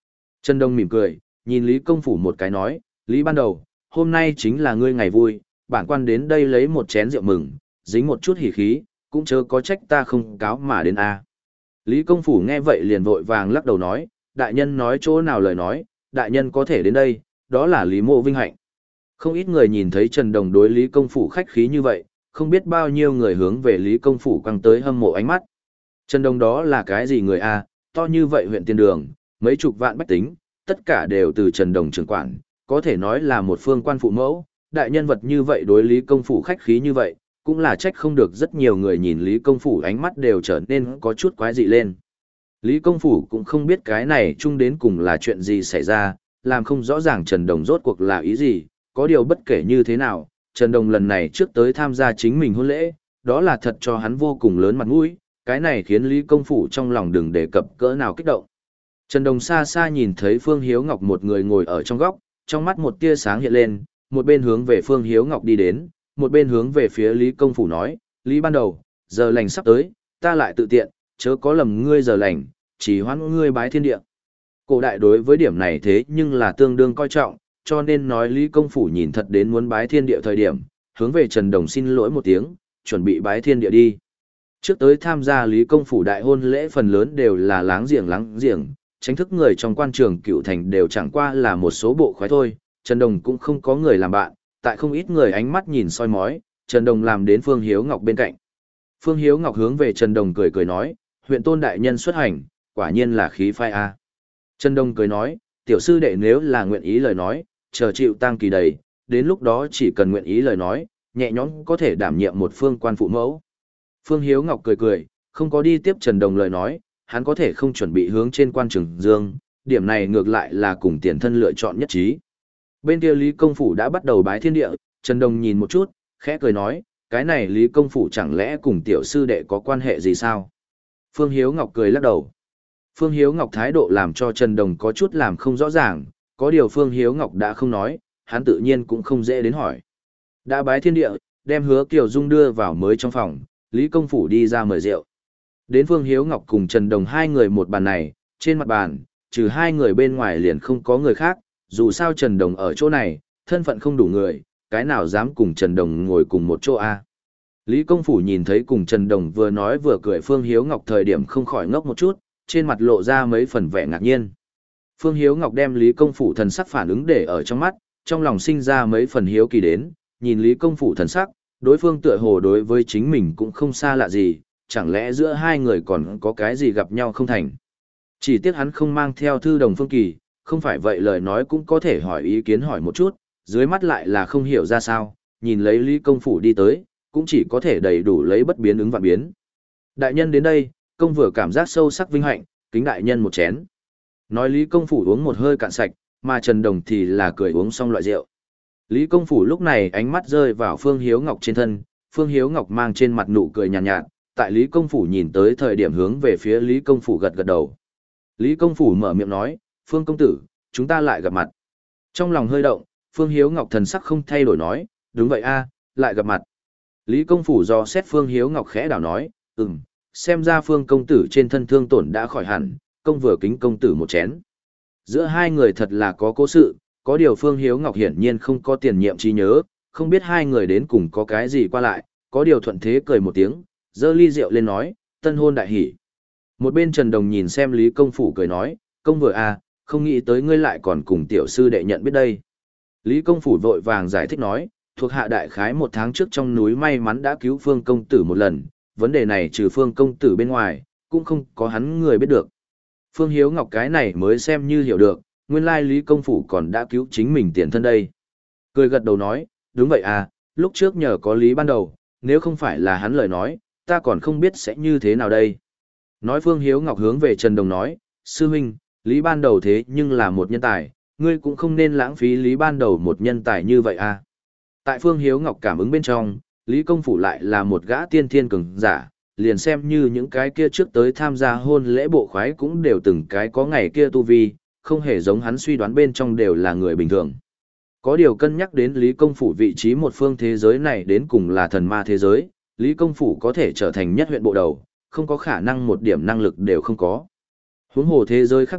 A: Trần Đông mỉm cười, nhìn Lý Công Phủ một cái nói, Lý ban đầu, hôm nay chính là ngươi ngày vui, bản quan đến đây lấy một chén rượu mừng, dính một chút hỉ khí, cũng chớ có trách ta không cáo mà đến a. Lý Công Phủ nghe vậy liền vội vàng lắc đầu nói, đại nhân nói chỗ nào lời nói, đại nhân có thể đến đây, đó là Lý Mộ vinh hạnh. Không ít người nhìn thấy Trần Đồng đối Lý Công Phủ khách khí như vậy, không biết bao nhiêu người hướng về Lý Công Phủ quăng tới hâm mộ ánh mắt. Trần Đồng đó là cái gì người a, to như vậy huyện Tiên Đường, mấy chục vạn bách tính, tất cả đều từ Trần Đồng trưởng quản, có thể nói là một phương quan phụ mẫu, đại nhân vật như vậy đối Lý Công Phủ khách khí như vậy, cũng là trách không được rất nhiều người nhìn Lý Công Phủ ánh mắt đều trở nên có chút quái dị lên. Lý Công Phủ cũng không biết cái này chung đến cùng là chuyện gì xảy ra, làm không rõ ràng Trần Đồng rốt cuộc là ý gì, có điều bất kể như thế nào, Trần Đồng lần này trước tới tham gia chính mình hôn lễ, đó là thật cho hắn vô cùng lớn mặt mũi, cái này khiến Lý Công Phủ trong lòng đừng đề cập cỡ nào kích động. Trần Đồng xa xa nhìn thấy Phương Hiếu Ngọc một người ngồi ở trong góc, trong mắt một tia sáng hiện lên, một bên hướng về Phương Hiếu Ngọc đi đến, một bên hướng về phía Lý Công Phủ nói, Lý ban đầu, giờ lành sắp tới, ta lại tự tiện, chớ có lầm ngươi giờ lành, chỉ hoãn ngươi bái thiên địa. Cổ đại đối với điểm này thế nhưng là tương đương coi trọng, cho nên nói Lý Công Phủ nhìn thật đến muốn bái thiên địa thời điểm, hướng về Trần Đồng xin lỗi một tiếng, chuẩn bị bái thiên địa đi. Trước tới tham gia Lý Công Phủ đại hôn lễ phần lớn đều là láng giềng láng giềng, tránh thức người trong quan trường cựu thành đều chẳng qua là một số bộ khoái thôi, Trần Đồng cũng không có người làm bạn, tại không ít người ánh mắt nhìn soi mói, Trần Đồng làm đến Phương Hiếu Ngọc bên cạnh. Phương Hiếu Ngọc hướng về Trần Đồng cười cười nói, huyện tôn đại nhân xuất hành, quả nhiên là khí phái a. Trần Đồng cười nói, tiểu sư đệ nếu là nguyện ý lời nói, chờ chịu tang kỳ đầy, đến lúc đó chỉ cần nguyện ý lời nói, nhẹ nhõm có thể đảm nhiệm một phương quan phụ mẫu. Phương Hiếu Ngọc cười cười, không có đi tiếp Trần Đồng lời nói, hắn có thể không chuẩn bị hướng trên quan trường dương, điểm này ngược lại là cùng tiền thân lựa chọn nhất trí. Bên kia Lý Công Phủ đã bắt đầu bái thiên địa, Trần Đồng nhìn một chút, khẽ cười nói, cái này Lý Công Phủ chẳng lẽ cùng tiểu sư đệ có quan hệ gì sao? Phương Hiếu Ngọc cười lắc đầu. Phương Hiếu Ngọc thái độ làm cho Trần Đồng có chút làm không rõ ràng, có điều Phương Hiếu Ngọc đã không nói, hắn tự nhiên cũng không dễ đến hỏi. Đã bái thiên địa, đem Hứa Kiều Dung đưa vào mới trong phòng, Lý Công Phủ đi ra mời rượu. Đến Phương Hiếu Ngọc cùng Trần Đồng hai người một bàn này, trên mặt bàn, trừ hai người bên ngoài liền không có người khác, dù sao Trần Đồng ở chỗ này, thân phận không đủ người, cái nào dám cùng Trần Đồng ngồi cùng một chỗ a? Lý Công Phủ nhìn thấy cùng Trần Đồng vừa nói vừa cười Phương Hiếu Ngọc thời điểm không khỏi ngốc một chút, trên mặt lộ ra mấy phần vẻ ngạc nhiên. Phương Hiếu Ngọc đem Lý Công Phủ thần sắc phản ứng để ở trong mắt, trong lòng sinh ra mấy phần hiếu kỳ đến, nhìn Lý Công Phủ thần sắc, đối phương tựa hồ đối với chính mình cũng không xa lạ gì, chẳng lẽ giữa hai người còn có cái gì gặp nhau không thành. Chỉ tiếc hắn không mang theo thư đồng Phương Kỳ, không phải vậy lời nói cũng có thể hỏi ý kiến hỏi một chút, dưới mắt lại là không hiểu ra sao, nhìn lấy Lý Công Phủ đi tới, cũng chỉ có thể đầy đủ lấy bất biến ứng vạn biến. Đại nhân đến đây, công vừa cảm giác sâu sắc vinh hạnh, kính đại nhân một chén. Nói Lý Công Phủ uống một hơi cạn sạch, mà Trần Đồng thì là cười uống xong loại rượu. Lý Công Phủ lúc này ánh mắt rơi vào Phương Hiếu Ngọc trên thân, Phương Hiếu Ngọc mang trên mặt nụ cười nhàn nhạt, nhạt, tại Lý Công Phủ nhìn tới thời điểm hướng về phía Lý Công Phủ gật gật đầu. Lý Công Phủ mở miệng nói, Phương Công Tử, chúng ta lại gặp mặt. Trong lòng hơi động, Phương Hiếu Ngọc thần sắc không thay đổi nói, đúng vậy a, lại gặp mặt. Lý Công Phủ do xét Phương Hiếu Ngọc khẽ đảo nói, ừm, xem ra Phương Công Tử trên thân thương tổn đã khỏi hẳn, công vừa kính Công Tử một chén. Giữa hai người thật là có cố sự, có điều Phương Hiếu Ngọc hiển nhiên không có tiền nhiệm trí nhớ, không biết hai người đến cùng có cái gì qua lại, có điều thuận thế cười một tiếng, dơ ly rượu lên nói, tân hôn đại hỷ. Một bên Trần Đồng nhìn xem Lý Công Phủ cười nói, công vừa à, không nghĩ tới ngươi lại còn cùng tiểu sư đệ nhận biết đây. Lý Công Phủ vội vàng giải thích nói, thuộc hạ đại khái một tháng trước trong núi may mắn đã cứu Phương Công Tử một lần, vấn đề này trừ Phương Công Tử bên ngoài, cũng không có hắn người biết được. Phương Hiếu Ngọc cái này mới xem như hiểu được, nguyên lai Lý Công Phủ còn đã cứu chính mình tiền thân đây. Cười gật đầu nói, đúng vậy à, lúc trước nhờ có Lý ban đầu, nếu không phải là hắn lời nói, ta còn không biết sẽ như thế nào đây. Nói Phương Hiếu Ngọc hướng về Trần Đồng nói, sư huynh, Lý ban đầu thế nhưng là một nhân tài, ngươi cũng không nên lãng phí Lý ban đầu một nhân tài như vậy à. Tại Phương Hiếu Ngọc cảm ứng bên trong, Lý Công Phủ lại là một gã tiên thiên cường giả, liền xem như những cái kia trước tới tham gia hôn lễ bộ khoái cũng đều từng cái có ngày kia tu vi, không hề giống hắn suy đoán bên trong đều là người bình thường. Có điều cân nhắc đến Lý Công Phủ vị trí một phương thế giới này đến cùng là thần ma thế giới, Lý Công Phủ có thể trở thành nhất huyện bộ đầu, không có khả năng một điểm năng lực đều không có. Huống hồ thế giới khác biệt,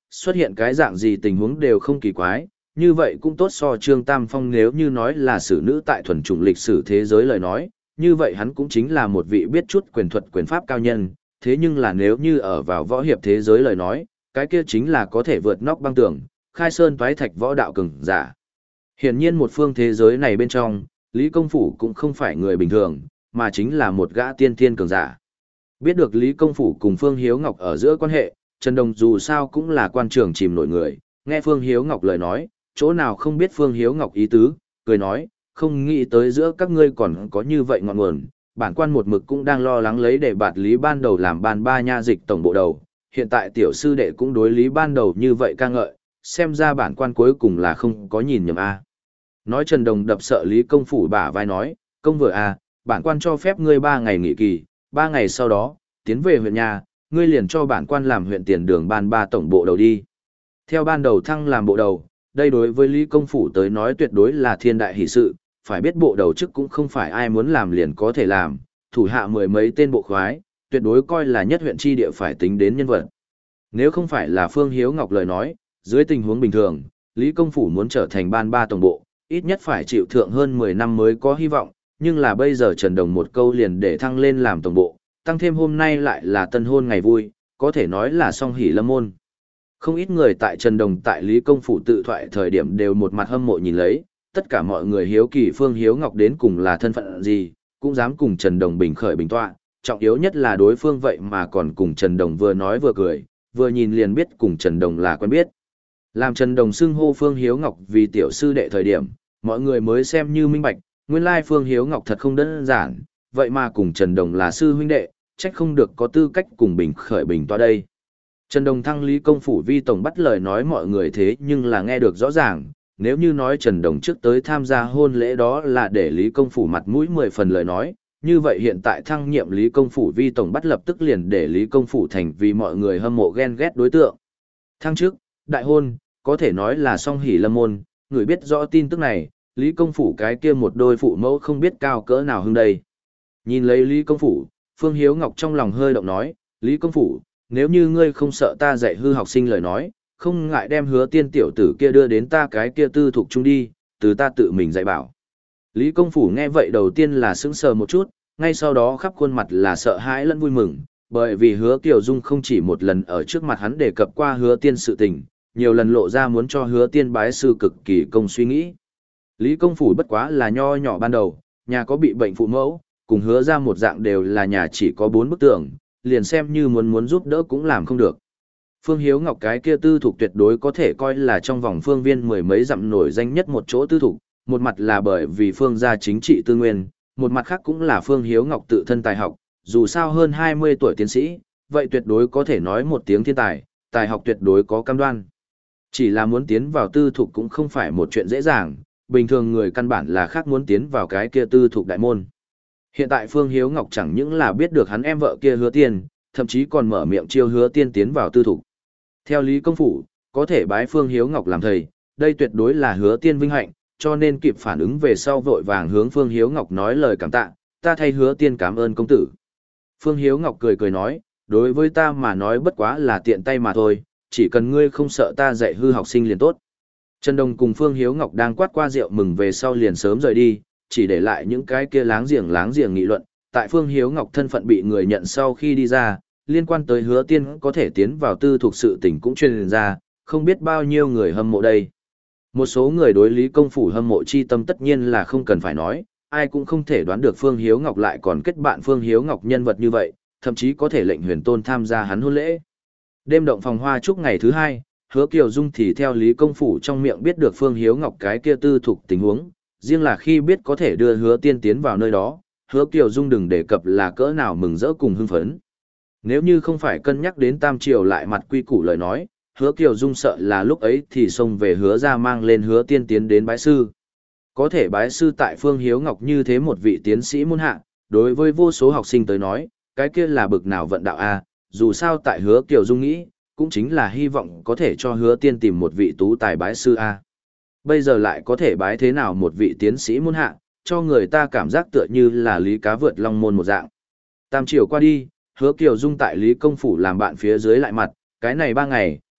A: xuất hiện cái dạng gì tình huống đều không kỳ quái, như vậy cũng tốt so Trương Tam Phong nếu như nói là sử nữ tại thuần chủng lịch sử thế giới lời nói, như vậy hắn cũng chính là một vị biết chút quyền thuật quyền pháp cao nhân, thế nhưng là nếu như ở vào võ hiệp thế giới lời nói, cái kia chính là có thể vượt nóc băng tường, khai sơn toái thạch võ đạo cường giả. Hiển nhiên một phương thế giới này bên trong, Lý Công Phủ cũng không phải người bình thường, mà chính là một gã tiên thiên cường giả. Biết được Lý Công Phủ cùng Phương Hiếu Ngọc ở giữa quan hệ, Trần Đồng dù sao cũng là quan trường chìm nổi người, nghe Phương Hiếu Ngọc lời nói, chỗ nào không biết Phương Hiếu Ngọc ý tứ, cười nói, không nghĩ tới giữa các ngươi còn có như vậy ngọn nguồn, bản quan một mực cũng đang lo lắng lấy để bạt Lý ban đầu làm ban ba nha dịch tổng bộ đầu, hiện tại tiểu sư đệ cũng đối Lý ban đầu như vậy ca ngợi, xem ra bản quan cuối cùng là không có nhìn nhầm a. Nói Trần Đồng đập sợ Lý Công Phủ bả vai nói, công vừa a, bản quan cho phép ngươi ba ngày nghỉ kỳ, ba ngày sau đó, tiến về huyện nhà, ngươi liền cho bản quan làm huyện tiền đường ban ba tổng bộ đầu đi. Theo ban đầu thăng làm bộ đầu, đây đối với Lý Công Phủ tới nói tuyệt đối là thiên đại hỷ sự, phải biết bộ đầu chức cũng không phải ai muốn làm liền có thể làm, thủ hạ mười mấy tên bộ khoái, tuyệt đối coi là nhất huyện chi địa phải tính đến nhân vật. Nếu không phải là Phương Hiếu Ngọc lời nói, dưới tình huống bình thường, Lý Công Phủ muốn trở thành ban ba tổng bộ, ít nhất phải chịu thượng hơn mười năm mới có hy vọng, nhưng là bây giờ Trần Đồng một câu liền để thăng lên làm tổng bộ, tăng thêm hôm nay lại là tân hôn ngày vui, có thể nói là song hỷ lâm môn. Không ít người tại Trần Đồng tại Lý Công Phủ tự thoại thời điểm đều một mặt hâm mộ nhìn lấy, tất cả mọi người hiếu kỳ Phương Hiếu Ngọc đến cùng là thân phận gì, cũng dám cùng Trần Đồng bình khởi bình tọa, trọng yếu nhất là đối phương vậy mà còn cùng Trần Đồng vừa nói vừa cười, vừa nhìn liền biết cùng Trần Đồng là quen biết. Làm Trần Đồng xưng hô Phương Hiếu Ngọc vì tiểu sư đệ thời điểm, mọi người mới xem như minh bạch, nguyên lai Phương Hiếu Ngọc thật không đơn giản, vậy mà cùng Trần Đồng là sư huynh đệ, trách không được có tư cách cùng bình khởi bình tọa đây. Trần Đồng thăng Lý Công Phủ vi tổng bắt lời nói mọi người thế nhưng là nghe được rõ ràng, nếu như nói Trần Đồng trước tới tham gia hôn lễ đó là để Lý Công Phủ mặt mũi mười phần lời nói, như vậy hiện tại thăng nhiệm Lý Công Phủ vi tổng bắt lập tức liền để Lý Công Phủ thành vì mọi người hâm mộ ghen ghét đối tượng. Thăng trước, đại hôn, có thể nói là song hỷ lâm môn, người biết rõ tin tức này, Lý Công Phủ cái kia một đôi phụ mẫu không biết cao cỡ nào hơn đây. Nhìn lấy Lý Công Phủ, Phương Hiếu Ngọc trong lòng hơi động nói, Lý Công Phủ, nếu như ngươi không sợ ta dạy hư học sinh lời nói, không ngại đem Hứa Tiên tiểu tử kia đưa đến ta cái kia tư thục chung đi, từ ta tự mình dạy bảo. Lý Công Phủ nghe vậy đầu tiên là sững sờ một chút, ngay sau đó khắp khuôn mặt là sợ hãi lẫn vui mừng, bởi vì Hứa Kiều Dung không chỉ một lần ở trước mặt hắn đề cập qua Hứa Tiên sự tình, nhiều lần lộ ra muốn cho Hứa Tiên bái sư cực kỳ công suy nghĩ. Lý Công Phủ bất quá là nho nhỏ ban đầu, nhà có bị bệnh phụ mẫu, cùng Hứa ra một dạng đều là nhà chỉ có bốn bức tường, liền xem như muốn muốn giúp đỡ cũng làm không được. Phương Hiếu Ngọc cái kia tư thục tuyệt đối có thể coi là trong vòng phương viên mười mấy dặm nổi danh nhất một chỗ tư thục, một mặt là bởi vì Phương gia chính trị tư nguyên, một mặt khác cũng là Phương Hiếu Ngọc tự thân tài học, dù sao hơn hai mươi tuổi tiến sĩ, vậy tuyệt đối có thể nói một tiếng thiên tài, tài học tuyệt đối có cam đoan. Chỉ là muốn tiến vào tư thục cũng không phải một chuyện dễ dàng, bình thường người căn bản là khác muốn tiến vào cái kia tư thục đại môn. Hiện tại Phương Hiếu Ngọc chẳng những là biết được hắn em vợ kia Hứa Tiên, thậm chí còn mở miệng chiêu Hứa Tiên tiến vào tư thục. Theo Lý Công Phủ, có thể bái Phương Hiếu Ngọc làm thầy, đây tuyệt đối là Hứa Tiên vinh hạnh, cho nên kịp phản ứng về sau vội vàng hướng Phương Hiếu Ngọc nói lời cảm tạ, ta thay Hứa Tiên cảm ơn công tử. Phương Hiếu Ngọc cười cười nói, đối với ta mà nói bất quá là tiện tay mà thôi, chỉ cần ngươi không sợ ta dạy hư học sinh liền tốt. Trần Đồng cùng Phương Hiếu Ngọc đang quát qua rượu mừng về sau liền sớm rời đi, chỉ để lại những cái kia láng giềng láng giềng nghị luận, tại Phương Hiếu Ngọc thân phận bị người nhận sau khi đi ra, liên quan tới Hứa Tiên có thể tiến vào tư thuộc sự tình cũng truyền ra, không biết bao nhiêu người hâm mộ đây. Một số người đối Lý Công Phủ hâm mộ chi tâm tất nhiên là không cần phải nói, ai cũng không thể đoán được Phương Hiếu Ngọc lại còn kết bạn Phương Hiếu Ngọc nhân vật như vậy, thậm chí có thể lệnh Huyền Tôn tham gia hắn hôn lễ. Đêm động phòng hoa chúc ngày thứ hai, Hứa Kiều Dung thì theo Lý Công Phủ trong miệng biết được Phương Hiếu Ngọc cái kia tư thuộc tình huống, riêng là khi biết có thể đưa Hứa Tiên tiến vào nơi đó, Hứa Kiều Dung đừng đề cập là cỡ nào mừng rỡ cùng hưng phấn. Nếu như không phải cân nhắc đến Tam Triều lại mặt quy củ lời nói, Hứa Kiều Dung sợ là lúc ấy thì xông về Hứa ra mang lên Hứa Tiên tiến đến bái sư. Có thể bái sư tại Phương Hiếu Ngọc như thế một vị tiến sĩ môn hạ, đối với vô số học sinh tới nói, cái kia là bực nào vận đạo a, dù sao tại Hứa Kiều Dung nghĩ, cũng chính là hy vọng có thể cho Hứa Tiên tìm một vị tú tài bái sư a. Bây giờ lại có thể bái thế nào một vị tiến sĩ môn hạ, cho người ta cảm giác tựa như là Lý Cá vượt long môn một dạng. Tam Triều qua đi, Hứa Kiều Dung tại Lý Công Phủ làm bạn phía dưới lại mặt, cái này ba ngày,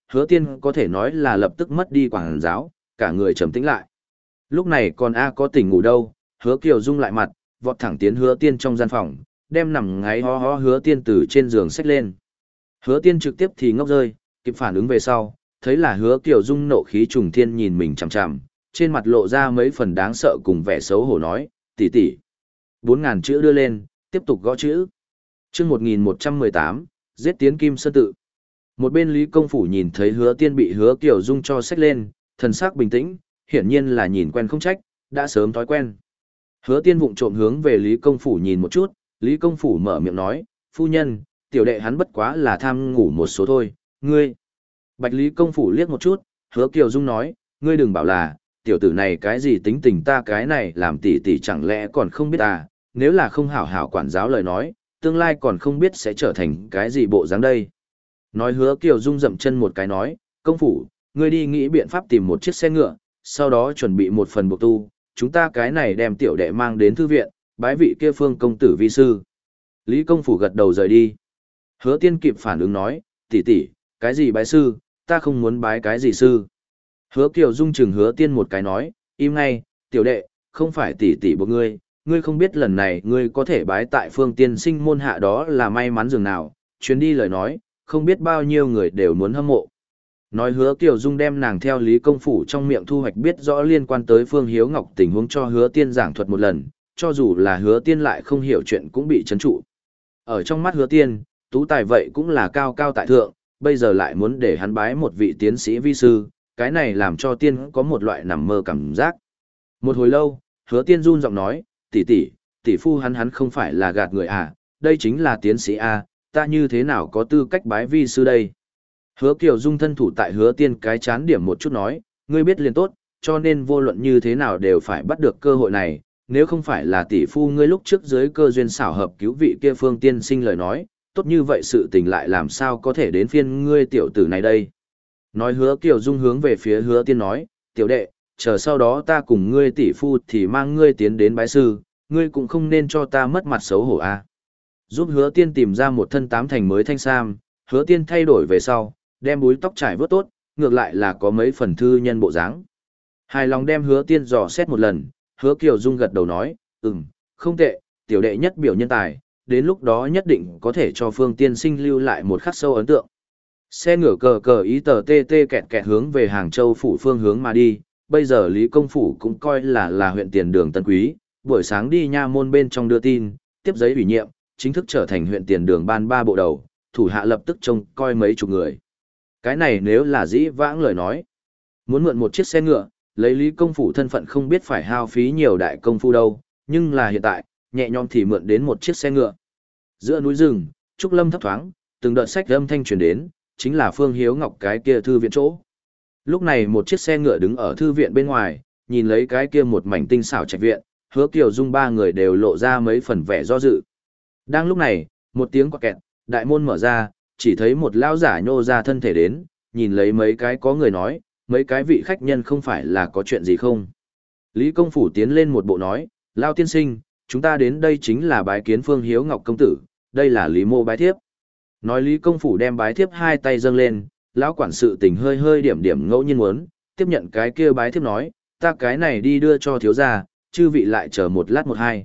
A: hứa tiên có thể nói là lập tức mất đi quảng giáo, cả người trầm tĩnh lại. Lúc này còn A có tỉnh ngủ đâu, hứa Kiều Dung lại mặt, vọt thẳng tiến hứa tiên trong gian phòng, đem nằm ngáy ho ho hứa tiên từ trên giường xách lên. Hứa tiên trực tiếp thì ngốc rơi, kịp phản ứng về sau, thấy là hứa Kiều Dung nộ khí trùng thiên nhìn mình chằm chằm, trên mặt lộ ra mấy phần đáng sợ cùng vẻ xấu hổ nói, tỷ tỷ. Bốn ngàn chữ đưa lên, tiếp tục gõ chữ. Chương một nghìn một trăm mười tám, giết tiến Kim Sơn Tự. Một bên Lý Công Phủ nhìn thấy hứa tiên bị hứa Kiều Dung cho xách lên, thần sắc bình tĩnh, hiển nhiên là nhìn quen không trách, đã sớm thói quen. Hứa tiên vụng trộm hướng về Lý Công Phủ nhìn một chút, Lý Công Phủ mở miệng nói, phu nhân, tiểu đệ hắn bất quá là tham ngủ một số thôi, ngươi. Bạch Lý Công Phủ liếc một chút, hứa Kiều Dung nói, ngươi đừng bảo là, tiểu tử này cái gì tính tình ta cái này làm tỷ tỷ chẳng lẽ còn không biết à, nếu là không hảo hảo quản giáo lời nói, tương lai còn không biết sẽ trở thành cái gì bộ dáng đây. Nói hứa Kiều Dung dậm chân một cái nói, công phủ, ngươi đi nghĩ biện pháp tìm một chiếc xe ngựa, sau đó chuẩn bị một phần buộc tu, chúng ta cái này đem tiểu đệ mang đến thư viện, bái vị kia phương công tử vi sư. Lý công phủ gật đầu rời đi. Hứa tiên kịp phản ứng nói, tỷ tỷ, cái gì bái sư, ta không muốn bái cái gì sư. Hứa Kiều Dung chừng hứa tiên một cái nói, im ngay, tiểu đệ, không phải tỷ tỷ buộc ngươi, ngươi không biết lần này ngươi có thể bái tại phương tiên sinh môn hạ đó là may mắn dường nào, chuyến đi lời nói, không biết bao nhiêu người đều muốn hâm mộ. Nói hứa Kiều Dung đem nàng theo Lý Công Phủ trong miệng thu hoạch biết rõ liên quan tới Phương Hiếu Ngọc tình huống cho hứa tiên giảng thuật một lần, cho dù là hứa tiên lại không hiểu chuyện cũng bị chấn trụ. Ở trong mắt hứa tiên, tú tài vậy cũng là cao cao tại thượng, bây giờ lại muốn để hắn bái một vị tiến sĩ vi sư, cái này làm cho tiên có một loại nằm mơ cảm giác. Một hồi lâu, hứa tiên run giọng nói, tỷ tỷ, tỷ phu hắn hắn không phải là gạt người à, đây chính là tiến sĩ A, ta như thế nào có tư cách bái vi sư đây? Hứa Kiều Dung thân thủ tại hứa tiên cái chán điểm một chút nói, ngươi biết liền tốt, cho nên vô luận như thế nào đều phải bắt được cơ hội này, nếu không phải là tỷ phu ngươi lúc trước dưới cơ duyên xảo hợp cứu vị kia phương tiên sinh lời nói, tốt như vậy sự tình lại làm sao có thể đến phiên ngươi tiểu tử này đây? Nói hứa Kiều Dung hướng về phía hứa tiên nói, tiểu đệ, chờ sau đó ta cùng ngươi tỷ phu thì mang ngươi tiến đến bái sư, ngươi cũng không nên cho ta mất mặt xấu hổ a. Giúp hứa tiên tìm ra một thân tám thành mới thanh sam, hứa tiên thay đổi về sau, đem búi tóc trải vớt tốt, ngược lại là có mấy phần thư nhân bộ dáng. Hài lòng đem hứa tiên dò xét một lần, hứa Kiều Dung gật đầu nói, ừm, không tệ, tiểu đệ nhất biểu nhân tài, đến lúc đó nhất định có thể cho phương tiên sinh lưu lại một khắc sâu ấn tượng. Xe ngựa cờ cờ ý tờ tê tê kẹt kẹt hướng về Hàng Châu phủ phương hướng mà đi, bây giờ Lý Công Phủ cũng coi là là huyện tiền đường Tân Quý, buổi sáng đi nha môn bên trong đưa tin, tiếp giấy ủy nhiệm, chính thức trở thành huyện tiền đường ban ba bộ đầu, thủ hạ lập tức trông coi mấy chục người. Cái này nếu là dĩ vãng lời nói, muốn mượn một chiếc xe ngựa, lấy Lý Công Phủ thân phận không biết phải hao phí nhiều đại công phu đâu, nhưng là hiện tại, nhẹ nhõm thì mượn đến một chiếc xe ngựa. Giữa núi rừng, trúc lâm thấp thoáng, từng đợt sách âm thanh truyền đến, chính là Phương Hiếu Ngọc cái kia thư viện chỗ. Lúc này một chiếc xe ngựa đứng ở thư viện bên ngoài, nhìn lấy cái kia một mảnh tinh xảo trạch viện, hứa Kiều Dung ba người đều lộ ra mấy phần vẻ do dự. Đang lúc này, một tiếng quạt kẹt, đại môn mở ra, chỉ thấy một lão giả nhô ra thân thể đến, nhìn lấy mấy cái có người nói, mấy cái vị khách nhân không phải là có chuyện gì không. Lý Công Phủ tiến lên một bộ nói, Lao tiên sinh, chúng ta đến đây chính là bái kiến Phương Hiếu Ngọc công tử, đây là Lý Mô bái thiếp. Nói Lý Công Phủ đem bái thiếp hai tay dâng lên, lão quản sự tình hơi hơi điểm điểm ngẫu nhiên muốn, tiếp nhận cái kia bái thiếp nói, ta cái này đi đưa cho thiếu gia, chư vị lại chờ một lát một hai.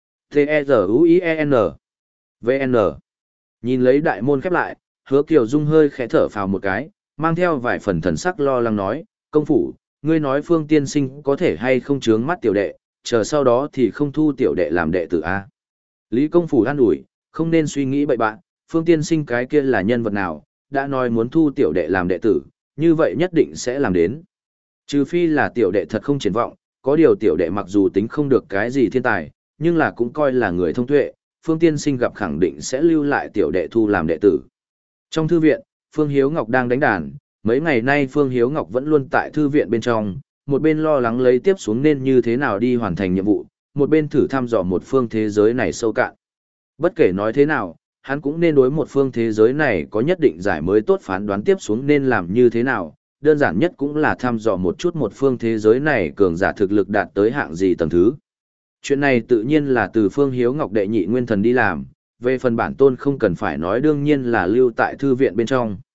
A: T-E-Z-U-I-E-N V-N Nhìn lấy đại môn khép lại, hứa Kiều Dung hơi khẽ thở phào một cái, mang theo vài phần thần sắc lo lắng nói, công phủ, ngươi nói Phương tiên sinh có thể hay không chướng mắt tiểu đệ, chờ sau đó thì không thu tiểu đệ làm đệ tử A. Lý công phủ an ủi, không nên suy nghĩ bậy bạn, Phương tiên sinh cái kia là nhân vật nào, đã nói muốn thu tiểu đệ làm đệ tử, như vậy nhất định sẽ làm đến. Trừ phi là tiểu đệ thật không triển vọng, có điều tiểu đệ mặc dù tính không được cái gì thiên tài, nhưng là cũng coi là người thông tuệ, Phương tiên sinh gặp khẳng định sẽ lưu lại tiểu đệ thu làm đệ tử. Trong thư viện, Phương Hiếu Ngọc đang đánh đàn, mấy ngày nay Phương Hiếu Ngọc vẫn luôn tại thư viện bên trong, một bên lo lắng lấy tiếp xuống nên như thế nào đi hoàn thành nhiệm vụ, một bên thử thăm dò một phương thế giới này sâu cạn. Bất kể nói thế nào, hắn cũng nên đối một phương thế giới này có nhất định giải mới tốt phán đoán tiếp xuống nên làm như thế nào, đơn giản nhất cũng là thăm dò một chút một phương thế giới này cường giả thực lực đạt tới hạng gì tầng thứ. Chuyện này tự nhiên là từ Phương Hiếu Ngọc đệ nhị nguyên thần đi làm, về phần bản tôn không cần phải nói đương nhiên là lưu tại thư viện bên trong.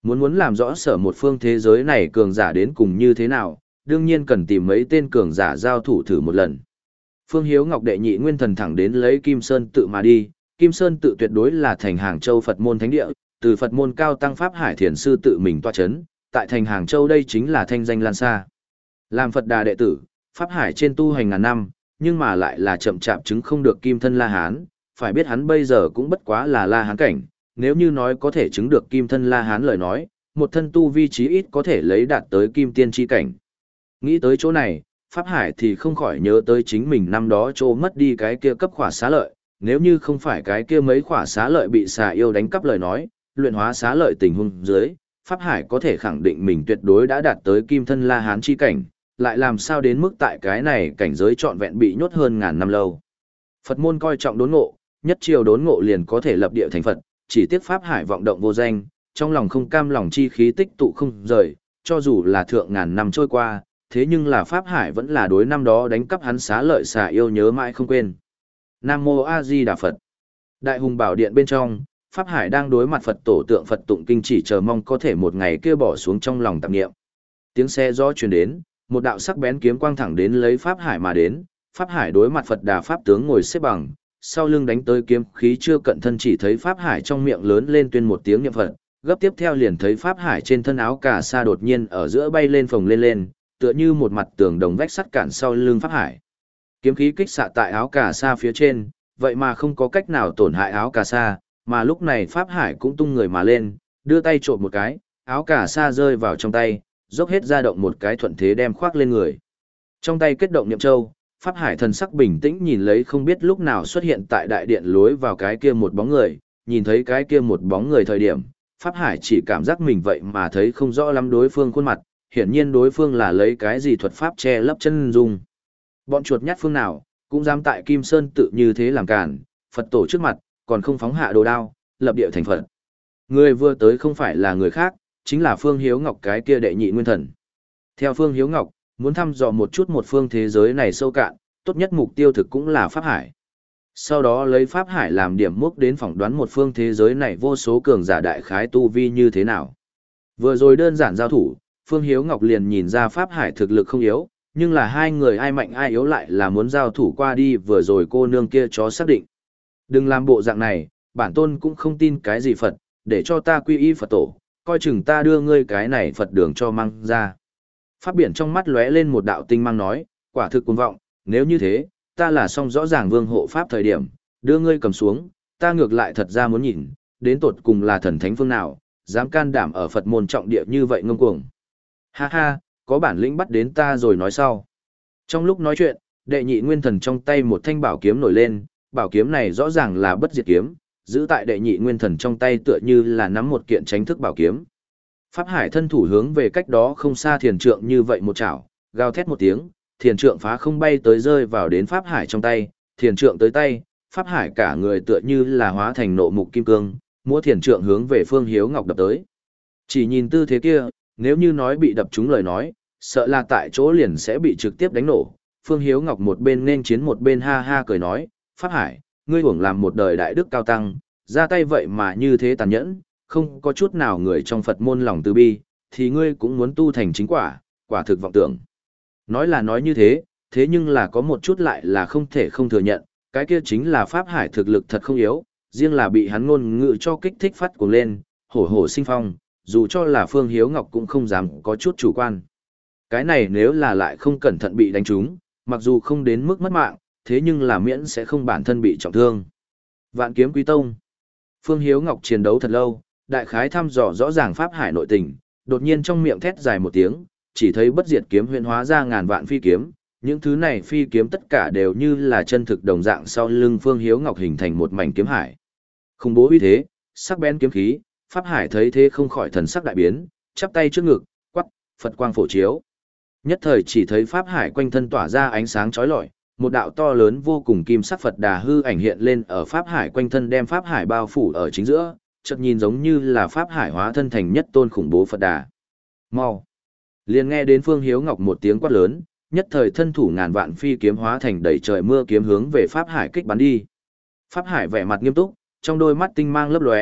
A: Muốn muốn làm rõ sở một phương thế giới này cường giả đến cùng như thế nào, đương nhiên cần tìm mấy tên cường giả giao thủ thử một lần. Phương Hiếu Ngọc đệ nhị nguyên thần thẳng đến lấy Kim Sơn tự mà đi, Kim Sơn tự tuyệt đối là thành Hàng Châu Phật môn thánh địa, từ Phật môn cao tăng Pháp Hải Thiền sư tự mình tọa chấn, tại thành Hàng Châu đây chính là thanh danh lan xa. Làm Phật Đà đệ tử, Pháp Hải trên tu hành ngàn năm, nhưng mà lại là chậm chạp chứng không được Kim thân La Hán, phải biết hắn bây giờ cũng bất quá là La Hán cảnh, nếu như nói có thể chứng được Kim thân La Hán lời nói, một thân tu vi chí ít có thể lấy đạt tới Kim tiên chi cảnh. Nghĩ tới chỗ này, Pháp Hải thì không khỏi nhớ tới chính mình năm đó chỗ mất đi cái kia cấp khỏa xá lợi, nếu như không phải cái kia mấy khỏa xá lợi bị xà yêu đánh cắp lời nói, luyện hóa xá lợi tình huống dưới, Pháp Hải có thể khẳng định mình tuyệt đối đã đạt tới Kim thân La Hán chi cảnh, lại làm sao đến mức tại cái này cảnh giới trọn vẹn bị nhốt hơn ngàn năm lâu. Phật môn coi trọng đốn ngộ, nhất triều đốn ngộ liền có thể lập địa thành Phật, chỉ tiếc Pháp Hải vọng động vô danh, trong lòng không cam lòng chi khí tích tụ không rời, cho dù là thượng ngàn năm trôi qua, thế nhưng là Pháp Hải vẫn là đối năm đó đánh cắp hắn xá lợi xà yêu nhớ mãi không quên. Nam Mô A Di Đà Phật. Đại hùng bảo điện bên trong, Pháp Hải đang đối mặt Phật tổ tượng Phật tụng kinh chỉ chờ mong có thể một ngày kia bỏ xuống trong lòng tạp niệm. Tiếng xe gió truyền đến, một đạo sắc bén kiếm quang thẳng đến lấy Pháp Hải mà đến, Pháp Hải đối mặt Phật Đà Pháp tướng ngồi xếp bằng, sau lưng đánh tới kiếm khí chưa cận thân chỉ thấy Pháp Hải trong miệng lớn lên tuyên một tiếng niệm Phật, gấp tiếp theo liền thấy Pháp Hải trên thân áo cà sa đột nhiên ở giữa bay lên phồng lên lên, tựa như một mặt tường đồng vách sắt cản sau lưng Pháp Hải. Kiếm khí kích xạ tại áo cà sa phía trên, vậy mà không có cách nào tổn hại áo cà sa, mà lúc này Pháp Hải cũng tung người mà lên, đưa tay trộm một cái, áo cà sa rơi vào trong tay, dốc hết ra động một cái thuận thế đem khoác lên người. Trong tay kết động niệm châu, Pháp Hải thần sắc bình tĩnh nhìn lấy không biết lúc nào xuất hiện tại đại điện lối vào cái kia một bóng người, nhìn thấy cái kia một bóng người thời điểm, Pháp Hải chỉ cảm giác mình vậy mà thấy không rõ lắm đối phương khuôn mặt, hiển nhiên đối phương là lấy cái gì thuật pháp che lấp chân dung. Bọn chuột nhắt phương nào, cũng dám tại Kim Sơn tự như thế làm cản, Phật tổ trước mặt, còn không phóng hạ đồ đao, lập địa thành Phật. Người vừa tới không phải là người khác, chính là Phương Hiếu Ngọc cái kia đệ nhị nguyên thần. Theo Phương Hiếu Ngọc, muốn thăm dò một chút một phương thế giới này sâu cạn, tốt nhất mục tiêu thực cũng là Pháp Hải. Sau đó lấy Pháp Hải làm điểm mốc đến phỏng đoán một phương thế giới này vô số cường giả đại khái tu vi như thế nào. Vừa rồi đơn giản giao thủ, Phương Hiếu Ngọc liền nhìn ra Pháp Hải thực lực không yếu, nhưng là hai người ai mạnh ai yếu lại là muốn giao thủ qua đi vừa rồi cô nương kia chó xác định. Đừng làm bộ dạng này, bản tôn cũng không tin cái gì Phật, để cho ta quy y Phật tổ, coi chừng ta đưa ngươi cái này Phật đường cho mang ra. Pháp biển trong mắt lóe lên một đạo tinh mang nói, quả thực cuồng vọng, nếu như thế, ta là song rõ ràng vương hộ Pháp thời điểm, đưa ngươi cầm xuống, ta ngược lại thật ra muốn nhìn, đến tột cùng là thần thánh phương nào, dám can đảm ở Phật môn trọng địa như vậy ngông cuồng. Ha ha, có bản lĩnh bắt đến ta rồi nói sau. Trong lúc nói chuyện, đệ nhị nguyên thần trong tay một thanh bảo kiếm nổi lên, bảo kiếm này rõ ràng là bất diệt kiếm, giữ tại đệ nhị nguyên thần trong tay tựa như là nắm một kiện tránh thức bảo kiếm. Pháp Hải thân thủ hướng về cách đó không xa thiền trượng như vậy một chảo, gào thét một tiếng, thiền trượng phá không bay tới rơi vào đến Pháp Hải trong tay, thiền trượng tới tay, Pháp Hải cả người tựa như là hóa thành nộ mục kim cương, múa thiền trượng hướng về Phương Hiếu Ngọc đập tới. Chỉ nhìn tư thế kia, nếu như nói bị đập trúng lời nói, sợ là tại chỗ liền sẽ bị trực tiếp đánh nổ. Phương Hiếu Ngọc một bên nên chiến một bên ha ha cười nói, Pháp Hải, ngươi uổng làm một đời đại đức cao tăng, ra tay vậy mà như thế tàn nhẫn, không có chút nào người trong Phật môn lòng từ bi, thì ngươi cũng muốn tu thành chính quả, quả thực vọng tưởng. Nói là nói như thế, thế nhưng là có một chút lại là không thể không thừa nhận, cái kia chính là Pháp Hải thực lực thật không yếu, riêng là bị hắn ngôn ngữ cho kích thích phát cuồng lên, hổ hổ sinh phong, dù cho là Phương Hiếu Ngọc cũng không dám có chút chủ quan. Cái này nếu là lại không cẩn thận bị đánh trúng, mặc dù không đến mức mất mạng, thế nhưng là miễn sẽ không bản thân bị trọng thương. Vạn kiếm quý tông. Phương Hiếu Ngọc chiến đấu thật lâu, đại khái thăm dò rõ ràng Pháp Hải nội tình, đột nhiên trong miệng thét dài một tiếng, chỉ thấy bất diệt kiếm huyễn hóa ra ngàn vạn phi kiếm, những thứ này phi kiếm tất cả đều như là chân thực đồng dạng sau lưng Phương Hiếu Ngọc hình thành một mảnh kiếm hải. Khủng bố uy thế, sắc bén kiếm khí, Pháp Hải thấy thế không khỏi thần sắc đại biến, chắp tay trước ngực, quắc, Phật quang phổ chiếu. Nhất thời chỉ thấy Pháp Hải quanh thân tỏa ra ánh sáng chói lọi, một đạo to lớn vô cùng kim sắc Phật Đà hư ảnh hiện lên ở Pháp Hải quanh thân đem Pháp Hải bao phủ ở chính giữa, chợt nhìn giống như là Pháp Hải hóa thân thành nhất tôn khủng bố Phật Đà. Mau! Liền nghe đến Phương Hiếu Ngọc một tiếng quát lớn, nhất thời thân thủ ngàn vạn phi kiếm hóa thành đầy trời mưa kiếm hướng về Pháp Hải kích bắn đi. Pháp Hải vẻ mặt nghiêm túc, trong đôi mắt tinh mang lấp lóe,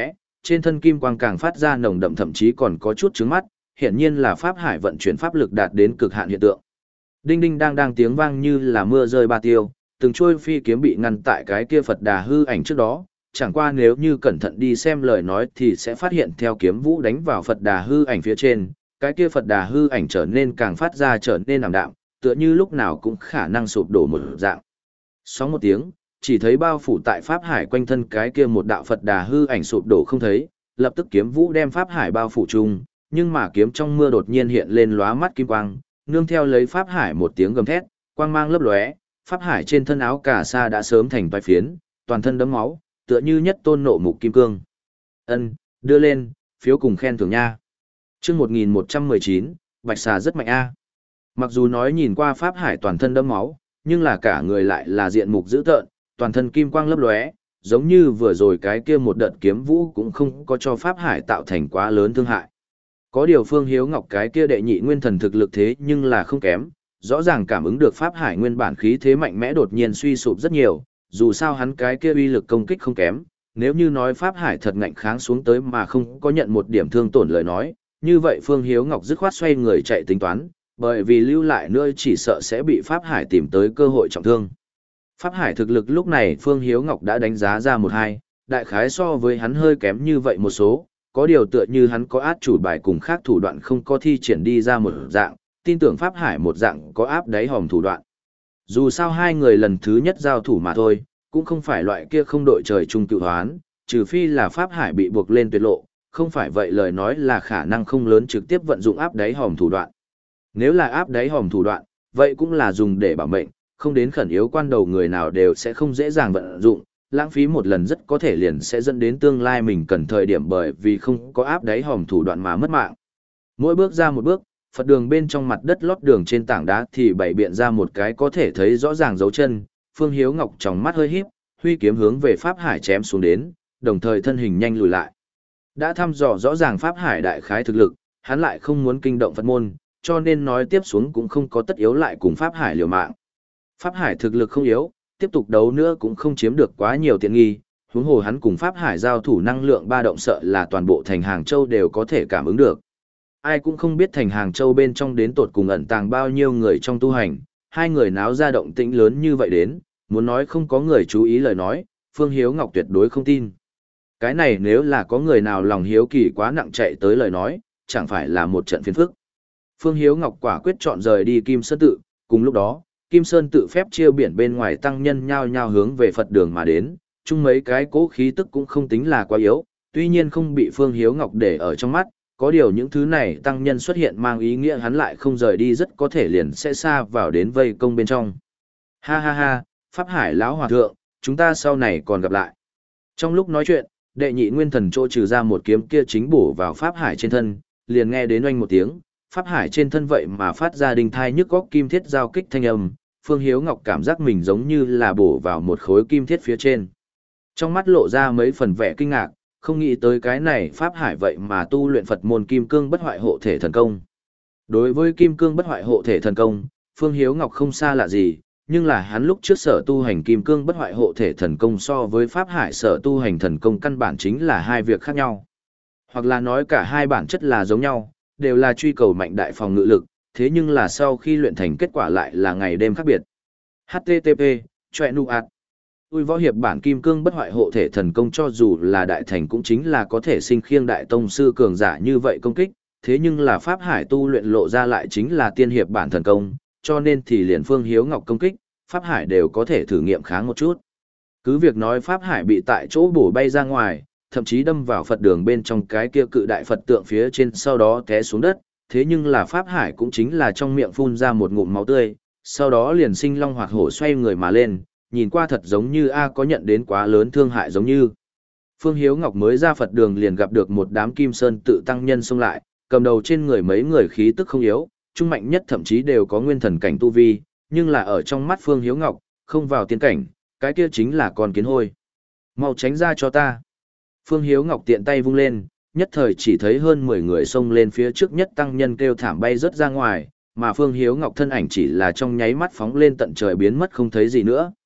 A: trên thân kim quang càng phát ra nồng đậm thậm chí còn có chút trướng mắt, hiển nhiên là pháp hải vận chuyển pháp lực đạt đến cực hạn hiện tượng. Đinh đinh đang đang tiếng vang như là mưa rơi ba tiêu, từng trôi phi kiếm bị ngăn tại cái kia Phật Đà hư ảnh trước đó, chẳng qua nếu như cẩn thận đi xem lời nói thì sẽ phát hiện theo kiếm vũ đánh vào Phật Đà hư ảnh phía trên, cái kia Phật Đà hư ảnh trở nên càng phát ra trở nên ảm đạm, tựa như lúc nào cũng khả năng sụp đổ một dạng. Sóng một tiếng, chỉ thấy bao phủ tại pháp hải quanh thân cái kia một đạo Phật Đà hư ảnh sụp đổ không thấy, lập tức kiếm vũ đem pháp hải bao phủ chung, nhưng mà kiếm trong mưa đột nhiên hiện lên lóa mắt kim quang, nương theo lấy pháp hải một tiếng gầm thét, quang mang lấp lóe, pháp hải trên thân áo cà sa đã sớm thành toái phiến, toàn thân đẫm máu, tựa như nhất tôn nộ mục kim cương. Ân, đưa lên, phiếu cùng khen thưởng nha. Chương một nghìn một trăm mười chín, Bạch xà rất mạnh a. Mặc dù nói nhìn qua pháp hải toàn thân đẫm máu, nhưng là cả người lại là diện mục dữ tợn, toàn thân kim quang lấp lóe, giống như vừa rồi cái kia một đợt kiếm vũ cũng không có cho pháp hải tạo thành quá lớn thương hại. Có điều Phương Hiếu Ngọc cái kia đệ nhị nguyên thần thực lực thế nhưng là không kém, rõ ràng cảm ứng được pháp hải nguyên bản khí thế mạnh mẽ đột nhiên suy sụp rất nhiều, dù sao hắn cái kia uy lực công kích không kém, nếu như nói pháp hải thật ngạnh kháng xuống tới mà không có nhận một điểm thương tổn lời nói, như vậy Phương Hiếu Ngọc dứt khoát xoay người chạy tính toán, bởi vì lưu lại nữa chỉ sợ sẽ bị pháp hải tìm tới cơ hội trọng thương. Pháp hải thực lực lúc này Phương Hiếu Ngọc đã đánh giá ra một hai, đại khái so với hắn hơi kém như vậy một số, có điều tựa như hắn có át chủ bài cùng khác thủ đoạn không có thi triển đi ra một dạng, tin tưởng Pháp Hải một dạng có áp đáy hòm thủ đoạn. Dù sao hai người lần thứ nhất giao thủ mà thôi, cũng không phải loại kia không đội trời chung cựu hoán, trừ phi là Pháp Hải bị buộc lên tuyệt lộ, không phải vậy lời nói là khả năng không lớn trực tiếp vận dụng áp đáy hòm thủ đoạn. Nếu là áp đáy hòm thủ đoạn, vậy cũng là dùng để bảo mệnh, không đến khẩn yếu quan đầu người nào đều sẽ không dễ dàng vận dụng, lãng phí một lần rất có thể liền sẽ dẫn đến tương lai mình cần thời điểm bởi vì không có áp đáy hòm thủ đoạn mà mất mạng. Mỗi bước ra một bước, Phật đường bên trong mặt đất lót đường trên tảng đá thì bày biện ra một cái có thể thấy rõ ràng dấu chân, Phương Hiếu Ngọc trong mắt hơi híp, huy kiếm hướng về Pháp Hải chém xuống đến, đồng thời thân hình nhanh lùi lại. Đã thăm dò rõ ràng Pháp Hải đại khái thực lực, hắn lại không muốn kinh động Phật môn, cho nên nói tiếp xuống cũng không có tất yếu lại cùng Pháp Hải liều mạng. Pháp Hải thực lực không yếu, tiếp tục đấu nữa cũng không chiếm được quá nhiều tiện nghi, huống hồ hắn cùng Pháp Hải giao thủ năng lượng ba động sợ là toàn bộ thành Hàng Châu đều có thể cảm ứng được. Ai cũng không biết thành Hàng Châu bên trong đến tột cùng ẩn tàng bao nhiêu người trong tu hành, hai người náo ra động tĩnh lớn như vậy đến, muốn nói không có người chú ý lời nói, Phương Hiếu Ngọc tuyệt đối không tin. Cái này nếu là có người nào lòng hiếu kỳ quá nặng chạy tới lời nói, chẳng phải là một trận phiền phức. Phương Hiếu Ngọc quả quyết chọn rời đi Kim Sơn Tự, cùng lúc đó, Kim Sơn Tự phép chiêu biển bên ngoài tăng nhân nhao nhao hướng về Phật đường mà đến, chung mấy cái cố khí tức cũng không tính là quá yếu, tuy nhiên không bị Phương Hiếu Ngọc để ở trong mắt, có điều những thứ này tăng nhân xuất hiện mang ý nghĩa hắn lại không rời đi rất có thể liền sẽ xa vào đến vây công bên trong. Ha ha ha, Pháp Hải lão hòa thượng, chúng ta sau này còn gặp lại. Trong lúc nói chuyện, đệ nhị nguyên thần trô trừ ra một kiếm kia chính bổ vào Pháp Hải trên thân, liền nghe đến oanh một tiếng, Pháp Hải trên thân vậy mà phát ra đinh thai nhức góc kim thiết giao kích thanh âm, Phương Hiếu Ngọc cảm giác mình giống như là bổ vào một khối kim thiết phía trên. Trong mắt lộ ra mấy phần vẻ kinh ngạc, không nghĩ tới cái này Pháp Hải vậy mà tu luyện Phật môn Kim Cương Bất Hoại Hộ Thể Thần Công. Đối với Kim Cương Bất Hoại Hộ Thể Thần Công, Phương Hiếu Ngọc không xa lạ gì, nhưng là hắn lúc trước sở tu hành Kim Cương Bất Hoại Hộ Thể Thần Công so với Pháp Hải sở tu hành thần công căn bản chính là hai việc khác nhau. Hoặc là nói cả hai bản chất là giống nhau, đều là truy cầu mạnh đại phòng ngự lực, thế nhưng là sau khi luyện thành kết quả lại là ngày đêm khác biệt. H T T P, Choe Nu Art. Ui võ hiệp bản Kim Cương Bất Hoại Hộ Thể Thần Công cho dù là đại thành cũng chính là có thể sinh khiêng đại tông sư cường giả như vậy công kích, thế nhưng là Pháp Hải tu luyện lộ ra lại chính là tiên hiệp bản thần công, cho nên thì liền Phương Hiếu Ngọc công kích, Pháp Hải đều có thể thử nghiệm kháng một chút. Cứ việc nói Pháp Hải bị tại chỗ bổ bay ra ngoài, thậm chí đâm vào Phật đường bên trong cái kia cự đại Phật tượng phía trên sau đó té xuống đất, thế nhưng là Pháp Hải cũng chính là trong miệng phun ra một ngụm máu tươi, sau đó liền sinh long hoạt hổ xoay người mà lên, nhìn qua thật giống như A có nhận đến quá lớn thương hại giống như. Phương Hiếu Ngọc mới ra Phật đường liền gặp được một đám Kim Sơn Tự tăng nhân xông lại, cầm đầu trên người mấy người khí tức không yếu, trung mạnh nhất thậm chí đều có nguyên thần cảnh tu vi, nhưng là ở trong mắt Phương Hiếu Ngọc, không vào tiên cảnh, cái kia chính là con kiến hôi. Mau tránh ra cho ta. Phương Hiếu Ngọc tiện tay vung lên, nhất thời chỉ thấy hơn mười người xông lên phía trước nhất tăng nhân kêu thảm bay rớt ra ngoài, mà Phương Hiếu Ngọc thân ảnh chỉ là trong nháy mắt phóng lên tận trời biến mất không thấy gì nữa.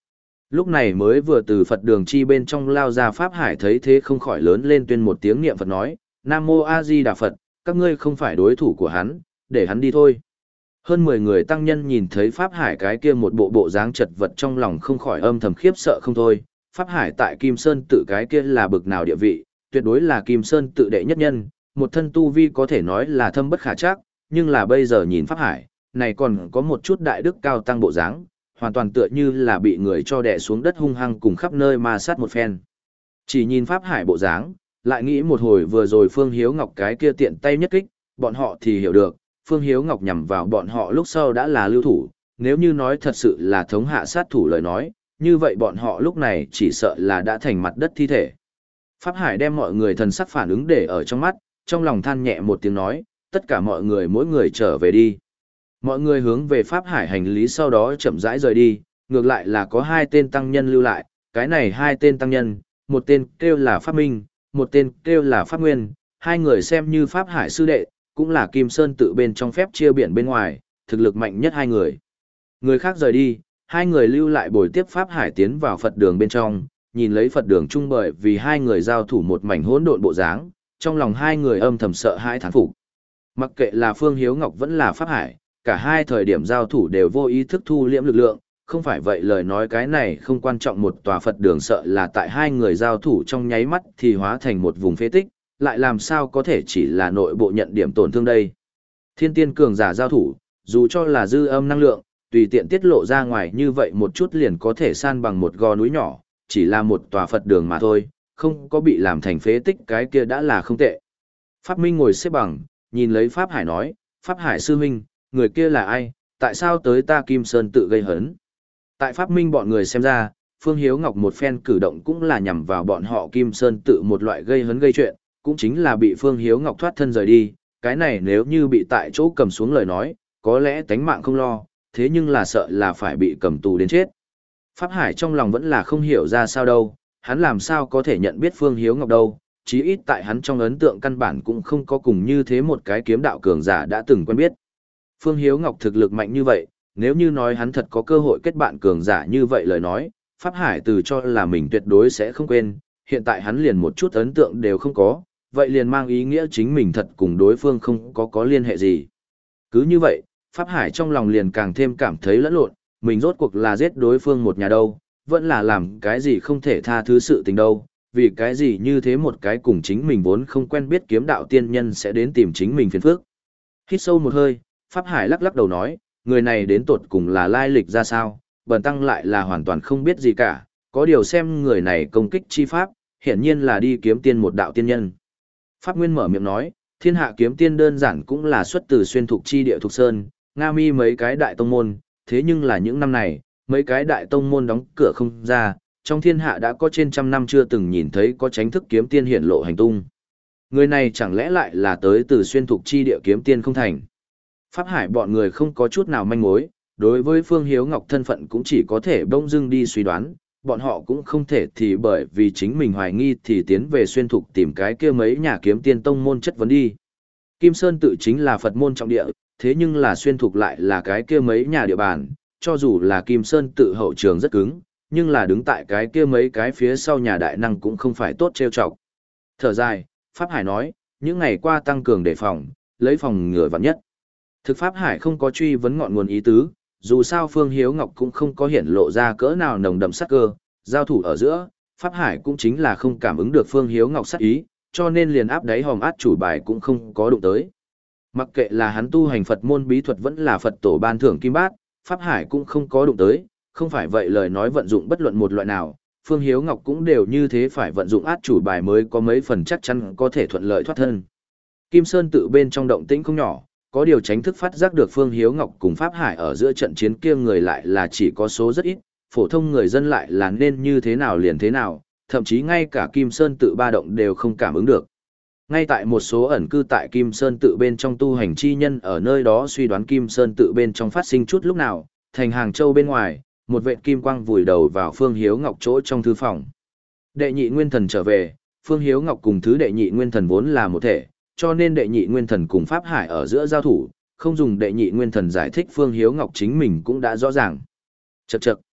A: Lúc này mới vừa từ Phật đường chi bên trong lao ra Pháp Hải thấy thế không khỏi lớn lên tuyên một tiếng niệm Phật nói, Nam Mô A Di Đà Phật, các ngươi không phải đối thủ của hắn, để hắn đi thôi. Hơn mười người tăng nhân nhìn thấy Pháp Hải cái kia một bộ bộ dáng chật vật trong lòng không khỏi âm thầm khiếp sợ không thôi. Pháp Hải tại Kim Sơn tự cái kia là bực nào địa vị, tuyệt đối là Kim Sơn tự đệ nhất nhân, một thân tu vi có thể nói là thâm bất khả trắc, nhưng là bây giờ nhìn Pháp Hải, này còn có một chút đại đức cao tăng bộ dáng, hoàn toàn tựa như là bị người cho đè xuống đất hung hăng cùng khắp nơi ma sát một phen. Chỉ nhìn Pháp Hải bộ dáng, lại nghĩ một hồi vừa rồi Phương Hiếu Ngọc cái kia tiện tay nhất kích, bọn họ thì hiểu được, Phương Hiếu Ngọc nhằm vào bọn họ lúc sau đã là lưu thủ, nếu như nói thật sự là thống hạ sát thủ lời nói, như vậy bọn họ lúc này chỉ sợ là đã thành mặt đất thi thể. Pháp Hải đem mọi người thần sắc phản ứng để ở trong mắt, trong lòng than nhẹ một tiếng nói, tất cả mọi người mỗi người trở về đi. Mọi người hướng về Pháp Hải hành lý sau đó chậm rãi rời đi, ngược lại là có hai tên tăng nhân lưu lại, cái này hai tên tăng nhân, một tên kêu là Pháp Minh, một tên kêu là Pháp Nguyên, hai người xem như Pháp Hải sư đệ, cũng là Kim Sơn tự bên trong phép chia biển bên ngoài, thực lực mạnh nhất hai người. Người khác rời đi, hai người lưu lại bồi tiếp Pháp Hải tiến vào Phật đường bên trong, nhìn lấy Phật đường trung bởi vì hai người giao thủ một mảnh hỗn độn bộ dáng, trong lòng hai người âm thầm sợ hãi thán phục. Mặc kệ là Phương Hiếu Ngọc vẫn là Pháp Hải, cả hai thời điểm giao thủ đều vô ý thức thu liễm lực lượng, không phải vậy lời nói cái này không quan trọng một tòa Phật đường sợ là tại hai người giao thủ trong nháy mắt thì hóa thành một vùng phế tích, lại làm sao có thể chỉ là nội bộ nhận điểm tổn thương đây. Thiên tiên cường giả giao thủ, dù cho là dư âm năng lượng, tùy tiện tiết lộ ra ngoài như vậy một chút liền có thể san bằng một gò núi nhỏ, chỉ là một tòa Phật đường mà thôi, không có bị làm thành phế tích cái kia đã là không tệ. Pháp Minh ngồi xếp bằng, nhìn lấy Pháp Hải nói, Pháp Hải sư huynh, người kia là ai, tại sao tới ta Kim Sơn tự gây hấn? Tại Pháp Minh bọn người xem ra, Phương Hiếu Ngọc một phen cử động cũng là nhằm vào bọn họ Kim Sơn tự một loại gây hấn gây chuyện, cũng chính là bị Phương Hiếu Ngọc thoát thân rời đi, cái này nếu như bị tại chỗ cầm xuống lời nói, có lẽ tánh mạng không lo, thế nhưng là sợ là phải bị cầm tù đến chết. Pháp Hải trong lòng vẫn là không hiểu ra sao đâu, hắn làm sao có thể nhận biết Phương Hiếu Ngọc đâu, chí ít tại hắn trong ấn tượng căn bản cũng không có cùng như thế một cái kiếm đạo cường giả đã từng quen biết. Phương Hiếu Ngọc thực lực mạnh như vậy, nếu như nói hắn thật có cơ hội kết bạn cường giả như vậy lời nói, Pháp Hải từ cho là mình tuyệt đối sẽ không quên, hiện tại hắn liền một chút ấn tượng đều không có, vậy liền mang ý nghĩa chính mình thật cùng đối phương không có có liên hệ gì. Cứ như vậy, Pháp Hải trong lòng liền càng thêm cảm thấy lẫn lộn, mình rốt cuộc là giết đối phương một nhà đâu, vẫn là làm cái gì không thể tha thứ sự tình đâu, vì cái gì như thế một cái cùng chính mình vốn không quen biết kiếm đạo tiên nhân sẽ đến tìm chính mình phiền phức. Hít sâu một hơi, Pháp Hải lắc lắc đầu nói, người này đến tột cùng là lai lịch ra sao, bần tăng lại là hoàn toàn không biết gì cả, có điều xem người này công kích chi pháp, hiển nhiên là đi kiếm tiên một đạo tiên nhân. Pháp Nguyên mở miệng nói, thiên hạ kiếm tiên đơn giản cũng là xuất từ xuyên thục chi địa thục sơn, Nga mi mấy cái đại tông môn, thế nhưng là những năm này, mấy cái đại tông môn đóng cửa không ra, trong thiên hạ đã có trên trăm năm chưa từng nhìn thấy có tránh thức kiếm tiên hiển lộ hành tung. Người này chẳng lẽ lại là tới từ xuyên thục chi địa kiếm tiên không thành. Pháp Hải bọn người không có chút nào manh mối, đối với Phương Hiếu Ngọc thân phận cũng chỉ có thể bỗng dưng đi suy đoán, bọn họ cũng không thể thì bởi vì chính mình hoài nghi thì tiến về xuyên thục tìm cái kia mấy nhà kiếm tiên tông môn chất vấn đi. Kim Sơn tự chính là Phật môn trọng địa, thế nhưng là xuyên thục lại là cái kia mấy nhà địa bàn, cho dù là Kim Sơn tự hậu trường rất cứng, nhưng là đứng tại cái kia mấy cái phía sau nhà đại năng cũng không phải tốt trêu chọc. Thở dài, Pháp Hải nói, những ngày qua tăng cường đề phòng, lấy phòng ngừa vạn nhất. Thực Pháp Hải không có truy vấn ngọn nguồn ý tứ, dù sao Phương Hiếu Ngọc cũng không có hiển lộ ra cỡ nào nồng đậm sát cơ, giao thủ ở giữa, Pháp Hải cũng chính là không cảm ứng được Phương Hiếu Ngọc sát ý, cho nên liền áp đáy hòm át chủ bài cũng không có đụng tới. Mặc kệ là hắn tu hành Phật môn bí thuật vẫn là Phật tổ ban thưởng kim bát, Pháp Hải cũng không có đụng tới, không phải vậy lời nói vận dụng bất luận một loại nào, Phương Hiếu Ngọc cũng đều như thế phải vận dụng át chủ bài mới có mấy phần chắc chắn có thể thuận lợi thoát thân. Kim Sơn tự bên trong động tĩnh không nhỏ, có điều tránh thức phát giác được Phương Hiếu Ngọc cùng Pháp Hải ở giữa trận chiến kia người lại là chỉ có số rất ít, phổ thông người dân lại là nên như thế nào liền thế nào, thậm chí ngay cả Kim Sơn tự ba động đều không cảm ứng được. Ngay tại một số ẩn cư tại Kim Sơn tự bên trong tu hành chi nhân ở nơi đó suy đoán Kim Sơn tự bên trong phát sinh chút lúc nào, thành Hàng Châu bên ngoài, một vệt kim quang vùi đầu vào Phương Hiếu Ngọc chỗ trong thư phòng. Đệ nhị nguyên thần trở về, Phương Hiếu Ngọc cùng thứ đệ nhị nguyên thần vốn là một thể, cho nên đệ nhị nguyên thần cùng Pháp Hải ở giữa giao thủ, không dùng đệ nhị nguyên thần giải thích Phương Hiếu Ngọc chính mình cũng đã rõ ràng. Chậc chậc,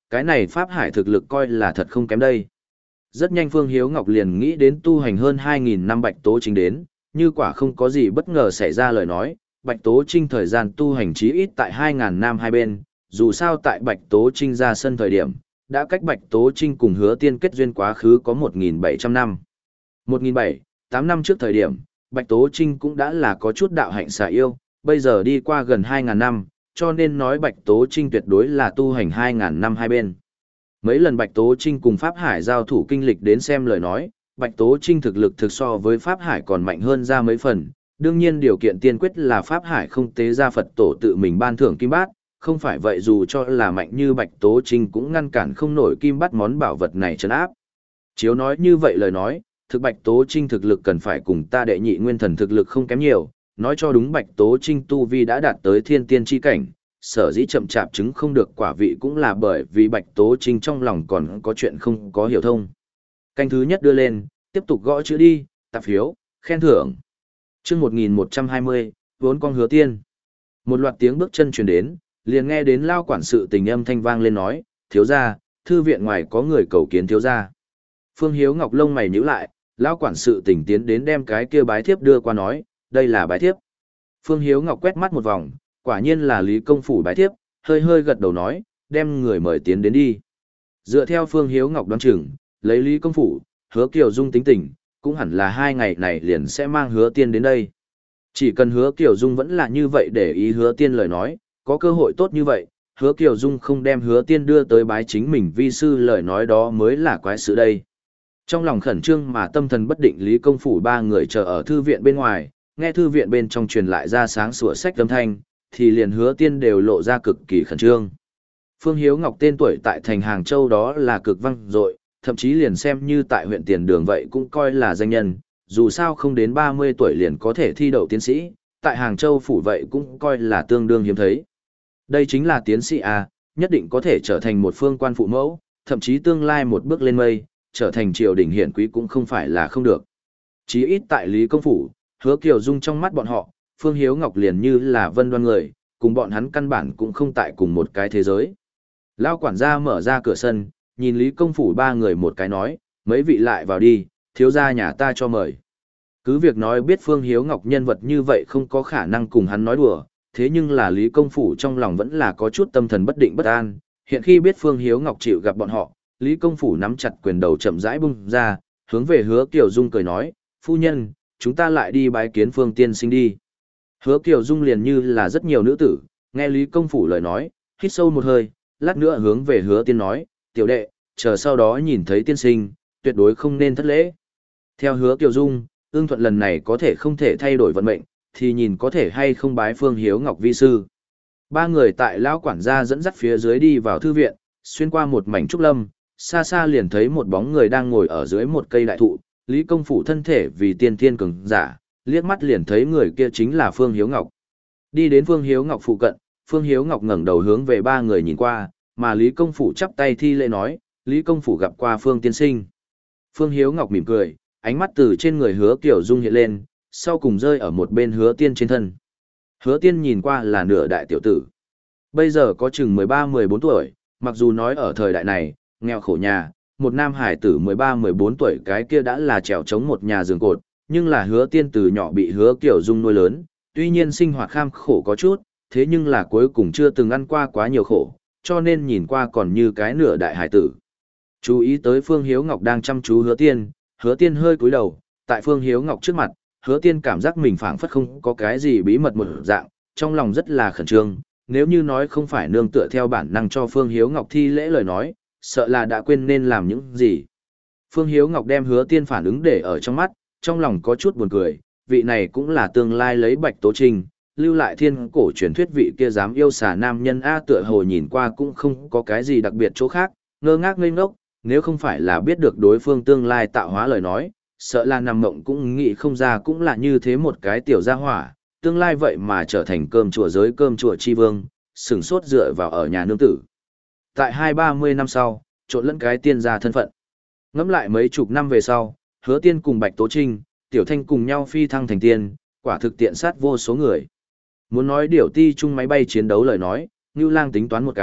A: cái này Pháp Hải thực lực coi là thật không kém đây. Rất nhanh Phương Hiếu Ngọc liền nghĩ đến tu hành hơn hai nghìn năm Bạch Tố Trinh đến, như quả không có gì bất ngờ xảy ra lời nói, Bạch Tố Trinh thời gian tu hành chí ít tại hai nghìn năm hai bên, dù sao tại Bạch Tố Trinh ra sân thời điểm, đã cách Bạch Tố Trinh cùng Hứa Tiên kết duyên quá khứ có một nghìn bảy trăm năm. một nghìn bảy trăm, tám năm trước thời điểm, Bạch Tố Trinh cũng đã là có chút đạo hạnh xà yêu, bây giờ đi qua gần hai nghìn năm, cho nên nói Bạch Tố Trinh tuyệt đối là tu hành hai nghìn năm hai bên. Mấy lần Bạch Tố Trinh cùng Pháp Hải giao thủ kinh lịch đến xem lời nói, Bạch Tố Trinh thực lực thực so với Pháp Hải còn mạnh hơn ra mấy phần, đương nhiên điều kiện tiên quyết là Pháp Hải không tế ra Phật tổ tự mình ban thưởng kim bát, không phải vậy dù cho là mạnh như Bạch Tố Trinh cũng ngăn cản không nổi kim bát món bảo vật này trấn áp. Chiếu nói như vậy lời nói, thực Bạch Tố Trinh thực lực cần phải cùng ta đệ nhị nguyên thần thực lực không kém nhiều, nói cho đúng Bạch Tố Trinh tu vi đã đạt tới thiên tiên chi cảnh, sở dĩ chậm chạp chứng không được quả vị cũng là bởi vì Bạch Tố Trinh trong lòng còn có chuyện không có hiểu thông. Canh thứ nhất đưa lên, tiếp tục gõ chữ đi, tạp phiếu, khen thưởng. Chương một nghìn một trăm hai mươi, vốn con Hứa Tiên. Một loạt tiếng bước chân truyền đến, liền nghe đến lao quản sự tình âm thanh vang lên nói, thiếu gia, thư viện ngoài có người cầu kiến thiếu gia. Phương Hiếu Ngọc lông mày nhíu lại, lao quản sự tình tiến đến đem cái kia bái thiếp đưa qua nói, đây là bái thiếp. Phương Hiếu Ngọc quét mắt một vòng, quả nhiên là Lý Công Phủ bái thiếp, hơi hơi gật đầu nói, đem người mời tiến đến đi. Dựa theo Phương Hiếu Ngọc đoán chừng, lấy Lý Công Phủ, Hứa Kiều Dung tính tình, cũng hẳn là hai ngày này liền sẽ mang Hứa Tiên đến đây. Chỉ cần Hứa Kiều Dung vẫn là như vậy để ý Hứa Tiên lời nói, có cơ hội tốt như vậy, Hứa Kiều Dung không đem Hứa Tiên đưa tới bái chính mình vi sư lời nói đó mới là quái sự đây. Trong lòng khẩn trương mà tâm thần bất định Lý Công Phủ ba người chờ ở thư viện bên ngoài, nghe thư viện bên trong truyền lại ra sáng sủa sách âm thanh, thì liền Hứa Tiên đều lộ ra cực kỳ khẩn trương. Phương Hiếu Ngọc tên tuổi tại thành Hàng Châu đó là cực vang dội, thậm chí liền xem như tại huyện Tiền Đường vậy cũng coi là danh nhân, dù sao không đến ba mươi tuổi liền có thể thi đậu tiến sĩ, tại Hàng Châu phủ vậy cũng coi là tương đương hiếm thấy. Đây chính là tiến sĩ à, nhất định có thể trở thành một phương quan phụ mẫu, thậm chí tương lai một bước lên mây, trở thành triều đình hiển quý cũng không phải là không được. Chí ít tại Lý Công Phủ, Hứa Kiều Dung trong mắt bọn họ, Phương Hiếu Ngọc liền như là vân đoan người, cùng bọn hắn căn bản cũng không tại cùng một cái thế giới. Lao quản gia mở ra cửa sân, nhìn Lý Công Phủ ba người một cái nói, mấy vị lại vào đi, thiếu gia nhà ta cho mời. Cứ việc nói biết Phương Hiếu Ngọc nhân vật như vậy không có khả năng cùng hắn nói đùa, thế nhưng là Lý Công Phủ trong lòng vẫn là có chút tâm thần bất định bất an, hiện khi biết Phương Hiếu Ngọc chịu gặp bọn họ, Lý Công Phủ nắm chặt quyền đầu chậm rãi bung ra, hướng về Hứa Kiều Dung cười nói, phu nhân, chúng ta lại đi bái kiến Phương tiên sinh đi. Hứa Kiều Dung liền như là rất nhiều nữ tử, nghe Lý Công Phủ lời nói, hít sâu một hơi, lát nữa hướng về Hứa Tiên nói, tiểu đệ, chờ sau đó nhìn thấy tiên sinh, tuyệt đối không nên thất lễ. Theo Hứa Kiều Dung, ương thuận lần này có thể không thể thay đổi vận mệnh, thì nhìn có thể hay không bái Phương Hiếu Ngọc vi sư. Ba người tại lão quản gia dẫn dắt phía dưới đi vào thư viện, xuyên qua một mảnh trúc lâm, xa xa liền thấy một bóng người đang ngồi ở dưới một cây đại thụ, Lý Công Phủ thân thể vì tiên thiên cường giả, liếc mắt liền thấy người kia chính là Phương Hiếu Ngọc. Đi đến Phương Hiếu Ngọc phụ cận, Phương Hiếu Ngọc ngẩng đầu hướng về ba người nhìn qua, mà Lý Công Phủ chắp tay thi lễ nói, Lý Công Phủ gặp qua Phương tiên sinh. Phương Hiếu Ngọc mỉm cười, ánh mắt từ trên người Hứa Kiều Dung hiện lên, sau cùng rơi ở một bên Hứa Tiên trên thân. Hứa Tiên nhìn qua là nửa đại tiểu tử. Bây giờ có chừng mười ba mười bốn tuổi, mặc dù nói ở thời đại này, nghèo khổ nhà, một nam hải tử mười ba mười bốn tuổi cái kia đã là trèo chống một nhà giường cột, nhưng là Hứa Tiên từ nhỏ bị Hứa Kiều Dung nuôi lớn, tuy nhiên sinh hoạt kham khổ có chút, thế nhưng là cuối cùng chưa từng ăn qua quá nhiều khổ, cho nên nhìn qua còn như cái nửa đại hải tử. Chú ý tới Phương Hiếu Ngọc đang chăm chú Hứa Tiên, Hứa Tiên hơi cúi đầu, tại Phương Hiếu Ngọc trước mặt, Hứa Tiên cảm giác mình phảng phất không có cái gì bí mật một dạng, trong lòng rất là khẩn trương, nếu như nói không phải nương tựa theo bản năng cho Phương Hiếu Ngọc thi lễ lời nói, sợ là đã quên nên làm những gì. Phương Hiếu Ngọc đem Hứa Tiên phản ứng để ở trong mắt, trong lòng có chút buồn cười, vị này cũng là tương lai lấy Bạch Tố Trinh, lưu lại thiên cổ truyền thuyết vị kia dám yêu xà nam nhân A tựa hồ nhìn qua cũng không có cái gì đặc biệt chỗ khác, ngơ ngác ngây ngốc, nếu không phải là biết được đối phương tương lai tạo hóa lời nói, sợ là nằm mộng cũng nghĩ không ra cũng là như thế một cái tiểu gia hỏa, tương lai vậy mà trở thành cơm chùa giới cơm chùa chi vương, sừng sốt dựa vào ở nhà nương tử. Tại hai ba mươi năm sau, trộn lẫn cái tiên gia thân phận. Ngẫm lại mấy chục năm về sau, Hứa Tiên cùng Bạch Tố Trinh, Tiểu Thanh cùng nhau phi thăng thành tiên, quả thực tiện sát vô số người. Muốn nói điều ti chung máy bay chiến đấu lời nói, Ngưu Lang tính toán một cái,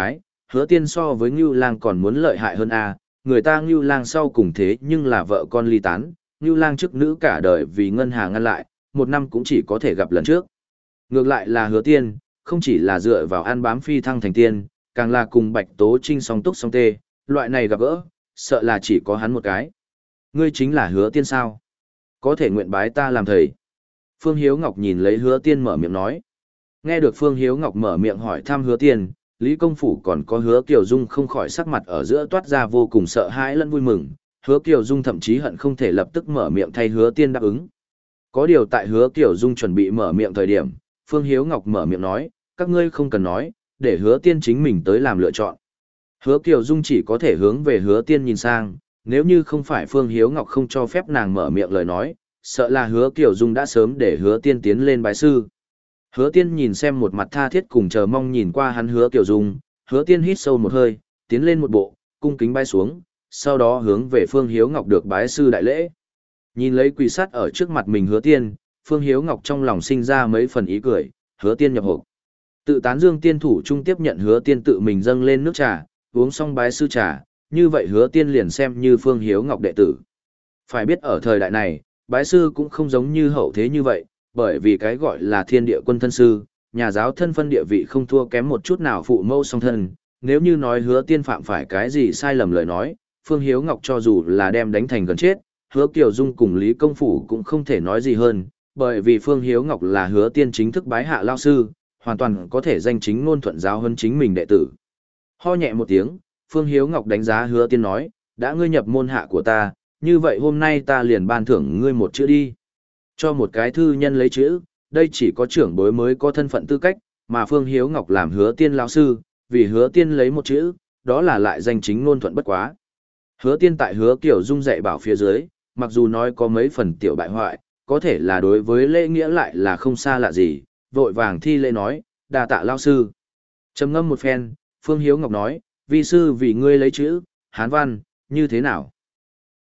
A: hứa tiên so với Ngưu Lang còn muốn lợi hại hơn a, người ta Ngưu Lang sau cùng thế nhưng là vợ con ly tán, Ngưu Lang chức nữ cả đời vì ngân hàng ngăn lại, một năm cũng chỉ có thể gặp lần trước. Ngược lại là hứa tiên, không chỉ là dựa vào ăn bám phi thăng thành tiên, càng là cùng Bạch Tố Trinh song túc song tê, loại này gặp gỡ, sợ là chỉ có hắn một cái. Ngươi chính là hứa tiên sao? Có thể nguyện bái ta làm thầy. Phương Hiếu Ngọc nhìn lấy hứa tiên mở miệng nói. Nghe được Phương Hiếu Ngọc mở miệng hỏi thăm hứa tiên, Lý Công Phủ còn có hứa Kiều Dung không khỏi sắc mặt ở giữa toát ra vô cùng sợ hãi lẫn vui mừng. Hứa Kiều Dung thậm chí hận không thể lập tức mở miệng thay hứa tiên đáp ứng. Có điều tại hứa Kiều Dung chuẩn bị mở miệng thời điểm, Phương Hiếu Ngọc mở miệng nói, các ngươi không cần nói, để hứa tiên chính mình tới làm lựa chọn. Hứa Kiều Dung chỉ có thể hướng về hứa tiên nhìn sang, nếu như không phải Phương Hiếu Ngọc không cho phép nàng mở miệng lời nói, sợ là hứa Kiều Dung đã sớm để hứa tiên tiến lên bái sư. Hứa tiên nhìn xem một mặt tha thiết cùng chờ mong nhìn qua hắn hứa Kiều Dung, hứa tiên hít sâu một hơi, tiến lên một bộ, cung kính bái xuống, sau đó hướng về Phương Hiếu Ngọc được bái sư đại lễ. Nhìn lấy quỳ sát ở trước mặt mình hứa tiên, Phương Hiếu Ngọc trong lòng sinh ra mấy phần ý cười, hứa tiên nhập hộp. Tự tán dương tiên thủ trung tiếp nhận hứa tiên tự mình dâng lên nước trà, uống xong bái sư trà, như vậy hứa tiên liền xem như Phương Hiếu Ngọc đệ tử. Phải biết ở thời đại này, bái sư cũng không giống như hậu thế như vậy, bởi vì cái gọi là thiên địa quân thân sư, nhà giáo thân phân địa vị không thua kém một chút nào phụ mẫu song thân. Nếu như nói hứa tiên phạm phải cái gì sai lầm lời nói, Phương Hiếu Ngọc cho dù là đem đánh thành gần chết, hứa Kiều Dung cùng Lý Công Phủ cũng không thể nói gì hơn, bởi vì Phương Hiếu Ngọc là hứa tiên chính thức bái hạ lao sư, hoàn toàn có thể danh chính ngôn thuận giáo hơn chính mình đệ tử. Ho nhẹ một tiếng, Phương Hiếu Ngọc đánh giá hứa tiên nói, đã ngươi nhập môn hạ của ta, như vậy hôm nay ta liền ban thưởng ngươi một chữ đi. Cho một cái thư nhân lấy chữ, đây chỉ có trưởng bối mới có thân phận tư cách, mà Phương Hiếu Ngọc làm hứa tiên lão sư, vì hứa tiên lấy một chữ, đó là lại danh chính ngôn thuận bất quá. Hứa tiên tại hứa Kiều Dung dạy bảo phía dưới, mặc dù nói có mấy phần tiểu bại hoại, có thể là đối với lễ nghĩa lại là không xa lạ gì, vội vàng thi lễ nói, đà tạ lão sư. Trầm ngâm một phen, Phương Hiếu Ngọc nói, vi sư vì ngươi lấy chữ, Hán văn, như thế nào?